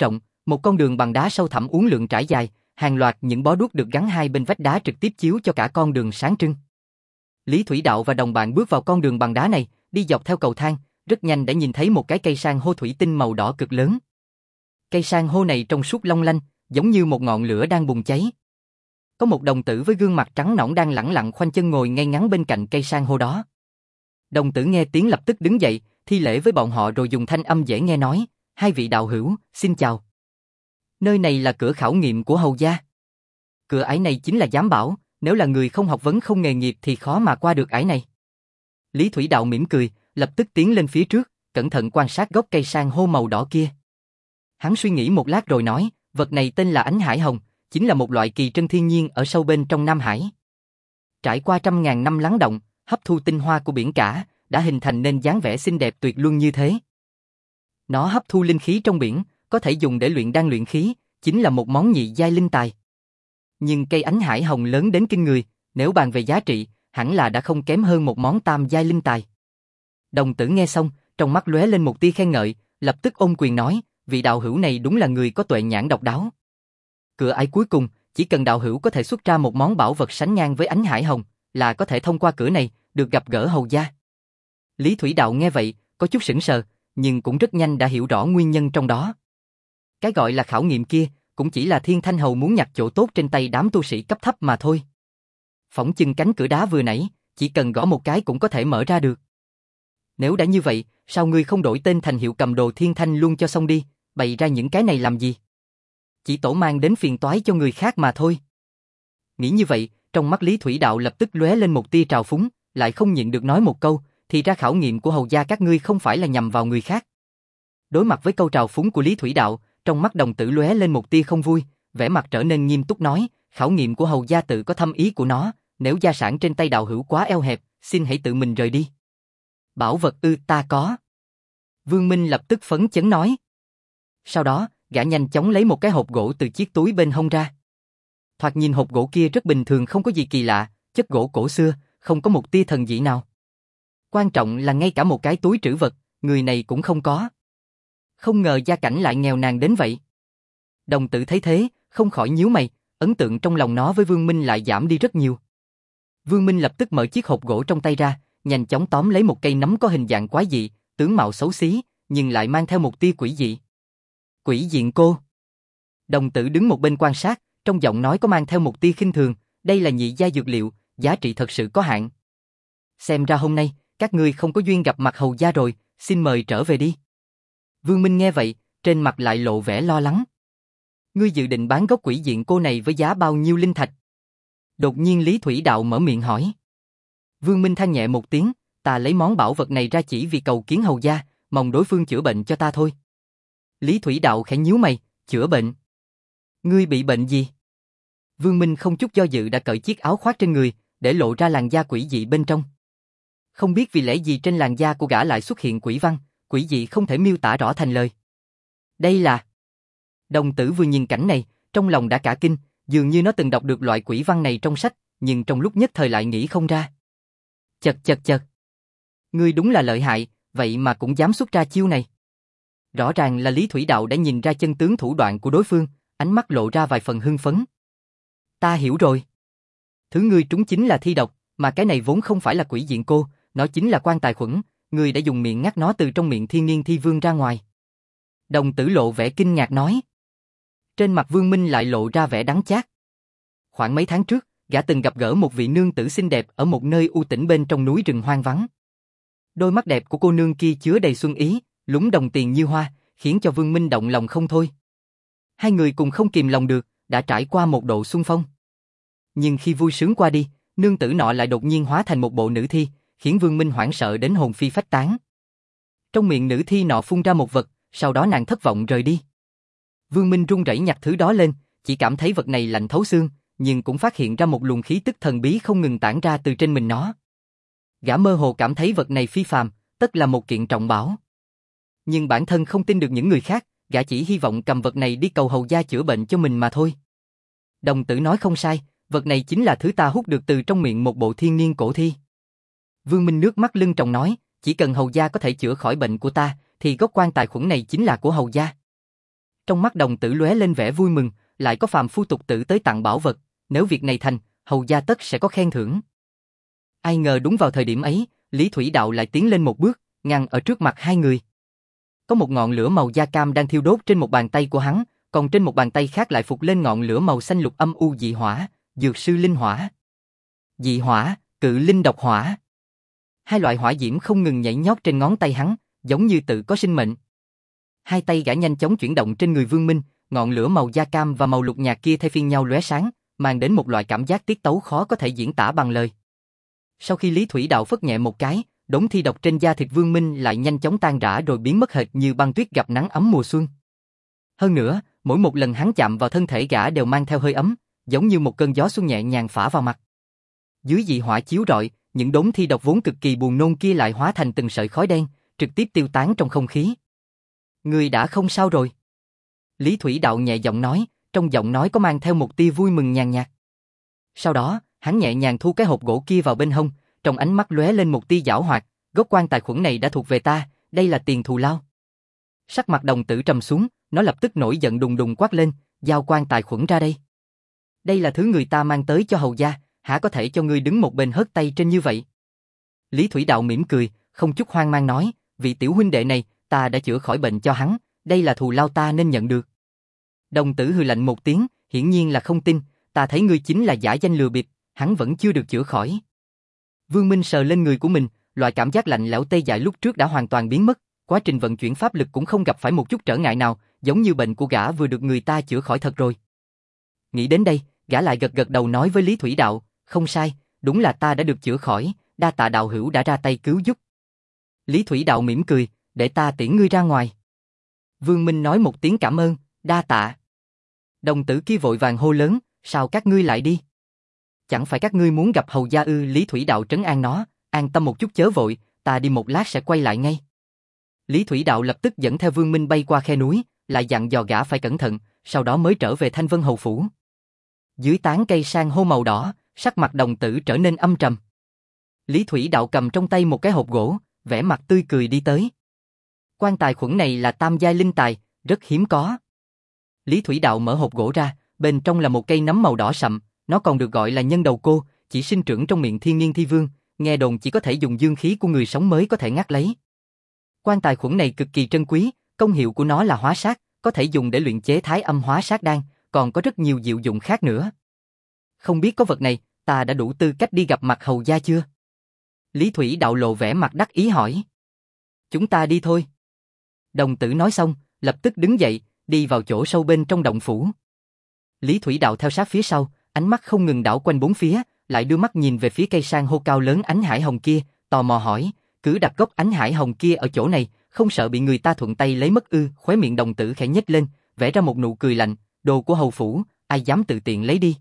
Một con đường bằng đá sâu thẳm uốn lượn trải dài, hàng loạt những bó đuốc được gắn hai bên vách đá trực tiếp chiếu cho cả con đường sáng trưng. Lý Thủy Đạo và đồng bạn bước vào con đường bằng đá này, đi dọc theo cầu thang, rất nhanh đã nhìn thấy một cái cây san hô thủy tinh màu đỏ cực lớn. Cây san hô này trong suốt long lanh, giống như một ngọn lửa đang bùng cháy. Có một đồng tử với gương mặt trắng nõn đang lẳng lặng khoanh chân ngồi ngay ngắn bên cạnh cây san hô đó. Đồng tử nghe tiếng lập tức đứng dậy, thi lễ với bọn họ rồi dùng thanh âm dễ nghe nói, hai vị đạo hữu, xin chào. Nơi này là cửa khảo nghiệm của hầu gia. Cửa ải này chính là giám bảo, nếu là người không học vấn không nghề nghiệp thì khó mà qua được ải này. Lý Thủy Đạo mỉm cười, lập tức tiến lên phía trước, cẩn thận quan sát gốc cây san hô màu đỏ kia. Hắn suy nghĩ một lát rồi nói, vật này tên là ánh hải hồng, chính là một loại kỳ trân thiên nhiên ở sâu bên trong Nam Hải. Trải qua trăm ngàn năm lắng động, hấp thu tinh hoa của biển cả, đã hình thành nên dáng vẻ xinh đẹp tuyệt luân như thế. Nó hấp thu linh khí trong biển, có thể dùng để luyện đan luyện khí, chính là một món nhị giai linh tài. Nhưng cây ánh hải hồng lớn đến kinh người, nếu bàn về giá trị, hẳn là đã không kém hơn một món tam giai linh tài. Đồng tử nghe xong, trong mắt lóe lên một tia khen ngợi, lập tức ôm quyền nói, vị đạo hữu này đúng là người có tuệ nhãn độc đáo. Cửa ải cuối cùng, chỉ cần đạo hữu có thể xuất ra một món bảo vật sánh ngang với ánh hải hồng, là có thể thông qua cửa này, được gặp gỡ hầu gia. Lý Thủy Đạo nghe vậy, có chút sững sờ, nhưng cũng rất nhanh đã hiểu rõ nguyên nhân trong đó. Cái gọi là khảo nghiệm kia, cũng chỉ là Thiên Thanh Hầu muốn nhặt chỗ tốt trên tay đám tu sĩ cấp thấp mà thôi. Phỏng chừng cánh cửa đá vừa nãy, chỉ cần gõ một cái cũng có thể mở ra được. Nếu đã như vậy, sao ngươi không đổi tên thành hiệu cầm đồ Thiên Thanh luôn cho xong đi, bày ra những cái này làm gì? Chỉ tổ mang đến phiền toái cho người khác mà thôi. Nghĩ như vậy, trong mắt Lý Thủy Đạo lập tức lóe lên một tia trào phúng, lại không nhịn được nói một câu, thì ra khảo nghiệm của hầu gia các ngươi không phải là nhằm vào người khác. Đối mặt với câu trào phúng của Lý Thủy Đạo, trong mắt đồng tử lóe lên một tia không vui, vẻ mặt trở nên nghiêm túc nói, khảo nghiệm của hầu gia tự có thâm ý của nó, nếu gia sản trên tay đạo hữu quá eo hẹp, xin hãy tự mình rời đi. Bảo vật ư, ta có. Vương Minh lập tức phấn chấn nói. Sau đó, gã nhanh chóng lấy một cái hộp gỗ từ chiếc túi bên hông ra. Thoạt nhìn hộp gỗ kia rất bình thường, không có gì kỳ lạ, chất gỗ cổ xưa, không có một tia thần dị nào. Quan trọng là ngay cả một cái túi trữ vật, người này cũng không có. Không ngờ gia cảnh lại nghèo nàn đến vậy. Đồng tử thấy thế, không khỏi nhíu mày, ấn tượng trong lòng nó với Vương Minh lại giảm đi rất nhiều. Vương Minh lập tức mở chiếc hộp gỗ trong tay ra, nhanh chóng tóm lấy một cây nấm có hình dạng quái dị, tướng mạo xấu xí, nhưng lại mang theo một tia quỷ dị. Quỷ diện cô. Đồng tử đứng một bên quan sát, trong giọng nói có mang theo một tia khinh thường, đây là nhị giai dược liệu, giá trị thật sự có hạn. Xem ra hôm nay, các ngươi không có duyên gặp mặt hầu gia rồi, xin mời trở về đi. Vương Minh nghe vậy, trên mặt lại lộ vẻ lo lắng. Ngươi dự định bán gốc quỷ diện cô này với giá bao nhiêu linh thạch? Đột nhiên Lý Thủy Đạo mở miệng hỏi. Vương Minh than nhẹ một tiếng, ta lấy món bảo vật này ra chỉ vì cầu kiến hầu gia, mong đối phương chữa bệnh cho ta thôi. Lý Thủy Đạo khẽ nhíu mày, chữa bệnh? Ngươi bị bệnh gì? Vương Minh không chút do dự đã cởi chiếc áo khoác trên người, để lộ ra làn da quỷ dị bên trong. Không biết vì lẽ gì trên làn da của gã lại xuất hiện quỷ văn, quỷ dị không thể miêu tả rõ thành lời. Đây là... Đồng tử vừa nhìn cảnh này, trong lòng đã cả kinh, dường như nó từng đọc được loại quỷ văn này trong sách, nhưng trong lúc nhất thời lại nghĩ không ra. Chật chật chật. Ngươi đúng là lợi hại, vậy mà cũng dám xuất ra chiêu này. Rõ ràng là Lý Thủy Đạo đã nhìn ra chân tướng thủ đoạn của đối phương, ánh mắt lộ ra vài phần hưng phấn. Ta hiểu rồi. Thứ ngươi trúng chính là thi độc, mà cái này vốn không phải là quỷ diện cô, nó chính là quan tài khuẩn, ngươi đã dùng miệng ngắt nó từ trong miệng thiên niên thi vương ra ngoài. Đồng tử lộ vẻ kinh ngạc nói. Trên mặt Vương Minh lại lộ ra vẻ đắng chát. Khoảng mấy tháng trước, gã từng gặp gỡ một vị nương tử xinh đẹp ở một nơi u tĩnh bên trong núi rừng hoang vắng. Đôi mắt đẹp của cô nương kia chứa đầy xuân ý, lúng đồng tiền như hoa, khiến cho Vương Minh động lòng không thôi. Hai người cùng không kìm lòng được, đã trải qua một độ xung phong. Nhưng khi vui sướng qua đi, nương tử nọ lại đột nhiên hóa thành một bộ nữ thi, khiến Vương Minh hoảng sợ đến hồn phi phách tán. Trong miệng nữ thi nọ phun ra một vật, sau đó nàng thất vọng rời đi. Vương Minh run rẩy nhặt thứ đó lên, chỉ cảm thấy vật này lạnh thấu xương, nhưng cũng phát hiện ra một luồng khí tức thần bí không ngừng tản ra từ trên mình nó. Gã mơ hồ cảm thấy vật này phi phàm, tất là một kiện trọng bảo. Nhưng bản thân không tin được những người khác, gã chỉ hy vọng cầm vật này đi cầu hầu gia chữa bệnh cho mình mà thôi. Đồng tử nói không sai, vật này chính là thứ ta hút được từ trong miệng một bộ thiên niên cổ thi. Vương Minh nước mắt lưng tròng nói, chỉ cần hầu gia có thể chữa khỏi bệnh của ta, thì gốc quan tài khuẩn này chính là của hầu gia. Trong mắt đồng tử lóe lên vẻ vui mừng, lại có phàm phu tục tử tới tặng bảo vật, nếu việc này thành, hầu gia tất sẽ có khen thưởng. Ai ngờ đúng vào thời điểm ấy, Lý Thủy Đạo lại tiến lên một bước, ngăn ở trước mặt hai người. Có một ngọn lửa màu da cam đang thiêu đốt trên một bàn tay của hắn, còn trên một bàn tay khác lại phục lên ngọn lửa màu xanh lục âm u dị hỏa, dược sư linh hỏa. Dị hỏa, cự linh độc hỏa. Hai loại hỏa diễm không ngừng nhảy nhót trên ngón tay hắn, giống như tự có sinh mệnh. Hai tay gã nhanh chóng chuyển động trên người Vương Minh, ngọn lửa màu da cam và màu lục nhạt kia thay phiên nhau lóe sáng, mang đến một loại cảm giác tiết tấu khó có thể diễn tả bằng lời. Sau khi Lý Thủy Đạo phất nhẹ một cái, đống thi độc trên da thịt Vương Minh lại nhanh chóng tan rã rồi biến mất hệt như băng tuyết gặp nắng ấm mùa xuân. Hơn nữa, mỗi một lần hắn chạm vào thân thể gã đều mang theo hơi ấm, giống như một cơn gió xuân nhẹ nhàng phả vào mặt. Dưới dị hỏa chiếu rọi, những đống thi độc vốn cực kỳ buồn nôn kia lại hóa thành từng sợi khói đen, trực tiếp tiêu tán trong không khí. Ngươi đã không sao rồi. Lý Thủy Đạo nhẹ giọng nói, trong giọng nói có mang theo một tia vui mừng nhàn nhạt. Sau đó, hắn nhẹ nhàng thu cái hộp gỗ kia vào bên hông, trong ánh mắt lóe lên một tia giảo hoạt, gốc quan tài khuẩn này đã thuộc về ta, đây là tiền thù lao. Sắc mặt đồng tử trầm xuống, nó lập tức nổi giận đùng đùng quát lên, giao quan tài khuẩn ra đây. Đây là thứ người ta mang tới cho hầu gia, hả có thể cho ngươi đứng một bên hất tay trên như vậy? Lý Thủy Đạo mỉm cười, không chút hoang mang nói, vị tiểu huynh đệ này, ta đã chữa khỏi bệnh cho hắn, đây là thù lao ta nên nhận được. Đồng tử hừ lạnh một tiếng, hiển nhiên là không tin, ta thấy ngươi chính là giả danh lừa bịp, hắn vẫn chưa được chữa khỏi. Vương Minh sờ lên người của mình, loại cảm giác lạnh lẽo tê dại lúc trước đã hoàn toàn biến mất, quá trình vận chuyển pháp lực cũng không gặp phải một chút trở ngại nào, giống như bệnh của gã vừa được người ta chữa khỏi thật rồi. Nghĩ đến đây, gã lại gật gật đầu nói với Lý Thủy Đạo, không sai, đúng là ta đã được chữa khỏi, đa tạ đạo hữu đã ra tay cứu giúp. Lý Thủy Đạo mỉm cười, để ta tiễn ngươi ra ngoài. Vương Minh nói một tiếng cảm ơn, đa tạ. Đồng tử kia vội vàng hô lớn, sao các ngươi lại đi? Chẳng phải các ngươi muốn gặp hầu gia ư? Lý Thủy Đạo trấn an nó, an tâm một chút chớ vội, ta đi một lát sẽ quay lại ngay. Lý Thủy Đạo lập tức dẫn theo Vương Minh bay qua khe núi, lại dặn dò gã phải cẩn thận, sau đó mới trở về Thanh Vân Hầu Phủ. Dưới tán cây san hô màu đỏ, sắc mặt đồng tử trở nên âm trầm. Lý Thủy Đạo cầm trong tay một cái hộp gỗ, vẻ mặt tươi cười đi tới. Quan tài khuẩn này là tam giai linh tài, rất hiếm có. Lý Thủy Đạo mở hộp gỗ ra, bên trong là một cây nấm màu đỏ sậm, nó còn được gọi là nhân đầu cô, chỉ sinh trưởng trong miệng thiên niên thi vương, nghe đồn chỉ có thể dùng dương khí của người sống mới có thể ngắt lấy. Quan tài khuẩn này cực kỳ trân quý, công hiệu của nó là hóa sát, có thể dùng để luyện chế thái âm hóa sát đan, còn có rất nhiều diệu dụng khác nữa. Không biết có vật này, ta đã đủ tư cách đi gặp mặt hầu gia chưa? Lý Thủy Đạo lộ vẻ mặt đắc ý hỏi. Chúng ta đi thôi. Đồng tử nói xong, lập tức đứng dậy, đi vào chỗ sâu bên trong động phủ. Lý Thủy Đạo theo sát phía sau, ánh mắt không ngừng đảo quanh bốn phía, lại đưa mắt nhìn về phía cây san hô cao lớn ánh hải hồng kia, tò mò hỏi, cứ đặt gốc ánh hải hồng kia ở chỗ này, không sợ bị người ta thuận tay lấy mất ư? Khóe miệng đồng tử khẽ nhếch lên, vẽ ra một nụ cười lạnh, đồ của hầu phủ, ai dám tự tiện lấy đi.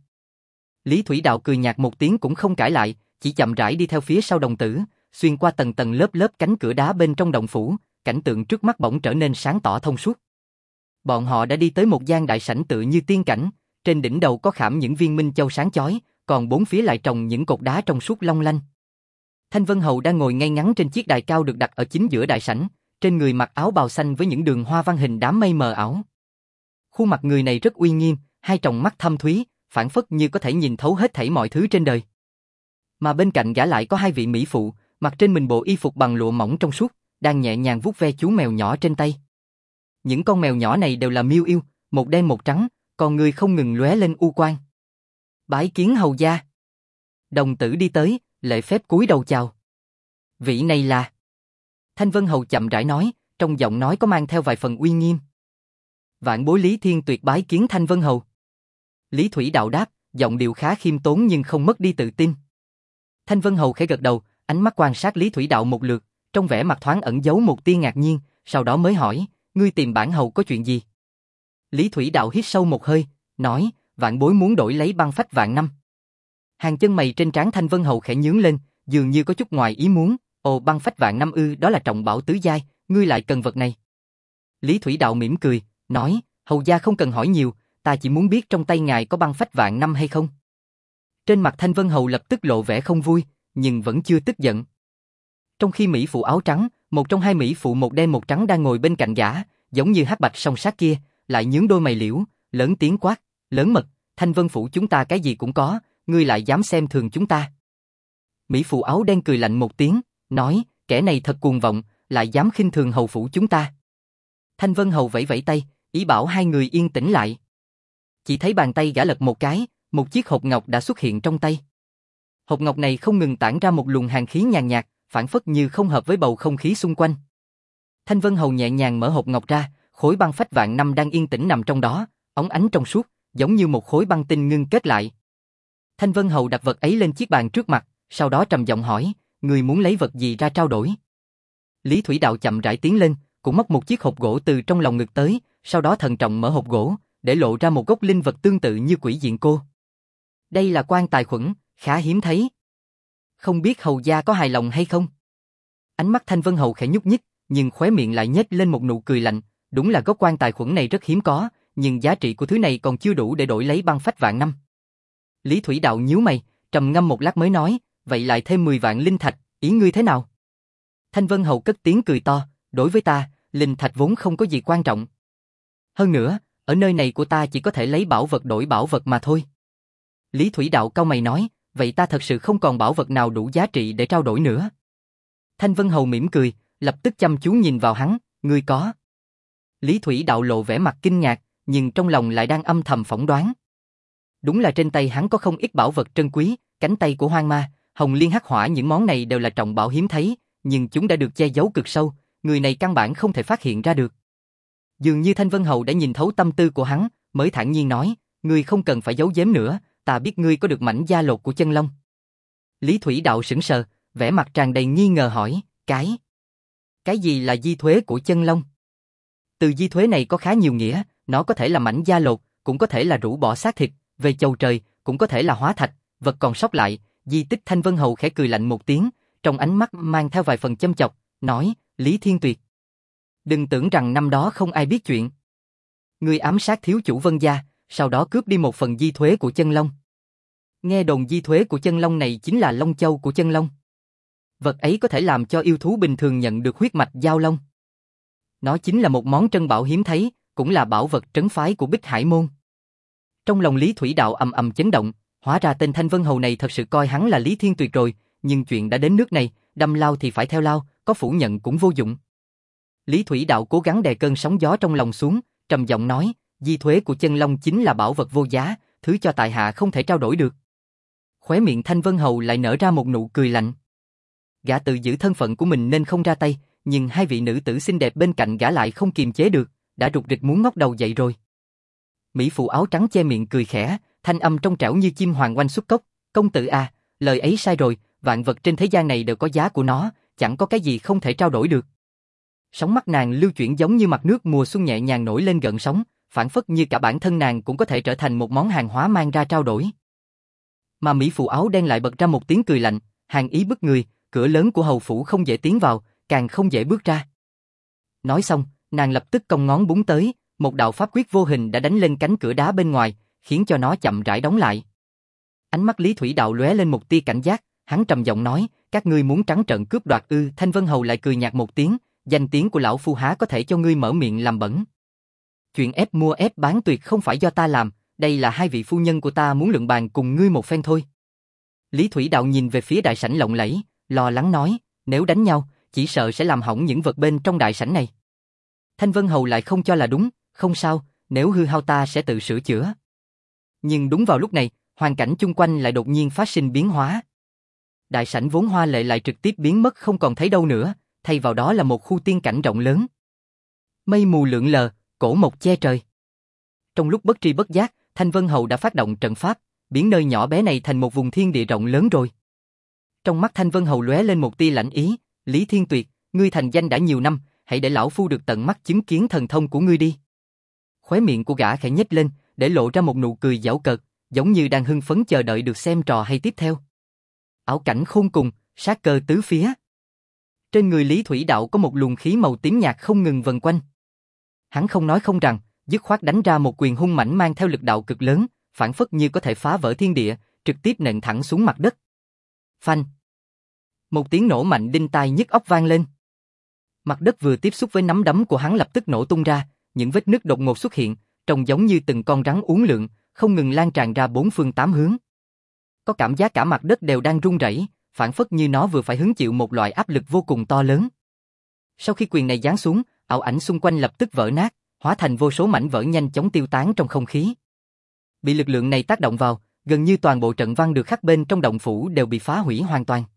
Lý Thủy Đạo cười nhạt một tiếng cũng không cãi lại, chỉ chậm rãi đi theo phía sau đồng tử, xuyên qua tầng tầng lớp lớp cánh cửa đá bên trong động phủ, cảnh tượng trước mắt bỗng trở nên sáng tỏ thông suốt. Bọn họ đã đi tới một gian đại sảnh tựa như tiên cảnh, trên đỉnh đầu có khảm những viên minh châu sáng chói, còn bốn phía lại trồng những cột đá trong suốt long lanh. Thanh Vân Hầu đang ngồi ngay ngắn trên chiếc đài cao được đặt ở chính giữa đại sảnh, trên người mặc áo bào xanh với những đường hoa văn hình đám mây mờ ảo. Khuôn mặt người này rất uy nghiêm, hai tròng mắt thâm thúy, phảng phất như có thể nhìn thấu hết thảy mọi thứ trên đời. Mà bên cạnh gã lại có hai vị mỹ phụ, mặc trên mình bộ y phục bằng lụa mỏng trong suốt, đang nhẹ nhàng vuốt ve chú mèo nhỏ trên tay. Những con mèo nhỏ này đều là miêu yêu, một đen một trắng, còn người không ngừng lóe lên u quang. Bái kiến hầu gia. Đồng tử đi tới, lễ phép cúi đầu chào. Vị này là... Thanh Vân Hầu chậm rãi nói, trong giọng nói có mang theo vài phần uy nghiêm. Vạn bối Lý Thiên Tuyệt bái kiến Thanh Vân Hầu. Lý Thủy Đạo đáp, giọng điệu khá khiêm tốn nhưng không mất đi tự tin. Thanh Vân Hầu khẽ gật đầu, ánh mắt quan sát Lý Thủy Đạo một lượt, trong vẻ mặt thoáng ẩn giấu một tia ngạc nhiên, sau đó mới hỏi, ngươi tìm bản hầu có chuyện gì? Lý Thủy Đạo hít sâu một hơi, nói, vạn bối muốn đổi lấy băng phách vạn năm. Hàng chân mày trên trán Thanh Vân Hầu khẽ nhướng lên, dường như có chút ngoài ý muốn, ồ băng phách vạn năm ư, đó là trọng bảo tứ giai, ngươi lại cần vật này. Lý Thủy Đạo mỉm cười, nói, hầu gia không cần hỏi nhiều, ta chỉ muốn biết trong tay ngài có băng phách vạn năm hay không. Trên mặt Thanh Vân Hầu lập tức lộ vẻ không vui, nhưng vẫn chưa tức giận. Trong khi mỹ phụ áo trắng, một trong hai mỹ phụ một đen một trắng đang ngồi bên cạnh gã, giống như hắc bạch song sát kia, lại nhướng đôi mày liễu, lớn tiếng quát, lớn mật, Thanh Vân phủ chúng ta cái gì cũng có, ngươi lại dám xem thường chúng ta. Mỹ phụ áo đen cười lạnh một tiếng, nói, kẻ này thật cuồng vọng, lại dám khinh thường hầu phủ chúng ta. Thanh Vân hầu vẫy vẫy tay, ý bảo hai người yên tĩnh lại. Chỉ thấy bàn tay gã lật một cái, một chiếc hộp ngọc đã xuất hiện trong tay. Hộp ngọc này không ngừng tản ra một luồng hàn khí nhàn nhạt, phảng phất như không hợp với bầu không khí xung quanh. Thanh Vân hầu nhẹ nhàng mở hộp ngọc ra, khối băng phách vạn năm đang yên tĩnh nằm trong đó, óng ánh trong suốt, giống như một khối băng tinh ngưng kết lại. Thanh Vân hầu đặt vật ấy lên chiếc bàn trước mặt, sau đó trầm giọng hỏi, người muốn lấy vật gì ra trao đổi? Lý Thủy Đạo chậm rãi tiến lên, cũng móc một chiếc hộp gỗ từ trong lòng ngực tới, sau đó thận trọng mở hộp gỗ, để lộ ra một gốc linh vật tương tự như quỷ diện cô. Đây là quan tài khuẩn, khá hiếm thấy. Không biết hầu gia có hài lòng hay không? Ánh mắt Thanh Vân hầu khẽ nhúc nhích, nhưng khóe miệng lại nhếch lên một nụ cười lạnh, đúng là gốc quan tài khuẩn này rất hiếm có, nhưng giá trị của thứ này còn chưa đủ để đổi lấy băng phách vạn năm. Lý Thủy Đạo nhíu mày, trầm ngâm một lát mới nói, vậy lại thêm mười vạn linh thạch, ý ngươi thế nào? Thanh Vân hầu cất tiếng cười to, đối với ta, linh thạch vốn không có gì quan trọng. Hơn nữa, ở nơi này của ta chỉ có thể lấy bảo vật đổi bảo vật mà thôi. Lý Thủy Đạo cau mày nói, vậy ta thật sự không còn bảo vật nào đủ giá trị để trao đổi nữa. Thanh Vân hầu mỉm cười, lập tức chăm chú nhìn vào hắn, ngươi có. Lý Thủy Đạo lộ vẻ mặt kinh ngạc, nhưng trong lòng lại đang âm thầm phỏng đoán. Đúng là trên tay hắn có không ít bảo vật trân quý, cánh tay của hoang ma, hồng liên hắc hỏa, những món này đều là trọng bảo hiếm thấy, nhưng chúng đã được che giấu cực sâu, người này căn bản không thể phát hiện ra được. Dường như Thanh Vân hầu đã nhìn thấu tâm tư của hắn, mới thản nhiên nói, ngươi không cần phải giấu giếm nữa, ta biết ngươi có được mảnh da lột của chân long. Lý Thủy Đạo sững sờ, vẻ mặt tràn đầy nghi ngờ hỏi, cái... Cái gì là di thuế của chân long? Từ di thuế này có khá nhiều nghĩa, nó có thể là mảnh da lột, cũng có thể là rũ bỏ xác thịt, về chầu trời, cũng có thể là hóa thạch, vật còn sót lại. Di tích. Thanh Vân hầu khẽ cười lạnh một tiếng, trong ánh mắt mang theo vài phần châm chọc, nói, Lý Thiên Tuyệt, đừng tưởng rằng năm đó không ai biết chuyện. Ngươi ám sát thiếu chủ Vân gia, sau đó cướp đi một phần di thuế của chân long. Nghe đồn di thuế của chân long này chính là long châu của chân long. Vật ấy có thể làm cho yêu thú bình thường nhận được huyết mạch giao long. Nó chính là một món trân bảo hiếm thấy, cũng là bảo vật trấn phái của Bích Hải môn. Trong lòng Lý Thủy Đạo ầm ầm chấn động, hóa ra tên Thanh Vân hầu này thật sự coi hắn là Lý Thiên Tuyệt rồi, nhưng chuyện đã đến nước này, đâm lao thì phải theo lao, có phủ nhận cũng vô dụng. Lý Thủy Đạo cố gắng đè cơn sóng gió trong lòng xuống, trầm giọng nói, di thuế của chân long chính là bảo vật vô giá, thứ cho tại hạ không thể trao đổi được. Khóe miệng Thanh Vân hầu lại nở ra một nụ cười lạnh. Gã tự giữ thân phận của mình nên không ra tay, nhưng hai vị nữ tử xinh đẹp bên cạnh gã lại không kiềm chế được, đã rụt rịch muốn ngóc đầu dậy rồi. Mỹ phụ áo trắng che miệng cười khẽ, thanh âm trong trẻo như chim hoàng oanh xuất cốc, công tử à, lời ấy sai rồi, vạn vật trên thế gian này đều có giá của nó, chẳng có cái gì không thể trao đổi được. Sóng mắt nàng lưu chuyển giống như mặt nước mùa xuân nhẹ nhàng nổi lên gợn sóng, phảng phất như cả bản thân nàng cũng có thể trở thành một món hàng hóa mang ra trao đổi. Mà Mỹ phụ áo đen lại bật ra một tiếng cười lạnh, hàn ý bức người, cửa lớn của hầu phủ không dễ tiến vào, càng không dễ bước ra. Nói xong, nàng lập tức cong ngón búng tới, một đạo pháp quyết vô hình đã đánh lên cánh cửa đá bên ngoài, khiến cho nó chậm rãi đóng lại. Ánh mắt Lý Thủy Đạo lóe lên một tia cảnh giác, hắn trầm giọng nói, các ngươi muốn trắng trợn cướp đoạt ư? Thanh Vân hầu lại cười nhạt một tiếng, danh tiếng của lão phu há có thể cho ngươi mở miệng làm bẩn. Chuyện ép mua ép bán tuyệt không phải do ta làm, đây là hai vị phu nhân của ta muốn luận bàn cùng ngươi một phen thôi. Lý Thủy Đạo nhìn về phía đại sảnh lộng lẫy, lo lắng nói, nếu đánh nhau, chỉ sợ sẽ làm hỏng những vật bên trong đại sảnh này. Thanh Vân hầu lại không cho là đúng, không sao, nếu hư hao ta sẽ tự sửa chữa. Nhưng đúng vào lúc này, hoàn cảnh chung quanh lại đột nhiên phát sinh biến hóa. Đại sảnh vốn hoa lệ lại trực tiếp biến mất không còn thấy đâu nữa, thay vào đó là một khu tiên cảnh rộng lớn. Mây mù lượn lờ, cổ mộc che trời. Trong lúc bất tri bất giác, Thanh Vân hầu đã phát động trận pháp, biến nơi nhỏ bé này thành một vùng thiên địa rộng lớn rồi. Trong mắt Thanh Vân hầu lóe lên một tia lãnh ý, Lý Thiên Tuyệt, ngươi thành danh đã nhiều năm, hãy để lão phu được tận mắt chứng kiến thần thông của ngươi đi. Khóe miệng của gã khẽ nhếch lên, để lộ ra một nụ cười giễu cợt, giống như đang hưng phấn chờ đợi được xem trò hay tiếp theo. Ảo cảnh khôn cùng, sát cơ tứ phía. Trên người Lý Thủy Đạo có một luồng khí màu tím nhạt không ngừng vần quanh. Hắn không nói không rằng, dứt khoát đánh ra một quyền hung mãnh mang theo lực đạo cực lớn, phảng phất như có thể phá vỡ thiên địa, trực tiếp nện thẳng xuống mặt đất. Phanh! Một tiếng nổ mạnh đinh tai nhức óc vang lên. Mặt đất vừa tiếp xúc với nắm đấm của hắn lập tức nổ tung ra, những vết nứt đột ngột xuất hiện, trông giống như từng con rắn uốn lượn, không ngừng lan tràn ra bốn phương tám hướng. Có cảm giác cả mặt đất đều đang rung rẩy, phản phất như nó vừa phải hứng chịu một loại áp lực vô cùng to lớn. Sau khi quyền này giáng xuống, ảo ảnh xung quanh lập tức vỡ nát, hóa thành vô số mảnh vỡ nhanh chóng tiêu tán trong không khí. Bị lực lượng này tác động vào, gần như toàn bộ trận văn được khắc bên trong động phủ đều bị phá hủy hoàn toàn.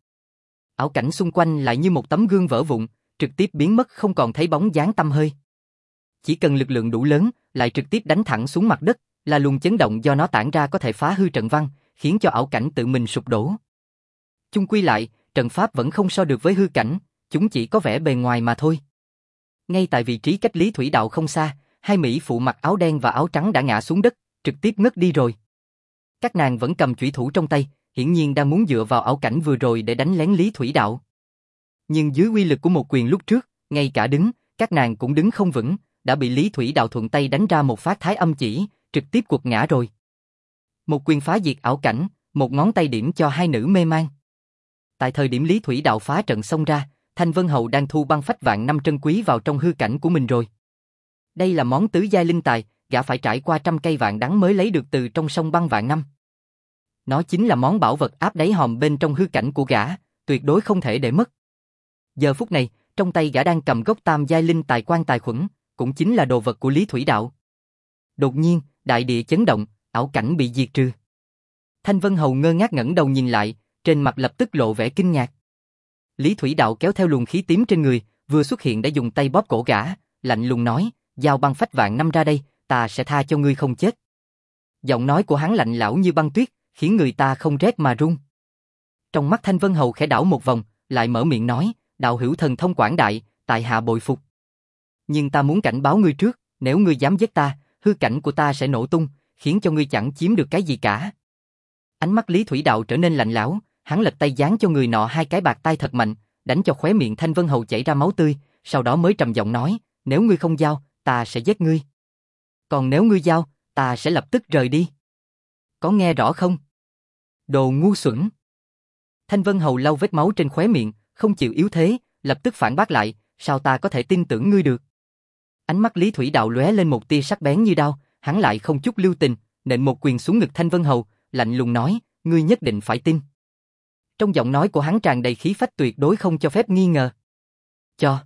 Ảo cảnh xung quanh lại như một tấm gương vỡ vụn, trực tiếp biến mất không còn thấy bóng dáng tăm hơi. Chỉ cần lực lượng đủ lớn, lại trực tiếp đánh thẳng xuống mặt đất, là luồng chấn động do nó tản ra có thể phá hư trận văn, khiến cho ảo cảnh tự mình sụp đổ. Chung quy lại, trận pháp vẫn không so được với hư cảnh, chúng chỉ có vẻ bề ngoài mà thôi. Ngay tại vị trí cách Lý Thủy Đạo không xa, hai mỹ phụ mặc áo đen và áo trắng đã ngã xuống đất, trực tiếp ngất đi rồi. Các nàng vẫn cầm chủy thủ trong tay, hiển nhiên đang muốn dựa vào ảo cảnh vừa rồi để đánh lén Lý Thủy Đạo. Nhưng dưới uy lực của một quyền lúc trước, ngay cả đứng, các nàng cũng đứng không vững, đã bị Lý Thủy Đạo thuận tay đánh ra một phát thái âm chỉ, trực tiếp quật ngã rồi. Một quyền phá diệt ảo cảnh, một ngón tay điểm cho hai nữ mê man. Tại thời điểm Lý Thủy Đạo phá trận xông ra, Thanh Vân Hầu đang thu băng phách vạn năm trân quý vào trong hư cảnh của mình rồi. Đây là món tứ giai linh tài, gã phải trải qua trăm cây vạn đắng mới lấy được từ trong sông băng vạn năm. Nó chính là món bảo vật áp đáy hòm bên trong hư cảnh của gã, tuyệt đối không thể để mất. Giờ phút này, trong tay gã đang cầm gốc tam giai linh tài quan tài khuẩn, cũng chính là đồ vật của Lý Thủy Đạo. Đột nhiên, đại địa chấn động, ảo cảnh bị diệt trừ. Thanh Vân Hầu ngơ ngác ngẩng đầu nhìn lại, trên mặt lập tức lộ vẻ kinh ngạc. Lý Thủy Đạo kéo theo luồng khí tím trên người, vừa xuất hiện đã dùng tay bóp cổ gã, lạnh lùng nói, giao băng phách vạn năm ra đây, ta sẽ tha cho ngươi không chết. Giọng nói của hắn lạnh lẽo như băng tuyết, khiến người ta không rét mà run. Trong mắt Thanh Vân Hầu khẽ đảo một vòng, lại mở miệng nói, đạo hữu thần thông quảng đại, tại hạ bội phục. Nhưng ta muốn cảnh báo ngươi trước, nếu ngươi dám giết ta, hư cảnh của ta sẽ nổ tung, khiến cho ngươi chẳng chiếm được cái gì cả. Ánh mắt Lý Thủy Đạo trở nên lạnh lẽo, hắn lật tay giáng cho người nọ hai cái bạt tay thật mạnh, đánh cho khóe miệng Thanh Vân Hầu chảy ra máu tươi, sau đó mới trầm giọng nói, nếu ngươi không giao, ta sẽ giết ngươi. Còn nếu ngươi giao, ta sẽ lập tức rời đi. Có nghe rõ không? Đồ ngu xuẩn. Thanh Vân Hầu lau vết máu trên khóe miệng, không chịu yếu thế, lập tức phản bác lại, sao ta có thể tin tưởng ngươi được? Ánh mắt Lý Thủy Đạo lóe lên một tia sắc bén như đao, hắn lại không chút lưu tình, nện một quyền xuống ngực Thanh Vân Hầu, lạnh lùng nói, ngươi nhất định phải tin. Trong giọng nói của hắn tràn đầy khí phách tuyệt đối không cho phép nghi ngờ. Cho.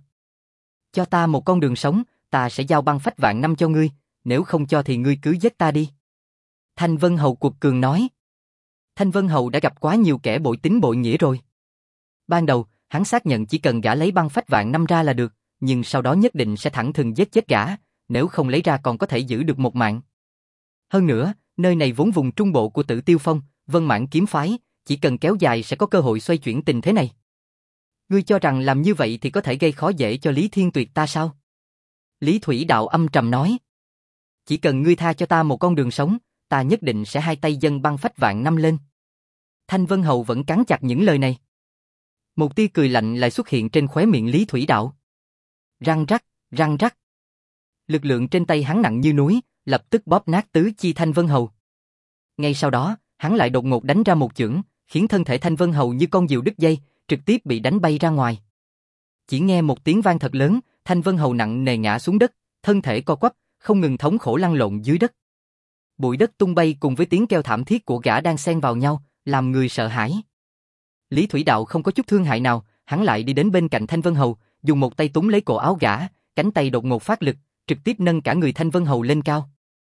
Cho ta một con đường sống, ta sẽ giao băng phách vạn năm cho ngươi, nếu không cho thì ngươi cứ giết ta đi. Thanh Vân Hầu cuột cường nói. Thanh Vân Hầu đã gặp quá nhiều kẻ bội tín bội nghĩa rồi. Ban đầu, hắn xác nhận chỉ cần gã lấy băng phách vạn năm ra là được, nhưng sau đó nhất định sẽ thẳng thừng giết chết gã, nếu không lấy ra còn có thể giữ được một mạng. Hơn nữa, nơi này vốn vùng trung bộ của Tử Tiêu Phong, Vân Mãn kiếm phái, chỉ cần kéo dài sẽ có cơ hội xoay chuyển tình thế này. Ngươi cho rằng làm như vậy thì có thể gây khó dễ cho Lý Thiên Tuyệt ta sao? Lý Thủy Đạo âm trầm nói. Chỉ cần ngươi tha cho ta một con đường sống, ta nhất định sẽ hai tay dâng băng phách vạn năm lên. Thanh Vân Hầu vẫn cắn chặt những lời này. Một tia cười lạnh lại xuất hiện trên khóe miệng Lý Thủy Đạo. Răng rắc, răng rắc. Lực lượng trên tay hắn nặng như núi, lập tức bóp nát tứ chi Thanh Vân Hầu. Ngay sau đó, hắn lại đột ngột đánh ra một chưởng, khiến thân thể Thanh Vân Hầu như con diều đứt dây, trực tiếp bị đánh bay ra ngoài. Chỉ nghe một tiếng vang thật lớn, Thanh Vân Hầu nặng nề ngã xuống đất, thân thể co quắp, không ngừng thống khổ lăn lộn dưới đất. Bụi đất tung bay cùng với tiếng kêu thảm thiết của gã đang xen vào nhau, làm người sợ hãi. Lý Thủy Đạo không có chút thương hại nào, hắn lại đi đến bên cạnh Thanh Vân Hầu, dùng một tay túm lấy cổ áo gã, cánh tay đột ngột phát lực, trực tiếp nâng cả người Thanh Vân Hầu lên cao.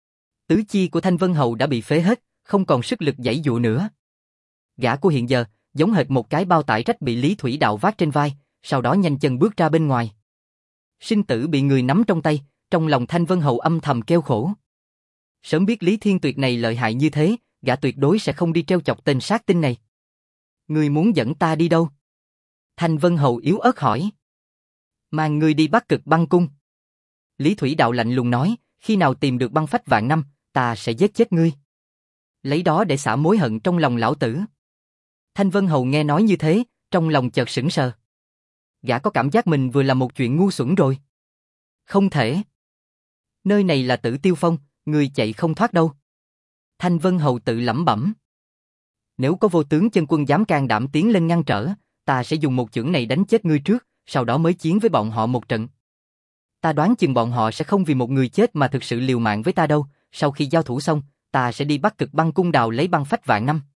Tứ chi của Thanh Vân Hầu đã bị phế hết, không còn sức lực giãy giụa nữa. Gã của hiện giờ, giống hệt một cái bao tải rách bị Lý Thủy Đạo vác trên vai, sau đó nhanh chân bước ra bên ngoài. Sinh tử bị người nắm trong tay, trong lòng Thanh Vân Hầu âm thầm kêu khổ. Sớm biết Lý Thiên Tuyệt này lợi hại như thế, gã tuyệt đối sẽ không đi treo chọc tên sát tinh này. Ngươi muốn dẫn ta đi đâu? Thanh Vân Hầu yếu ớt hỏi. Mang ngươi đi Bắc Cực Băng Cung. Lý Thủy Đạo lạnh lùng nói, khi nào tìm được băng phách vạn năm, ta sẽ giết chết ngươi. Lấy đó để xả mối hận trong lòng lão tử. Thanh Vân Hầu nghe nói như thế, trong lòng chợt sững sờ. Gã có cảm giác mình vừa làm một chuyện ngu xuẩn rồi. Không thể. Nơi này là Tử Tiêu Phong, ngươi chạy không thoát đâu. Thanh Vân Hầu tự lẩm bẩm. Nếu có vô tướng chân quân dám can đảm tiến lên ngăn trở, ta sẽ dùng một chưởng này đánh chết ngươi trước, sau đó mới chiến với bọn họ một trận. Ta đoán chừng bọn họ sẽ không vì một người chết mà thực sự liều mạng với ta đâu, sau khi giao thủ xong, ta sẽ đi Bắc Cực Băng Cung đào lấy băng phách vạn năm.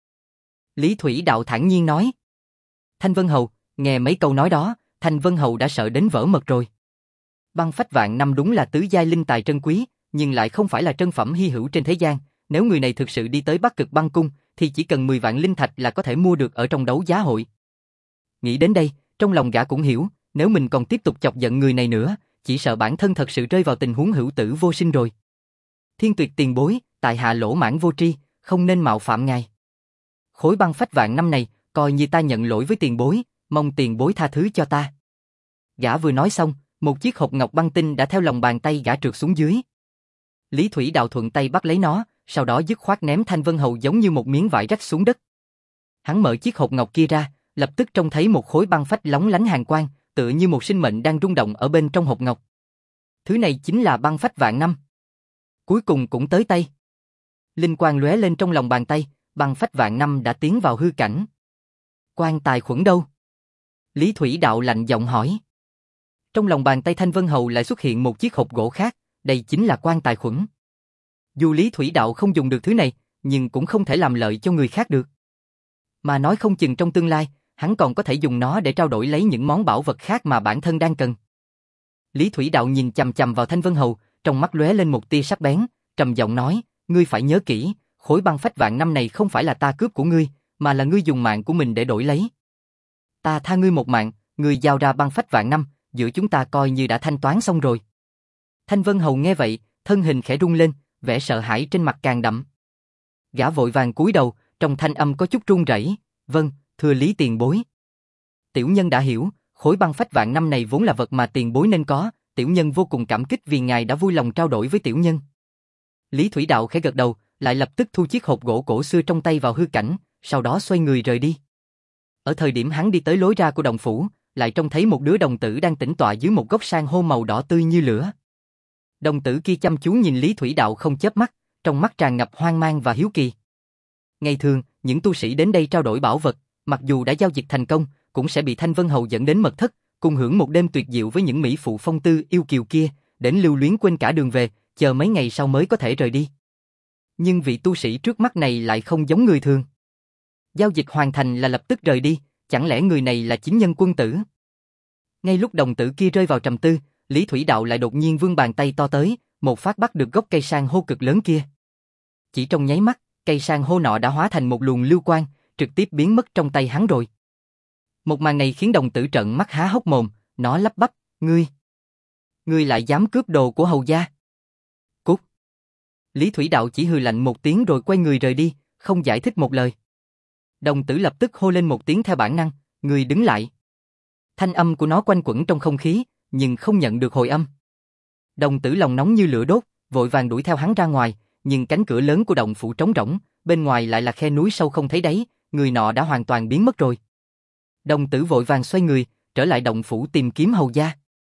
Lý Thủy Đạo thản nhiên nói. Thanh Vân Hầu, nghe mấy câu nói đó, Thanh Vân Hầu đã sợ đến vỡ mật rồi. Băng phách vạn năm đúng là tứ giai linh tài trân quý, nhưng lại không phải là trân phẩm hy hữu trên thế gian. Nếu người này thực sự đi tới Bắc Cực Băng Cung, thì chỉ cần mười vạn linh thạch là có thể mua được ở trong đấu giá hội. Nghĩ đến đây, trong lòng gã cũng hiểu, nếu mình còn tiếp tục chọc giận người này nữa, chỉ sợ bản thân thật sự rơi vào tình huống hữu tử vô sinh rồi. Thiên Tuyệt tiền bối, tại hạ lỗ mãn vô tri, không nên mạo phạm ngài. Khối băng phách vạn năm này, coi như ta nhận lỗi với tiền bối, mong tiền bối tha thứ cho ta. Gã vừa nói xong, một chiếc hộp ngọc băng tinh đã theo lòng bàn tay gã trượt xuống dưới. Lý Thủy Đạo thuận tay bắt lấy nó, sau đó dứt khoát ném Thanh Vân Hầu giống như một miếng vải rách xuống đất. Hắn mở chiếc hộp ngọc kia ra, lập tức trông thấy một khối băng phách lóng lánh hàn quang, tựa như một sinh mệnh đang rung động ở bên trong hộp ngọc. Thứ này chính là băng phách vạn năm. Cuối cùng cũng tới tay. Linh quang lóe lên trong lòng bàn tay, băng phách vạn năm đã tiến vào hư cảnh. Quan tài khuẩn đâu? Lý Thủy Đạo lạnh giọng hỏi. Trong lòng bàn tay Thanh Vân Hầu lại xuất hiện một chiếc hộp gỗ khác, đây chính là quan tài khuẩn. Dù Lý Thủy Đạo không dùng được thứ này, nhưng cũng không thể làm lợi cho người khác được. Mà nói không chừng trong tương lai, hắn còn có thể dùng nó để trao đổi lấy những món bảo vật khác mà bản thân đang cần. Lý Thủy Đạo nhìn chằm chằm vào Thanh Vân Hầu, trong mắt lóe lên một tia sắc bén, trầm giọng nói, ngươi phải nhớ kỹ, khối băng phách vạn năm này không phải là ta cướp của ngươi, mà là ngươi dùng mạng của mình để đổi lấy. Ta tha ngươi một mạng, ngươi giao ra băng phách vạn năm, giữa chúng ta coi như đã thanh toán xong rồi. Thanh Vân Hầu nghe vậy, thân hình khẽ rung lên, vẻ sợ hãi trên mặt càng đậm. Gã vội vàng cúi đầu, trong thanh âm có chút run rẩy, vâng, thưa Lý tiền bối. Tiểu nhân đã hiểu, khối băng phách vạn năm này vốn là vật mà tiền bối nên có, tiểu nhân vô cùng cảm kích vì ngài đã vui lòng trao đổi với tiểu nhân. Lý Thủy Đạo khẽ gật đầu, lại lập tức thu chiếc hộp gỗ cổ xưa trong tay vào hư cảnh, sau đó xoay người rời đi. Ở thời điểm hắn đi tới lối ra của động phủ, lại trông thấy một đứa đồng tử đang tĩnh tọa dưới một gốc san hô màu đỏ tươi như lửa. Đồng tử kia chăm chú nhìn Lý Thủy Đạo không chớp mắt, trong mắt tràn ngập hoang mang và hiếu kỳ. Ngày thường, những tu sĩ đến đây trao đổi bảo vật, mặc dù đã giao dịch thành công, cũng sẽ bị Thanh Vân Hầu dẫn đến mật thất, cùng hưởng một đêm tuyệt diệu với những mỹ phụ phong tư yêu kiều kia, đến lưu luyến quên cả đường về, chờ mấy ngày sau mới có thể rời đi. Nhưng vị tu sĩ trước mắt này lại không giống người thường. Giao dịch hoàn thành là lập tức rời đi, chẳng lẽ người này là chính nhân quân tử? Ngay lúc đồng tử kia rơi vào trầm tư, Lý Thủy Đạo lại đột nhiên vươn bàn tay to tới, một phát bắt được gốc cây san hô cực lớn kia. Chỉ trong nháy mắt, cây san hô nọ đã hóa thành một luồng lưu quang, trực tiếp biến mất trong tay hắn rồi. Một màn này khiến đồng tử trợn mắt há hốc mồm, nó lắp bắp, ngươi, ngươi lại dám cướp đồ của hầu gia? Cút. Lý Thủy Đạo chỉ hừ lạnh một tiếng rồi quay người rời đi, không giải thích một lời. Đồng tử lập tức hô lên một tiếng theo bản năng, ngươi đứng lại. Thanh âm của nó quanh quẩn trong không khí, nhưng không nhận được hồi âm. Đồng tử lòng nóng như lửa đốt, vội vàng đuổi theo hắn ra ngoài, nhưng cánh cửa lớn của động phủ trống rỗng, bên ngoài lại là khe núi sâu không thấy đáy, người nọ đã hoàn toàn biến mất rồi. Đồng tử vội vàng xoay người, trở lại động phủ tìm kiếm hầu gia.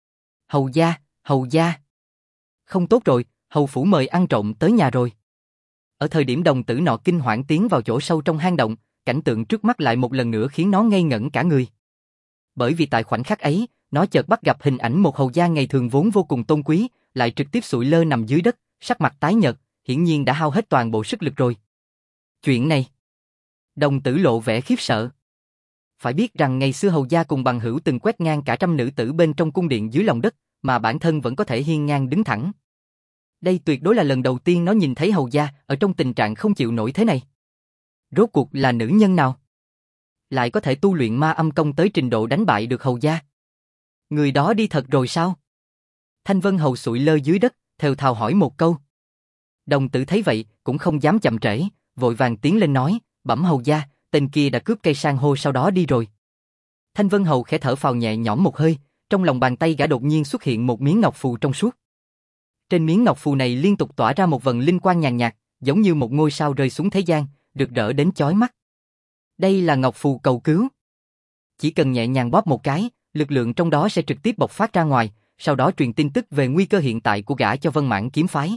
Hầu gia, hầu gia. Không tốt rồi, hầu phủ mời ăn trộm tới nhà rồi. Ở thời điểm đồng tử nọ kinh hoảng tiến vào chỗ sâu trong hang động, cảnh tượng trước mắt lại một lần nữa khiến nó ngây ngẩn cả người. Bởi vì tại khoảnh khắc ấy, nó chợt bắt gặp hình ảnh một hầu gia ngày thường vốn vô cùng tôn quý, lại trực tiếp sụi lơ nằm dưới đất, sắc mặt tái nhợt, hiển nhiên đã hao hết toàn bộ sức lực rồi. Chuyện này, đồng tử lộ vẻ khiếp sợ. Phải biết rằng ngày xưa hầu gia cùng bằng hữu từng quét ngang cả trăm nữ tử bên trong cung điện dưới lòng đất, mà bản thân vẫn có thể hiên ngang đứng thẳng. Đây tuyệt đối là lần đầu tiên nó nhìn thấy hầu gia ở trong tình trạng không chịu nổi thế này. Rốt cuộc là nữ nhân nào lại có thể tu luyện ma âm công tới trình độ đánh bại được hầu gia? Người đó đi thật rồi sao? Thanh Vân Hầu sụi lơ dưới đất, thều thào hỏi một câu. Đồng tử thấy vậy, cũng không dám chậm trễ, vội vàng tiến lên nói, bẩm hầu gia, tên kia đã cướp cây san hô sau đó đi rồi. Thanh Vân Hầu khẽ thở phào nhẹ nhõm một hơi, trong lòng bàn tay gã đột nhiên xuất hiện một miếng ngọc phù trong suốt. Trên miếng ngọc phù này liên tục tỏa ra một vầng linh quang nhàn nhạt, giống như một ngôi sao rơi xuống thế gian, rực rỡ đến chói mắt. Đây là ngọc phù cầu cứu. Chỉ cần nhẹ nhàng bóp một cái, lực lượng trong đó sẽ trực tiếp bộc phát ra ngoài, sau đó truyền tin tức về nguy cơ hiện tại của gã cho Vân Mãn kiếm phái.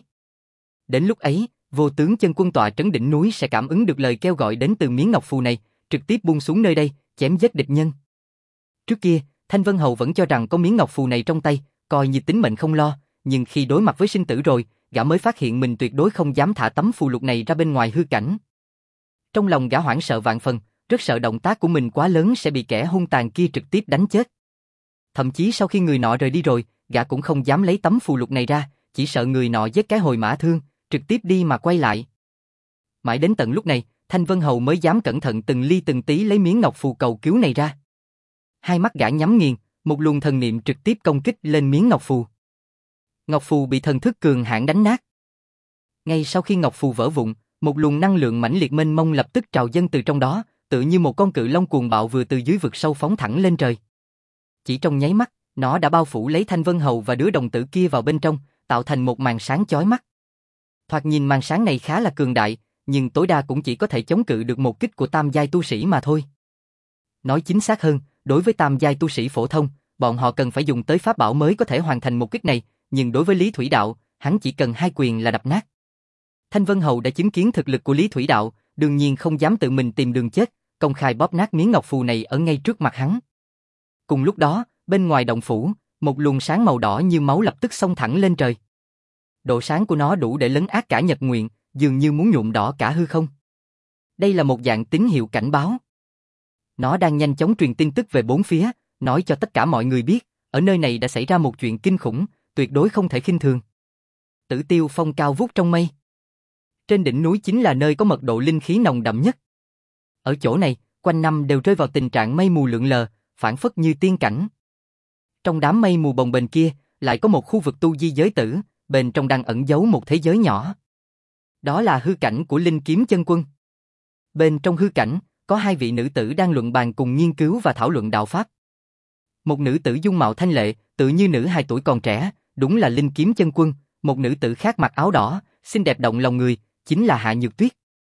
Đến lúc ấy, vô tướng chân quân tọa trấn đỉnh núi sẽ cảm ứng được lời kêu gọi đến từ miếng ngọc phù này, trực tiếp buông xuống nơi đây, chém giết địch nhân. Trước kia, Thanh Vân Hầu vẫn cho rằng có miếng ngọc phù này trong tay, coi như tính mệnh không lo, nhưng khi đối mặt với sinh tử rồi, gã mới phát hiện mình tuyệt đối không dám thả tấm phù lục này ra bên ngoài hư cảnh. Trong lòng gã hoảng sợ vạn phần, rất sợ động tác của mình quá lớn sẽ bị kẻ hung tàn kia trực tiếp đánh chết. Thậm chí sau khi người nọ rời đi rồi, gã cũng không dám lấy tấm phù lục này ra, chỉ sợ người nọ giết cái hồi mã thương, trực tiếp đi mà quay lại. Mãi đến tận lúc này, Thanh Vân Hầu mới dám cẩn thận từng ly từng tí lấy miếng ngọc phù cầu cứu này ra. Hai mắt gã nhắm nghiền, một luồng thần niệm trực tiếp công kích lên miếng ngọc phù. Ngọc phù bị thần thức cường hãn đánh nát. Ngay sau khi ngọc phù vỡ vụn, một luồng năng lượng mãnh liệt mênh mông lập tức trào dâng từ trong đó, tự như một con cự long cuồng bạo vừa từ dưới vực sâu phóng thẳng lên trời. Chỉ trong nháy mắt, nó đã bao phủ lấy Thanh Vân Hầu và đứa đồng tử kia vào bên trong, tạo thành một màn sáng chói mắt. Thoạt nhìn màn sáng này khá là cường đại, nhưng tối đa cũng chỉ có thể chống cự được một kích của tam giai tu sĩ mà thôi. Nói chính xác hơn, đối với tam giai tu sĩ phổ thông, bọn họ cần phải dùng tới pháp bảo mới có thể hoàn thành một kích này, nhưng đối với Lý Thủy Đạo, hắn chỉ cần hai quyền là đập nát. Thanh Vân Hầu đã chứng kiến thực lực của Lý Thủy Đạo, đương nhiên không dám tự mình tìm đường chết, công khai bóp nát miếng ngọc phù này ở ngay trước mặt hắn. Cùng lúc đó, bên ngoài động phủ, một luồng sáng màu đỏ như máu lập tức xông thẳng lên trời. Độ sáng của nó đủ để lấn át cả nhật nguyện, dường như muốn nhuộm đỏ cả hư không. Đây là một dạng tín hiệu cảnh báo. Nó đang nhanh chóng truyền tin tức về bốn phía, nói cho tất cả mọi người biết, ở nơi này đã xảy ra một chuyện kinh khủng, tuyệt đối không thể khinh thường. Tử Tiêu Phong cao vút trong mây. Trên đỉnh núi chính là nơi có mật độ linh khí nồng đậm nhất. Ở chỗ này, quanh năm đều rơi vào tình trạng mây mù lượn lờ, phảng phất như tiên cảnh. Trong đám mây mù bồng bềnh kia, lại có một khu vực tu di giới tử, bên trong đang ẩn giấu một thế giới nhỏ. Đó là hư cảnh của Linh Kiếm Chân Quân. Bên trong hư cảnh, có hai vị nữ tử đang luận bàn cùng nghiên cứu và thảo luận đạo pháp. Một nữ tử dung mạo thanh lệ, tự như nữ hài tuổi còn trẻ, đúng là Linh Kiếm Chân Quân, một nữ tử khác mặc áo đỏ, xinh đẹp động lòng người, chính là Hạ Nhược Tuyết.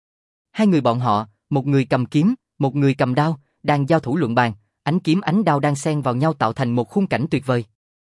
Hai người bọn họ, một người cầm kiếm, một người cầm đao, đang giao thủ luận bàn, ánh kiếm ánh đao đang xen vào nhau tạo thành một khung cảnh tuyệt vời.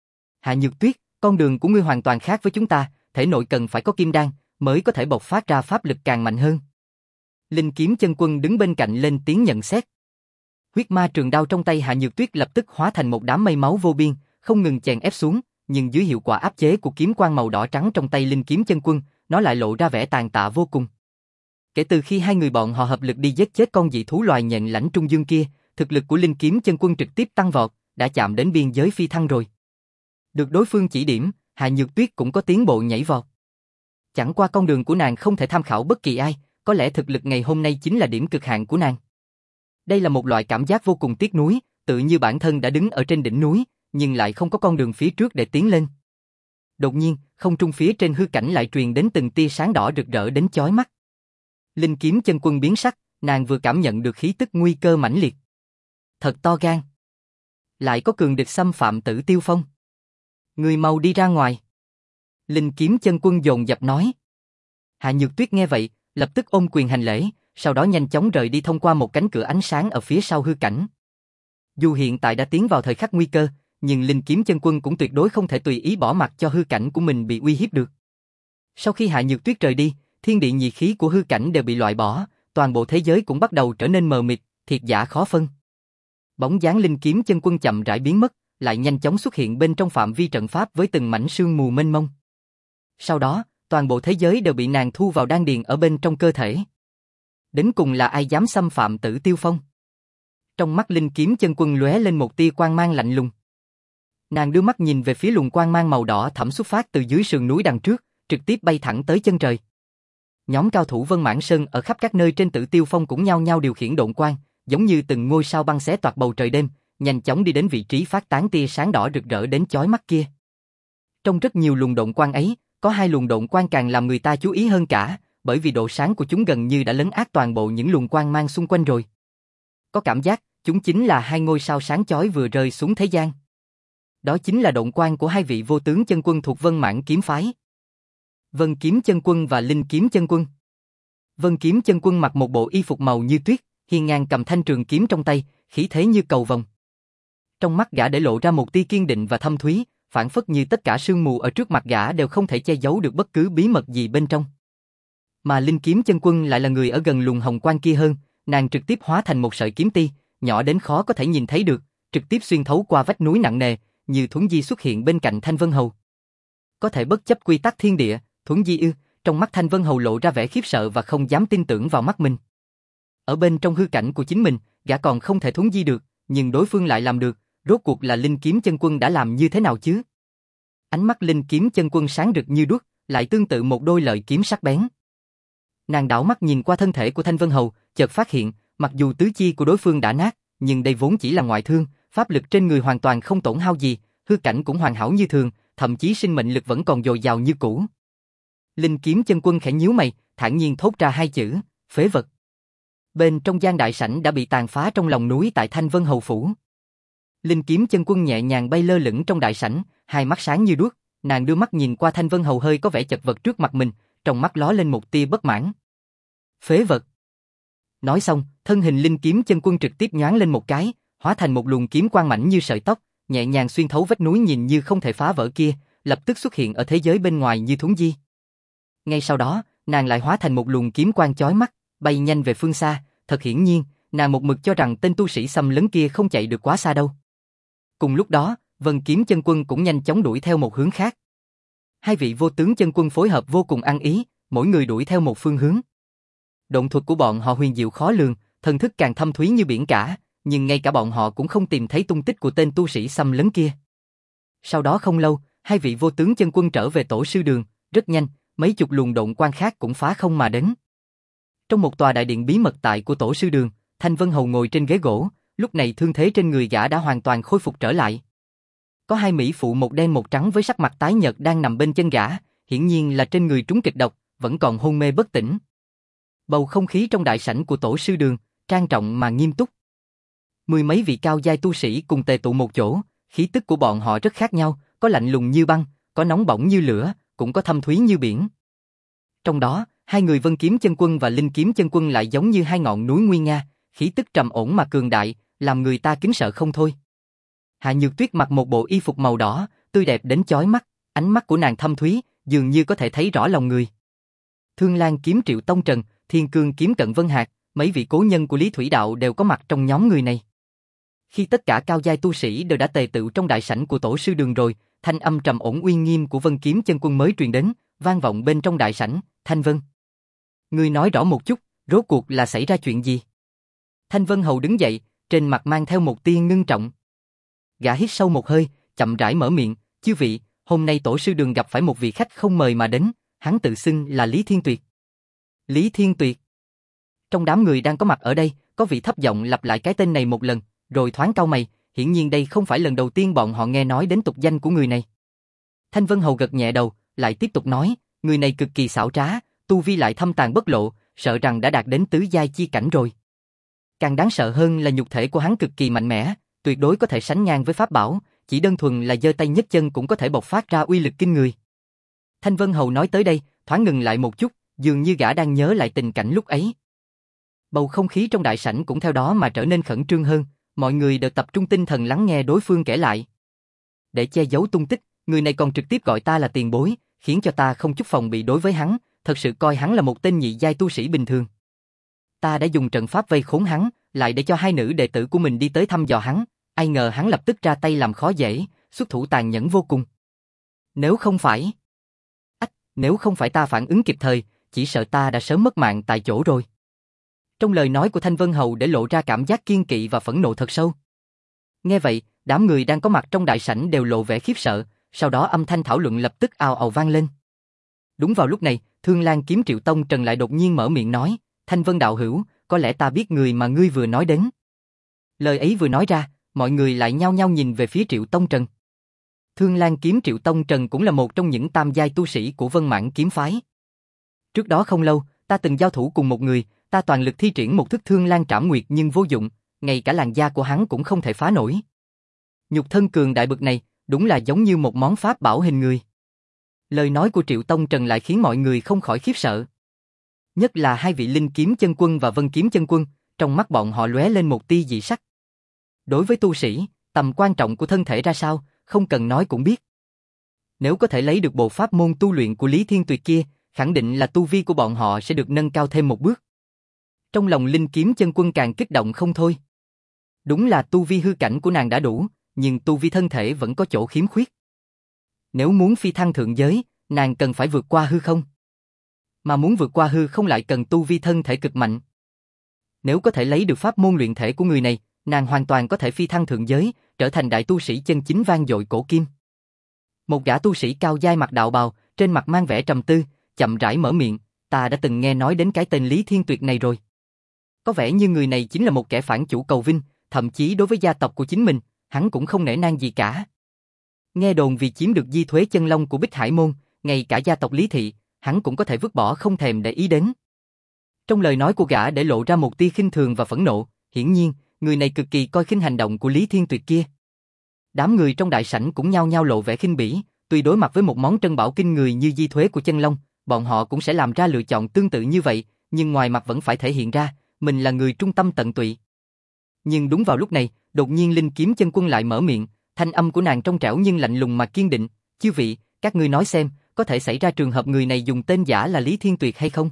Hạ Nhược Tuyết, con đường của ngươi hoàn toàn khác với chúng ta, thể nội cần phải có kim đan, mới có thể bộc phát ra pháp lực càng mạnh hơn. Linh Kiếm Chân Quân đứng bên cạnh lên tiếng nhận xét. Huyết ma trường đao trong tay Hạ Nhược Tuyết lập tức hóa thành một đám mây máu vô biên, không ngừng chèn ép xuống, nhưng dưới hiệu quả áp chế của kiếm quang màu đỏ trắng trong tay Linh Kiếm Chân Quân, nó lại lộ ra vẻ tàn tạ vô cùng. Kể từ khi hai người bọn họ hợp lực đi giết chết con dị thú loài nhện lãnh trung dương kia, thực lực của Linh Kiếm Chân Quân trực tiếp tăng vọt, đã chạm đến biên giới phi thăng rồi. Được đối phương chỉ điểm, Hạ Nhược Tuyết cũng có tiến bộ nhảy vọt. Chẳng qua con đường của nàng không thể tham khảo bất kỳ ai, có lẽ thực lực ngày hôm nay chính là điểm cực hạn của nàng. Đây là một loại cảm giác vô cùng tiếc nuối, tự như bản thân đã đứng ở trên đỉnh núi, nhưng lại không có con đường phía trước để tiến lên. Đột nhiên, không trung phía trên hư cảnh lại truyền đến từng tia sáng đỏ rực rỡ đến chói mắt. Linh Kiếm Chân Quân biến sắc, nàng vừa cảm nhận được khí tức nguy cơ mãnh liệt. Thật to gan. Lại có cường địch xâm phạm Tử Tiêu Phong. Người mau đi ra ngoài. Linh Kiếm Chân Quân dồn dập nói. Hạ Nhược Tuyết nghe vậy, lập tức ôm quyền hành lễ, sau đó nhanh chóng rời đi thông qua một cánh cửa ánh sáng ở phía sau hư cảnh. Dù hiện tại đã tiến vào thời khắc nguy cơ, nhưng Linh Kiếm Chân Quân cũng tuyệt đối không thể tùy ý bỏ mặc cho hư cảnh của mình bị uy hiếp được. Sau khi Hạ Nhược Tuyết rời đi, thiên địa nhị khí của hư cảnh đều bị loại bỏ, toàn bộ thế giới cũng bắt đầu trở nên mờ mịt, thiệt giả khó phân. Bóng dáng Linh Kiếm Chân Quân chậm rãi biến mất, lại nhanh chóng xuất hiện bên trong phạm vi trận pháp với từng mảnh sương mù mênh mông. Sau đó, toàn bộ thế giới đều bị nàng thu vào đan điền ở bên trong cơ thể. Đến cùng là ai dám xâm phạm Tử Tiêu Phong? Trong mắt Linh Kiếm Chân Quân lóe lên một tia quang mang lạnh lùng. Nàng đưa mắt nhìn về phía luồng quang mang màu đỏ thẫm xuất phát từ dưới sườn núi đằng trước, trực tiếp bay thẳng tới chân trời. Nhóm cao thủ Vân Mãn Sơn ở khắp các nơi trên Tử Tiêu Phong cũng nhao nhao điều khiển độn quang, giống như từng ngôi sao băng xé toạc bầu trời đêm, nhanh chóng đi đến vị trí phát tán tia sáng đỏ rực rỡ đến chói mắt kia. Trong rất nhiều luồng độn quang ấy, có hai luồng độn quang càng làm người ta chú ý hơn cả, bởi vì độ sáng của chúng gần như đã lấn át toàn bộ những luồng quang mang xung quanh rồi. Có cảm giác, chúng chính là hai ngôi sao sáng chói vừa rơi xuống thế gian. Đó chính là độn quang của hai vị vô tướng chân quân thuộc Vân Mãn kiếm phái. Vân Kiếm Chân Quân và Linh Kiếm Chân Quân. Vân Kiếm Chân Quân mặc một bộ y phục màu như tuyết, hiên ngang cầm thanh trường kiếm trong tay, khí thế như cầu vồng. Trong mắt gã để lộ ra một tia kiên định và thâm thúy, phảng phất như tất cả sương mù ở trước mặt gã đều không thể che giấu được bất cứ bí mật gì bên trong. Mà Linh Kiếm Chân Quân lại là người ở gần luồng hồng quang kia hơn, nàng trực tiếp hóa thành một sợi kiếm ti, nhỏ đến khó có thể nhìn thấy được, trực tiếp xuyên thấu qua vách núi nặng nề, như Thuấn Di xuất hiện bên cạnh Thanh Vân Hầu. Có thể bất chấp quy tắc thiên địa, Thuấn Di ư? Trong mắt Thanh Vân Hầu lộ ra vẻ khiếp sợ và không dám tin tưởng vào mắt mình. Ở bên trong hư cảnh của chính mình, gã còn không thể Thuấn Di được, nhưng đối phương lại làm được, rốt cuộc là Linh Kiếm Chân Quân đã làm như thế nào chứ? Ánh mắt Linh Kiếm Chân Quân sáng rực như đuốc, lại tương tự một đôi lợi kiếm sắc bén. Nàng đảo mắt nhìn qua thân thể của Thanh Vân Hầu, chợt phát hiện, mặc dù tứ chi của đối phương đã nát, nhưng đây vốn chỉ là ngoại thương, pháp lực trên người hoàn toàn không tổn hao gì, hư cảnh cũng hoàn hảo như thường, thậm chí sinh mệnh lực vẫn còn dồi dào như cũ. Linh Kiếm Chân Quân khẽ nhíu mày, thản nhiên thốt ra hai chữ, phế vật. Bên trong gian đại sảnh đã bị tàn phá trong lòng núi tại Thanh Vân Hầu phủ. Linh Kiếm Chân Quân nhẹ nhàng bay lơ lửng trong đại sảnh, hai mắt sáng như đuốc, nàng đưa mắt nhìn qua Thanh Vân Hầu hơi có vẻ chật vật trước mặt mình, trong mắt lóe lên một tia bất mãn. Phế vật. Nói xong, thân hình Linh Kiếm Chân Quân trực tiếp nhoáng lên một cái, hóa thành một luồng kiếm quang mảnh như sợi tóc, nhẹ nhàng xuyên thấu vách núi nhìn như không thể phá vỡ kia, lập tức xuất hiện ở thế giới bên ngoài như Thuấn Di. Ngay sau đó, nàng lại hóa thành một luồng kiếm quang chói mắt, bay nhanh về phương xa, thật hiển nhiên, nàng một mực cho rằng tên tu sĩ xâm lấn kia không chạy được quá xa đâu. Cùng lúc đó, Vân Kiếm Chân Quân cũng nhanh chóng đuổi theo một hướng khác. Hai vị vô tướng chân quân phối hợp vô cùng ăn ý, mỗi người đuổi theo một phương hướng. Động thuật của bọn họ huyền diệu khó lường, thần thức càng thâm thúy như biển cả, nhưng ngay cả bọn họ cũng không tìm thấy tung tích của tên tu sĩ xâm lấn kia. Sau đó không lâu, hai vị vô tướng chân quân trở về tổ sư đường, rất nhanh, mấy chục luồng động quan khác cũng phá không mà đến. Trong một tòa đại điện bí mật tại của tổ sư đường, Thanh Vân Hầu ngồi trên ghế gỗ, lúc này thương thế trên người gã đã hoàn toàn khôi phục trở lại. Có hai mỹ phụ một đen một trắng với sắc mặt tái nhợt đang nằm bên chân gã, hiển nhiên là trên người trúng kịch độc, vẫn còn hôn mê bất tỉnh. Bầu không khí trong đại sảnh của tổ sư đường, trang trọng mà nghiêm túc. Mười mấy vị cao giai tu sĩ cùng tề tụ một chỗ, khí tức của bọn họ rất khác nhau, có lạnh lùng như băng, có nóng bỏng như lửa, cũng có thâm thúy như biển. Trong đó, hai người Vân Kiếm Chân Quân và Linh Kiếm Chân Quân lại giống như hai ngọn núi nguy nga, khí tức trầm ổn mà cường đại, làm người ta kính sợ không thôi. Hạ Nhược Tuyết mặc một bộ y phục màu đỏ, tươi đẹp đến chói mắt, ánh mắt của nàng thâm thúy, dường như có thể thấy rõ lòng người. Thương Lan Kiếm Triệu Tông Trần, Thiên Cương Kiếm Cận Vân Hạc, mấy vị cố nhân của Lý Thủy Đạo đều có mặt trong nhóm người này. Khi tất cả cao giai tu sĩ đều đã tề tựu trong đại sảnh của tổ sư đường rồi, thanh âm trầm ổn uy nghiêm của Vân Kiếm Chân Quân mới truyền đến, vang vọng bên trong đại sảnh. Thanh Vân, ngươi nói rõ một chút, rốt cuộc là xảy ra chuyện gì? Thanh Vân Hầu đứng dậy, trên mặt mang theo một tia ngưng trọng. Gã hít sâu một hơi, chậm rãi mở miệng, chư vị, hôm nay tổ sư đường gặp phải một vị khách không mời mà đến, hắn tự xưng là Lý Thiên Tuyệt. Lý Thiên Tuyệt. Trong đám người đang có mặt ở đây, có vị thấp giọng lặp lại cái tên này một lần, rồi thoáng cau mày, hiển nhiên đây không phải lần đầu tiên bọn họ nghe nói đến tục danh của người này. Thanh Vân Hầu gật nhẹ đầu, lại tiếp tục nói, người này cực kỳ xảo trá, tu vi lại thâm tàn bất lộ, sợ rằng đã đạt đến tứ giai chi cảnh rồi. Càng đáng sợ hơn là nhục thể của hắn cực kỳ mạnh mẽ, tuyệt đối có thể sánh ngang với pháp bảo, chỉ đơn thuần là giơ tay nhấc chân cũng có thể bộc phát ra uy lực kinh người. Thanh Vân Hầu nói tới đây, thoáng ngừng lại một chút, dường như gã đang nhớ lại tình cảnh lúc ấy. Bầu không khí trong đại sảnh cũng theo đó mà trở nên khẩn trương hơn, mọi người đều tập trung tinh thần lắng nghe đối phương kể lại. Để che giấu tung tích, người này còn trực tiếp gọi ta là tiền bối, khiến cho ta không chút phòng bị đối với hắn, thật sự coi hắn là một tên nhị giai tu sĩ bình thường. Ta đã dùng trận pháp vây khốn hắn, lại để cho hai nữ đệ tử của mình đi tới thăm dò hắn, ai ngờ hắn lập tức ra tay làm khó dễ, xuất thủ tàn nhẫn vô cùng. Nếu không phải... Ách, nếu không phải ta phản ứng kịp thời, chỉ sợ ta đã sớm mất mạng tại chỗ rồi. Trong lời nói của Thanh Vân Hầu để lộ ra cảm giác kiên kỵ và phẫn nộ thật sâu. Nghe vậy, đám người đang có mặt trong đại sảnh đều lộ vẻ khiếp sợ, sau đó âm thanh thảo luận lập tức ào ào vang lên. Đúng vào lúc này, Thương Lan Kiếm Triệu Tông Trần lại đột nhiên mở miệng nói, Thanh Vân đạo hữu, có lẽ ta biết người mà ngươi vừa nói đến. Lời ấy vừa nói ra, mọi người lại nhao nhao nhìn về phía Triệu Tông Trần. Thương Lan Kiếm Triệu Tông Trần cũng là một trong những tam giai tu sĩ của Vân Mãn Kiếm Phái. Trước đó không lâu, ta từng giao thủ cùng một người, ta toàn lực thi triển một thức Thương Lan Trảm Nguyệt nhưng vô dụng, ngay cả làn da của hắn cũng không thể phá nổi. Nhục thân cường đại bực này, đúng là giống như một món pháp bảo hình người. Lời nói của Triệu Tông Trần lại khiến mọi người không khỏi khiếp sợ. Nhất là hai vị Linh Kiếm Chân Quân và Vân Kiếm Chân Quân, trong mắt bọn họ lóe lên một tia dị sắc. Đối với tu sĩ, tầm quan trọng của thân thể ra sao, không cần nói cũng biết. Nếu có thể lấy được bộ pháp môn tu luyện của Lý Thiên Tuyệt kia, khẳng định là tu vi của bọn họ sẽ được nâng cao thêm một bước. Trong lòng Linh Kiếm Chân Quân càng kích động không thôi. Đúng là tu vi hư cảnh của nàng đã đủ, nhưng tu vi thân thể vẫn có chỗ khiếm khuyết. Nếu muốn phi thăng thượng giới, nàng cần phải vượt qua hư không. Mà muốn vượt qua hư không lại cần tu vi thân thể cực mạnh. Nếu có thể lấy được pháp môn luyện thể của người này, nàng hoàn toàn có thể phi thăng thượng giới, trở thành đại tu sĩ chân chính vang dội cổ kim. Một gã tu sĩ cao giai mặc đạo bào, trên mặt mang vẻ trầm tư, chậm rãi mở miệng, ta đã từng nghe nói đến cái tên Lý Thiên Tuyệt này rồi. Có vẻ như người này chính là một kẻ phản chủ cầu vinh, thậm chí đối với gia tộc của chính mình, hắn cũng không nể nang gì cả. Nghe đồn vì chiếm được di thuế chân long của Bích Hải Môn, ngay cả gia tộc Lý Thị, hắn cũng có thể vứt bỏ không thèm để ý đến. Trong lời nói của gã để lộ ra một tia khinh thường và phẫn nộ, hiển nhiên, người này cực kỳ coi khinh hành động của Lý Thiên Tuyệt kia. Đám người trong đại sảnh cũng nhao nhao lộ vẻ khinh bỉ, tuy đối mặt với một món trân bảo kinh người như di thuế của chân long, bọn họ cũng sẽ làm ra lựa chọn tương tự như vậy, nhưng ngoài mặt vẫn phải thể hiện ra, mình là người trung tâm tận tụy. Nhưng đúng vào lúc này, đột nhiên Linh Kiếm Chân Quân lại mở miệng, thanh âm của nàng trong trẻo nhưng lạnh lùng mà kiên định, chư vị, các ngươi nói xem, có thể xảy ra trường hợp người này dùng tên giả là Lý Thiên Tuyệt hay không?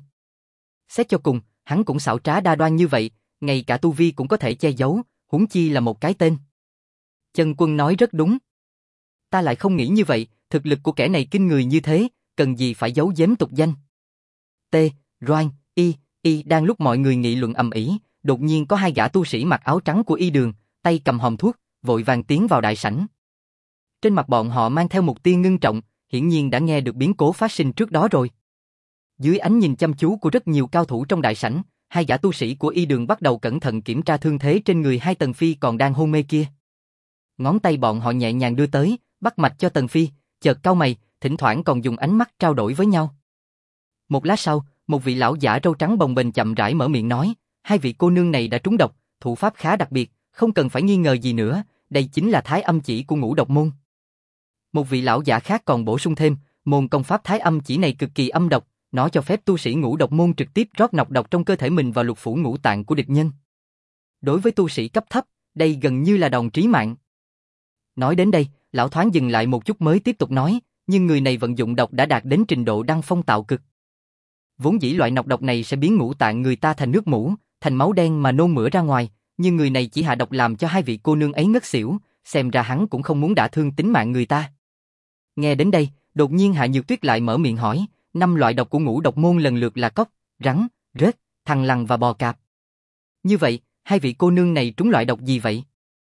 Xét cho cùng, hắn cũng xảo trá đa đoan như vậy, ngay cả tu vi cũng có thể che giấu, huống chi là một cái tên. Chân Quân nói rất đúng. Ta lại không nghĩ như vậy, thực lực của kẻ này kinh người như thế, cần gì phải giấu giếm tục danh. T, Roan, Y, Y đang lúc mọi người nghị luận ầm ĩ, đột nhiên có hai gã tu sĩ mặc áo trắng của Y Đường, tay cầm hòm thuốc, vội vàng tiến vào đại sảnh. Trên mặt bọn họ mang theo một tia ngưng trọng, hiển nhiên đã nghe được biến cố phát sinh trước đó rồi. Dưới ánh nhìn chăm chú của rất nhiều cao thủ trong đại sảnh, hai gã tu sĩ của Y Đường bắt đầu cẩn thận kiểm tra thương thế trên người hai Tần Phi còn đang hôn mê kia. Ngón tay bọn họ nhẹ nhàng đưa tới, bắt mạch cho Tần Phi, chợt cau mày, thỉnh thoảng còn dùng ánh mắt trao đổi với nhau. Một lát sau, một vị lão giả râu trắng bồng bềnh chậm rãi mở miệng nói, hai vị cô nương này đã trúng độc, thủ pháp khá đặc biệt, không cần phải nghi ngờ gì nữa, đây chính là Thái Âm Chỉ của Ngũ Độc Môn. Một vị lão giả khác còn bổ sung thêm, môn công pháp Thái Âm Chỉ này cực kỳ âm độc, nó cho phép tu sĩ Ngũ Độc Môn trực tiếp rót nọc độc trong cơ thể mình vào lục phủ ngũ tạng của địch nhân. Đối với tu sĩ cấp thấp, đây gần như là đòn trí mạng. Nói đến đây, lão thoáng dừng lại một chút mới tiếp tục nói, nhưng người này vận dụng độc đã đạt đến trình độ đăng phong tạo cực. Vốn dĩ loại nọc độc này sẽ biến ngũ tạng người ta thành nước mủ, thành máu đen mà nôn mửa ra ngoài, nhưng người này chỉ hạ độc làm cho hai vị cô nương ấy ngất xỉu, xem ra hắn cũng không muốn đả thương tính mạng người ta. Nghe đến đây, đột nhiên Hạ Nhược Tuyết lại mở miệng hỏi, năm loại độc của Ngũ Độc Môn lần lượt là cóc, rắn, rết, thằn lằn và bò cạp. Như vậy, hai vị cô nương này trúng loại độc gì vậy?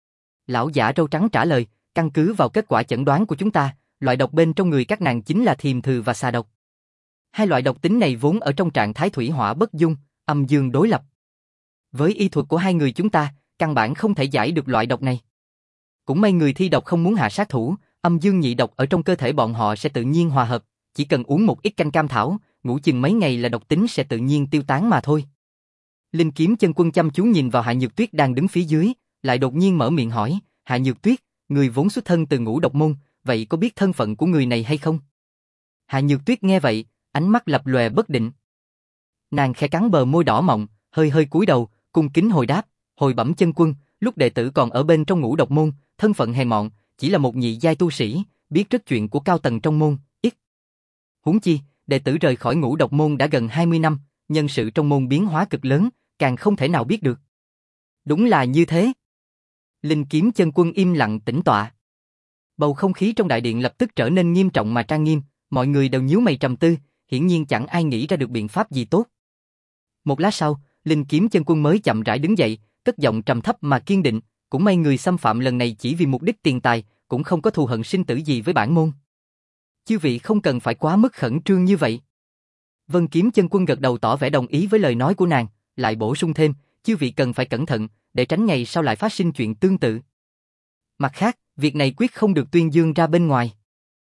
Lão giả râu trắng trả lời, căn cứ vào kết quả chẩn đoán của chúng ta, loại độc bên trong người các nàng chính là thiềm thừ và xà độc. Hai loại độc tính này vốn ở trong trạng thái thủy hỏa bất dung, âm dương đối lập. Với y thuật của hai người chúng ta, căn bản không thể giải được loại độc này. Cũng may người thi độc không muốn hạ sát thủ, âm dương nhị độc ở trong cơ thể bọn họ sẽ tự nhiên hòa hợp, chỉ cần uống một ít canh cam thảo, ngủ chừng mấy ngày là độc tính sẽ tự nhiên tiêu tán mà thôi. Linh Kiếm Chân Quân chăm chú nhìn vào Hạ Nhược Tuyết đang đứng phía dưới, lại đột nhiên mở miệng hỏi, Hạ Nhược Tuyết, người vốn xuất thân từ Ngũ Độc Môn, vậy có biết thân phận của người này hay không? Hạ Nhược Tuyết nghe vậy, ánh mắt lập lòe bất định. Nàng khẽ cắn bờ môi đỏ mọng, hơi hơi cúi đầu, cung kính hồi đáp, hồi bẩm chân quân, lúc đệ tử còn ở bên trong Ngũ Độc Môn, thân phận hèn mọn, chỉ là một nhị giai tu sĩ, biết rất chuyện của cao tầng trong môn, ít. Huống chi, đệ tử rời khỏi Ngũ Độc Môn đã gần hai mươi năm, nhân sự trong môn biến hóa cực lớn, càng không thể nào biết được. Đúng là như thế. Linh Kiếm Chân Quân im lặng tĩnh tọa. Bầu không khí trong đại điện lập tức trở nên nghiêm trọng mà trang nghiêm, mọi người đều nhíu mày trầm tư, hiển nhiên chẳng ai nghĩ ra được biện pháp gì tốt. Một lát sau, Linh Kiếm Chân Quân mới chậm rãi đứng dậy, cất giọng trầm thấp mà kiên định, cũng may người xâm phạm lần này chỉ vì mục đích tiền tài, cũng không có thù hận sinh tử gì với bản môn. Chư vị không cần phải quá mức khẩn trương như vậy. Vân Kiếm Chân Quân gật đầu tỏ vẻ đồng ý với lời nói của nàng, lại bổ sung thêm, chư vị cần phải cẩn thận, để tránh ngày sau lại phát sinh chuyện tương tự. Mặt khác, việc này quyết không được tuyên dương ra bên ngoài.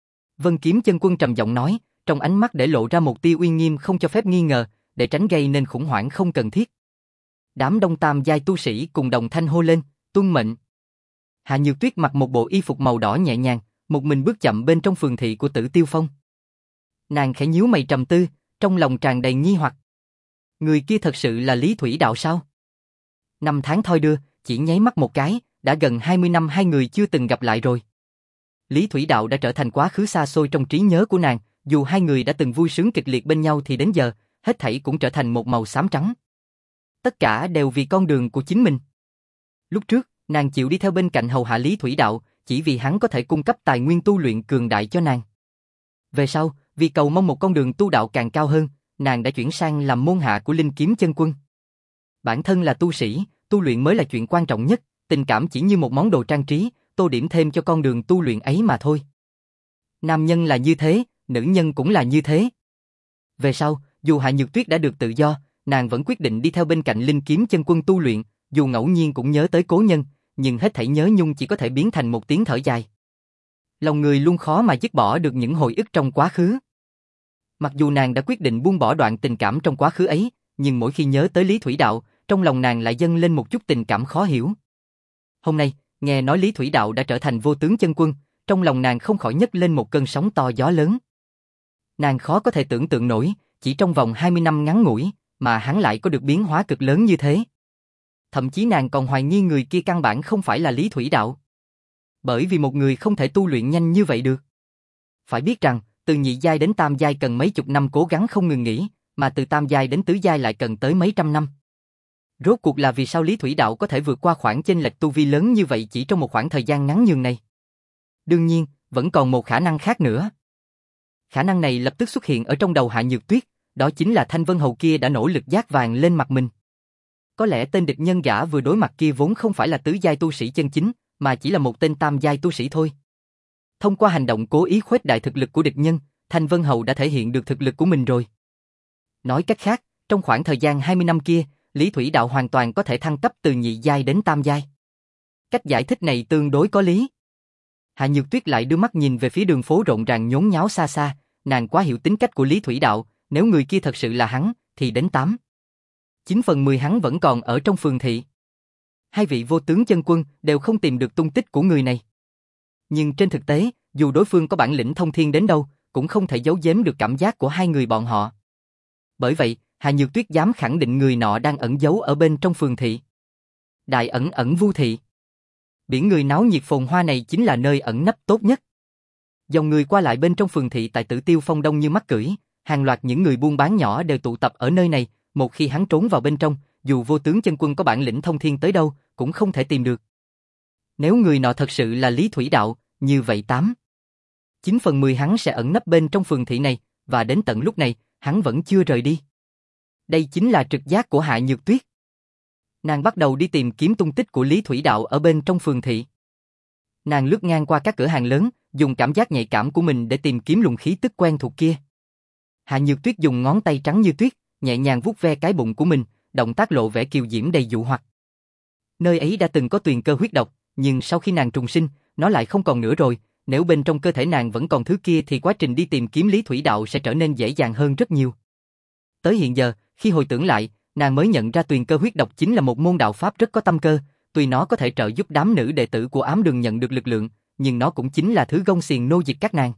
Vân Kiếm Chân Quân trầm giọng nói, trong ánh mắt để lộ ra một tia uy nghiêm không cho phép nghi ngờ, để tránh gây nên khủng hoảng không cần thiết. Đám đông tam giai tu sĩ cùng đồng thanh hô lên, tuân mệnh. Hạ Nhược Tuyết mặc một bộ y phục màu đỏ nhẹ nhàng, một mình bước chậm bên trong phường thị của Tử Tiêu Phong. Nàng khẽ nhíu mày trầm tư, trong lòng tràn đầy nghi hoặc. Người kia thật sự là Lý Thủy Đạo sao? Năm tháng thoi đưa, chỉ nháy mắt một cái, đã gần hai mươi năm hai người chưa từng gặp lại rồi. Lý Thủy Đạo đã trở thành quá khứ xa xôi trong trí nhớ của nàng, dù hai người đã từng vui sướng kịch liệt bên nhau thì đến giờ, hết thảy cũng trở thành một màu xám trắng. Tất cả đều vì con đường của chính mình. Lúc trước, nàng chịu đi theo bên cạnh hầu hạ Lý Thủy Đạo, chỉ vì hắn có thể cung cấp tài nguyên tu luyện cường đại cho nàng. Về sau, vì cầu mong một con đường tu đạo càng cao hơn, nàng đã chuyển sang làm môn hạ của Linh Kiếm Chân Quân. Bản thân là tu sĩ, tu luyện mới là chuyện quan trọng nhất, tình cảm chỉ như một món đồ trang trí, tô điểm thêm cho con đường tu luyện ấy mà thôi. Nam nhân là như thế, nữ nhân cũng là như thế. Về sau, dù Hạ Nhược Tuyết đã được tự do, nàng vẫn quyết định đi theo bên cạnh Linh Kiếm Chân Quân tu luyện, dù ngẫu nhiên cũng nhớ tới cố nhân, nhưng hết thảy nhớ nhung chỉ có thể biến thành một tiếng thở dài. Lòng người luôn khó mà dứt bỏ được những hồi ức trong quá khứ. Mặc dù nàng đã quyết định buông bỏ đoạn tình cảm trong quá khứ ấy, nhưng mỗi khi nhớ tới Lý Thủy Đạo, trong lòng nàng lại dâng lên một chút tình cảm khó hiểu. Hôm nay, nghe nói Lý Thủy Đạo đã trở thành vô tướng chân quân, trong lòng nàng không khỏi nhấc lên một cơn sóng to gió lớn. Nàng khó có thể tưởng tượng nổi, chỉ trong vòng hai mươi năm ngắn ngủi, mà hắn lại có được biến hóa cực lớn như thế. Thậm chí nàng còn hoài nghi người kia căn bản không phải là Lý Thủy Đạo. Bởi vì một người không thể tu luyện nhanh như vậy được. Phải biết rằng, từ nhị giai đến tam giai cần mấy chục năm cố gắng không ngừng nghỉ, mà từ tam giai đến tứ giai lại cần tới mấy trăm năm. Rốt cuộc là vì sao Lý Thủy Đạo có thể vượt qua khoảng chênh lệch tu vi lớn như vậy chỉ trong một khoảng thời gian ngắn nhường này? Đương nhiên, vẫn còn một khả năng khác nữa. Khả năng này lập tức xuất hiện ở trong đầu Hạ Nhược Tuyết, đó chính là Thanh Vân Hầu kia đã nỗ lực dát vàng lên mặt mình. Có lẽ tên địch nhân gã vừa đối mặt kia vốn không phải là tứ giai tu sĩ chân chính, mà chỉ là một tên tam giai tu sĩ thôi. Thông qua hành động cố ý khuếch đại thực lực của địch nhân, Thanh Vân Hầu đã thể hiện được thực lực của mình rồi. Nói cách khác, trong khoảng thời gian hai mươi năm kia, Lý Thủy Đạo hoàn toàn có thể thăng cấp từ nhị giai đến tam giai. Cách giải thích này tương đối có lý. Hạ Nhược Tuyết lại đưa mắt nhìn về phía đường phố rộn ràng nhốn nháo xa xa, nàng quá hiểu tính cách của Lý Thủy Đạo, nếu người kia thật sự là hắn, thì đến tám, chín phần mười hắn vẫn còn ở trong phường thị. Hai vị vô tướng chân quân đều không tìm được tung tích của người này. Nhưng trên thực tế, dù đối phương có bản lĩnh thông thiên đến đâu, cũng không thể giấu giếm được cảm giác của hai người bọn họ. Bởi vậy, Hạ Nhược Tuyết dám khẳng định người nọ đang ẩn giấu ở bên trong phường thị. Đại ẩn ẩn vu thị. Biển người náo nhiệt phồn hoa này chính là nơi ẩn nấp tốt nhất. Dòng người qua lại bên trong phường thị tại Tử Tiêu Phong đông như mắc cưỡi, hàng loạt những người buôn bán nhỏ đều tụ tập ở nơi này, một khi hắn trốn vào bên trong, dù vô tướng chân quân có bản lĩnh thông thiên tới đâu, cũng không thể tìm được. Nếu người nọ thật sự là Lý Thủy Đạo, như vậy tám, chín phần mười hắn sẽ ẩn nấp bên trong phường thị này, và đến tận lúc này, hắn vẫn chưa rời đi. Đây chính là trực giác của Hạ Nhược Tuyết. Nàng bắt đầu đi tìm kiếm tung tích của Lý Thủy Đạo ở bên trong phường thị. Nàng lướt ngang qua các cửa hàng lớn, dùng cảm giác nhạy cảm của mình để tìm kiếm luồng khí tức quen thuộc kia. Hạ Nhược Tuyết dùng ngón tay trắng như tuyết, nhẹ nhàng vuốt ve cái bụng của mình, động tác lộ vẻ kiều diễm đầy dụ hoặc. Nơi ấy đã từng có tuyền cơ huyết độc, nhưng sau khi nàng trùng sinh, nó lại không còn nữa rồi. Nếu bên trong cơ thể nàng vẫn còn thứ kia thì quá trình đi tìm kiếm Lý Thủy Đạo sẽ trở nên dễ dàng hơn rất nhiều. Tới hiện giờ, khi hồi tưởng lại, nàng mới nhận ra tuyền cơ huyết độc chính là một môn đạo pháp rất có tâm cơ, tuy nó có thể trợ giúp đám nữ đệ tử của ám đường nhận được lực lượng, nhưng nó cũng chính là thứ gông xiềng nô dịch các nàng.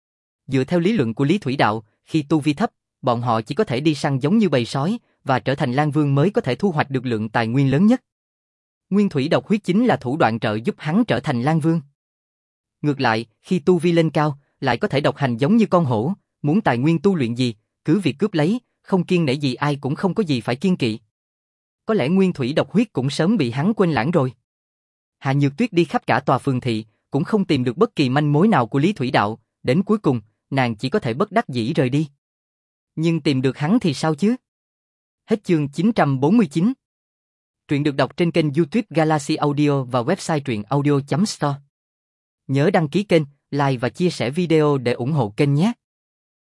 Dựa theo lý luận của Lý Thủy Đạo, khi tu vi thấp, bọn họ chỉ có thể đi săn giống như bầy sói, và trở thành lang vương mới có thể thu hoạch được lượng tài nguyên lớn nhất. Nguyên thủy độc huyết chính là thủ đoạn trợ giúp hắn trở thành lang vương. Ngược lại, khi tu vi lên cao, lại có thể độc hành giống như con hổ, muốn tài nguyên tu luyện gì, cứ việc cướp lấy, không kiêng nể gì ai cũng không có gì phải kiêng kỵ. Có lẽ nguyên thủy độc huyết cũng sớm bị hắn quên lãng rồi. Hạ Nhược Tuyết đi khắp cả tòa phường thị, cũng không tìm được bất kỳ manh mối nào của Lý Thủy Đạo, đến cuối cùng, nàng chỉ có thể bất đắc dĩ rời đi. Nhưng tìm được hắn thì sao chứ? Hết chương chín trăm bốn mươi chín. Truyện được đọc trên kênh YouTube Galaxy Audio và website truyện audio chấm store. Nhớ đăng ký kênh, like và chia sẻ video để ủng hộ kênh nhé.